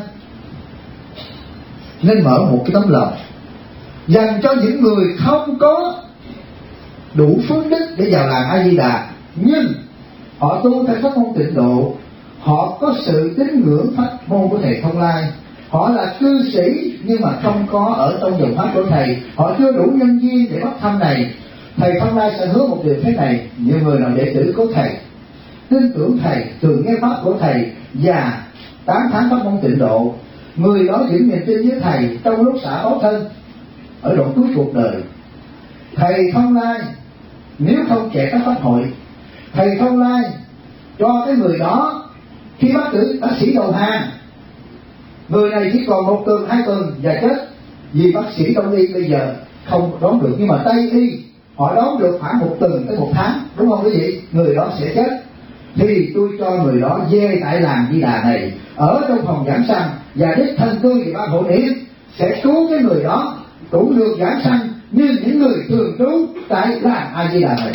nên mở một cái tấm lòng dành cho những người không có đủ phước đức để vào làng A Di Đà, nhưng họ tu theo pháp môn tịnh độ, họ có sự tín ngưỡng pháp môn của thầy Thông Lai, họ là cư sĩ nhưng mà không có ở trong dòng pháp của thầy, họ chưa đủ nhân duyên để bắt thăm này. Thầy Thông Lai sẽ hứa một điều thế này: nhiều người nào đệ tử của thầy, tin tưởng thầy, thường nghe pháp của thầy và tán thán pháp môn tịnh độ, người đó giữ niềm tin với thầy trong lúc xả báo thân ở đoạn cuối cuộc đời. Thầy Thông Lai nếu không chạy các pháp hội, thầy Thông Lai cho cái người đó khi bác tử bác sĩ đầu hàng, người này chỉ còn một tuần hai tuần và chết, vì bác sĩ đông y bây giờ không đón được, nhưng mà Tây y họ đón được khoảng một tuần tới một tháng, đúng không quý vị? Người đó sẽ chết, thì tôi cho người đó về tại làng Di Đà này, ở trong phòng giảng sanh, và đích thân tôi thì ban hộ niệm sẽ cứu cái người đó cũng được giảng sanh như những người thường trú tại làng A Di Đà này.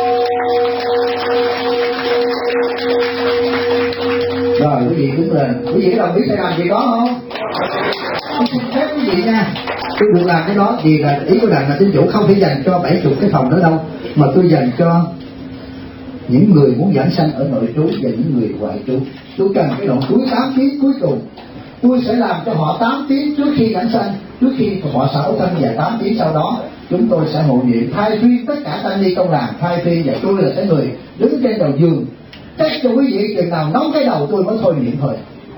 Rồi quý vị đứng lên, quý vị đồng ý sẽ làm gì đó không? Tôi xin phép quý vị nha, tôi được làm cái đó vì là ý của Đàn Na Tín Chủ không phải dành cho bảy chục cái phòng đó đâu, mà tôi dành cho những người muốn giảng sanh ở nội trú và những người ngoại trú. Tôi cần cái đoạn cuối tám tiếng cuối cùng, tôi sẽ làm cho họ tám tiếng trước khi giảng sanh, trước khi họ xả thân, và tám tiếng sau đó chúng tôi sẽ hộ niệm thay phiên tất cả tăng ni trong làng thay phiên, và tôi là cái người đứng trên đầu giường cách cho quý vị chừng nào nóng cái đầu tôi mới thôi niệm thôi.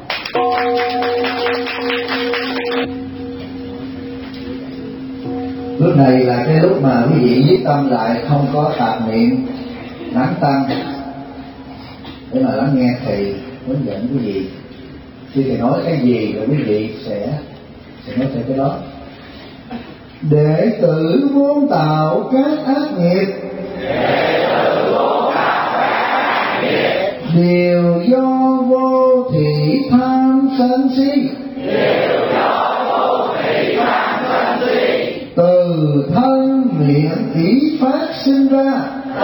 Lúc này là cái lúc mà quý vị viết tâm lại, không có tạp niệm nắng tâm, để mà lắng nghe thầy hướng dẫn quý vị. Khi thầy nói cái gì rồi quý vị sẽ sẽ nói theo cái đó. Đệ tử vốn tạo các ác nghiệp, đều do vô thị tham sân si, từ thân miệng ý phát sinh ra.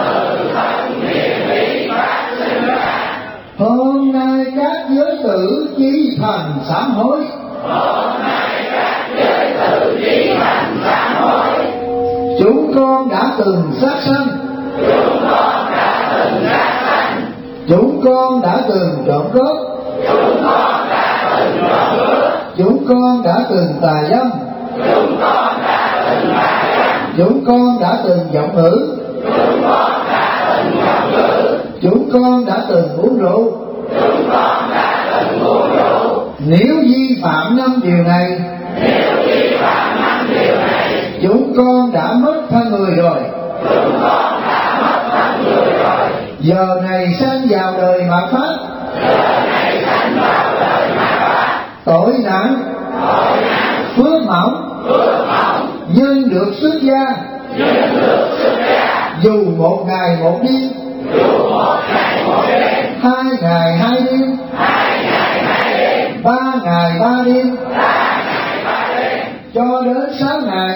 Hôm nay các giới tử chí thành sám hối, chúng con đã từng sát sanh, chúng con đã từng trộm cướp, chúng con đã từng tà dâm, chúng con đã từng vọng ngữ, chúng con đã từng uống rượu. Nếu vi phạm năm điều này, chúng con đã mất thân người rồi. Giờ này sanh vào đời mà phát, tội nặng, phước mỏng, nhưng được xuất gia, dù một ngày một đêm, hai ngày hai đêm, ba ngày ba đêm, cho đến sáu ngày,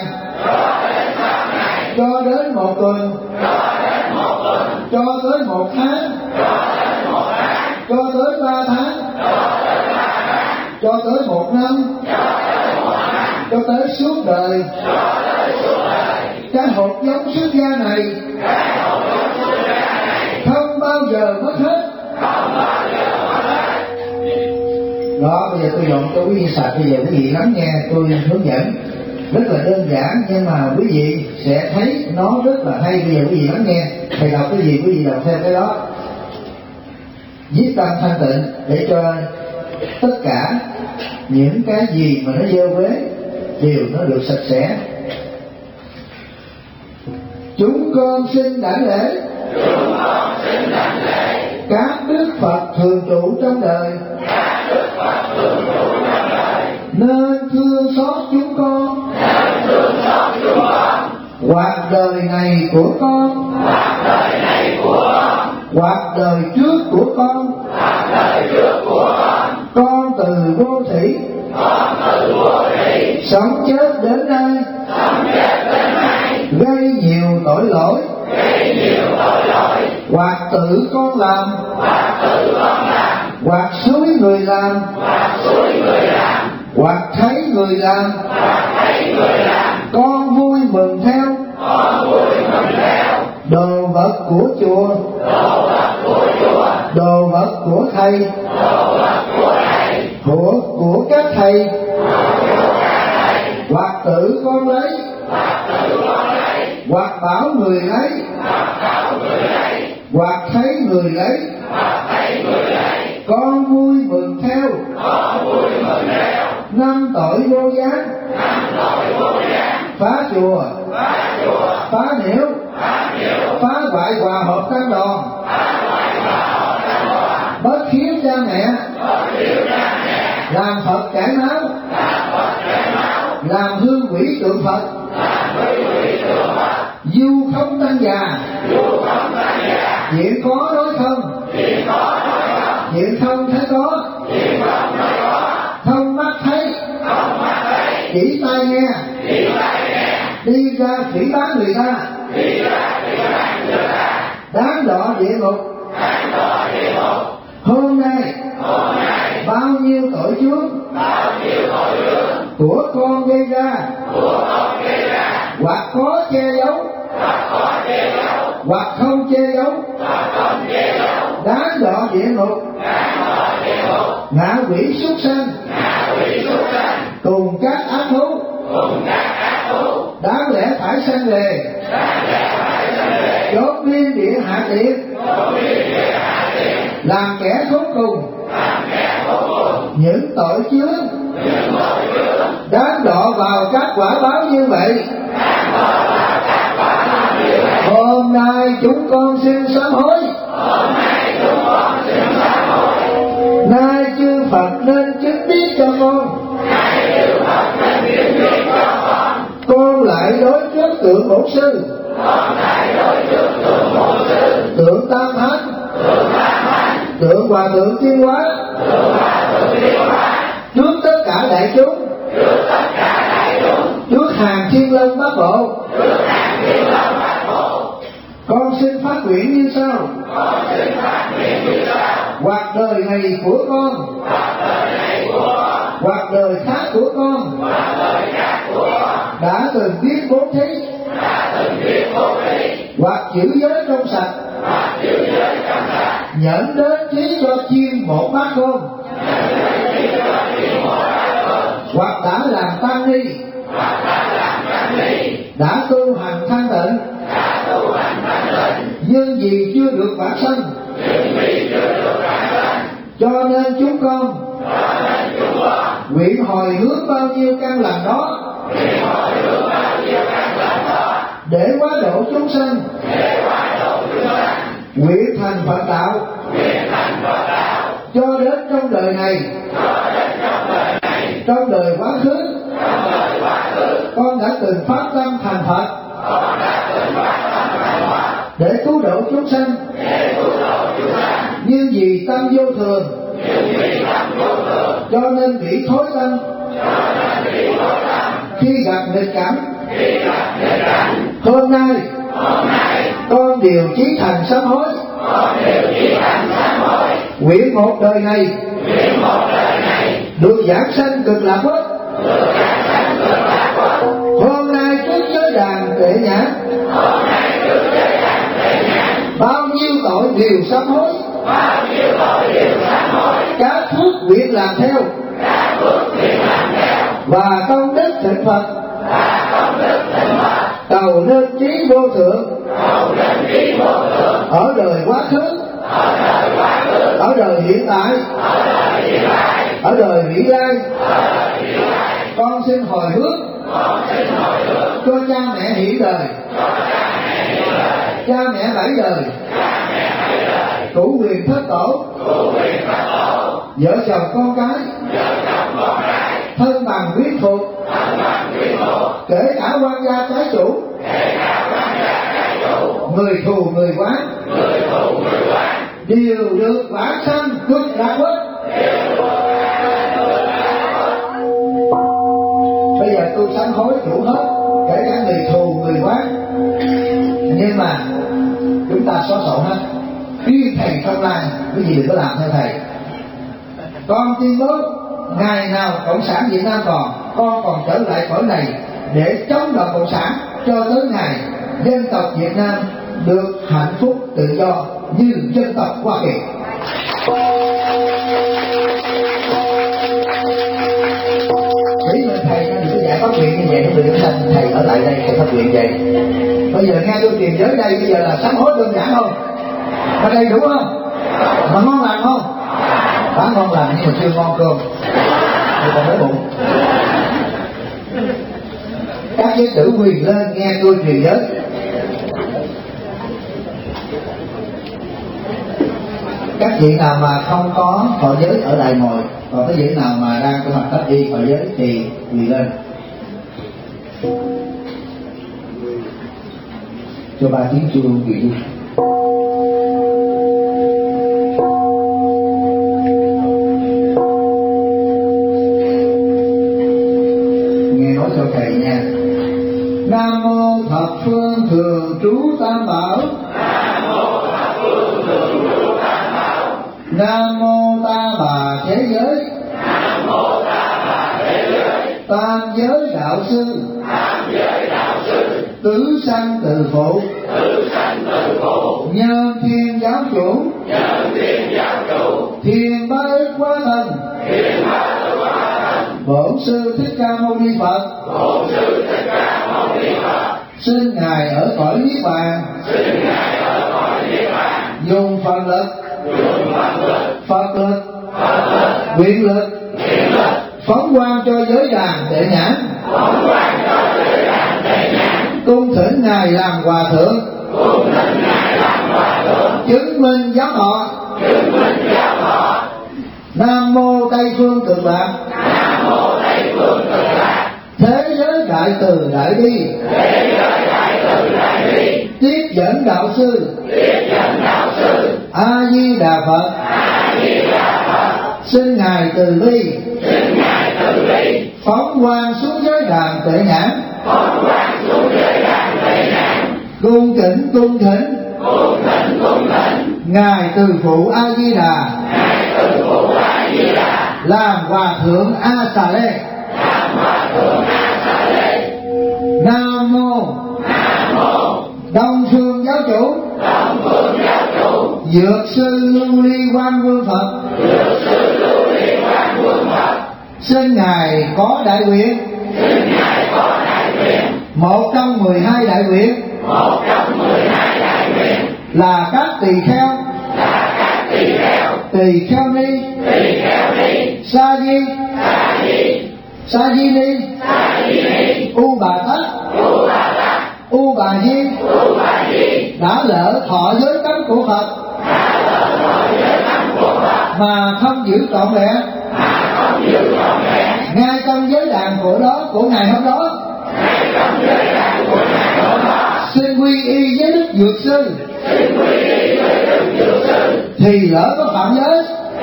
cho đến một tuần, cho tới một tháng, cho tới ba tháng, cho tới một năm, cho tới suốt đời. Cái hột giống xuất gia này không bao giờ mất hết. Đó, bây giờ tôi dọn cho quý vị sạch, bây giờ quý vị lắng nghe tôi hướng dẫn. Rất là đơn giản nhưng mà quý vị sẽ thấy nó rất là hay. Bây giờ quý vị lắng nghe, thầy đọc cái gì quý vị đọc theo cái đó. Viết tâm thanh tịnh để cho tất cả những cái gì mà nó dơ uế đều nó được sạch sẽ. Chúng con xin đảnh lễ các đức Phật thường trụ trong đời, nên thương xót chúng con, hoặc đời này của con, hoặc đời trước của con. Con từ vô thủy, sống chết đến nay, gây nhiều tội lỗi, hoặc tự con làm, hoặc xúi người làm, hoặc thấy người làm, con vui mừng theo. Đồ vật của chùa, đồ vật của thầy, của của các thầy, hoặc tự con lấy, hoặc bảo người lấy, hoặc thấy người lấy, con vui mừng theo. Năm tội vô gián, phá chùa, phá nhiễu, phá hoại hòa hợp tăng đoàn, bất hiếu cha mẹ, làm Phật cải máu, làm hương quỷ tượng Phật, du không tăng già, chuyện có nói không, chuyện không thấy có, không mắt thấy, chỉ tai nghe, đi ra phỉ bán người ta, đáng đọa địa ngục. Hôm nay bao nhiêu tội chướng của con gây ra, hoặc có che giấu, hoặc không che giấu, đáng đọa địa ngục. Ngạ quỷ súc sanh, cùng các ác thú, đáng lẽ phải sanh về, chốn biên địa hạ địa, làm kẻ khốn cùng, những tội chướng, đáng đọa vào các quả báo như vậy. Hôm nay chúng con xin sám hối. Nay chư Phật nên chứng biết cho con. Con lại đối trước tượng Bổn Sư, tượng Tam Thánh, tượng Hòa Thượng Tiên Hóa, trước tất cả đại chúng, trước hàng Thiên Lân Bát Bộ, con xin phát nguyện như sau. Hoặc đời này của con, hoặc đời khác của con, đã từng biết bố thí, hoặc giữ giới trong sạch, nhẫn đến trí cho chim một bát cơm, hoặc đã làm tăng ni, đã tu hành thanh tịnh, nhưng vì chưa được vãng sanh, cho nên chúng con nguyện hồi hướng bao nhiêu căn lành đó để hóa độ chúng sanh, nguyện thành Phật đạo, cho đến trong đời này, trong đời quá khứ, con đã từng phát tâm thành Phật để cứu độ chúng sanh, nhưng vì tâm vô thường cho nên bị thối tâm. Khi gặp nghịch cảnh, hôm nay con điều chí thành sám hối, nguyện một đời này được giảng sanh cực lạc quốc. Hôm nay trước giới đàn Tuệ Nhãn, bao nhiêu tội đều sám hối, các phước nguyện làm theo, và công đức thịnh Phật, cầu nên trí vô thượng, ở đời quá khứ, ở đời hiện tại, ở đời vị lai. Con xin hồi hướng cho cha mẹ hiện đời, cha mẹ bảy đời, cửu quyền thất tổ, vợ chồng con cái, thân bằng quyến thuộc, kể cả quan gia trái chủ, người thù người quán, đều được vãng sanh cực lạc quốc. Bây giờ tôi sám hối đủ hết, kể cả người thù người quán, nhưng mà chúng ta xóa sổ hết. Khi thầy không làm, cái gì đừng có làm theo thầy. Con tuyên bố ngày nào cộng sản Việt Nam còn, con còn trở lại cõi này để chống đỡ cộng sản cho tới ngày dân tộc Việt Nam được hạnh phúc tự do như dân tộc Hoa Kỳ. Chỉ mình thầy nên cứ giải phát nguyện như vậy, không được sanh thầy ở lại đây thầy phát nguyện vậy. Bây giờ nghe tôi truyền giới đây, bây giờ là sám hối đơn giản không? Ở đây đúng không? Mà ngon lành không? Bán ngon lành nhưng mà chưa ngon cơm, tôi còn đói bụng. Các giới tử quỳ lên nghe tôi truyền giới. Các vị nào mà không có thọ giới ở lại ngồi, còn cái vị nào mà đang có mặt cách đi thọ giới thì quỳ lên. Cho ba tiếng chuông quỳ đi. Nghe nói cho thầy nha. Nam mô thập phương thường trú tam bảo. Nam mô ta bà thế giới. Nam mô ta bà thế giới. Tam giới đạo sư. Tam giới đạo sư. Tứ sanh từ phụ. Tứ sanh từ phụ. Nhân thiên giáo chủ. Nhân thiên giáo chủ. Thiên bá ức quá thân. Thiên bá ức quá thân. Bổn sư Thích Ca Mâu Ni Phật. Bổn sư Thích Ca Mâu Ni Phật. Xin ngài ở cõi niết bàn. Xin ngài ở cõi niết bàn. Dùng phần lực. Phật lực, quyền lực, phóng quang cho giới đàn đệ nhãn, cung thỉnh ngài làm hòa thượng, chứng minh giáo họ. Nam mô Tây phương cực lạc, thế giới đại từ đại bi, tiếp dẫn đạo sư, A Di Đà Phật. Xin ngài từ bi, phóng quang xuống giới đàn tuệ nhãn, cung kính cung thỉnh ngài từ phụ A Di Đà, làm hòa thượng A Xà Lê. Nam mô Đông phương giáo chủ, Dược sư Lưu Ly Quan Vương Phật. Xin ngài có đại nguyện, một trong mười hai đại nguyện, là các tỳ kheo, tỳ kheo ni, sa di, sa di ni, u bà tát, u bà di, đã lỡ thọ giới cấm của Phật mà không giữ trọn vẹn, ngay trong giới đàn của đó của ngày hôm đó, xin quy y với đức dược sư, thì lỡ có phạm giới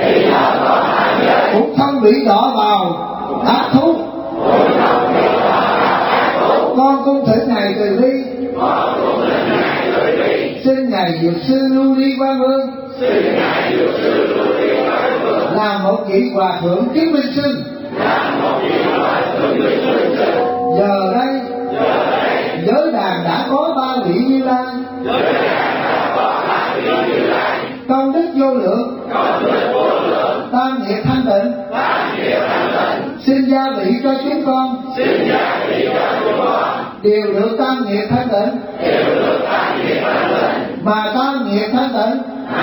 cũng không bị đọa vào ác thú. Con cung thỉnh ngài từ bi, xin ngài dược sư Lưu Ly Quan Vương là một vị hòa thượng chứng minh sư. Giờ đây giới đàn đã có ba vị Như Lai, công đức vô lượng, tam nghiệp thanh tịnh, xin gia vị cho chúng con, đều được tam nghiệp thanh tịnh, mà tam nghiệp thanh tịnh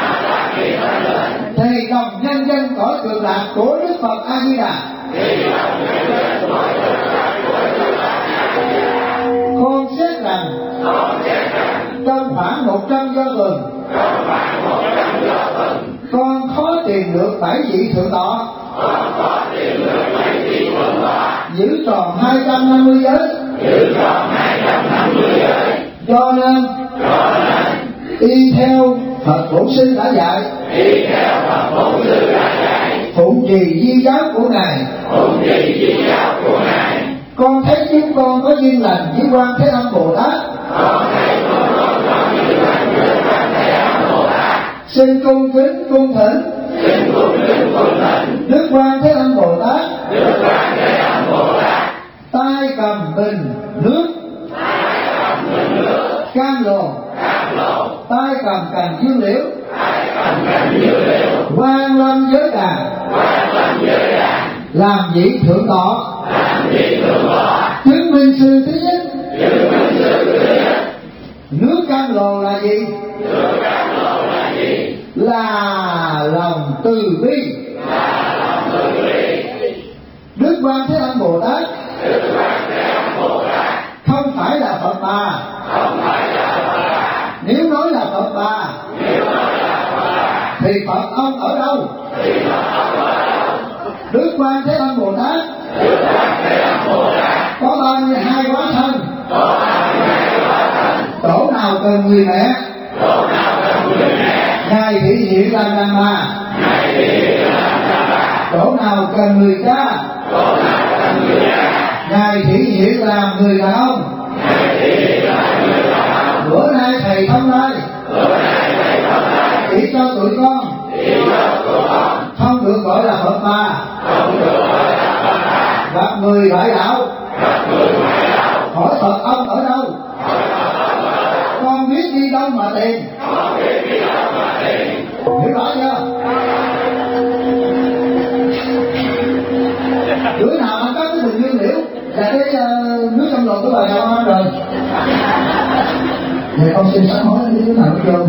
thì đồng nhân dân cõi cực lạc của Đức Phật A Di Đà. Con xét rằng trong khoảng một trăm do tuần, con khó tìm được bảy vị thượng tọa giữ tròn hai trăm năm mươi giới. Do nên y theo Phật Bổn Sư đã dạy, phụng trì di giáo của Ngài, con thấy chúng con có duyên lành với Quan Thế Âm Bồ Tát, xin cung kính cung thỉnh Đức Quan Thế Âm Bồ Tát, tay cầm bình nước cam lồ, tay cầm cành dương liễu, Quan Lâm giới đàn, làm vị thượng tọa, chứng minh sư thứ nhất. Nước cam lồ là gì? Là lòng từ bi. Đức Quan Thế Âm Bồ Tát không phải là Phật Bà. Nếu nói là Phật Bà thì Phật ông ở đâu? Đức Quan Thế Âm Bồ Tát có ba mươi hai hóa thân. Tổ nào cần người mẹ? Ngài thị hiện làm đàn bà. Tổ nào cần người cha? Ngài thị hiện làm người đàn ông. Bữa nay thầy thông lai chỉ cho tụi con không được gọi là Phật Bà. Gặp người ngoại đạo hỏi Phật ông ở đâu, con biết đi đâu mà tìm. Hiểu rõ chưa? Bữa nào mà có cái bình dương liễu là cái uh, nước trong lò của bà giàu ăn rồi. Vậy con xin sẵn hỏi cái đứa nào nó trơn.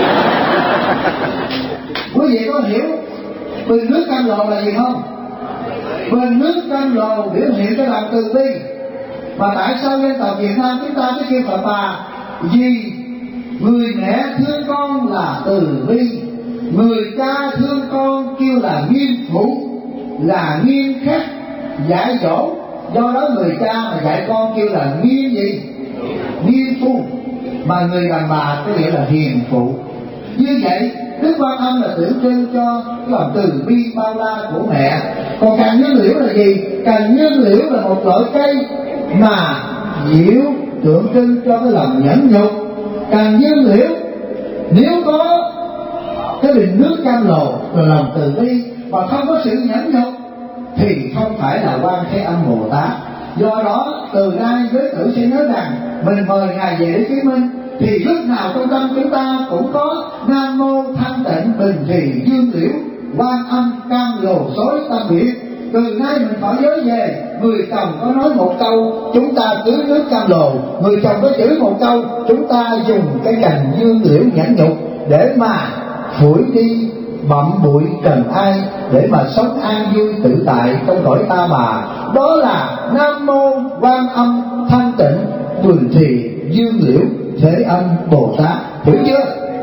Quý vị có hiểu bình nước cam lồ là gì không? Bình nước cam lồ biểu hiện cái lòng từ bi. Và tại sao dân tộc Việt Nam chúng ta mới kêu Phật Bà? Vì người mẹ thương con là từ bi, người cha thương con kêu là nghiêm phụ, là nghiêm khắc dạy dỗ. Do đó người cha mà dạy con kêu là nghiêm gì? Nghiêm phu. Mà người đàn bà có nghĩa là hiền phụ. Như vậy Đức Quan Âm là tượng trưng cho lòng từ bi bao la của mẹ. Còn cành dương liễu là gì? Cành dương liễu là một loại cây mà diệu tượng trưng cho cái lòng nhẫn nhục. Cành dương liễu nếu có cái bình nước cam lồ là lòng từ bi mà không có sự nhẫn nhục thì không phải là Quan Thế Âm Bồ Tát. Do đó từ nay với tử xin nhớ rằng mình mời Ngài về để chứng minh, thì lúc nào trong tâm chúng ta cũng có Nam Mô Thanh Tịnh Bình Trì Dương Liễu Quan Âm Cam Lồ Xối Tâm Biệt. Từ nay mình phải nhớ về, người chồng có nói một câu chúng ta tưới nước cam lồ, người chồng có chửi một câu chúng ta dùng cái cành dương liễu nhẫn nhục để mà phủi đi bặm bụi trần ai, để mà sống an vui tự tại trong cõi ta bà. Đó là Nam Mô Quan Âm Thanh Tịnh Bình Trì Dương Liễu Thế Âm Bồ Tát. Hiểu chưa?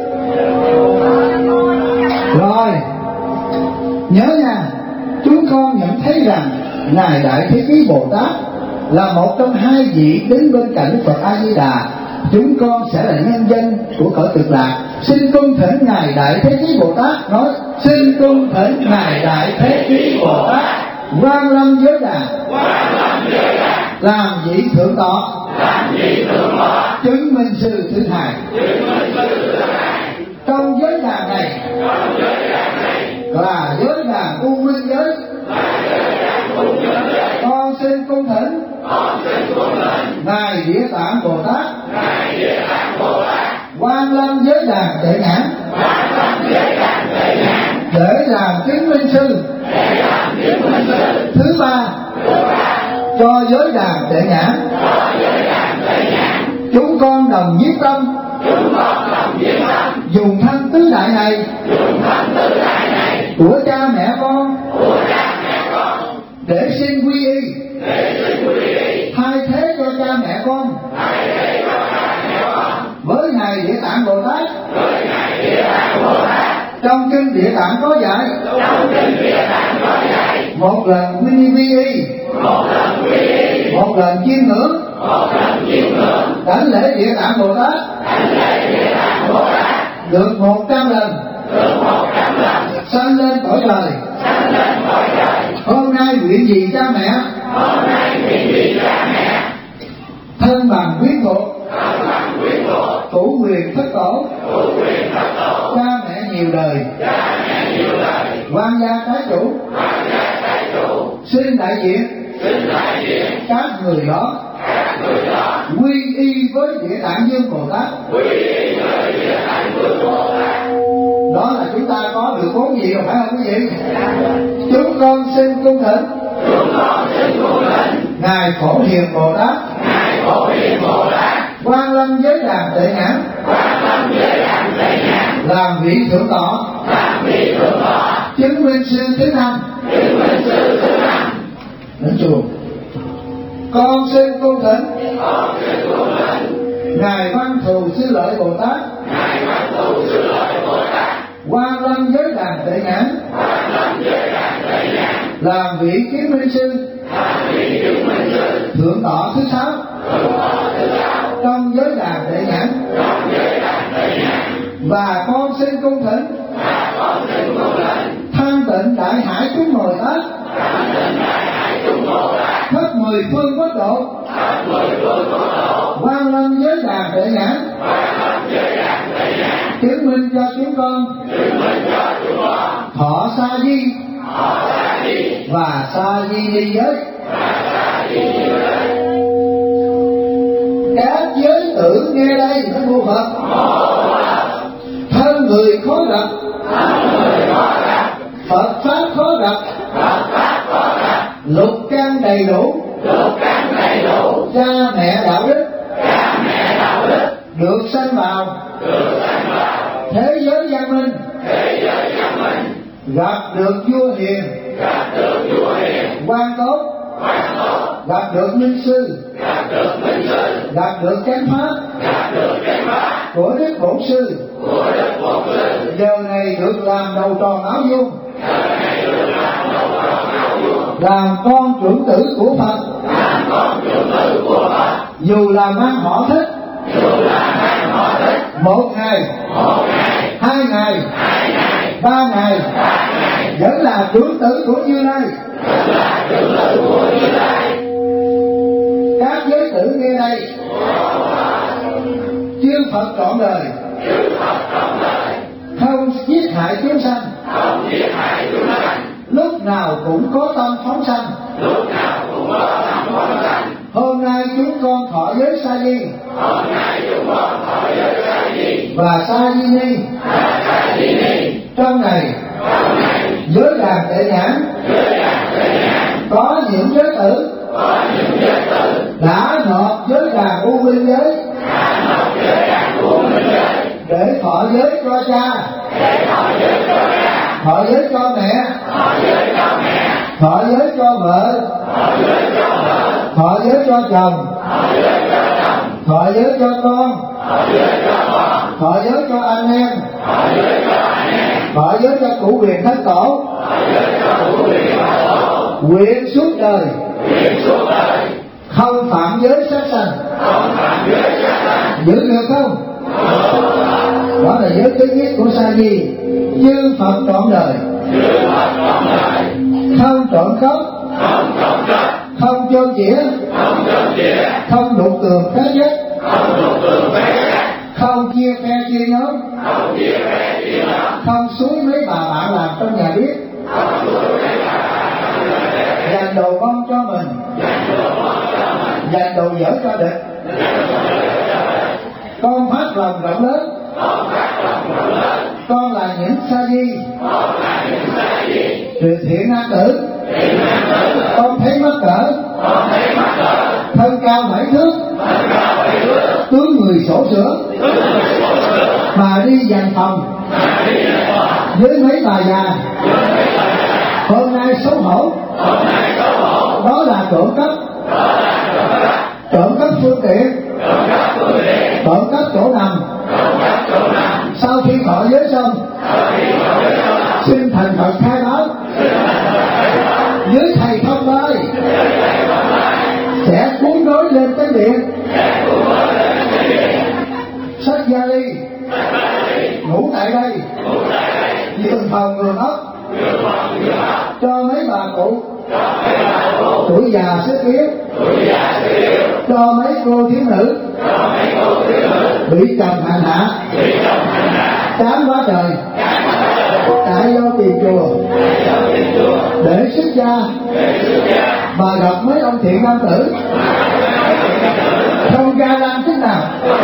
Rồi nhớ nha, chúng con nhận thấy rằng Ngài Đại Thế Chí Bồ Tát là một trong hai vị đứng bên cạnh Đức Phật A Di Đà. Chúng con sẽ là nhân dân của cõi Cực Lạc. Xin cung thỉnh Ngài Đại Thế Chí Bồ Tát. Nói xin cung thỉnh Ngài Đại Thế Chí Bồ Tát Quan Lâm giới đàn, làm vị thượng tọa, chứng minh sư thứ hai. Trong giới đàn này là giới đàn u minh giới. Con xin cung thỉnh Ngài Địa Tạng Bồ Tát, Quan Lâm giới đàn Đệ Nhãn, để làm chứng minh sư. Thứ ba, cho giới đàn Tệ Nhãn, chúng con đồng nhiết tâm dùng thân tứ đại này của cha mẹ con để xin quy y, thay thế cho cha mẹ con với ngài Địa Tạng Bồ Tát. Trong kinh Địa Tạng có dạy, một lần quy y, một lần chiêm ngưỡng, đảnh lễ Địa Tạng Bồ Tát được một trăm lần, sanh lên cõi trời. Hôm nay nguyện gì cha mẹ, thân bằng quyến thuộc, thủ quyền thất tổ, cha mẹ nhiều đời, quan gia trái chủ, xin đại diện các người đó quy y với Địa Tạng Vương Bồ Tát. Đó là chúng ta có được vốn gì rồi, phải không quý vị? Chúng con xin cung thỉnh ngài Phổ Hiền Bồ Tát, Quan Lâm Giới Đàn Tệ Nhãn làm vị thượng tọa, chứng minh sư thứ năm. Đến chùa con xin cung thỉnh ngài Văn Thù Sư Lợi Bồ Tát, Quan Lâm Giới Đàn Tệ Nhãn làm vị chứng minh sư thượng tọa thứ sáu trong giới đàn Tệ Nhãn. Và con xin cung thỉnh Thanh Tịnh Đại Hải chúng Bồ Tát, khắp mười phương quốc độ, Quan Lâm Giới Đàn Tệ Nhãn chứng minh cho chúng con thọ sa di và sa di ni giới. Các giới tử nghe đây nó mô Phật, thân người khó gặp, Phật pháp khó gặp, lục căn đầy đủ, cha mẹ đạo đức được sanh vào thế giới văn minh, gặp được vua hiền, quan tốt, gặp được minh sư, gặp được chánh pháp của Đức Bổn Sư. Giờ này được làm đầu tròn áo dung, làm con trưởng tử của Phật, dù làm ăn họ thích, một ngày, hai ngày, ba ngày, vẫn là trưởng tử của Như Lai. Các giới tử nghe đây, chư Phật trọn đời không giết hại chúng sanh, lúc nào cũng có tâm phóng sanh. Hôm nay chúng con thọ giới sa di và sa di ni. Trong này giới đàn Tệ Nhãn có những giới tử đã nộp giới đàn U Minh giới để thọ giới cho cha, thọ giới cho mẹ, thọ giới cho vợ, thọ giới cho chồng, thọ giới cho con, thọ giới cho anh em, thọ giới cho cụ quyền thất tổ, nguyện suốt đời không phạm giới sát sanh. Giữ được không? Đó là giới thứ nhất của sa di. Chư Phật trọn đời không trộm cắp, không chôn chĩa, không đục tường phá vách, không chia phe chia nhóm, không xúi mấy bà bạn làm trong nhà bếp, dành đồ ngon cho mình, dành đồ dở cho địch. Con phát lòng rộng lớn, con là những sa di, tuyệt thiện nam tử, con thấy mắc cỡ, thân cao bảy thước, tướng người sổ sửa, mà đi dàn phòng với mấy bà già. Hôm nay xấu hổ, đó là trộm cắp, trộm cắp phương tiện, trộm cắp chỗ nằm. Sau khi thọ giới xong, xin thành Phật khai báo với thầy thông ơi sẽ cuốn rối lên tới điện. Sách vali ngủ tại đây, giường phòng giường ốc cho mấy bà cụ tuổi già sức yếu, cho mấy cô thiếu nữ bị chồng hành hạ chán quá trời, chạy vô tìm chùa để xuất gia, mà gặp mấy ông thiện nam tử không ga lăng chút nào.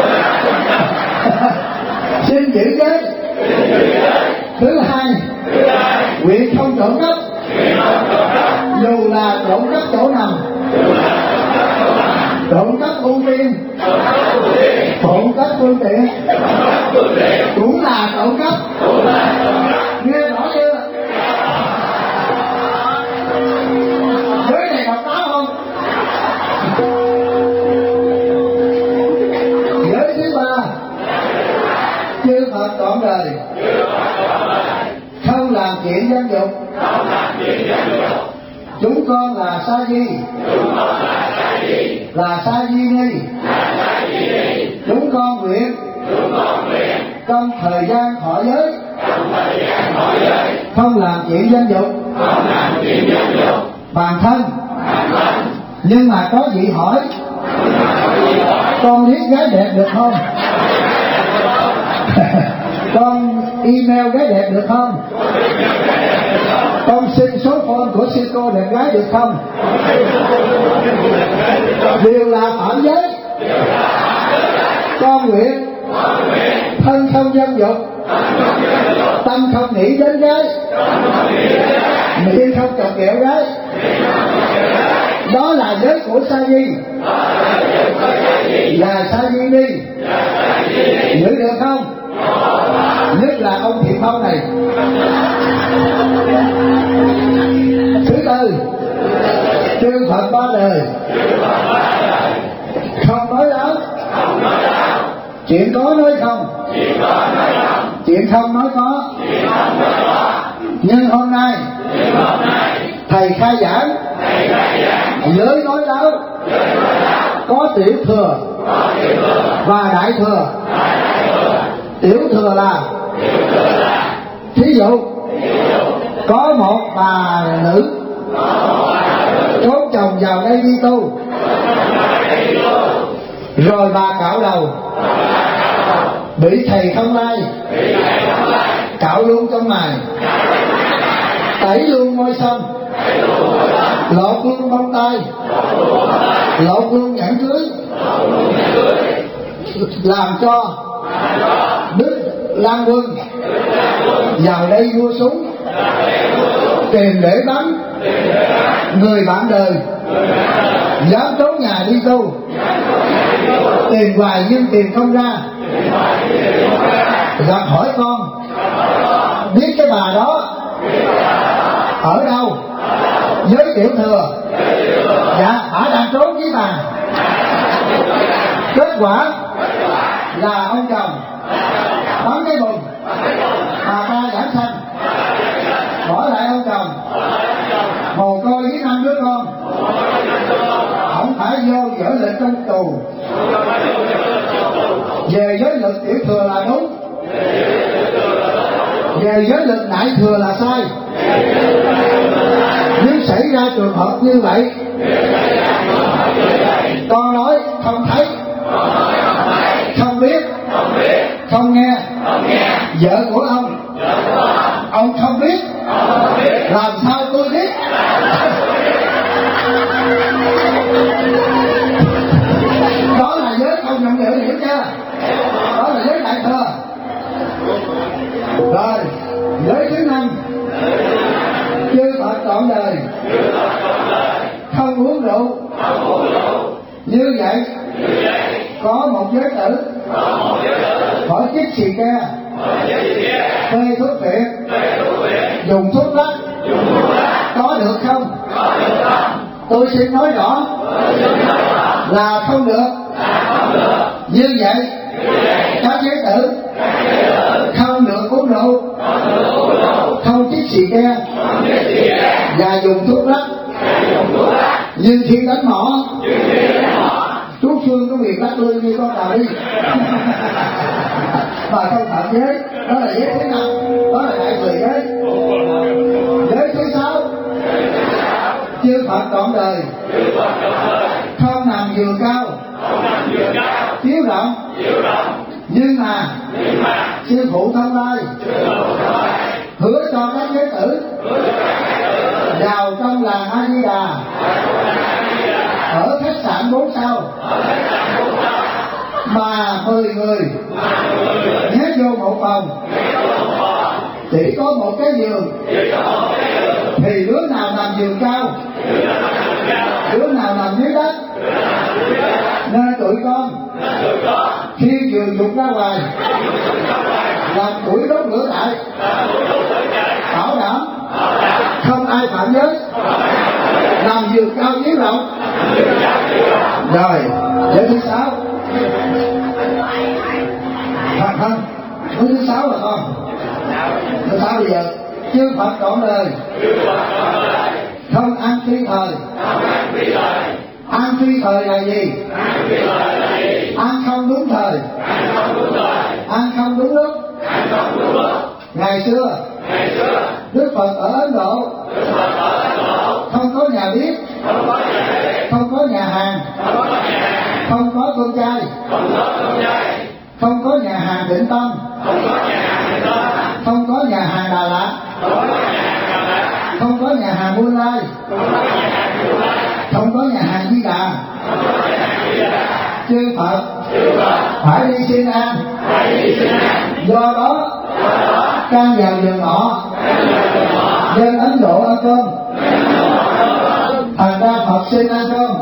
Xin giữ giới. Thứ hai, nguyện không trộm cắp, dù là trộm cắp chỗ nằm, trộm cắp ưu tiên, trộm cắp phương tiện, cũng là trộm cắp. Nghe rõ chưa? Giới này đọc báo không? Giới thứ ba, chư Phật trọn đời không làm chuyện dân dục. Chúng con là sa di, là sa di ni. Chúng con nguyện trong thời gian thọ giới không làm chuyện dân dục bản thân. Nhưng mà có vị hỏi, con liếc gái đẹp được không? Con email gái đẹp được không? Con xin số phone của sư cô đẹp gái được không? Đều là phạm giới. Con nguyện thân không dâm dục, tâm không nghĩ đến gái, miệng không chọc ghẹo gái. Đó là giới của sa di, là sa di ni. Giữ được không? Nhất là ông Thiện Phong này. Thứ tư, chư Phật ba đời không nói láo, chuyện có nói không, chuyện không nói có. Nhưng hôm nay thầy khai giảng giới nói láo, có tiểu thừa và đại thừa. Tiểu thừa là, thí dụ có một bà nữ trốn chồng vào đây đi tu, rồi bà cạo đầu, bị thầy không lai cạo luôn trong mày, tẩy luôn môi son, lột luôn bông tay, lột luôn nhẫn cưới, làm cho Đức Lan Quân vào đây mua súng tìm để bắn người bạn đời, dám trốn nhà đi tu, tìm hoài nhưng tìm không ra. Gặp hỏi con, biết cái bà đó ở đâu? Với tiểu thừa. Dạ, bà đang trốn với bà. Kết quả là ông chồng bắn cái bùng, bà ta giảm sanh, bỏ lại ông chồng mồ côi với năm đứa con. Ông phải vô dở lịch trong tù. Về giới lực tiểu thừa là đúng, về giới lực đại thừa là sai. Nếu xảy ra trường hợp như vậy, con nói không thấy, không biết, không nghe. Vợ của ông, ông không biết, làm sao tôi biết? Đó là giới không nhận hiểu, hiểu chưa? Đó là giới đại thừa. Rồi giới tử khỏi chích xì ke, phê thuốc phiện, dùng thuốc lắc, có được không? Tôi xin nói rõ là không được. Như vậy các giới tử không được uống rượu, không chích xì ke và dùng thuốc lắc. Nhưng khi đánh mỏ, chú Phương có việc lắc lư như con nào đi mà không phạm giới. Đó là giới thứ năm, đó là đại thừa giới. Giới thứ sáu, chư Phật trọn đời không nằm giường cao chiếu rộng, nhưng mà sư phụ Thông Lai hứa cho các giới tử vào trong làng A Di Đà ở khách sạn bốn sao mà mười người nhét vô một phòng, chỉ có một cái giường, thì đứa nào nằm giường cao, đứa nào nằm dưới đất. Nên tụi con khi vừa dục ra ngoài làm củi đốt lửa lại, bảo đảm không ai phạm giới, làm giường cao chiếu rộng. Rồi giới thứ sáu, không không giới thứ sáu là con thứ sáu bây giờ chư Phật trọn đời không ăn phi thời. Ăn phi thời là gì? Ăn không đúng thời, ăn không đúng lúc. Ngày xưa Đức Phật ở Ấn Độ không có nhà bếp, không có nhà hàng, không có con trai, không có nhà hàng Định Tâm, không có nhà hàng Đà Lạt, không có nhà hàng Buôn Lai, không có nhà hàng Di Đà. Chư Phật phải đi xin ăn, do đó can vào vườn họ dân Ấn Độ ăn cơm, thành ra Phật xin ăn cơm.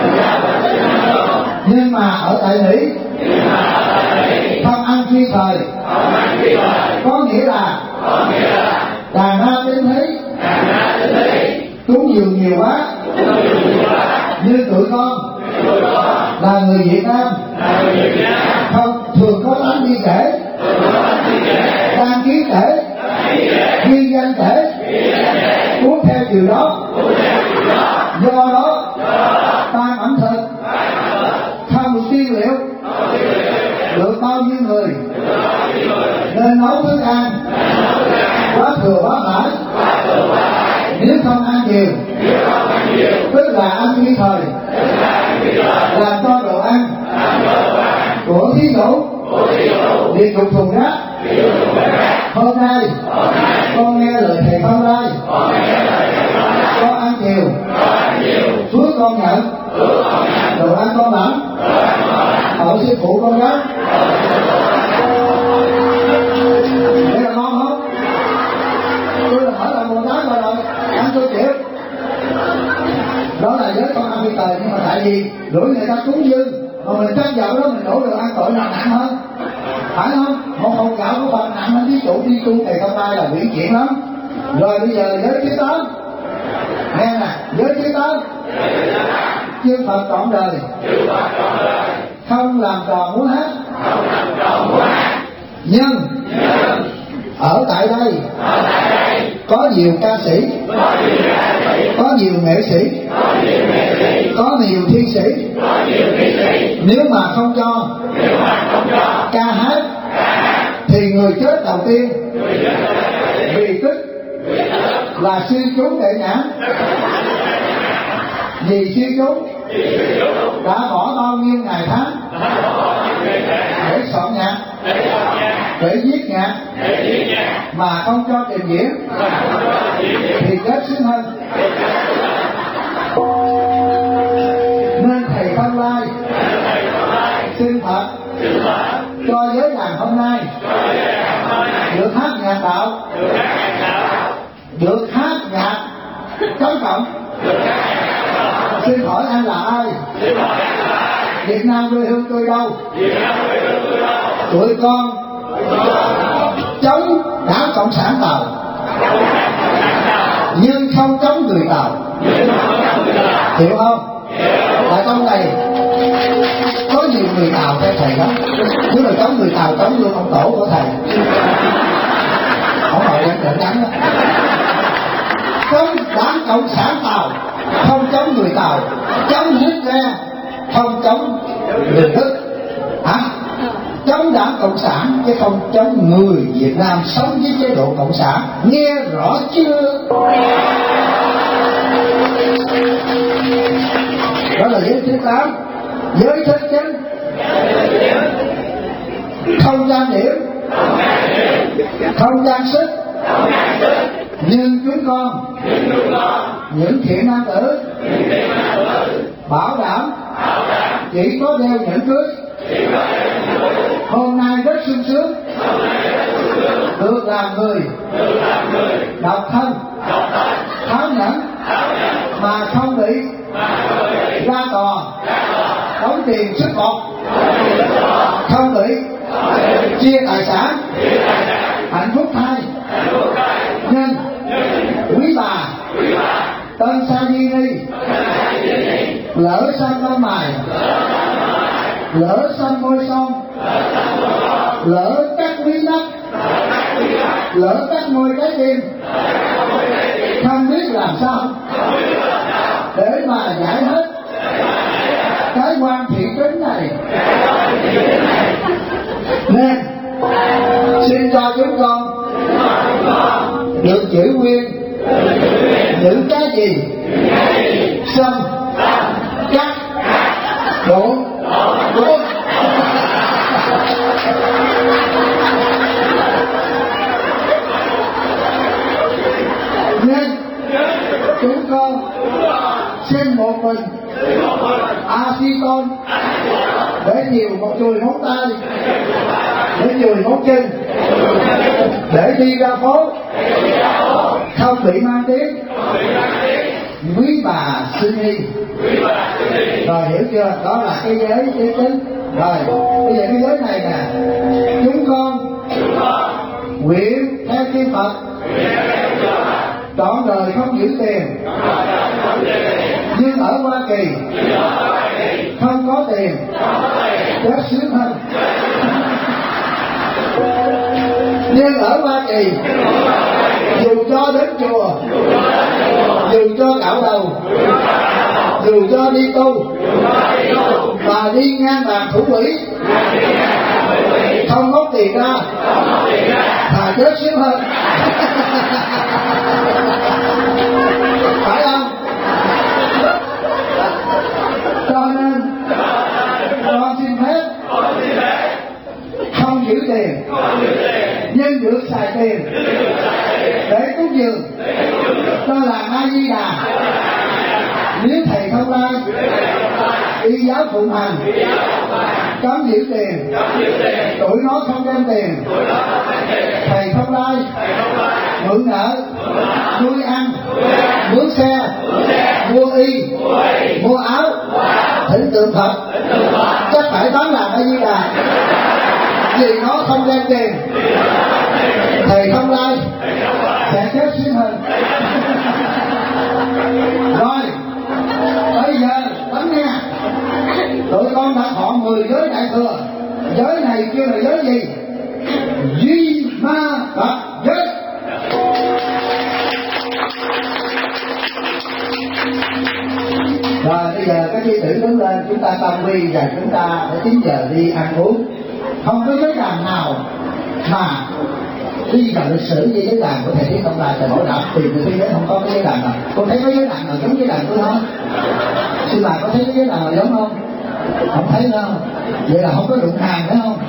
Nhưng mà ở tại Mỹ không ăn phi thời, có nghĩa là đàn na đến thấy cúng dường nhiều quá. Như tụi con là người Việt Nam không thường có tánh đi kể, đăng ký kể, ghi danh kể, cuốn theo điều đó. Do đó ta ẩm thực không tiên liệu được bao nhiêu người, nên nấu thức ăn quá thừa quá mãi. Nếu không ăn nhiều, tức là ăn phi thời, làm cho đồ ăn của thí chủ địa ngục thùng rác. Hôm nay con nghe lời thầy Thông Lai, con ăn nhiều, Chúa con nhận, đồ ăn con lắm, hỏi sư phụ con gấp. Đây là ngon không? Tôi là hỏi là một đám rồi rồi, ăn tôi chịu. Đó là giới con ăn phi thời, nhưng mà tại vì rủi người ta cúng dưng mà mình chắc vào đó mình đổ đồ ăn tội nào nặng hơn, phải không? Một hộp gạo của Phật nặng hơn ví dụ đi tu thầy Thông Lai là hủy chuyện lắm. Rồi bây giờ giới thứ tám, nghe nè, giới thứ tám, chư Phật trọn đời không làm trò múa hát. Nhưng ở tại đây có nhiều ca sĩ, có nhiều nghệ sĩ, có nhiều thi sĩ. Nếu mà không cho ca hát thì người chết đầu tiên vì tức là sư chú Đệ Nhãn. Vì sư chú đã bỏ bao nhiêu ngày tháng để soạn nhạc, để viết nhạc mà không cho trình diễn thì chết sướng hơn. Nên thầy Thông Lai xin Phật cho giới làng hôm nay được hát nhạc đạo, được hát nhạc chống cộng. Xin hỏi anh là ai? Việt Nam quê hương tôi đâu? Tụi con chống đảng Cộng sản Tàu, nhưng không chống người Tàu. Hiểu không? Ở trong này có nhiều người Tàu theo thầy lắm. Nếu mà chống người Tàu chống luôn ông tổ của thầy. Ông nội em đỡ đắng đó. Chống đảng Cộng sản Tàu, không chống người Tàu. Chống Hitler, không chống người Đức. Hả? Chống đảng Cộng sản chứ không chống người Việt Nam sống với chế độ Cộng sản. Nghe rõ chưa? Đó là giới thứ tám. Giới thứ chín, không gian điểm, không gian sức, nhưng chúng con những thiện nam tử bảo đảm chỉ có đeo nhẫn cưới. Hôm nay rất sung sướng được làm người độc thân tháo nhẫn mà không bị ra tòa đóng tiền sức bột, không bị chia tài sản, hạnh phúc thai. Nhưng quý bà Tân Sa Di Ni lỡ sang con mài, lỡ sang môi son, lỡ cắt quý nắp, lỡ cắt môi trái tim, không biết làm sao để mà giải hết cái quan thị trấn này. Nên xin cho chúng con được giữ nguyên những cái gì xâm cắt đổ đổ. Nên chúng con xin một mình aceton để nhiều một chùi móng tay, để chùi móng chân, để đi ra phố không bị mang tiếng quý bà Sư Nhi. Rồi hiểu chưa? Đó là cái giới giới tính. Rồi bây giờ cái giới này nè, chúng con nguyện theo kinh Phật trọn đời không giữ tiền, nhưng ở Hoa Kỳ không có tiền chết sướng hơn. Nhưng ở Hoa Kỳ dù cho đến chùa, dù cho cạo đầu, dù cho đi tu, mà đi ngang bàn thủ quỹ không móc tiền ra thà chết sướng hơn. Phải không? Cho nên con xin phép không giữ tiền, nhưng được xài tiền để cúng dường cho làng A Di Đà. Nếu thầy Thông Lai y giáo phụng hành cấm giữ tiền, tụi nó không đem tiền, thầy Thông Lai mượn nợ, nuôi ăn, mướn xe, mua y, mua áo, thỉnh tượng Phật, chắc phải bán làng A Di Đà. Vì nó không đem tiền, thầy Thông Lai sẽ chết sướng hơn. Rồi bây giờ lắng nghe, tụi con đã họ mười giới đại thừa. Giới này kêu là giới gì? Duy ma Phật giới. Rồi bây giờ các chi tử đứng lên, chúng ta tam quy và chúng ta phải chín giờ đi ăn uống. Không có giới đàn nào mà đi vào lịch sử như giới đàn của thầy Thiết Thông Lai. Thầy Bảo Đạo tìm được thế giới không có cái giới đàn nào. Con thấy có giới đàn nào giống giới đàn tôi không? Xin bà có thấy cái giới đàn nào giống không? Không thấy đâu. Vậy là không có đụng hàng phải không?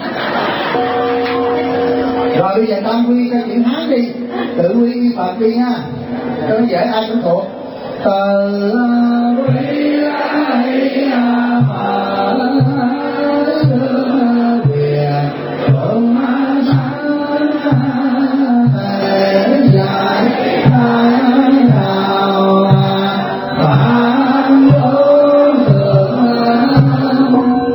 Rồi bây giờ tam quy cho chuyện hát đi, tự quy y Phật đi nha, cho nó dễ ai cũng thuộc. Tự quy ai Phật quyền thượng sáng thể giải thái nào phạm vô thượng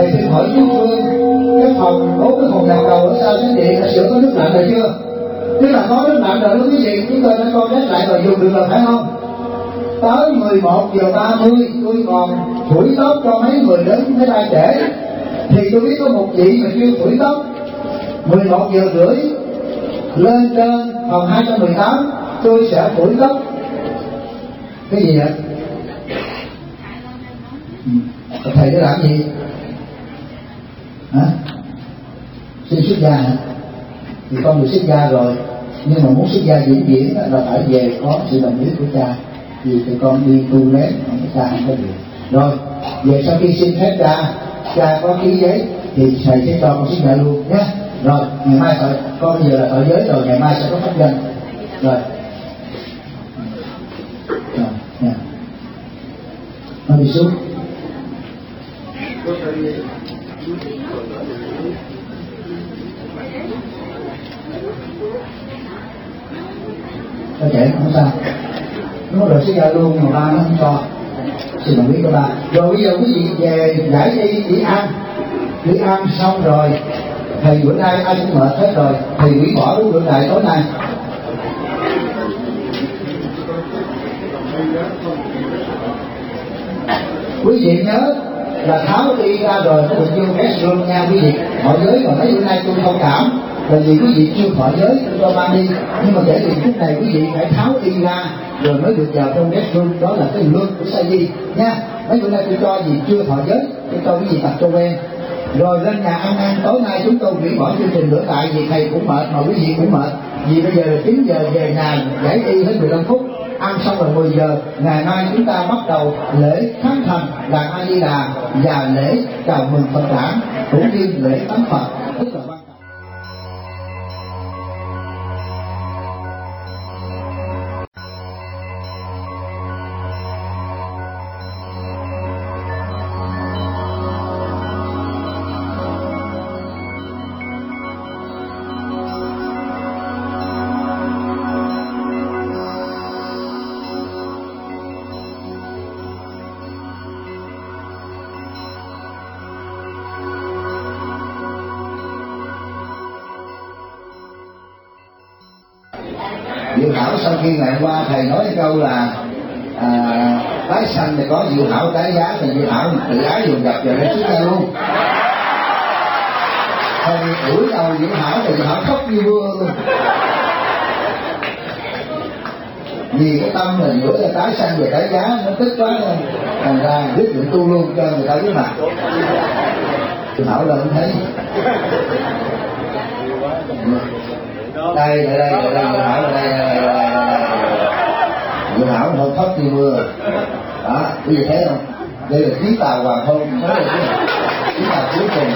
thầy xin hỏi chú Phương, cái phòng bốn cái phòng nhà cầu ở sau chánh điện đã sửa có nước lạnh rồi chưa? Nếu là có nước lạnh rồi đó quý vị, chúng tôi đã con rét lại và dùng được rồi phải không? Tới mười một giờ ba mươi tôi còn phủi tóc cho mấy người lớn mấy tay trễ, thì tôi biết có một chị mà kêu phủi tóc. Mười một giờ rưỡi lên trên phòng hai trăm mười tám tôi sẽ phủi tóc. Cái gì vậy? Thầy đã làm gì? Hả? Xin xuất gia hả? Thì con được xuất gia rồi, nhưng mà muốn xuất gia vĩnh viễn là phải về có sự đồng ý của cha. Vì tụi con đi tu lén, không có cha không có việc. Rồi, về sau khi xin phép cha, cha có ký giấy thì thầy sẽ cho con xuất gia luôn nhé. Rồi, ngày mai thợ, con bây giờ là thợ giới rồi, ngày mai sẽ có pháp danh. Rồi. Rồi, nha. Nó đi xuống. Có thể không sao. Nó rồi xuất gia luôn mà ba nó không cho. Xin đồng ý của ba. Rồi bây giờ quý vị về giải đi đi ăn. Đi ăn xong rồi thầy bữa nay ai cũng mệt hết rồi, thầy hủy bỏ đúng bữa đại tối nay. Quý vị nhớ là tháo đi ra rồi nó được vô guest room nha quý vị. Họ giới mà mấy bữa nay tôi thông cảm là vì quý vị chưa thọ giới tôi cho ban đi, nhưng mà kể từ phút này quý vị phải tháo đi ra rồi mới được vào trong guest room. Đó là cái luật của Sa Di nha. Mấy bữa nay tôi cho gì chưa thọ giới, tôi cho quý vị tập cho quen. Rồi lên nhà ăn ăn, tối nay chúng tôi hủy bỏ chương trình bữa tại vì thầy cũng mệt mà quý vị cũng mệt. Vì bây giờ là chín giờ về nhà giải y hết mười lăm phút, ăn xong rồi mười giờ, ngày mai chúng ta bắt đầu lễ khánh thành đàn A Di Đà và lễ chào mừng Phật đản cũng như lễ tắm Phật rất là quan trọng. Diệu Hảo sau khi ngày qua thầy nói câu là à, tái sanh thì có Diệu Hảo tái giá, thì Diệu Hảo tự ái dùng gặp rồi nó xuất ra luôn. Thầy đuổi đầu Diệu Hảo thì Diệu Hảo khóc như mưa luôn. Vì cái tâm mình đuổi là tái sanh về tái giá nó tức quá nên thành ra quyết định tu luôn cho người ta biết mặt. Diệu Hảo lên thấy đây đây đây đây đây Diệu Hảo đây đây đây Diệu Hảo không khóc như mưa đó, quý vị thấy không? Đây là khí tàu hoàng hôn, đó là khí tàu cuối cùng.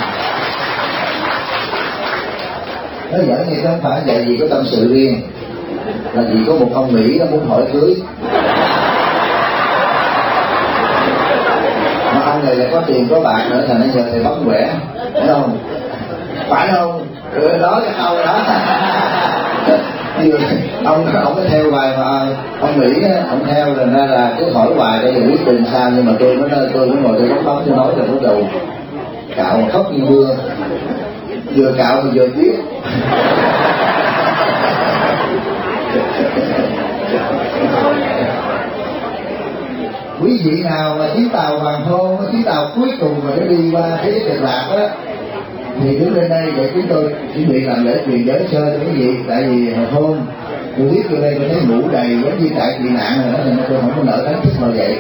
Nó giỡn thì không phải vậy, vì có tâm sự riêng, là vì có một ông Mỹ nó muốn hỏi cưới, mà ông này là có tiền có bạc nữa, thành nó nhờ thầy bấm quẻ, thấy không? Phải không? Rồi đó cái câu đó. ông ông có theo bài mà ông Mỹ á, ông theo rồi ra là cứ hỏi hoài đây là quyết định sao, nhưng mà tôi mới nói tôi mới ngồi tôi bấm bấm tôi nói rồi bắt đầu cạo khóc như mưa, vừa cạo vừa viết. Quý vị nào mà chuyến tàu hoàng hôn, chuyến tàu cuối cùng mà nó đi qua thế giới cực lạc á, thì đứng lên đây để chúng tôi chuẩn bị làm lễ truyền giới sơ cho quý vị. Tại vì hồi hôm tôi biết vô đây tôi thấy ngủ đầy giống như tại bị nạn rồi đó, nên tôi không có nỡ đánh thức mà vậy.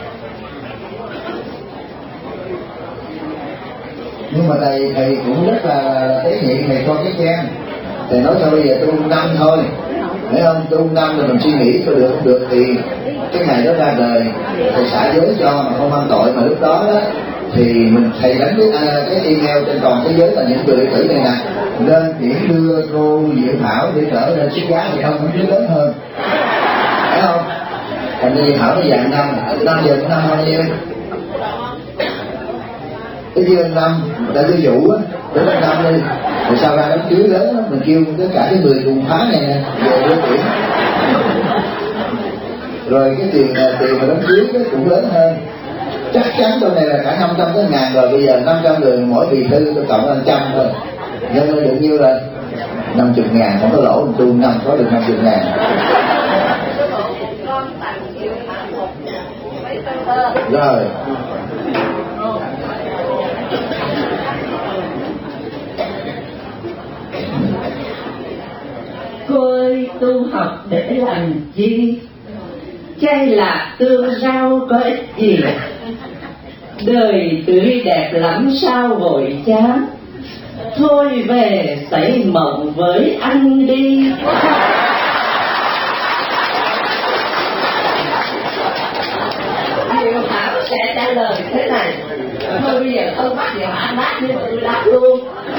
Nhưng mà thầy thầy cũng rất là tế nhị, thầy cho cái chen. Thầy nói cho bây giờ tôi ung năm thôi, thấy không? Tôi ung năm rồi mình suy nghĩ tôi được không được thì cái ngày đó ra đời thầy xả giới cho mà không ăn tội, mà lúc đó đó thì mình thầy đánh cái, uh, cái email trên toàn thế giới là những người đệ tử này nè, nên tiễn đưa cô Diệu Hảo để trở lên xuất giá thì không cũng chứ lớn hơn, phải không? Còn Diệu Hảo nó dạng năm, năm giờ năm bao nhiêu? Cái dương năm đã cái vụ á, để lên năm đi, rồi sau ra đám cưới lớn đó, mình kêu tất cả cái người cùng phá này nè về đưa tiễn, rồi cái tiền tiền mà đám cưới cũng lớn hơn. chắc chắn trong này là cả năm trăm tới ngàn rồi. Bây giờ năm trăm người mỗi vị thư tôi cộng lên trăm thôi, nhân lên được nhiêu lên năm mươi ngàn, không có lỗ tu năm có được năm mươi ngàn. Rồi cô ơi, tu học để làm chi? Chay lạc tương rau có ích gì? Đời tươi đẹp lắm sao vội chán? Thôi về xảy mộng với anh đi. Diệu Thảo sẽ trả lời thế này. Thôi bây giờ không bắt Diệu Thảo đáp, nhưng mà tôi đáp luôn.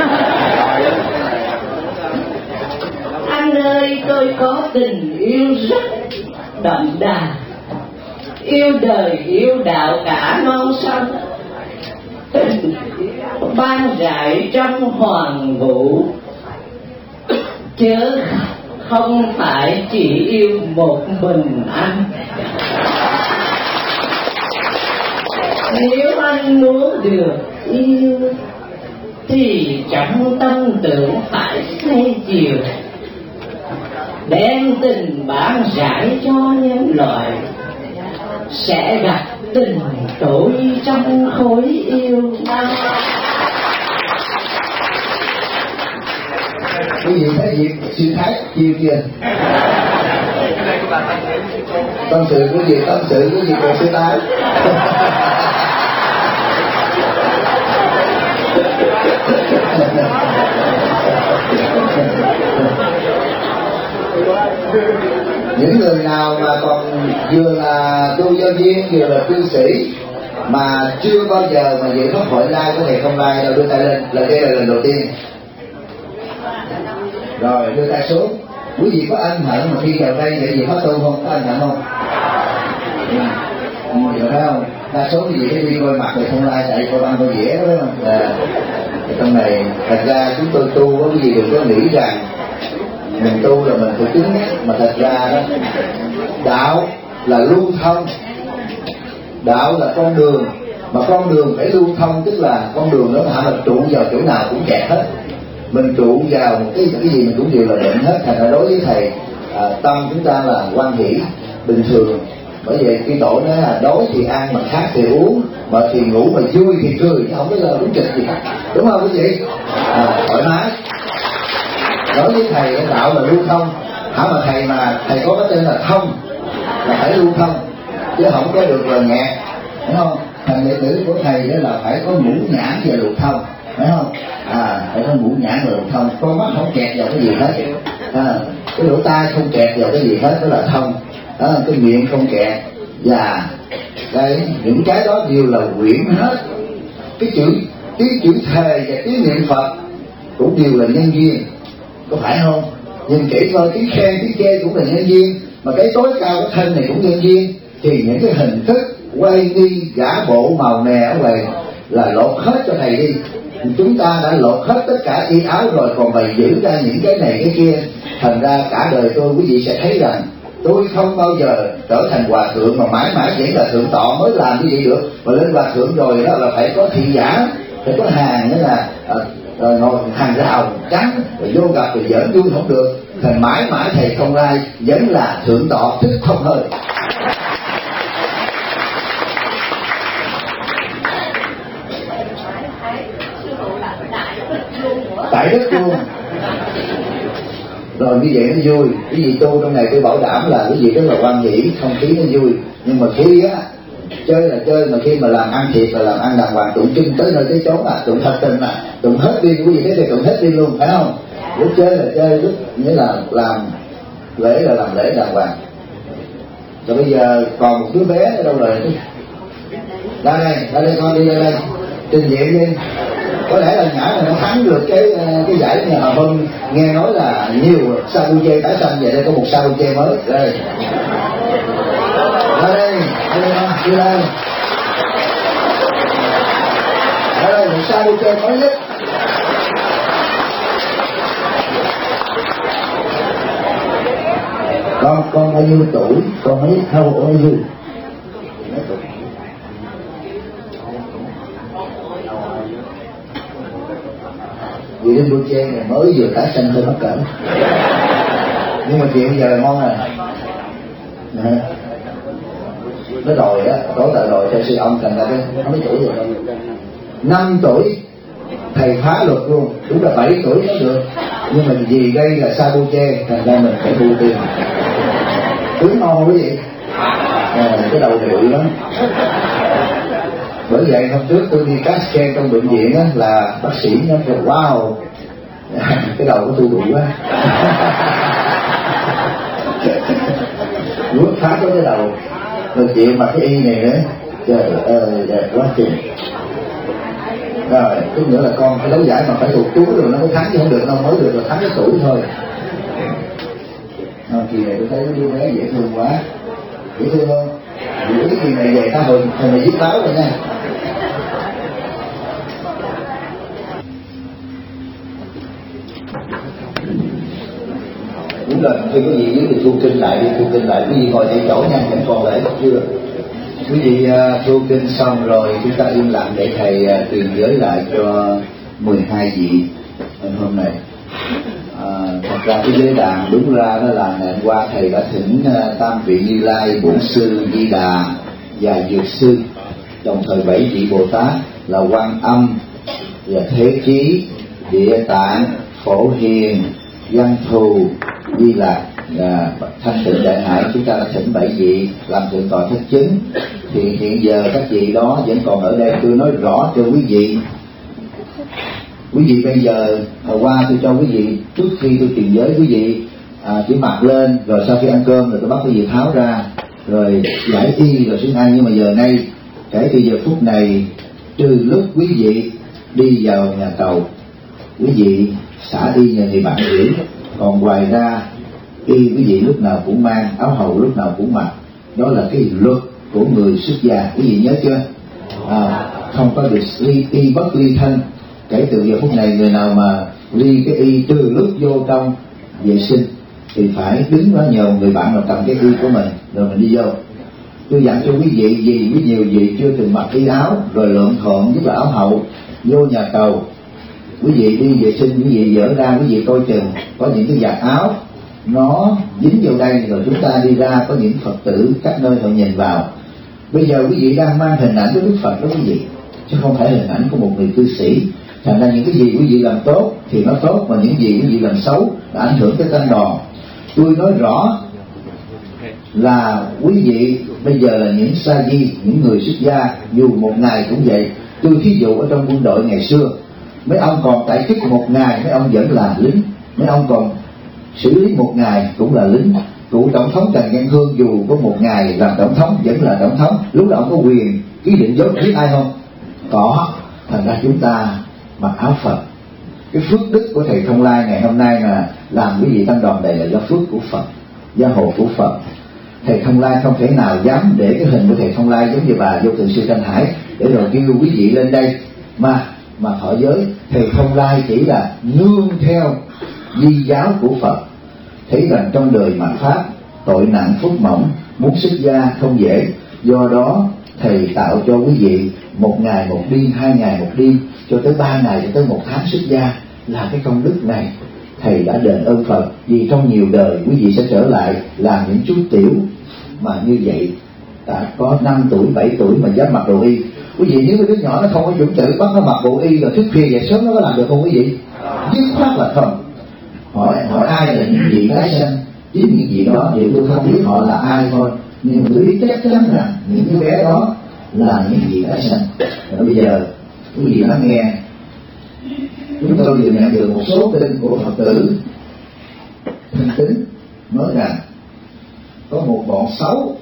Anh ơi, tôi có tình yêu rất đậm đà, yêu đời yêu đạo cả non sông, tình ban rải trong hoàng vũ, chứ không phải chỉ yêu một mình anh. Nếu anh muốn được yêu thì trong tâm tưởng phải xây chiều, đem tình bán rải cho nhân loại, sẽ gặp tình tối trong khối yêu. quý vị thấy việc sư thái chiêu kia, tâm sự quý vị tâm sự quý vị về sư thái. Những người nào mà còn vừa là tu giáo viên vừa là cư sĩ mà chưa bao giờ mà dự pháp hội lai của thầy Không Lai đâu, đưa tay lên, là đây là lần đầu tiên. Rồi đưa tay xuống. Quý vị có ân hận mà khi vào đây để gì pháp tu không? Có ân hận không? Ừ, được phải không? Đa số quý vị cái đi coi mặt thầy Không Lai tại coi băng coi dĩa đó phải không? À, trong này thật ra chúng tôi tu có quý vị đừng có nghĩ rằng mình tu là mình phải cứng nhắc, mà thật ra đó, đạo là lưu thông, đạo là con đường, mà con đường phải lưu thông, tức là con đường đó hả mình trụ vào chỗ nào cũng kẹt hết, mình trụ vào một cái cái gì mình cũng đều là bệnh hết. Thành ra đối với thầy à, tâm chúng ta là hoan hỷ bình thường. Bởi vậy khi tổ nói là đói thì ăn, mà khát thì uống, mệt thì ngủ, mà vui thì cười, chứ không có lời đúng trực gì cả, đúng không quý vị? À, thoải mái. Đối với thầy đạo là lưu thông, hả mà thầy mà thầy có cái tên là thông là phải lưu thông, chứ không có được là nghẹt, đúng không? Thành đệ tử của thầy đó là phải có ngũ nhãn và lưu thông, phải không? À, phải có ngũ nhãn và lưu thông, con mắt không kẹt vào cái gì hết, à, cái lỗ tai không kẹt vào cái gì hết, đó là thông, à, cái miệng không kẹt, và cái những cái đó đều là quyển hết. Cái chữ cái chữ thề và tiếng niệm Phật cũng đều là nhân duyên, có phải không? Nhìn kỹ coi, cái khen cái chê cũng là nhân duyên, mà cái tối cao của thân này cũng nhân duyên. Thì những cái hình thức quay nghi giả bộ màu mè ở ngoài là lột hết cho thầy đi. Chúng ta đã lột hết tất cả y áo rồi, còn bày giữ ra những cái này cái kia. Thành ra cả đời tôi quý vị sẽ thấy rằng tôi không bao giờ trở thành hòa thượng mà mãi mãi chỉ là thượng tọa mới làm như vậy được. Mà lên hòa thượng rồi đó là phải có thị giả, phải có hàng, nữa là à, rồi ngồi hàng rào trắng, rồi vô gặp rồi giỡn vui không được. Thành mãi mãi thầy Không Lai vẫn là thượng tọa thức không hơi. Tại đức luôn. Rồi như vậy nó vui. Cái gì tu trong này tôi bảo đảm là cái gì rất là hoan hỷ, không khí nó vui. Nhưng mà khi á chơi là chơi, mà khi mà làm ăn thiệt là làm ăn đàng hoàng, tụng kinh tới nơi tới chốn à, tụng thật tình à, tụng hết đi, cái gì thế thì tụng hết đi luôn, phải không? Lúc chơi là chơi, lúc nghĩa là làm lễ là làm lễ đàng hoàng. Rồi bây giờ còn một đứa bé ở đâu rồi? Ra đây, ra đây con, đi ra đây trình diện đi. Có lẽ là nhỏ này nó thắng được cái cái giải nhà Hà Vân, nghe nói là nhiều Sabuche tái xanh, về đây có một Sabuche mới. Đây ra đây, ra đây con, đi đây, ra đây một Sabuche mới nhất. Con con bao nhiêu tuổi? Con mấy thâu bao nhiêu? vị Rinpoche này mới vừa tái sanh hơi mắc cỡ, nhưng mà chuyện giờ ngon rồi. Nó đòi á, tối tại đòi theo sư ông thành ra cái mấy tuổi rồi, năm tuổi thầy phá luật luôn, đúng là bảy tuổi mới được, nhưng mà vì đây là Sabuche thành ra mình phải tu tiền. Tướng ngon không quý vị? À, cái đầu này bự lắm. Bởi vậy hôm trước tôi đi cắt scan trong bệnh viện á, là bác sĩ nó kêu wow cái đầu của tôi bự quá. Vuốt phá có cái đầu rồi chuyện mà cái y này nữa, trời ơi đẹp quá chừng. Rồi chút nữa là con phải đấu giải mà phải thuộc chú rồi nó mới thắng, chứ không được đâu, mới được là thắng cái tuổi thôi. À, kỳ này tôi thấy nó đứa bé dễ thương quá, dễ thương không? Vì cái kỳ này về ta mừng, thầy này viết báo rồi nha. Đúng rồi, khi có gì dưới thì thu kinh lại đi, thu kinh lại, quý vị ngồi trên chỗ nha, chẳng còn lễ chưa? Quý vị uh, thu kinh xong rồi chúng ta im lặng để thầy uh, truyền giới lại cho mười hai vị hôm nay. À, thật ra cái giới đàn đúng ra đó là ngày qua thầy đã thỉnh uh, tam vị Như Lai, Bổn Sư Di Đà và Dược Sư, đồng thời bảy vị Bồ Tát là Quan Âm và Thế Chí, Địa Tạng, Phổ Hiền, Văn Thù, Di Lạc, à, Thanh Tịnh Đại Hải. Chúng ta đã thỉnh bảy vị làm thượng tọa thất chứng, thì hiện giờ các vị đó vẫn còn ở đây. Tôi nói rõ cho quý vị, quý vị bây giờ hồi qua tôi cho quý vị, trước khi tôi truyền giới quý vị à, chỉ mặc lên, rồi sau khi ăn cơm rồi tôi bắt quý vị tháo ra rồi giải y rồi xuống ăn. Nhưng mà giờ nay kể từ giờ phút này, trừ lúc quý vị đi vào nhà cầu, quý vị xả y nhờ người bạn gửi, còn ngoài ra y quý vị lúc nào cũng mang, áo hầu lúc nào cũng mặc. Đó là cái luật của người xuất gia, quý vị nhớ chưa? À, không có được ly y bất ly thân. Kể từ giờ phút này, người nào mà ly cái y trừ lúc vô trong vệ sinh thì phải đứng đó nhờ người bạn nào cầm cái y của mình rồi mình đi vô. Tôi dặn cho quý vị, vì với nhiều vị chưa từng mặc y áo rồi lượn thuận với là áo hậu vô nhà cầu, quý vị đi vệ sinh quý vị dỡ ra, quý vị coi chừng có những cái vạt áo nó dính vào đây, rồi chúng ta đi ra có những Phật tử các nơi họ nhìn vào. Bây giờ quý vị đang mang hình ảnh của Đức Phật đó quý vị, chứ không phải hình ảnh của một người cư sĩ. Thành ra những cái gì quý vị làm tốt thì nó tốt, mà những gì quý vị làm xấu là ảnh hưởng tới tăng đoàn. Tôi nói rõ là quý vị bây giờ là những sa di, những người xuất gia, dù một ngày cũng vậy. Tôi thí dụ ở trong quân đội ngày xưa, mấy ông còn tại chức một ngày mấy ông vẫn là lính, mấy ông còn xử lý một ngày cũng là lính. Cụ tổng thống Trần Văn Hương dù có một ngày làm tổng thống vẫn là tổng thống. Lúc đó ông có quyền ký định dấu giết ai không? Có. Thành ra chúng ta mặc áo Phật. Cái phước đức của thầy Thông Lai ngày hôm nay là làm quý vị tăng đoàn này là do phước của Phật, gia hộ của Phật. Thầy Thông Lai không thể nào dám để cái hình của thầy Thông Lai giống như bà Vô Thượng Sư Thanh Hải để rồi kêu quý vị lên đây mà mà thọ giới. Thầy Thông Lai chỉ là nương theo di giáo của Phật, thấy rằng trong đời mạt pháp tội nặng phúc mỏng, muốn xuất gia không dễ. Do đó thầy tạo cho quý vị một ngày một đêm, hai ngày một đêm, cho tới ba ngày, cho tới một tháng xuất gia. Là cái công đức này thầy đã đền ơn Phật, vì trong nhiều đời quý vị sẽ trở lại làm những chú tiểu mà như vậy. Đã có năm tuổi, bảy tuổi mà dám mặc đồ y. Quý vị nếu cái đứa nhỏ nó không có chuẩn chữ, bắt nó mặc bộ y rồi thức khuya dậy sớm nó có làm được không quý vị? Dứt khoát là không. Hỏi hỏi ai là những vị tái sanh? Chính những vị đó thì tôi không biết họ là ai thôi, nhưng tôi biết chắc chắn rằng những cái bé đó là những vị tái sanh. Và bây giờ quý vị lắng nghe, chúng tôi vừa nhận được một số tin của Phật tử thân tín nói rằng có một bọn xấu,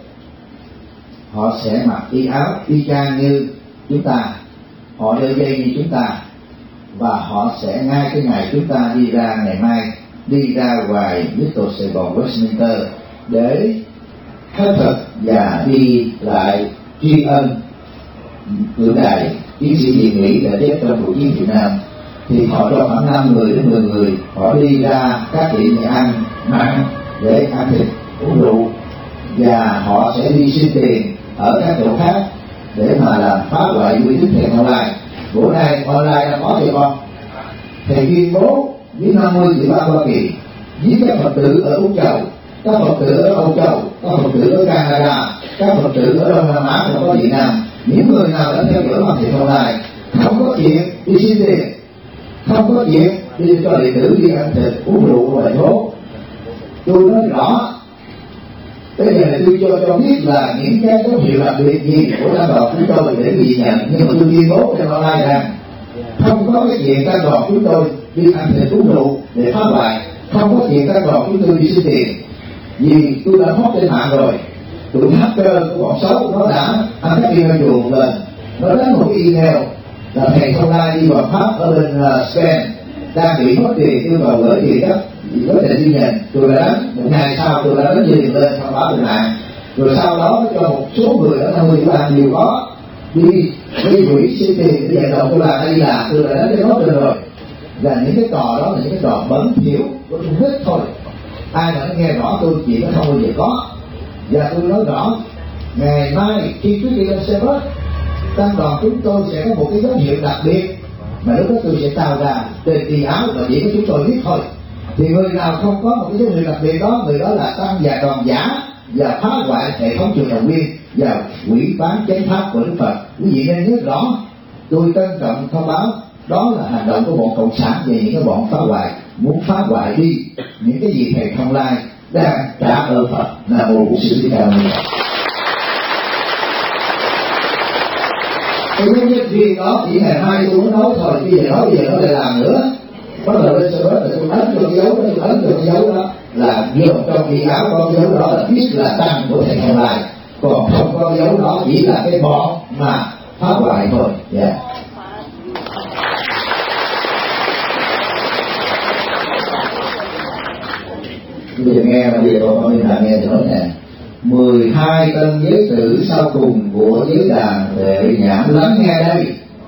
họ sẽ mặc y áo y chang như chúng ta, họ đeo dây như chúng ta, và họ sẽ ngay cái ngày chúng ta đi ra ngày mai đi ra ngoài Little Sài Gòn Westminster để khất thực và đi lại tri ân tượng đài tiến sĩ Diền Mỹ đã chết trong cuộc chiến Việt Nam. Thì họ cho khoảng năm người đến mười người, họ đi ra các tiệm nhà ăn mặn để ăn thịt uống rượu, và họ sẽ đi xin tiền ở các chỗ khác để mà làm phá hoại uy tín thầy Thông Lai. Bữa nay online đã có thì con thầy tuyên bố với năm mươi triệu ba Hoa Kỳ, với các Phật tử ở Úc Châu, các Phật tử ở Âu Châu, các Phật tử ở Canada, các Phật tử ở Đông Nam Á và có Việt Nam, những người nào đã theo dõi bằng thầy online, không có chuyện đi xin tiền, không có chuyện đi cho đệ tử đi ăn thịt uống rượu và số. Tôi nói rõ, bây giờ này tôi cho cho biết là những cái dấu hiệu đặc biệt gì của tăng đoàn chúng tôi để ghi nhận, nhưng mà tôi tuyên bố cho online rằng không có cái chuyện tăng đoàn chúng tôi đi ăn thịt uống rượu để phá hoại, không có chuyện tăng đoàn chúng tôi đi xin tiền, vì tôi đã hot trên mạng rồi. Tụi hacker của bọn xấu nó đã ăn các email chuột lên, nó đánh một cái email là thầy không ai đi vào Pháp ở bên uh, Spain đang bị mất tiền, yêu cầu gửi tiền đó có thể đi nhận. Tôi đã đánh một ngày sau tôi đã đánh liền lên thông báo trên mạng, rồi sau đó cho một số người ở năm mươi địa bàn đều có đi đi gửi xin tiền để nhận đầu tôi làm hay đi làm. Tôi đã đánh cái nốt lên rồi, là những cái trò đó là những cái trò bẩn thỉu của Trung Quốc thôi. Ai mà nghe rõ tôi chuyện nó không bao giờ có. Và tôi nói rõ, ngày mai khi quý vị lên xe bus, tăng đoàn chúng tôi sẽ có một cái dấu hiệu đặc biệt mà lúc đó tôi sẽ tạo ra trên tì áo và chỉ có chúng tôi biết thôi. Thì người nào không có một cái dấu hiệu đặc biệt đó, người đó là tăng và đoàn giả và phá hoại hệ thống trường đồng viên và quỷ bán chánh pháp của Đức Phật. Quý vị nên nhớ rõ, tôi trân trọng thông báo đó là hành động của bọn cộng sản về những cái bọn phá hoại, muốn phá hoại đi những cái gì thầy Thông Lai đang trả ơn Phật. Nam mô Bổn Sư Thích Ca Mâu Ni. Cái nguyên nhân gì đó chỉ ngày mai tôi muốn nói thôi, bây giờ nói bây giờ nó lại làm nữa. Bắt đầu lên sơ là tôi ấn được dấu đó, tôi ấn được dấu đó là dùng trong cái áo con dấu đó là biết là tăng của thầy Thông Lai, còn không có dấu đó chỉ là cái bọn mà phá hoại thôi. Dạ. Yeah. Bây giờ nghe, bây giờ con con là nghe thì nói nè, mười hai tân giới tử sau cùng của giới đàn để nhãn lắng nghe đây.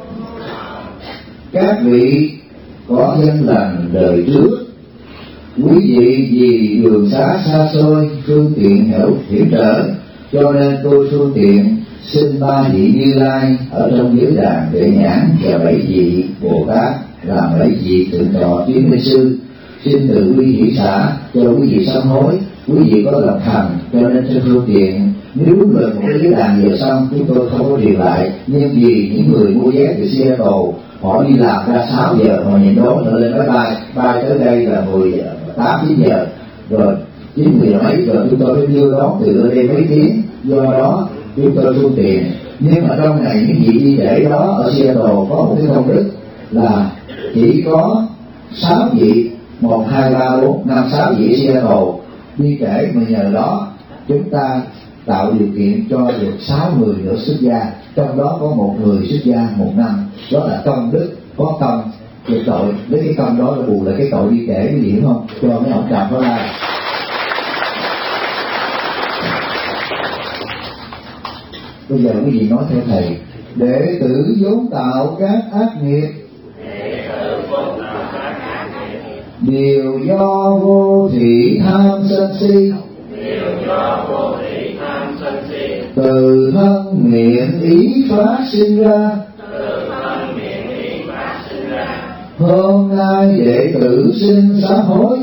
Các vị có nhân lành đời trước, quý vị vì đường xá xa xôi, phương tiện hiểu hiểm trở, cho nên tôi phương tiện xin ba vị Như Lai ở trong giới đàn để nhãn và bảy vị Bồ Tát làm bảy vị thượng tọa chuyến minh sư, xin từ bi hỷ xả cho quý vị sám hối. Quý vị có lòng thành cho nên trên phương tiện, nếu đúng lời một cái giới đàn giờ xong chúng tôi không có truyền lại, nhưng vì những người mua vé từ Seattle họ đi làm ra sáu giờ họ nhìn đón nữa lên máy bay bay tới đây là mười giờ tám chín giờ rồi chín mười mấy rồi chúng tôi phải đưa đón từ ở đây mấy tiếng, do đó chúng tôi phương tiện. Nhưng mà trong này những vị đi để đó ở Seattle có một cái công đức là chỉ có sáu vị, một hai ba bốn năm sáu vị Seattle đi trễ, mà nhờ đó chúng ta tạo điều kiện cho được sáu người nữa xuất gia, trong đó có một người xuất gia một năm. Đó là công đức, có công về tội, lấy cái công đó là bù lại cái tội đi trễ, cái gì đúng không, cho mấy ông trầm đó ra. Bây giờ quý vị nói theo thầy, đệ tử vốn tạo các ác nghiệp đều do vô thị tham sân si, từ thân miệng ý phát sinh ra. Hôm nay đệ tử xin sám hối.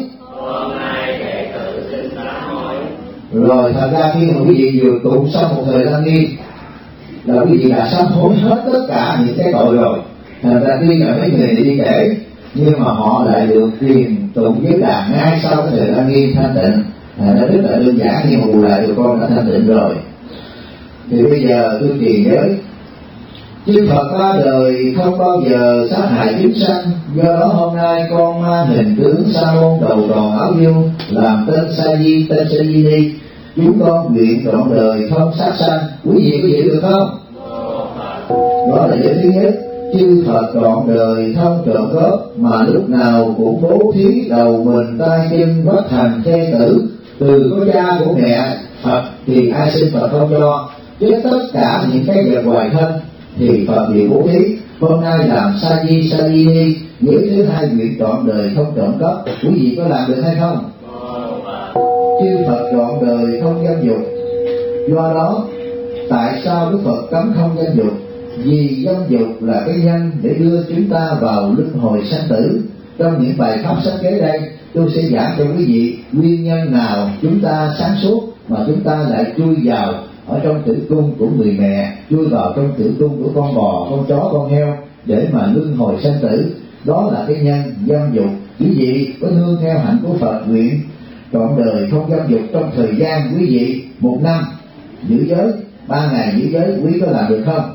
Rồi thật ra khi mà quý vị vừa tụng xong một thời gian đi là quý vị đã sám hối hết tất cả những cái tội rồi. Thật ra tuy là mấy người đi kể nhưng mà họ lại được truyền tụng giới đàn ngay sau cái thời gian nghi thanh tịnh. À, nó rất là đơn giản nhưng mà bù lại được con đã thanh tịnh rồi. Thì bây giờ tôi truyền giới chư Phật ba đời không bao giờ sát hại chúng sanh, do đó hôm nay con mang hình tướng sa môn đầu tròn áo nhung làm tên Sa Di, tên Sa Di Ni. Chúng con nguyện trọn đời không sát sanh. Quý vị có hiểu được không? Đó là giới thứ nhất. Chư Phật trọn đời không trộm cướp, mà lúc nào cũng bố thí đầu mình tay chân bất thành thê tử. Từ có cha của mẹ Phật thì ai sinh Phật không cho, chứ tất cả những cái vật ngoài thân thì Phật đều bố thí. Hôm nay làm Sa Di Sa Di Ni, giới thứ hai nguyện trọn đời không trộm cướp. Quý vị có làm được hay không? Chư Phật trọn đời không dâm dục, do đó tại sao Đức Phật cấm không dâm dục? Vì dâm dục là cái nhân để đưa chúng ta vào luân hồi sanh tử. Trong những bài pháp sắp kế đây, tôi sẽ giảng cho quý vị nguyên nhân nào chúng ta sáng suốt mà chúng ta lại chui vào ở trong tử cung của người mẹ, chui vào trong tử cung của con bò, con chó, con heo để mà luân hồi sanh tử. Đó là cái nhân dâm dục. Quý vị có nương theo hạnh của Phật nguyện trọn đời không dâm dục trong thời gian quý vị một năm giữ giới, ba ngày giữ giới, quý có làm được không?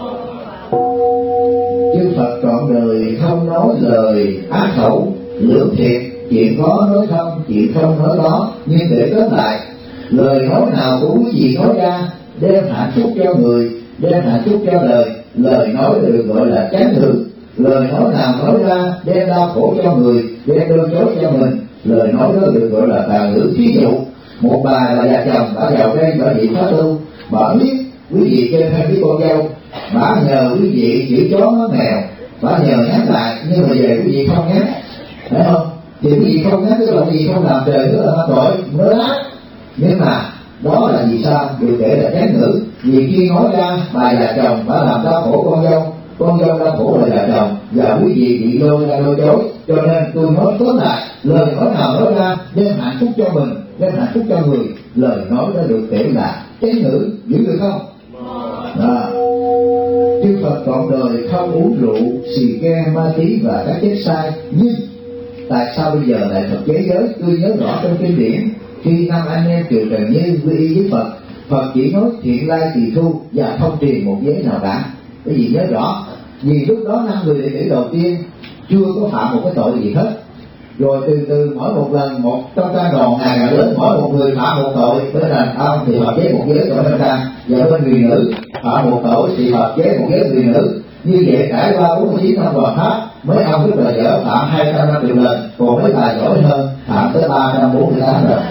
Chư Phật trọn đời không nói lời ác khẩu, lưỡng thiệt, chuyện có nói không, chuyện không nói đó. Nhưng để tóm lại, lời nói nào của quý vị nói ra đem hạnh phúc cho người, đem hạnh phúc cho đời, lời nói được gọi là chánh ngữ. Lời nói nào nói ra đem đau khổ cho người, đem đôi chối cho mình, lời nói đó được gọi là tà ngữ. Ví dụ một bà là già chồng, bà giàu đây, bà bị phá tu, bà biết quý vị chơi thêm với con dâu, bà nhờ quý vị giữ chó nó mèo, bà nhờ nhắc lại nhưng mà về quý vị không nhắc, phải không? Thì quý vị không nhắc, tức là quý vị không làm trời nữa là tội mới ác. Nhưng mà đó là vì sao? Được kể là chánh ngữ. Vì khi nói ra bà già chồng bà làm đau khổ con dâu, con dâu đau khổ là già chồng, và quý vị bị lôi ra lôi chối. Cho nên tôi nói tóm lại, lời nói nào nói ra đem hạnh phúc cho mình, đem hạnh phúc cho người, lời nói đã được kể là chánh ngữ. Giữ được không? Đó. Chư Phật trọn đời không uống rượu, xì ke, ma túy và các chất sai. Nhưng tại sao bây giờ lại Phật chế giới? Tôi nhớ rõ trong kinh điển, khi năm anh em Kiều Trần Như quy y với Phật, Phật chỉ nói thiện lai tỳ thu và không truyền một giới nào cả. Cái gì nhớ rõ? Vì lúc đó năm người đệ tử đầu tiên chưa có phạm một cái tội gì hết. Rồi từ từ mỗi một lần một trong căn đoàn ngày là lớn, mỗi một người phạm một tội. Bên đàn ông thì Phật chế một giới tội bên nam, và bên người nữ phạm một tội thì Phật chế một giới người nữ. Như vậy trải qua bốn mươi chín năm hoàn pháp, mấy ông rất là dở phạm hai trăm năm triệu lần, còn mấy bà giỏi hơn phạm tới ba trăm bốn mươi tám lần.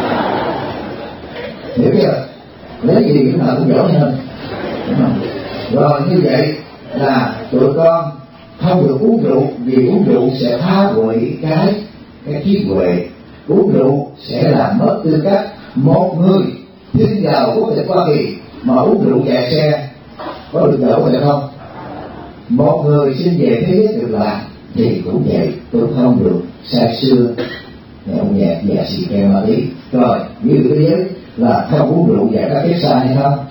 Hiểu chưa? Lấy gì chúng ta cũng giỏi hơn. Rồi như vậy là tụi con không được uống rượu, vì uống rượu sẽ phá hủy cái cái trí huệ. Uống rượu sẽ làm mất tư cách. Một người xin vào quốc tịch Hoa Kỳ mà uống rượu chạy xe có được dở hay không? Một người xin về thế giới được làm thì cũng vậy, tôi không được say sưa nhậu nhẹt và xì ke ma túy. Rồi như thế giới là không uống rượu và các chất sai hay không?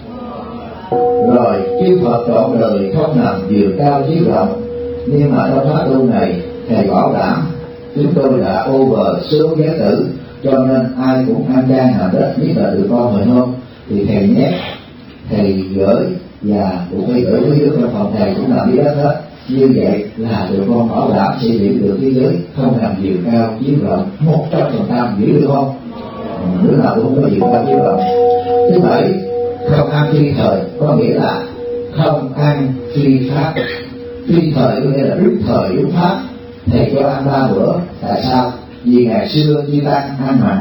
Rồi chư Phật trọn đời không nằm giường cao chiếu rộng. Nhưng mà trong pháp tu này thầy bảo đảm chúng tôi đã over số giới tử, cho nên ai cũng ăn gian làm đất, nhất là tụi con hồi hôm thì thầy nhét, thầy gửi và cũng phải gửi với đứa trong phòng thầy cũng làm biết đất hết. Như vậy là tụi con bảo đảm sẽ giữ được cái giới không nằm giường cao chiếu rộng một trăm phần trăm. Giữ được không? Đứa nào cũng có giường cao chiếu rộng. Thứ bảy, không ăn phi thời, có nghĩa là không ăn phi pháp. Phi thời có nghĩa là đúng thời đúng pháp. Thầy cho ăn ba bữa. Tại sao? Vì ngày xưa chư tăng ăn mặn,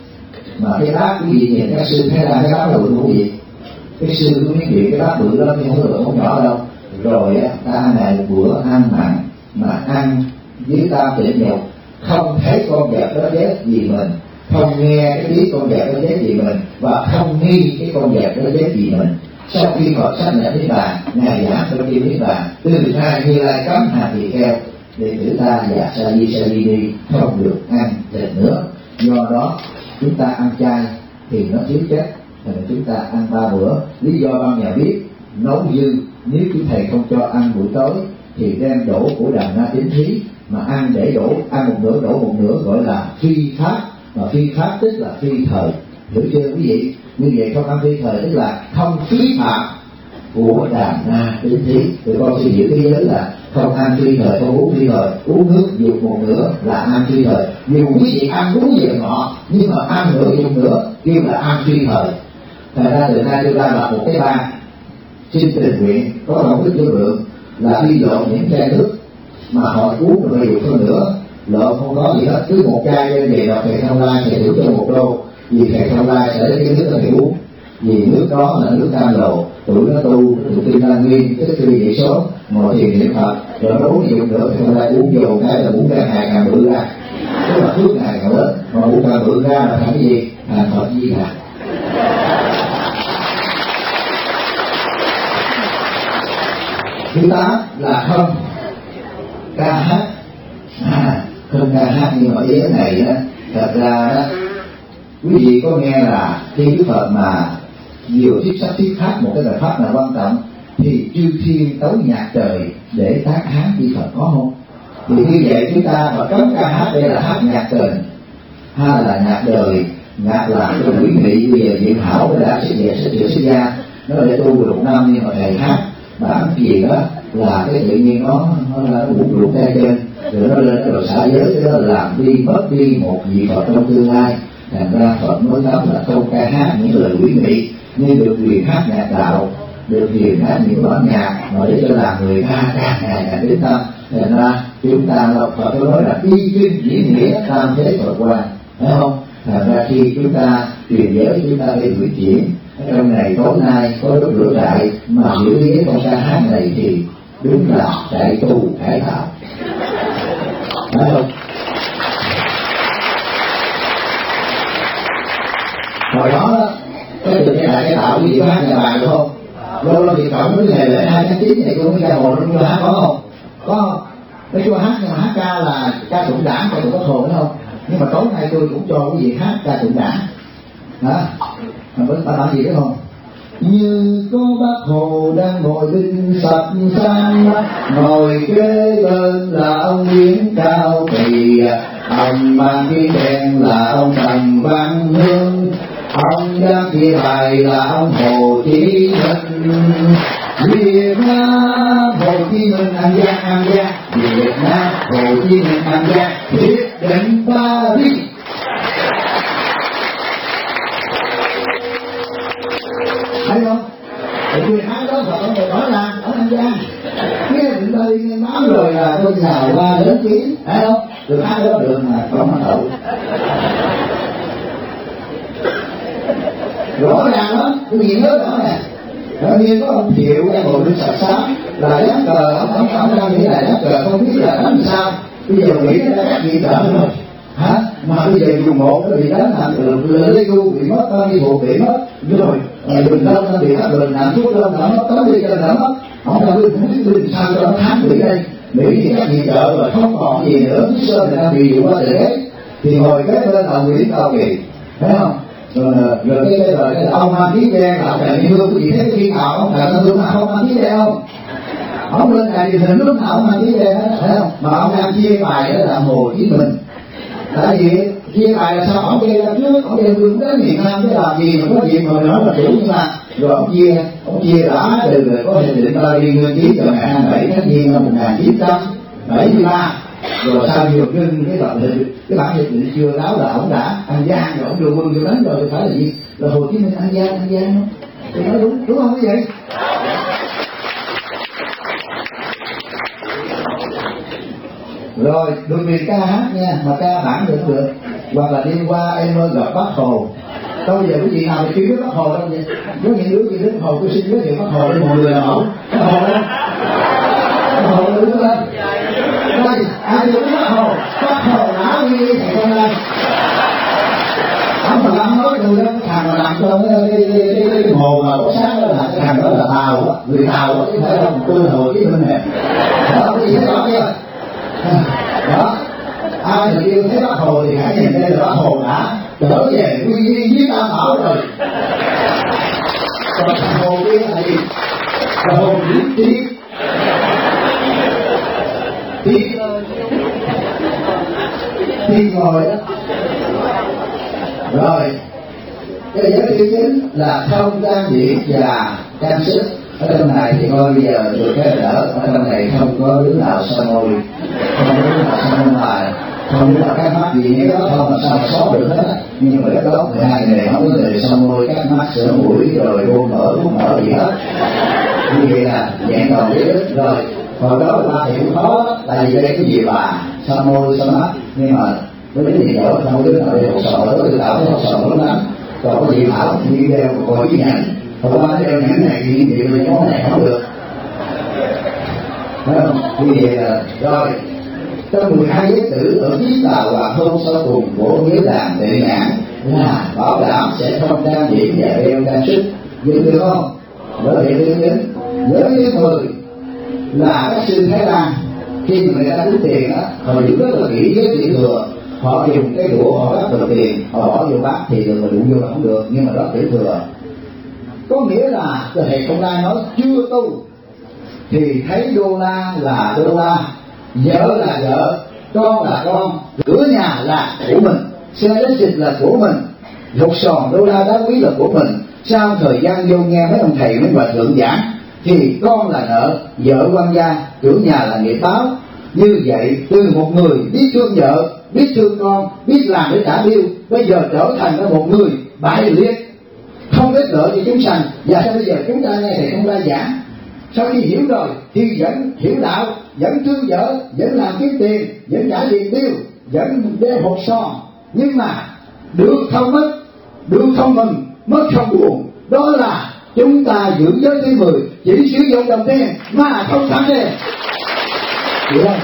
mà cái bát quý vị nhìn các sư thấy là cái bát bự của gì? Cái sư của miếng điện cái bát bự lắm nhưng không bự không nhỏ đâu. Rồi á, ta ngày bữa ăn mặn mà ăn dưới tam tịnh nhục, không thấy con vật đó chết vì mình, không nghe cái tiếng con vật đó chết vì mình, và không nghi cái con vật đó chết vì mình. Sau khi Phật sanh lại Niết Bàn, ngài giảng trong kinh Niết Bàn, từ nay Như Lai cấm hàng tỳ kheo, đệ tử ta và sa di sa di đi không được ăn thịt nữa. Do đó chúng ta ăn chay thì nó thiếu chất, thì chúng ta ăn ba bữa. Lý do ban nhà biết nấu dư, nếu quý thầy không cho ăn buổi tối thì đem đổ của đàn na tín thí mà ăn để đổ, ăn một nửa đổ một nửa, gọi là phi pháp. Mà phi pháp tức là phi thời. Hiểu chưa quý vị? Như vậy không ăn phi thời tức là không phí phạm của đàn na tín thí. Tụi con suy giữ cái giới là không ăn phi thời, không uống phi thời. Uống nước dục một nửa là ăn phi thời. Dù quý vị ăn đúng giờ ngọ nhưng mà ăn nửa dục nửa kêu là ăn phi thời. Thật ra từ nay tôi ra là một cái ban xin tình nguyện có một cái thương lượng là đi lộn những chai nước mà họ uống rồi dục hơn nữa, lộn không có gì hết, cứ một chai lên về đọc thầy Thông Lai sẽ thưởng cho một đô, vì thầy Thông Lai sẽ lấy cái nước đó để uống, vì nước đó là nước cam lồ, tụi nó tu tụi tin đăng nguyên tức khi vậy số ngồi thiền niệm Phật rồi nó uống dụng nữa thì Thông Lai uống vô cái là uống cái hàng càng bự ra, tức là phước ngày càng lớn, mà uống càng bự ra là thành cái gì? Thành Phật Di Đà. Thứ tám là không ca hát. À, bên ca hát, nhưng mà ý này đó thật ra đó quý vị có nghe là khi Đức Phật mà nhiều thuyết sắp thuyết pháp một cái bài pháp là quan trọng thì chư thiên tấu nhạc trời để tác hát như Phật có không? Thì như vậy chúng ta mà cấm ca hát đây là hát nhạc trời hay là nhạc đời, nhạc làm cho quý vị. Bây giờ Diện Hảo đã xuất hiện xuất hiện xuất gia nó để tu được năm, nhưng mà thầy hát bản gì đó là cái tự nhiên nó nó bụng ruột tay chân rồi nó lên rồi xả giới, cái đó làm đi mất đi một vị Phật trong tương lai. Thành ra Phật mới cấm là không ca hát những lời quý vị, nhưng được quyền hát nhạc đạo, được quyền hát những bản nhạc mà để cho làm người ta càng ngày càng đến tâm. Thành ra chúng ta là Phật nói là y kinh diễn nghĩa tam thế Phật quan, phải không? Thành ra khi chúng ta truyền giới chúng ta phải nguyện chuyển. Trong ngày tối nay có lúc lửa đại mà hiểu ý con ca hát này thì đúng là đại tu cải tạo, phải không? Hồi đó cái từ cái đại cái tạo quý vị có hát nhà bàn được không? Lâu lâu thì cộng với ngày lễ hai tháng chín này tôi mới ra hồ nó hát có không? Có không? Nói chung hát nhưng mà hát ca là ca tụng đảng, ca tụng Bác Hồ, phải không? Nhưng mà tối nay tôi cũng cho quý vị hát ca tụng đảng. Hả? Mà vẫn phải làm gì đấy không? Như có Bác Hồ đang ngồi bên sập sang, ngồi kế bên là ông Nguyễn Cao Kỳ, ông mang cái đèn là ông Trần Văn Hương, ông đang thi hài là ông Hồ Chí Minh. Việt Nam Hồ Chí Minh An Giang, An Giang Việt Nam Hồ Chí Minh An Giang, quyết định Paris. Thấy không? Thì quyền hát đó Phật ông thầy nói là ở An Giang cái định Paris nghe nói rồi là tôi nào qua đến kiến, thấy không? Được hát đó được mà không ăn đậu. Rõ ràng lắm, tôi nhìn nhớ rõ nè. Tự nhiên có ông Thiệu đang ngồi lên sạch sáng là dán cờ, ông ông ông đang nghĩ là dán cờ không biết là đánh sao. Bây giờ nghĩ nó đã gì cỡ rồi, hả? Mà bây giờ dùng một nó bị đánh làm được lê gu bị mất, bao nhiêu bộ bị mất, rồi Bình Đông nó bị mất, Bình Nam Phúc Đông nó mất, tới đi cho nó mất. Ông ta biết không biết làm sao cho nó thắng Mỹ đây. Mỹ thì các gì chợ rồi không còn gì nữa, chứ sơ người ta bị dụ qua để thì ngồi kế bên là Nguyễn Cao Kỳ, thấy không? Rồi, rồi cái cái rồi cái ông mang khí đen là Trần Như Hương, quý vị thấy khi nào ông Trần Như Hương mà không mang khí đen không? Ông lên đài truyền hình lúc nào ông mang khí đen đó, thấy không? Mà ông đang chia bài đó là Hồ Chí Minh. Tại vì chia bài là sao? Ông kêu ra trước, ông kêu hướng đến miền Nam cái làm gì mà có gì mà nói là đủ, nhưng mà rồi ông chia, ông chia đã từ rồi có hiệp định Paris nguyên ký vào ngày hai mươi bảy tháng Giêng năm một nghìn chín trăm bảy mươi ba. Rồi sau nhiều kinh cái bản hiệp cái bản hiệp định chưa đó là ông đã An Giang, rồi ông đưa quân vô đánh rồi thì phải là gì? Là Hồ Chí Minh An Giang, An Giang không? Thì nói đúng, đúng không quý vị? Rồi được quyền ca hát nha, mà ca bản được được, hoặc là đêm qua em ơi gặp Bác Hồ. Đâu giờ cái gì nào mà kêu biết Bác Hồ đâu vậy? Có những đứa gì Bác Hồ tôi xin giới thiệu Bác Hồ để mọi người làm mẫu. Bác Hồ đó, Bác Hồ đứng lên. Đây, ai được Bác Hồ? Bác Hồ đã đi thầy con lên. Ông mà làm nói từ đó, thằng mà làm cho cái cái cái cái, cái hồ mà có sáng đó là cái thằng đó là Tàu á, người Tàu á, chứ không phải là một tôi Hồ Chí Minh này. Đó, cái gì thấy rõ chưa? Đó, ai mà yêu thấy Bác Hồ thì hãy nhìn đây là Bác Hồ đã trở về quy y với Tam Bảo rồi. Còn thằng Hồ kia là gì? Là Hồ Vĩ Tiên. Tiên Tiên ngồi đó. Rồi cái giới thứ chín là không trang điểm và trang sức. Ở trong này thì coi bây giờ được cái đỡ, ở trong này không có đứa nào sao môi, không có đứa nào sao môi bài, không biết là cái mắt gì cái đó không là sao mà xóa được hết. Nhưng mà cái đó mười hai người không có người sao môi, các mắt sửa mũi rồi buông mở buông mở gì hết. Như vậy là nhẹ đầu cái đứt rồi. Hồi đó người ta thì cũng khó, tại vì đây cái gì bà sao môi sao mắt, nhưng mà với cái gì đó không có đứa nào để học sọ, đối với tạo học sọ lắm lắm. Còn có gì thảo thì đeo một coi với nhẫn, không qua đeo nhẫn này thì nhiều người nhóm này không được, phải không? Vì vậy là rồi trong mười hai giới tử ở chiếc tàu và hôn sau cùng của giới đàn đệ nhãn là bảo đảm sẽ không trang điểm và đeo trang sức, được được không? Bởi vậy thứ đến giới thứ mười là các sư Thái Lan, khi mà người ta tính tiền á, họ giữ rất là kỹ với tiểu thừa, họ dùng cái đũa họ bắt được tiền, họ bỏ vô bát thì được mà đụng vô là không được, nhưng mà đó tiểu thừa. Có nghĩa là thầy Công Lai nói chưa tu thì thấy đô la là đô la, vợ là vợ, con là con, cửa nhà là của mình, xe đế xịt là của mình, lục sòn đô la đá quý là của mình. Sau thời gian vô nghe mấy ông thầy mấy hòa thượng giảng thì con là nợ, vợ quan gia, cửa nhà là nghiệp báo. Như vậy từ một người biết thương vợ, biết thương con, biết làm để trả bill, bây giờ trở thành ra một người bại liệt, không biết nợ cho chúng sanh. Và sao bây giờ chúng ta nghe thầy Công Lai giảng, sau khi hiểu rồi thì vẫn hiểu đạo, vẫn thương vợ, vẫn làm kiếm tiền, vẫn trả tiền bill, vẫn đeo hộp son, nhưng mà được không mất, được không mừng, mất không buồn. Đó là chúng ta giữ giới thứ mười, chỉ sử dụng đồng tiền mà không tham tiền. Hiểu không?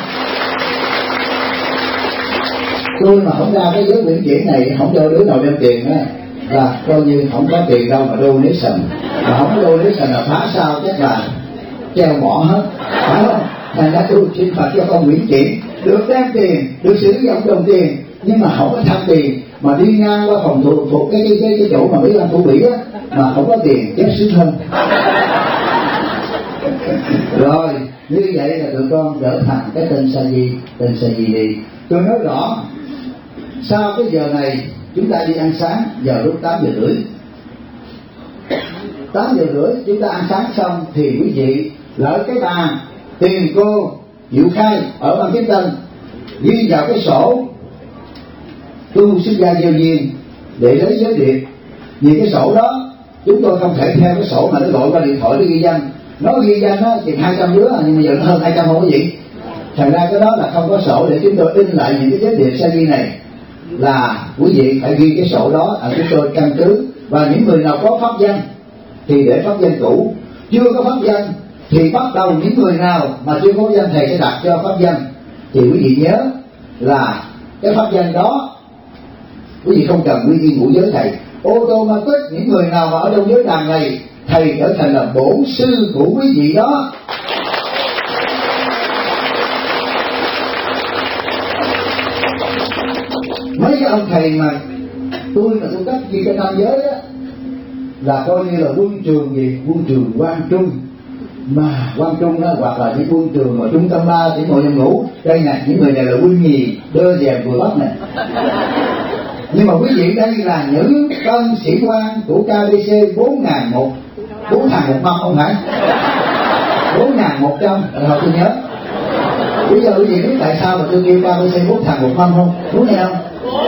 Tôi mà không ra cái giới quyển chuyển này, không cho đứa nào đem tiền á, là coi như không có tiền đâu mà donation, mà không có donation là phá sao chắc là treo mỏ hết, phải không? Thành ra tôi xin phạt cho con quyển chuyển, được đem tiền, được sử dụng đồng tiền, nhưng mà không có tham tiền, mà đi ngang qua phòng thuộc thuộc cái cái cái, cái chỗ mà mấy anh thủ bị á, mà không có tiền chép xứ thân. Rồi như vậy là tụi con trở thành cái tên sa di, tên sa di đi. Tôi nói rõ, sau cái giờ này chúng ta đi ăn sáng giờ lúc tám giờ rưỡi. Tám giờ rưỡi chúng ta ăn sáng xong thì quý vị lỡ cái bàn tiền cô Diệu Khai ở Ban Kiếm Tân ghi vào cái sổ tu xuất gia gieo duyên để lấy giới điệp. Vì cái sổ đó chúng tôi không thể theo cái sổ mà nó gọi qua điện thoại để ghi danh. Nó ghi danh á thì hai trăm đứa, nhưng mà giờ nó hơn hai trăm không có gì. Thành ra cái đó là không có sổ để chúng tôi in lại những cái giới điệp sa di này, là quý vị phải ghi cái sổ đó, à, chúng tôi căn cứ. Và những người nào có pháp danh thì để pháp danh cũ, chưa có pháp danh thì bắt đầu những người nào mà chưa có danh thầy sẽ đặt cho pháp danh. Thì quý vị nhớ là cái pháp danh đó quý vị không cần quy y ngũ giới thầy, ô tô ma tích những người nào mà ở trong giới đàn này thầy trở thành là bổn sư của quý vị đó. Mấy cái ông thầy mà tôi mà tôi cấp gì cho tam giới á là coi như là quân trường gì, quân trường Quang Trung. Mà Quang Trung đó, hoặc là những quân trường mà trung tâm ba chỉ ngồi nhầm ngủ. Đây nè, những người này là quân nhì đơ dèm vừa bắt nè. Nhưng mà quý vị đây là những tân sĩ quan của ca bê xê bốn ngàn một, bốn thằng một mâm không phải, bốn ngàn một trăm, rồi tôi nhớ. Bây giờ quý vị biết tại sao mà tôi kêu ca bê xê bốn thằng một mâm không? Muốn nghe không?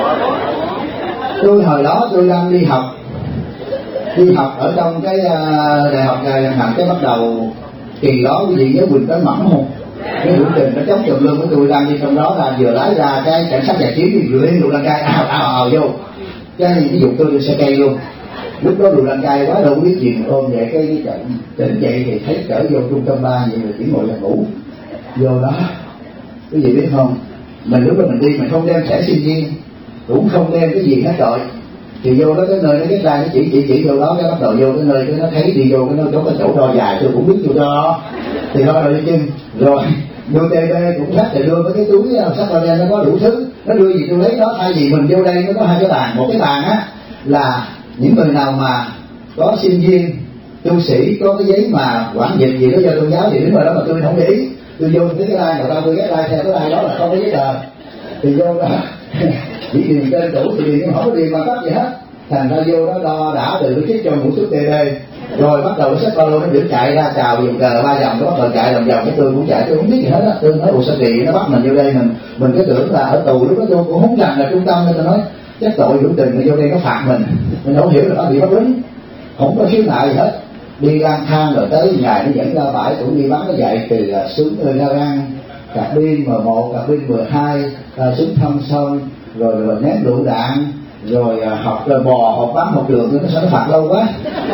Tôi hồi đó tôi đang đi học, đi học ở trong cái uh, đại học này làm cái bắt đầu kỳ đó quý vị nhớ Quỳnh Tấn Mẫn không? Cái hữu trình nó chống trộm lương của tôi đang đi trong đó là vừa lái ra cái cảnh sát giải chiến thì vừa lên đụng lan cai ào ào ào vô, cái ví dụ tôi đi xe cây luôn. Lúc đó đụng lan cai quá đâu biết gì, ôm vậy cái trận tỉnh dậy thì thấy trở vô trung tâm ba vậy rồi chỉ ngồi là ngủ vô đó. Quý vị biết không, mình lúc đó mình đi mình không đem thẻ sinh viên, cũng không đem cái gì hết rồi, thì vô đó cái nơi nó cái ra nó chỉ chỉ chỉ vô đó, cái bắt đầu vô cái nơi cái nó thấy đi vô cái nó có cái chỗ đo dài, tôi cũng biết vô đó thì đo rồi đi chân rồi vô tê bê cũng sách, thì đưa với cái túi sách vào đây nó có đủ thứ, nó đưa gì tôi lấy đó. Thay vì mình vô đây nó có hai cái bàn, một cái bàn á là những người nào mà có sinh viên tu sĩ có cái giấy mà quản dịch gì đó do tôn giáo thì đứng vào đó mà tôi không để ý, tôi vô cái cái lai người ta tôi ghé lai theo cái lai đó là không có giấy tờ thì vô đó chỉ điền tên chủ thì điền không có điền mà cấp gì hết. Thành ra vô đó đo đã từ cái chiếc cho ngũ xuất tê bê rồi bắt đầu xách ba lô nó giữ chạy ra chào dùng cờ ba vòng, nó bắt đầu chạy vòng vòng cái tôi cũng chạy, tôi không biết gì hết á. Tôi nói ủa sao kỳ nó bắt mình vô đây, mình mình cứ tưởng là ở tù, lúc đó tôi cũng không rành là trung tâm, nên tôi nói chắc tội hữu tình vô đây nó phạt mình, mình không hiểu là nó bị bắt lính, không có khiếu nại gì hết. Đi lang thang rồi tới ngày nó dẫn ra bãi cũng đi bắn nó dạy từ là xuống nơi ra răng cà pin M một, cà pin M hai, xuống thăm sông rồi rồi ném lựu đạn rồi à, học rồi bò học bắn học đường, nó sao nó phạt lâu quá.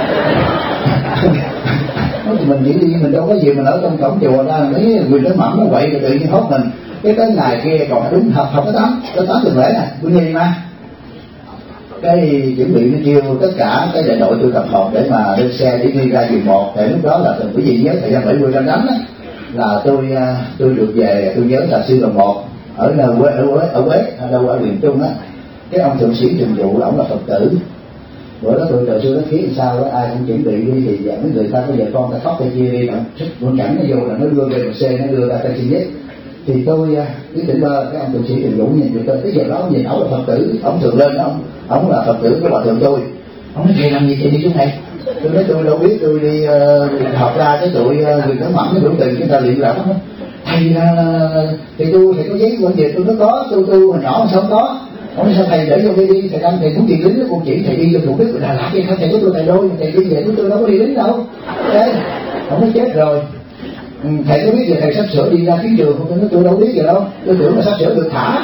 Mình nghĩ đi mình đâu có gì, mình ở trong cổng chùa ra thấy Quỳnh Tấn Mẫn nó quậy rồi tự nhiên hốt mình. Cái tới ngày kia còn đúng học học cái tám cái tám tuần lễ này tôi nghi mà cái chuẩn bị nó kêu tất cả cái đại đội tôi tập hợp để mà lên xe để đi ra giường một, để lúc đó là từng cái gì nhớ thời gian bảy mươi năm đánh á, là tôi tôi được về, tôi nhớ là sư đoàn một ở quê ở quê ở quê ở đâu ở miền Trung á, cái ông thượng sĩ Trường Dụ ổng là Phật tử. Bữa đó tôi trời xưa nó khí sao đó, ai cũng chuẩn bị đi thì dẫn người ta có vợ con ta khóc tay chia đi, bạn thích muốn cảnh nó vô là nó đưa về một xe, nó đưa ra tay chi nhất. Thì tôi cái tỉnh bơ cái ông thượng sĩ Trường Dụ nhìn tôi, cái giờ đó nhìn ổng là Phật tử, ổng thường lên ông ổng là Phật tử của hòa thượng tôi. Ông nói vậy làm gì chị đi chỗ này? Tôi nói tôi đâu biết, tôi đi uh, học ra cái tụi uh, người cẩn mẫn cái biểu tình chúng ta luyện lắm. Thầy uh, thầy tu thầy có giấy quan về tôi nó có, tôi tu hồi nhỏ mà sao có. Ông nói sao thầy để vô đây đi, thầy đăng thầy muốn đi lính, con chỉ thầy đi vô thuộc biết của Đà Lạt đi không, thầy có tôi thầy đôi, thầy đi về của tôi đâu có đi lính đâu. Đấy, ông nói chết rồi. Ừ, thầy có biết giờ thầy sắp sửa đi ra chiến trường không? Tôi nói tôi đâu biết gì đâu, tôi tưởng là sắp sửa được thả.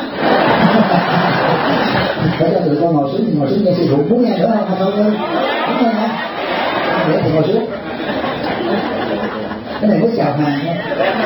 Để cho tụi con ngồi xuống, ngồi xuống nghe sư phụ muốn nghe nữa không? Thôi thôi, không nghe nha. Để tụi ngồi xuống. Cái này mới chào hàng nha.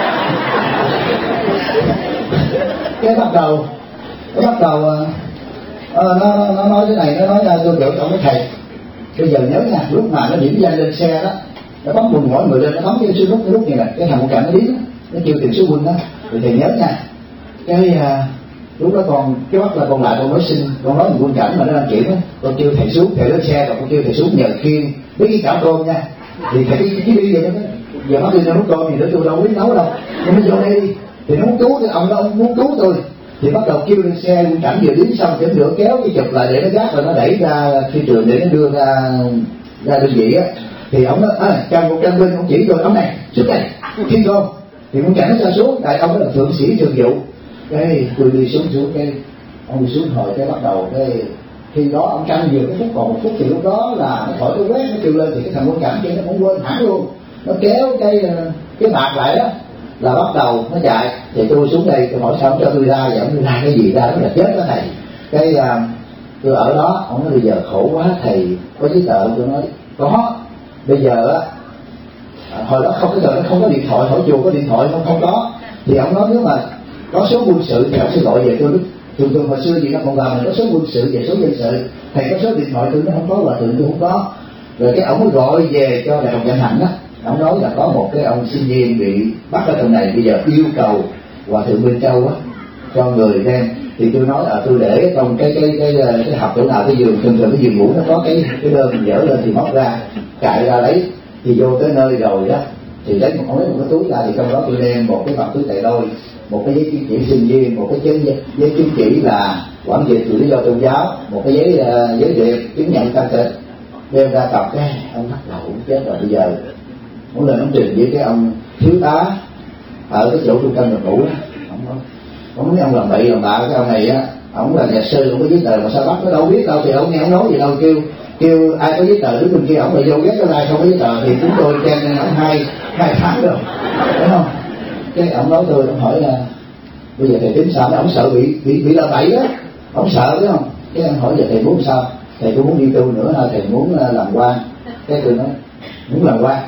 Cái bắt đầu, cái bắt đầu uh, nó, nó nói thế này, nó nói ra tôi biểu tổng với thầy. Bây giờ nhớ nha, lúc mà nó điểm danh lên xe đó, nó bấm bùng mỗi người lên, nó bấm cái số nút cái nút này nè, cái thằng một cảnh nó điếc, nó kêu tiền số huynh đó, rồi thầy nhớ nha. Cái uh, lúc đó còn cái bắt là còn lại con nói xin, con nói quân cảnh mà nó đang chuyển á, con kêu thầy xuống, thầy lên xe rồi con kêu thầy xuống nhờ khiêng với cái chảo tôm nha. Thì thầy đi cái đi vậy đó, giờ nó đi ra nấu tôm thì nữa tôi đâu biết nấu đâu, nhưng nó vô đây đi, thì nó muốn cứu cái ông đó, ông muốn cứu tôi. Thì bắt đầu kêu lên xe quân cảnh vừa đến xong thì nữa kéo cái chụp lại để nó gác rồi nó đẩy ra phi trường để nó đưa ra ra đơn vị á. Thì ông nói à, trong một trăm bên ông chỉ rồi ông này xuống đây thiên không, thì quân cảnh nó ra xuống, tại ông đó là thượng sĩ Trường Dụ. Cái tôi đi xuống xuống cái ông đi xuống hồi cái bắt đầu cái khi đó ông canh vừa cái phút còn một phút thì lúc đó là nó khỏi cái quét nó kêu lên thì cái thằng quân cảnh kia nó cũng quên hẳn luôn, nó kéo cái cái bạc lại đó là bắt đầu nó chạy. Thì tôi xuống đây tôi hỏi sao ông cho tôi ra vậy, ông ra cái gì ra, nó là chết đó thầy. Cái uh, tôi ở đó ông nói bây giờ khổ quá thầy có giấy tờ, tôi nói có. Bây giờ á à, hồi đó không cái giờ nó không có điện thoại, hỏi chùa có điện thoại không, không có. Thì ông nói nếu mà có số quân sự thì ông sẽ gọi về tôi. Thường thường hồi xưa gì nó còn vào mình có số quân sự về số dân sự, thầy có số điện thoại tôi nó không có, và tôi tôi không có. Rồi cái ông mới gọi về cho đại học Vạn Hạnh á, ông nói là có một cái ông sinh viên bị bắt ở trong này, bây giờ yêu cầu hòa thượng Minh Châu á cho người đem. Thì tôi nói là tôi để trong cái cái cái cái, cái học chỗ nào cái giường, thường thường cái giường ngủ nó có cái cái đơn mình dỡ lên thì móc ra chạy ra lấy. Thì vô tới nơi rồi đó thì lấy một lấy một cái túi ra, thì trong đó tôi đem một cái bằng túi tệ đôi, một cái giấy chứng chỉ sinh viên, một cái giấy giấy chứng chỉ là quản dịch từ lý do tôn giáo, một cái giấy uh, giấy điệp chứng nhận can tịch, đem ra cặp. Cái ông bắt đầu cũng chết rồi. Bây giờ muốn lên ông trình với cái ông thiếu tá ở cái chỗ trung tâm nhập ngũ đó, ông nói ông nói ông làm bậy làm bạ. Cái ông này á, ông là nhà sư, ông có giấy tờ mà sao bắt nó đâu biết đâu, thì ông nghe ông nói gì đâu, kêu kêu ai có giấy tờ đứng bên kia, ông lại vô ghét cái này không có giấy tờ. Thì chúng tôi trên nên ông hai hai tháng rồi, đúng không? Cái ông nói tôi, ông hỏi là bây giờ thầy tính sao? Ông sợ bị bị bị làm bậy đó, ông sợ đúng không? Cái ông hỏi giờ thầy muốn sao? Thầy cũng muốn đi tu nữa hay thầy muốn làm quan? Cái tôi nói muốn làm quan.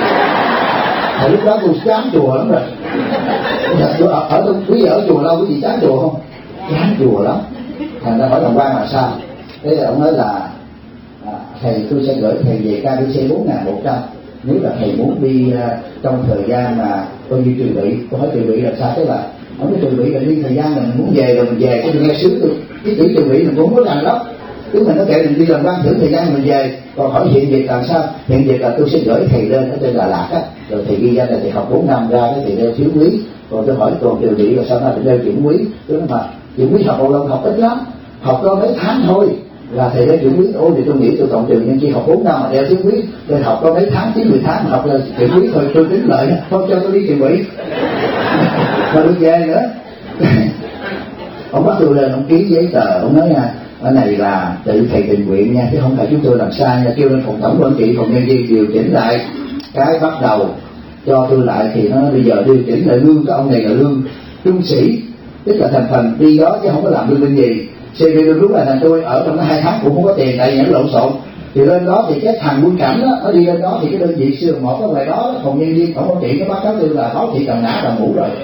Hồi lúc đó tôi chán chùa lắm rồi. Tôi ở, ở quý vị ở chùa lâu quý vị chán chùa không? Chán chùa lắm. Thành ra hỏi làm quan là sao? Thế ông nói là à, thầy tôi sẽ gửi thầy về ca bê xê bốn nghìn một trăm. Nếu là thầy muốn đi uh, trong thời gian mà tôi đi trừ bị. Tôi hỏi trừ bị là sao? Thế là ông nói trừ bị là đi thời gian mình muốn về rồi mình về. Cái tôi nghe sướng tôi cái chữ trừ bị mình cũng muốn làm đó. Cứ mình nó kể mình đi làm quan thử thời gian mình về. Còn hỏi hiện việc làm sao? Hiện việc là tôi sẽ gửi thầy lên ở trên Đà Lạt á, rồi thầy ghi ra là thầy học bốn năm ra cái thầy đeo thiếu quý. Còn tôi hỏi còn trừ bị là sao nó đeo chuyển quý? Tôi nói mà chuyển quý học bao lâu? Học ít lắm, học có mấy tháng thôi là thầy đeo chuyển quý. Ôi thì tôi nghĩ tôi cộng trừ nhân chi học bốn năm mà đeo thiếu quý, tôi học có mấy tháng, chín mười tháng mà học là chuyển quý thôi. Tôi tính lợi không cho tôi đi trừ bị mà tôi về nữa. Ông bắt tôi lên ông ký giấy tờ, ông nói nha ở này là tự thầy tình nguyện nha, chứ không phải chúng tôi làm sai nha. Kêu lên phòng tổng quản trị, phòng nhân viên điều chỉnh lại. Cái bắt đầu cho tôi lại thì nó bây giờ điều chỉnh lại lương cái ông này là lương trung sĩ, tức là thành phần đi đó chứ không có làm lương bên gì. xê vê lương lúc là thành tôi ở trong hai tháng cũng không có tiền, tại những lộn xộn. Thì lên đó thì cái thằng quân cảnh đó nó đi lên đó thì cái đơn vị xưa một cái bài đó phòng nhân viên tổng quản trị nó báo cáo tôi là báo thị cầm nã cầm mũ rồi.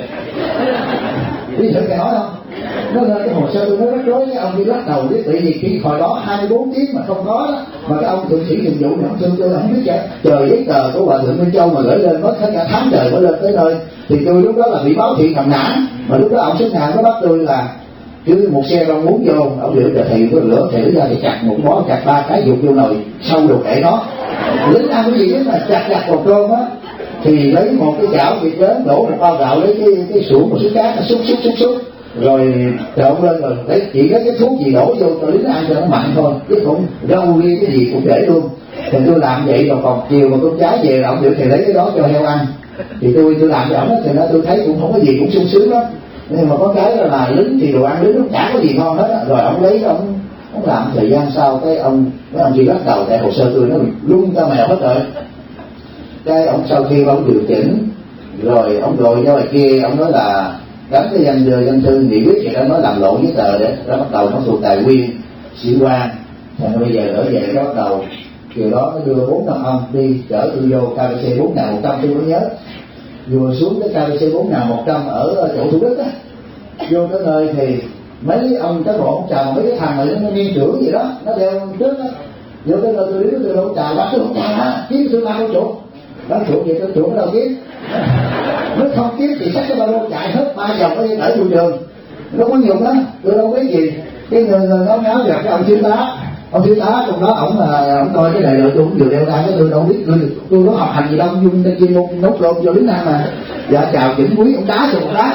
Biết sự cái nói không? Nó lên cái hồ sơ tôi nó rất rối với ông đi lắc đầu biết bị gì khi hồi đó hai mươi bốn tiếng mà không có đó. Mà cái ông thượng sĩ Trường Dụ này ông thương tôi không biết trời, trời giấy tờ của hòa thượng Minh Châu mà gửi lên mất hết cả tháng trời mới lên tới nơi. Thì tôi lúc đó là bị báo thị cầm nã, mà lúc đó ông xếp hàng nó bắt tôi là cứ một xe đông muốn vô, ông lửa cho thầy có lửa thầy ra thì chặt một bó, chặt ba cái dục vô nồi sâu đồ kệ nó. Lính ăn cái gì mà chặt chặt một cơm á, thì lấy một cái chảo vịt đến đổ một bao gạo, lấy cái cái sủi một xúc cát, nó xúc xúc xúc xúc rồi trộn lên, rồi lấy chỉ lấy cái thuốc gì đổ vô cho lính ăn cho nó mặn thôi, chứ cũng rau ria cái gì cũng để luôn. Thì tôi làm vậy, rồi còn chiều mà con trái về là ông được thì lấy cái đó cho heo ăn. Thì tôi tôi làm cho ổng đó, thì nó tôi thấy cũng không có gì, cũng sung sướng lắm. Nhưng mà có cái là lính thì đồ ăn lính nó chả có gì ngon hết á. Rồi ông lấy ông ông làm thời gian sau cái ông mấy ông đi bắt đầu tại hồ sơ tôi nó lung ta mèo hết rồi. Cái ông sau khi ông điều chỉnh rồi ông gọi cho bài kia, ông nói là đánh cái danh đời danh thư nghị quyết gì đó, nói làm lộn với tờ để nó bắt đầu nó thuộc tài nguyên sĩ quan. Thành bây giờ ở về nó bắt đầu chiều đó nó đưa bốn năm ông đi chở tôi vô ca bê xê bốn ngàn một trăm, tôi có nhớ vừa xuống cái ca bê xê bốn ngàn một trăm ở chỗ Thủ Đức á, vô tới nơi thì mấy ông cán bộ ông chào mấy cái thằng này nó niên trưởng gì đó nó đeo trước á, vô tới nơi tôi đứng tôi đâu chào bác tôi không chào á, kiếm tôi làm con chủ bác chủ vậy tôi chủ ở đâu kiếm nó không kiếm thì xách cái ba lô chạy hết ba vòng ở ở trường trường nó có nhiều lắm, tôi đâu biết gì. Cái người người nó ngáo gặp cái ông thiếu tá, ông thiếu tá trong đó ổng là ổng coi cái này rồi tôi cũng vừa đeo tay, cái tôi đâu biết tôi tôi có học hành gì đâu, dung trên chuyên môn nốt lộn cho lính ăn mà. Dạ chào chỉnh quý, ông đá cho một đá,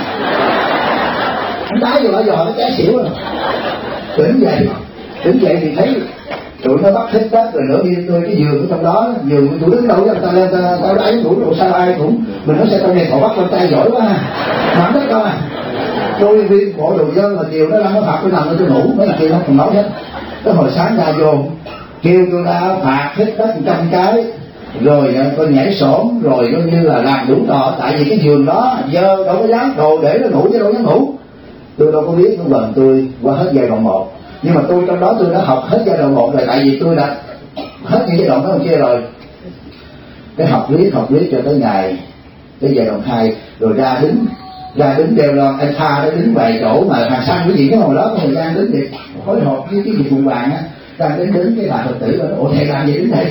ông đá vô ở giò nó té xỉu rồi. Tỉnh dậy tỉnh dậy thì thấy tụi nó bắt thích đất rồi nữa, đi tôi cái giường ở trong đó, giường tụi đứng đâu cho người ta lên ta tao đáy đủ độ sao ai cũng mình nói xe tao này họ bắt con trai giỏi quá ha, mà đất đâu à. Tôi viên bộ đồ dơ mà chiều nó lăn nó phạt tôi nằm tôi ngủ, mấy thằng kia nó còn nói hết. Tới hồi sáng ra vô kêu tôi ra phạt hết đất một trăm cái, rồi tôi nhảy xổm, rồi coi như là làm đủ trò. Tại vì cái giường đó dơ đâu có dám đồ để nó ngủ chứ đâu dám ngủ. Tôi đâu có biết, nó gần tôi qua hết giai đoạn một, nhưng mà tôi trong đó tôi đã học hết giai đoạn một rồi, tại vì tôi đã hết những giai đoạn đó kia rồi. Cái học lý học lý cho tới ngày tới giai đoạn hai, rồi ra đứng ra đứng đều là anh Tha đã đứng vài chỗ mà hàng xanh cái gì cái hồi đó thời gian đứng thì phối hợp với cái gì vùng vàng á, đang đến đứng cái bà Phật tử rồi ủa thầy làm gì đứng đây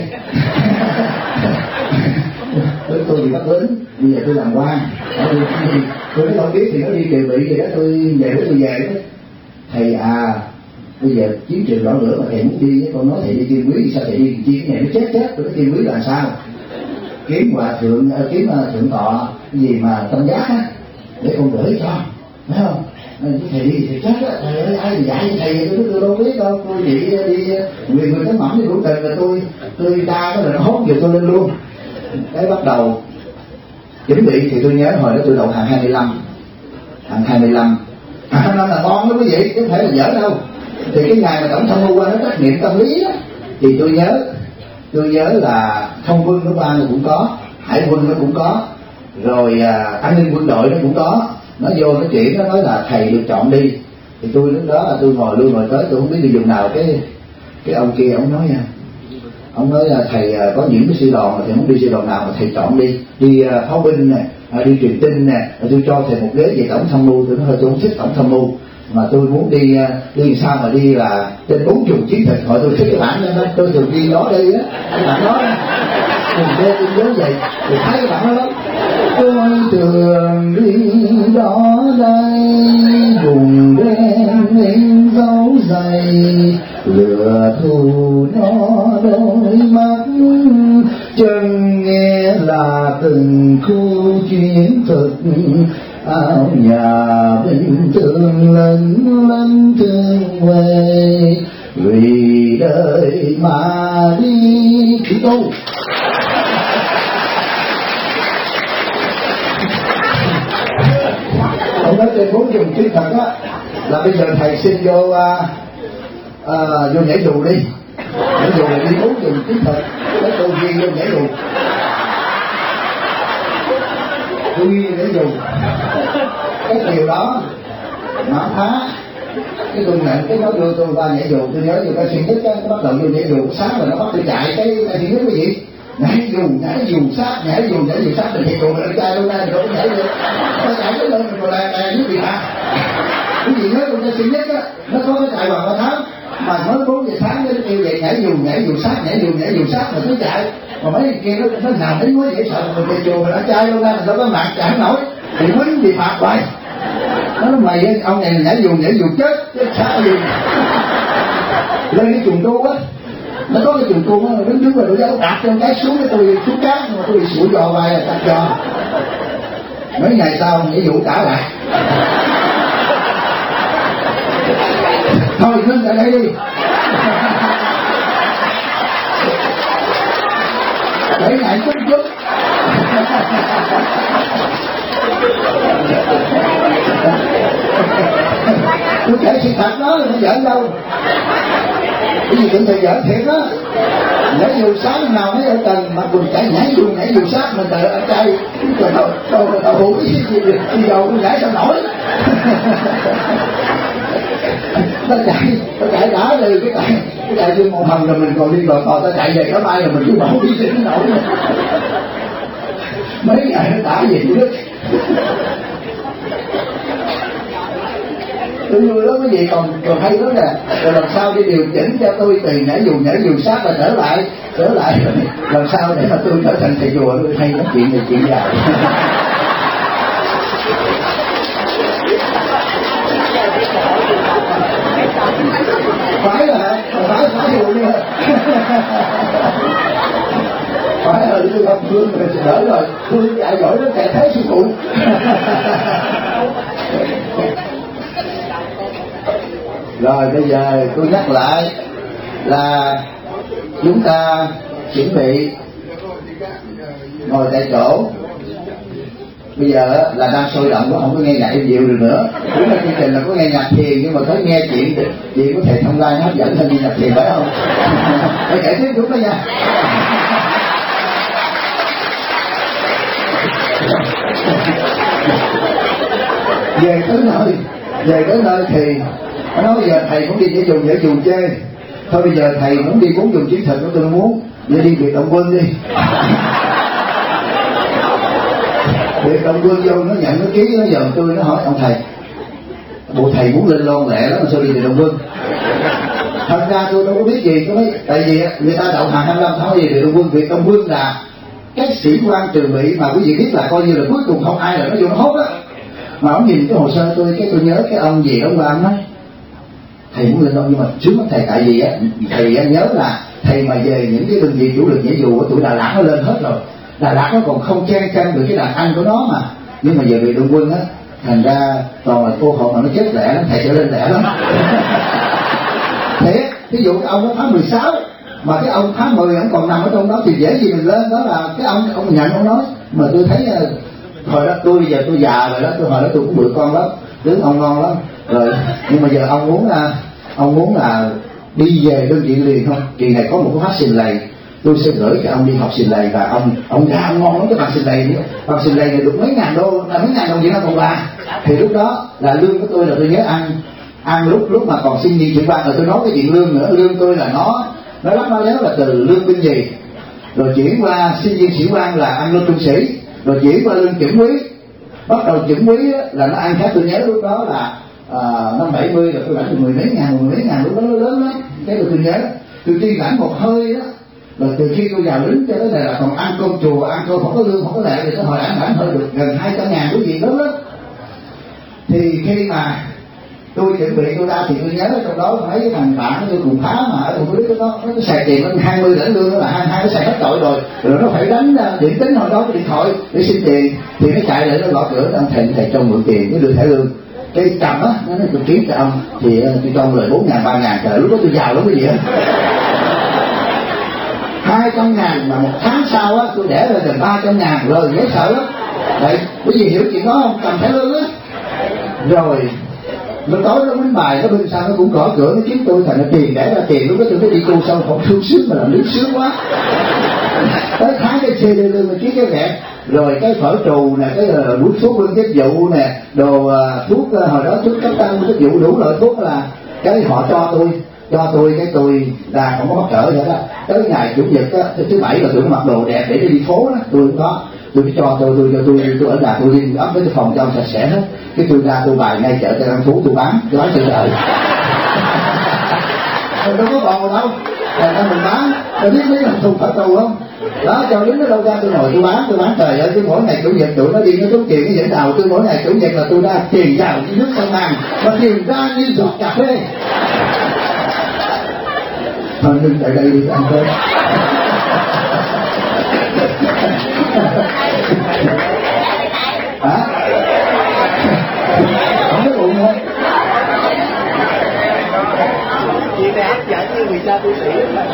tôi tôi bị bắt lính, bây giờ tôi làm quan, tôi nói không biết thì nó đi điều bị gì đó, tôi về với tôi về đó. Thầy à bây giờ chiến trường rõ lửa mà thầy muốn đi với con nói thầy đi Kim Quý, sao thầy đi chi cái này nó chết chết rồi, cái Kim Quý là sao kiếm hòa thượng kiếm thượng tọa cái gì mà tâm giác á để con gửi cho, phải không? Thầy đi thì chết á, thầy ơi ai dạy thầy tôi, tôi đâu biết đâu, tôi chỉ đi người người tấm mỏng đi đủ tình là tôi tôi ra cái là nó hốt giờ tôi lên luôn. Cái bắt đầu chuẩn bị thì tôi nhớ hồi đó tôi đậu hàng hai mươi lăm, hàng hai mươi lăm, hàng hai mươi lăm là ngon lắm quý vị, chứ không phải là dở đâu. Thì cái ngày mà tổng tham mưu qua nó trách nhiệm tâm lý á, thì tôi nhớ tôi nhớ là không quân của ba cũng có, hải quân nó cũng có, rồi à, an ninh quân đội nó cũng có. Nó vô nói chuyện, nó nói là thầy được chọn đi. Thì tôi lúc đó là tôi ngồi luôn rồi tới, tôi không biết đi dùng nào. Cái cái ông kia ông nói nha, ông nói là thầy à, có những cái sư đoàn mà thầy muốn đi sư đoàn nào mà thầy chọn đi, đi à, pháo binh nè, à, đi truyền tin nè, tôi cho thầy một ghế về tổng tham mưu. Tôi nói tôi không thích tổng tham mưu, mà tôi muốn đi đi sao mà đi là trên bốn chục chiến thuật. Hỏi tôi thích cái bản đó, tôi thường đi đó đi á, cái bản đó cùng đeo tôi nhớ vậy thì thấy cái bản đó lắm. Tôi thường đi đó đây vùng đen in dấu dày, lửa thù nó đôi mắt chân nghe là từng khu chiến thực, áo nhà bình thường lần lần thương quê vì đời mà đi chỉ tu. Ông nói trên bốn chùm chiến thật á là bây giờ thầy xin vô à, à, vô nhảy dù đi, nhảy dù là đi bốn chùm chiến thật, lấy tôi ghi vô nhảy dù, tôi ghi nhảy dù. Cái điều đó mà phá cái tôi nhận cái nó đưa tôi qua nhảy dù. Tôi nhớ dù cái xuyên nhất á, nó bắt đầu vô nhảy dù sáng rồi nó bắt tôi chạy cái cái xuyên nhất cái gì nhảy dù nhảy dù sát nhảy dù nhảy dù sát thì nhảy dù là trai luôn đây rồi nhảy được nó chạy cái lên rồi là là cái gì hả? Cái gì nhớ con cái xuyên nhất á, nó có cái chạy bằng ba tháng mà mới bốn giờ sáng nó kêu vậy nhảy dù nhảy dù sát nhảy dù nhảy dù sát mà cứ chạy. Mà mấy người kia nó nó nào thấy nói dễ sợ, mình về chùa mà đã trai luôn ra mình đâu có mặt chạy nổi. bị quýnh bị phạt hoài. Nó nói mày ông này nhảy dù nhảy dù chết chết sao gì. Lên cái chuồng tu á, nó có cái chuồng tu á, đứng đứng rồi nó dấu đạp trong cái xuống cái tôi xuống cát mà tôi bị sủi giò hoài là tắt giò. Mấy ngày sau nhảy dù trả lại. Thôi đứng tại đây đi. Để ngại chút chút. Tôi kể sự thật đó, không giỡn đâu. Cái gì tưởng thầy giỡn thiệt đó. Nhảy dù sáng nào mấy ở cần mà quần chạy nhảy dù nhảy dù sát mình trời ơi trai. Trời ơi, đâu đâu hủ cái gì gì gì dầu tôi nhảy sao nổi. Nó chạy, nó chạy đã từ cái chạy, cái chạy đi một hầm rồi mình còn đi đòi cò, ta chạy về cả bay rồi mình cứ bảo đi xin nổi. Mấy ngày nó tả gì nữa. Tôi vui lắm cái gì còn còn hay lắm nè. Rồi làm sao để điều chỉnh cho tôi từ nhảy dù nhảy dù sát là trở lại trở lại làm sao để mà tôi trở thành thầy chùa. Tôi hay nói chuyện này chuyện dài. Phải là phải phải chùa đi. Phải là tôi gặp Phương rồi đỡ rồi. Phương dạy giỏi nó chạy thế sư phụ. Rồi bây giờ tôi nhắc lại là chúng ta chuẩn bị ngồi tại chỗ. Bây giờ là đang sôi động quá, không có nghe nhạc êm dịu được nữa. Đúng là chương trình là có nghe nhạc thiền, nhưng mà thấy nghe chuyện chuyện có thể thông lai hấp dẫn hơn như nhạc thiền phải không? Phải kể tiếp đúng đó nha. Về tới nơi, về tới nơi thì nó nói bây giờ thầy muốn đi để dùng để dùng chê. Thôi bây giờ thầy muốn đi muốn dùng chiến thuật của tôi muốn, để đi Việt Động Quân đi. Việt Động Quân vô nó nhận nó ký nó dòm tôi, nó hỏi ông thầy, bộ thầy muốn lên lon lẹ lắm sao đi Việt Động Quân. Thật ra tôi đâu có biết gì, tôi nói tại vì người ta đậu hàng hai mươi lăm tháng gì Việt Động Quân. Việt Động Quân là cái sĩ quan trừ bị mà quý vị biết là coi như là cuối cùng không ai là nó vô nó hốt á. Mà ông nhìn cái hồ sơ tôi, cái tôi nhớ cái ông gì ông qua ông nói thầy muốn lên đâu, nhưng mà trước mắt thầy tại vì á thầy nhớ là thầy mà về những cái đơn vị chủ lực nhảy dù của tụi Đà Lạt nó lên hết rồi. Đà Lạt nó còn không chen chân được cái đàn anh của nó mà, nhưng mà về Việt Động Quân á thành ra toàn là cô hồn mà nó chết lẹ lắm, thầy sẽ lên lẹ lắm. Thế ví dụ cái ông nó tháng mười sáu mà cái ông tháng mười ông còn nằm ở trong đó thì dễ gì mình lên. Đó là cái ông ông nhận ông nói mà tôi thấy hồi đó tôi bây giờ tôi già rồi đó, tôi hồi đó tôi cũng bự con lắm, đứng ông ngon lắm rồi, nhưng mà giờ ông muốn là ông muốn là đi về đơn vị liền không? Kỳ này có một cái phát xin lầy, tôi sẽ gửi cho ông đi học xin lầy và ông ông ra ông ngon lắm cái bằng xin lầy nữa. Bằng xin lầy này được mấy ngàn đô, là mấy ngàn đồng Việt Nam Cộng Hòa. Thì lúc đó là lương của tôi là tôi nhớ ăn ăn lúc lúc mà còn sinh viên trưởng ban, rồi tôi nói cái chuyện lương nữa. Lương tôi là nó nó lắm nó léo là từ lương binh nhì rồi chuyển qua sinh viên sĩ quan là ăn lương trung sĩ, rồi chuyển qua lương chuẩn quý. Bắt đầu chuẩn quý là nó ăn khác, tôi nhớ lúc đó là à, năm bảy mươi là tôi lãnh được mười mấy ngàn mười mấy ngàn lúc đó nó lớn lắm. Cái là tôi nhớ tôi đi lãnh một hơi đó, rồi từ khi tôi vào lính cho tới này là còn ăn cơm chùa, ăn cơm không có lương không có lệ, thì tôi hồi lãnh lãnh hơi được gần hai trăm ngàn cái gì đó đó. Thì khi mà tôi chuẩn bị tôi ra thì tôi nhớ trong đó mấy cái thằng bạn tôi cùng phá mà ở cùng dưới đó nó xài tiền nó hai mươi lãnh lương đó là hai hai nó xài hết tội rồi, rồi nó phải đánh điểm tính hồi đó cái điện thoại để xin tiền, thì nó chạy lại nó gõ cửa ông thầy thầy cho mượn tiền cái đưa thẻ lương. Cái cầm á nó nói tôi kiếm cho ông thì tôi cho ông lời bốn ngàn ba ngàn, trời lúc đó tôi giàu lắm cái gì á. Hai trăm ngàn mà một tháng sau á tôi để ra gần ba trăm ngàn rồi, dễ sợ lắm. Đấy, quý vị hiểu chuyện đó không? Cầm thẻ lương á. Rồi nó tối nó đánh bài nó bên sau nó cũng gõ cửa nó kiếm tôi, thành nó tiền để ra tiền. Lúc đó tôi mới đi tu xong không sướng sướng mà làm đứng sướng quá. Tới tháng cái xê đê lương mà kiếm cái vẹn rồi cái phở trù nè, cái uh, bút thuốc lương tiếp vụ nè, đồ uh, thuốc uh, hồi đó thuốc cấp tăng tiếp vụ đủ loại thuốc là cái họ cho tôi cho tôi cái tôi là không có mắc cỡ vậy đó. Tới ngày chủ nhật á, thứ bảy là tôi mặc đồ đẹp để đi phố đó, tôi cũng có tôi mới cho tôi tôi cho tôi tôi ở nhà tôi đi ấp với cái phòng cho ông sạch sẽ hết. Cái tôi ra tôi bài ngay chợ Tây An Phú tôi bán tôi bán chợ đời. Đâu có còn đâu, Thành ra mình bán, tôi biết mấy thằng thùng phải tù không? Đó, cho lính nó đâu ra, tôi ngồi tôi bán, tôi bán trời ơi, tôi mỗi ngày chủ nhật tụi nó đi nó trúng tiền cái dễ nào, tôi mỗi ngày chủ nhật là tôi ra tiền vào như nước sông Hàn, mà tiền ra như giọt cà phê. Thôi đừng tại đây đi ăn cơm. Hả? Không có bụng không? Chị này áp giải như người cha tu sĩ.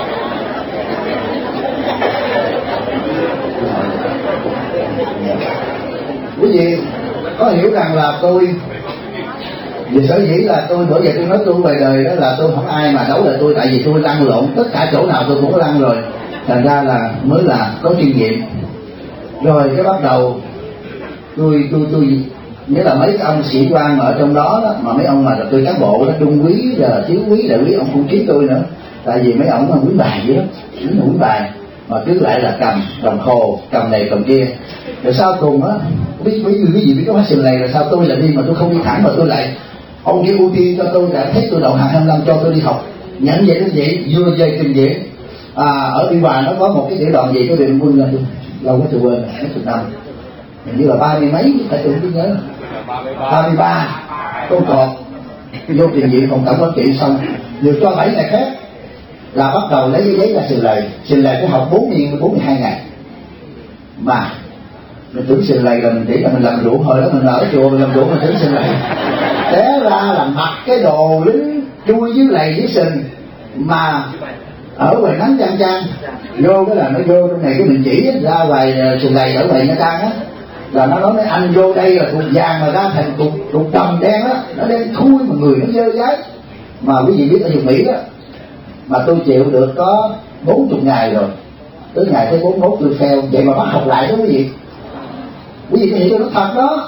Quý vị có hiểu rằng là tôi vì sở dĩ là tôi bởi vậy tôi nói tôi ngoài đời đó là tôi không ai mà đấu lại tôi, tại vì tôi lăn lộn tất cả chỗ nào tôi cũng có lăn rồi, thành ra là mới là có kinh nghiệm. Rồi cái bắt đầu tôi tôi tôi nghĩa là mấy cái ông sĩ quan ở trong đó, đó mà mấy ông mà là tôi cán bộ đó, trung quý rồi thiếu quý đại quý, ông cũng kiếm tôi nữa, tại vì mấy ông là quý bài vậy đó, chính là quý bài mà cứ lại là cầm đồng hồ, cầm này cầm kia. Rồi sau cùng á, quý quý quý vị biết có phát sinh này là sao tôi lại đi mà tôi không đi thẳng mà tôi lại ông kia ưu tiên cho tôi, đã thấy tôi đậu hạng hai mươi lăm cho tôi đi học, nhận vậy đến vậy vừa về trình diễn. À, ở Biên Hòa nó có một cái tiểu đoàn gì cái điện quân là lâu quá tôi quên rồi, mấy chục năm, hình như là ba mươi mấy, phải tôi không biết nhớ, ba mươi ba con cọp vô trình diễn phòng tổng quản trị xong, vừa cho bảy ngày phép là bắt đầu lấy cái giấy ra trình lề, trình lề phải học bốn mươi bốn mươi hai ngày mà mình tưởng trình lề là mình nghĩ là mình làm ruộng hồi đó mình ở chùa mình làm ruộng mình tưởng trình lề, té ra là mặc cái đồ lính chui dưới lầy dưới sình mà ở ngoài nắng chang chang vô cái là nó vô trong này cái mình chỉ ra ngoài trình lề ở ngoài Nha Trang á, là nó nói mấy anh vô đây là cục vàng mà ra thành cục cục trầm đen á, nó đen thui mà người nó dơ dáy. Mà quý vị biết ở vùng Mỹ đó mà tôi chịu được có bốn chục ngày rồi, tới ngày tới bốn mốt tôi fail, vậy mà bắt học lại đó quý vị. Quý vị có hiểu tôi nói thật đó.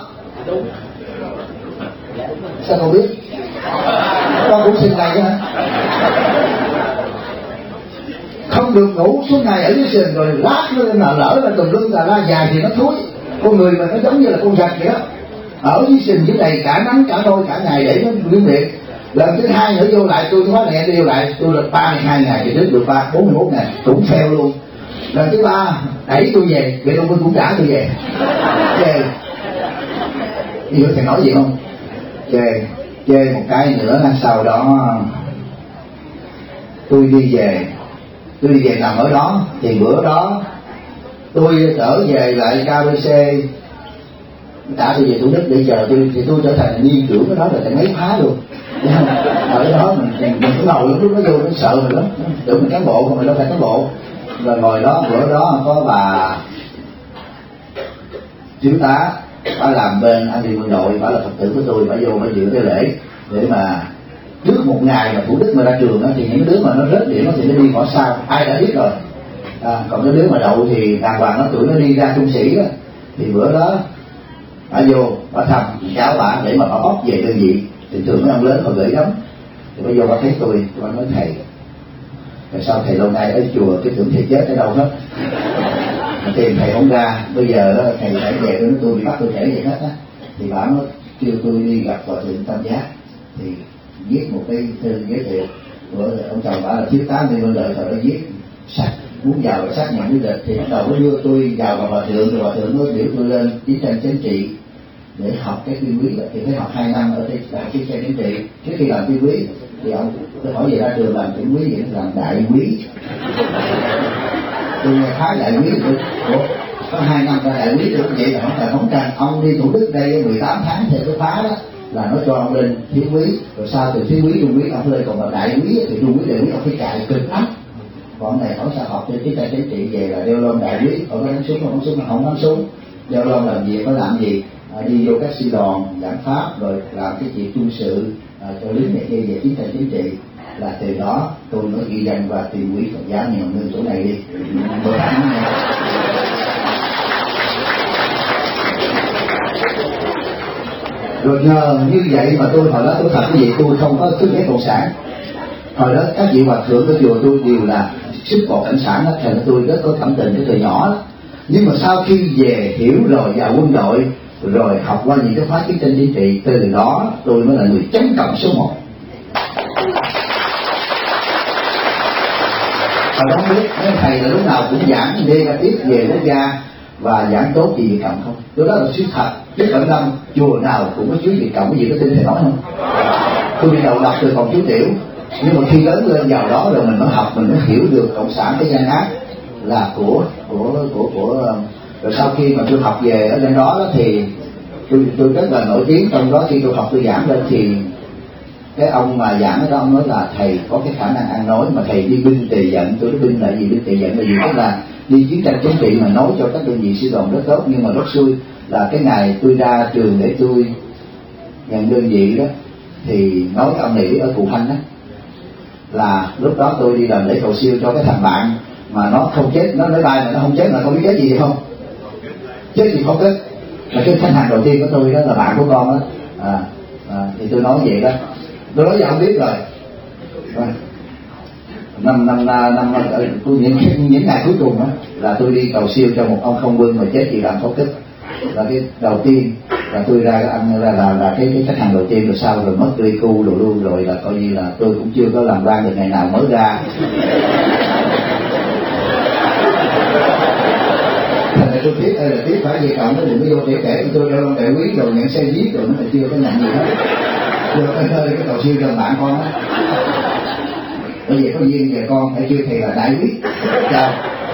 Sao con biết? Con cũng xin này hả? Không được ngủ suốt ngày ở dưới sườn rồi lát lên là lỡ là tùm lum là ra dài thì nó thúi. Con người mà nó giống như là con vật vậy đó, ở dưới sình dưới này cả nắng cả đôi cả ngày để nó nguyên liệt. Lần thứ hai nữa vô lại tôi nói mẹ tôi vô lại tôi được ba mươi hai ngày thì đứt được ba bốn mươi mốt ngày cũng fail luôn. Lần thứ ba đẩy tôi về, vậy ông cũng trả tôi về. Về hiểu thầy nói gì không? Về về một cái nữa là sau đó tôi đi về, tôi đi về nằm ở đó thì bữa đó tôi trở về lại ca bê xê, đã tôi về Thủ Đức để chờ tôi thì tôi trở thành viên trưởng cái đó là thành mấy phá luôn. Ở đó mình mình, mình cứ ngồi lúc đó vô nó sợ mình lắm, tưởng mình cán bộ không, mình đâu phải cán bộ. Rồi ngồi đó bữa đó có bà thiếu tá, bà làm bên an ninh quân đội, bà là Phật tử của tôi, bà vô bà dự cái lễ để mà trước một ngày mà Thủ Đức mà ra trường đó, thì những đứa mà nó rớt điểm nó thì nó đi khỏi sao ai đã biết rồi. À, còn cái đứa mà đậu thì đàng hoàng nó tuổi nó đi ra trung sĩ đó, thì bữa đó bà vô bà thăm cháu bà để mà bà bóc về đơn vị, thì thường mấy ông lớn họ gửi lắm, thì bà vô bà thấy tôi, bà nói thầy rồi sao thầy lâu nay ở chùa cái tưởng thầy chết ở đâu hết, tìm thầy không ra, bây giờ đó, thầy phải về tôi nói tôi bị bắt tôi thể vậy hết á, thì bà nó kêu tôi đi gặp Hòa thượng Tam Giác, thì viết một cái thư giới thiệu của ông chồng bà là thiếu tá Lê Văn Lợi, thời đó viết sạch muốn vào và xác nhận cái lịch, thì bắt đầu mới đưa tôi vào gặp Hòa thượng, rồi Hòa thượng mới biểu tôi lên chiến tranh chính trị để học cái quy quý, thì phải học hai năm ở đây đại chiến tranh chính trị trước khi làm quy quý. Thì ông tôi hỏi về ra trường làm chuẩn quý vậy, làm đại quý. Tôi nghe khá đại quý tôi có hai năm ra đại quý được vậy là không phải không trang. Ông đi Thủ Đức đây mười tám tháng thì cái phá đó là nó cho ông lên thiếu quý, rồi sau từ thiếu quý trung quý ông lên còn là đại quý, thì trung quý đại quý ông phải chạy cực lắm. Còn này hỏi sao học trên chiến tranh chính trị về là đeo lon đại quý, còn nó đánh súng không súng, không bắn súng, đeo lon làm gì có làm gì, à, đi vô các sư đoàn giảng pháp rồi làm cái chuyện trung sự à, cho lính này kia về chiến tranh chính trị. Là từ đó tôi mới ghi danh và tìm quý Phật giáo nhiều nơi chỗ này đi. Rồi nhờ như vậy mà tôi hồi đó tôi thật cái gì tôi không có tư cách cộng sản. Hồi đó các vị hòa thượng của chùa tôi đều là sức bộ cảnh sản đó, thành tôi rất có cảm tình cái thời nhỏ đó. Nhưng mà sau khi về hiểu rồi vào quân đội rồi học qua những cái khóa chiến tranh chính trị, từ đó tôi mới là người chống cộng số một. Và đó biết mấy thầy là lúc nào cũng giảng negative về quốc gia và giảng tốt gì Việt Cộng không. Đó là sự thật. Chứ ở năm chùa nào cũng có chứa Việt Cộng, cái gì có tin thầy nói không? Tôi đi đầu đọc từ còn chú tiểu, nhưng mà khi lớn lên vào đó rồi mình mới học, mình mới hiểu được cộng sản cái gian ác là của của của của rồi sau khi mà tôi học về ở bên đó, đó thì tôi tôi rất là nổi tiếng. Trong đó khi tôi học tôi giảng lên thì cái ông mà giảng ở đó ông nói là thầy có cái khả năng ăn nói, mà thầy đi binh tỳ giận. Tôi nói binh là gì? Binh tỳ giận là gì? Tức là đi chiến tranh chính trị mà nói cho các đơn vị sư đoàn rất tốt. Nhưng mà rất xui là cái ngày tôi ra trường để tôi nhận đơn vị đó thì nói ông này ở Cụ Thanh đó, là lúc đó tôi đi làm lễ cầu siêu cho cái thằng bạn mà nó không chết, nó nói bay mà nó không chết, là không biết chết gì vậy không? Chết gì không chết. Là cái khách hàng đầu tiên của tôi đó là bạn của con đó. À, à, thì tôi nói vậy đó. Tôi nói giờ không biết rồi. Năm năm năm năm tôi những những ngày cuối cùng đó là tôi đi cầu siêu cho một ông không quân mà chết vì làm phẫu tích. Là cái đầu tiên là tôi ra ăn ra là là cái cái khách hàng đầu tiên, rồi sau rồi mất đi cu rồi luôn, rồi là coi như là tôi cũng chưa có làm quan được ngày nào mới ra. Thành ra tôi biết đây là tiếp phải về cộng, nó đừng có vô để kể tôi ra đại quý rồi nhận xe giết rồi nó là chưa có nhận gì hết. Rồi cái hơi cái cầu siêu cho bạn con á. Bây giờ có duyên về con phải chưa thầy là đại quý. Chào.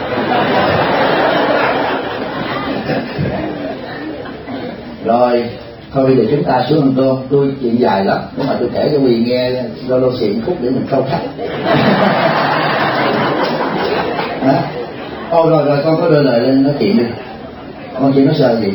Rồi thôi bây giờ chúng ta xuống ăn cơm. Tôi chuyện dài lắm, nếu mà tôi kể cho Huy nghe lo lô xịn khúc để mình câu khách. Ô rồi rồi con có đưa lời lên nói chuyện đi. Con chỉ nói sơ gì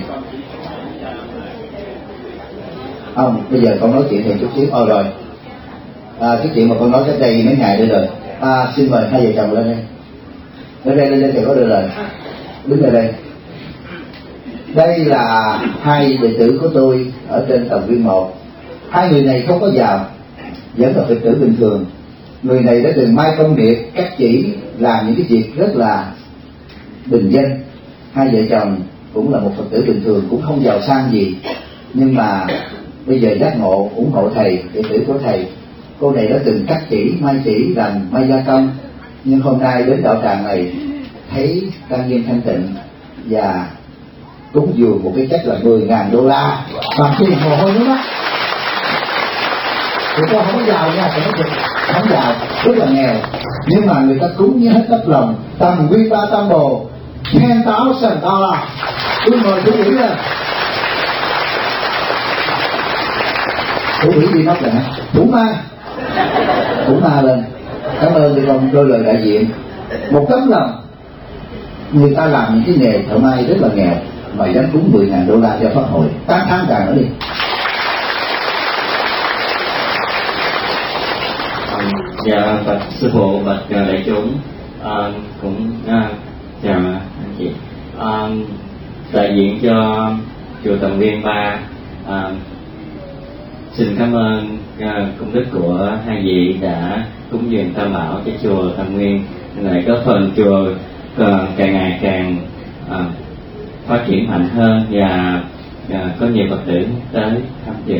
không? Bây giờ con nói chuyện thì chút xíu. Ô rồi à, cái chuyện mà con nói cách đây mấy ngày đây rồi. À, xin mời hai vợ chồng lên đây. Lên đây lên đây thì có đưa lời. Đứng ở đây. Đây là hai đệ tử của tôi ở trên tầng viên một. Hai người này không có giàu, vẫn là Phật tử bình thường. Người này đã từng mai công nghiệp, cắt chỉ, làm những cái việc rất là bình dân. Hai vợ chồng cũng là một Phật tử bình thường, cũng không giàu sang gì, nhưng mà bây giờ giác ngộ ủng hộ thầy, đệ tử của thầy. Cô này đã từng cắt chỉ, mai chỉ, làm mai gia công, nhưng hôm nay đến đạo tràng này thấy tăng nghiêm thanh tịnh và cúng dường một cái chất là mười ngàn đô la bằng tiền mồ hôi nước mắt. Thì con không có giàu nha, phải nói không giàu, rất là nghèo, nhưng mà người ta cúng như hết tấm lòng. Tầm quy ba tam bồ ten thousand dollar. Tôi mời chú Vĩ lên. Chú Vĩ đi mất rồi hả? Thủ ma, thủ ma lên. Cảm ơn đi con đôi lời đại diện. Một tấm lòng. Người ta làm những cái nghề thợ may rất là nghèo mà dám cúng mười ngàn đô la cho pháp hội. tám tháng càng nữa đi. Dạ bạch sư phụ, bạch đại chúng, à, cũng à, chào anh chị. À, đại diện cho chùa Tầm Viên Ba, à, xin cảm ơn à, công đức của hai vị đã cúng dường tam bảo cho chùa Tam Nguyên, lại có phần chùa càng, càng ngày càng à, phát triển mạnh hơn và à, có nhiều Phật tử tới tham dự.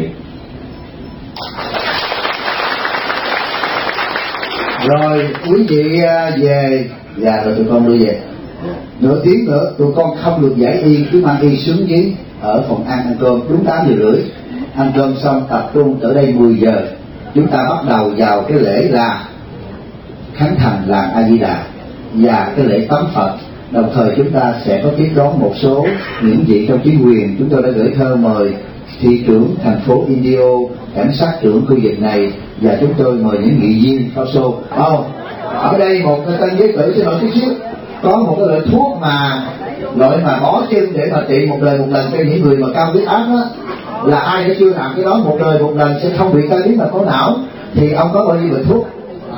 Rồi quý vị về và rồi tụi con đưa về. Nửa tiếng nữa tụi con không được giải y, cứ mang y xuống dưới ở phòng ăn ăn cơm đúng tám giờ rưỡi. Ăn cơm xong tập trung ở đây mười giờ. Chúng ta bắt đầu vào cái lễ là khánh thành làng A Di Đà và cái lễ tắm Phật. Đồng thời chúng ta sẽ có tiếp đón một số những vị trong chính quyền. Chúng tôi đã gửi thơ mời thị trưởng thành phố Indio, cảnh sát trưởng khu vực này, và chúng tôi mời những nghị viên phao xô. Oh, ở đây một cái tên giới tử xin lỗi chút xíu, có một cái loại thuốc mà loại mà bó chân để mà trị một đời một lần cho những người mà cao huyết áp á, là ai đã chưa làm cái đó một đời một lần sẽ không bị cao huyết mà có não. Thì ông có bao nhiêu loại thuốc?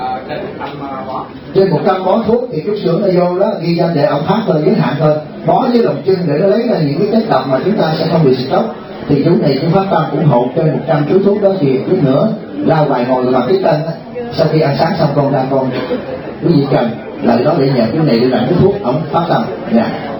Trên một trăm bó thuốc thì chút xưởng nó vô đó ghi danh để ông phát thôi, giới hạn thôi, bó với lòng chân để nó lấy ra những cái chất độc mà chúng ta sẽ không bị stroke. Thì chú này cũng phát tâm ủng hộ trên một trăm chú thuốc đó. Thì chút nữa ra ngoài ngồi vào cái tên đó. Sau khi ăn sáng xong con ra con quý vị cần lại đó để nhờ chú này để làm cái thuốc ông phát tâm. Dạ.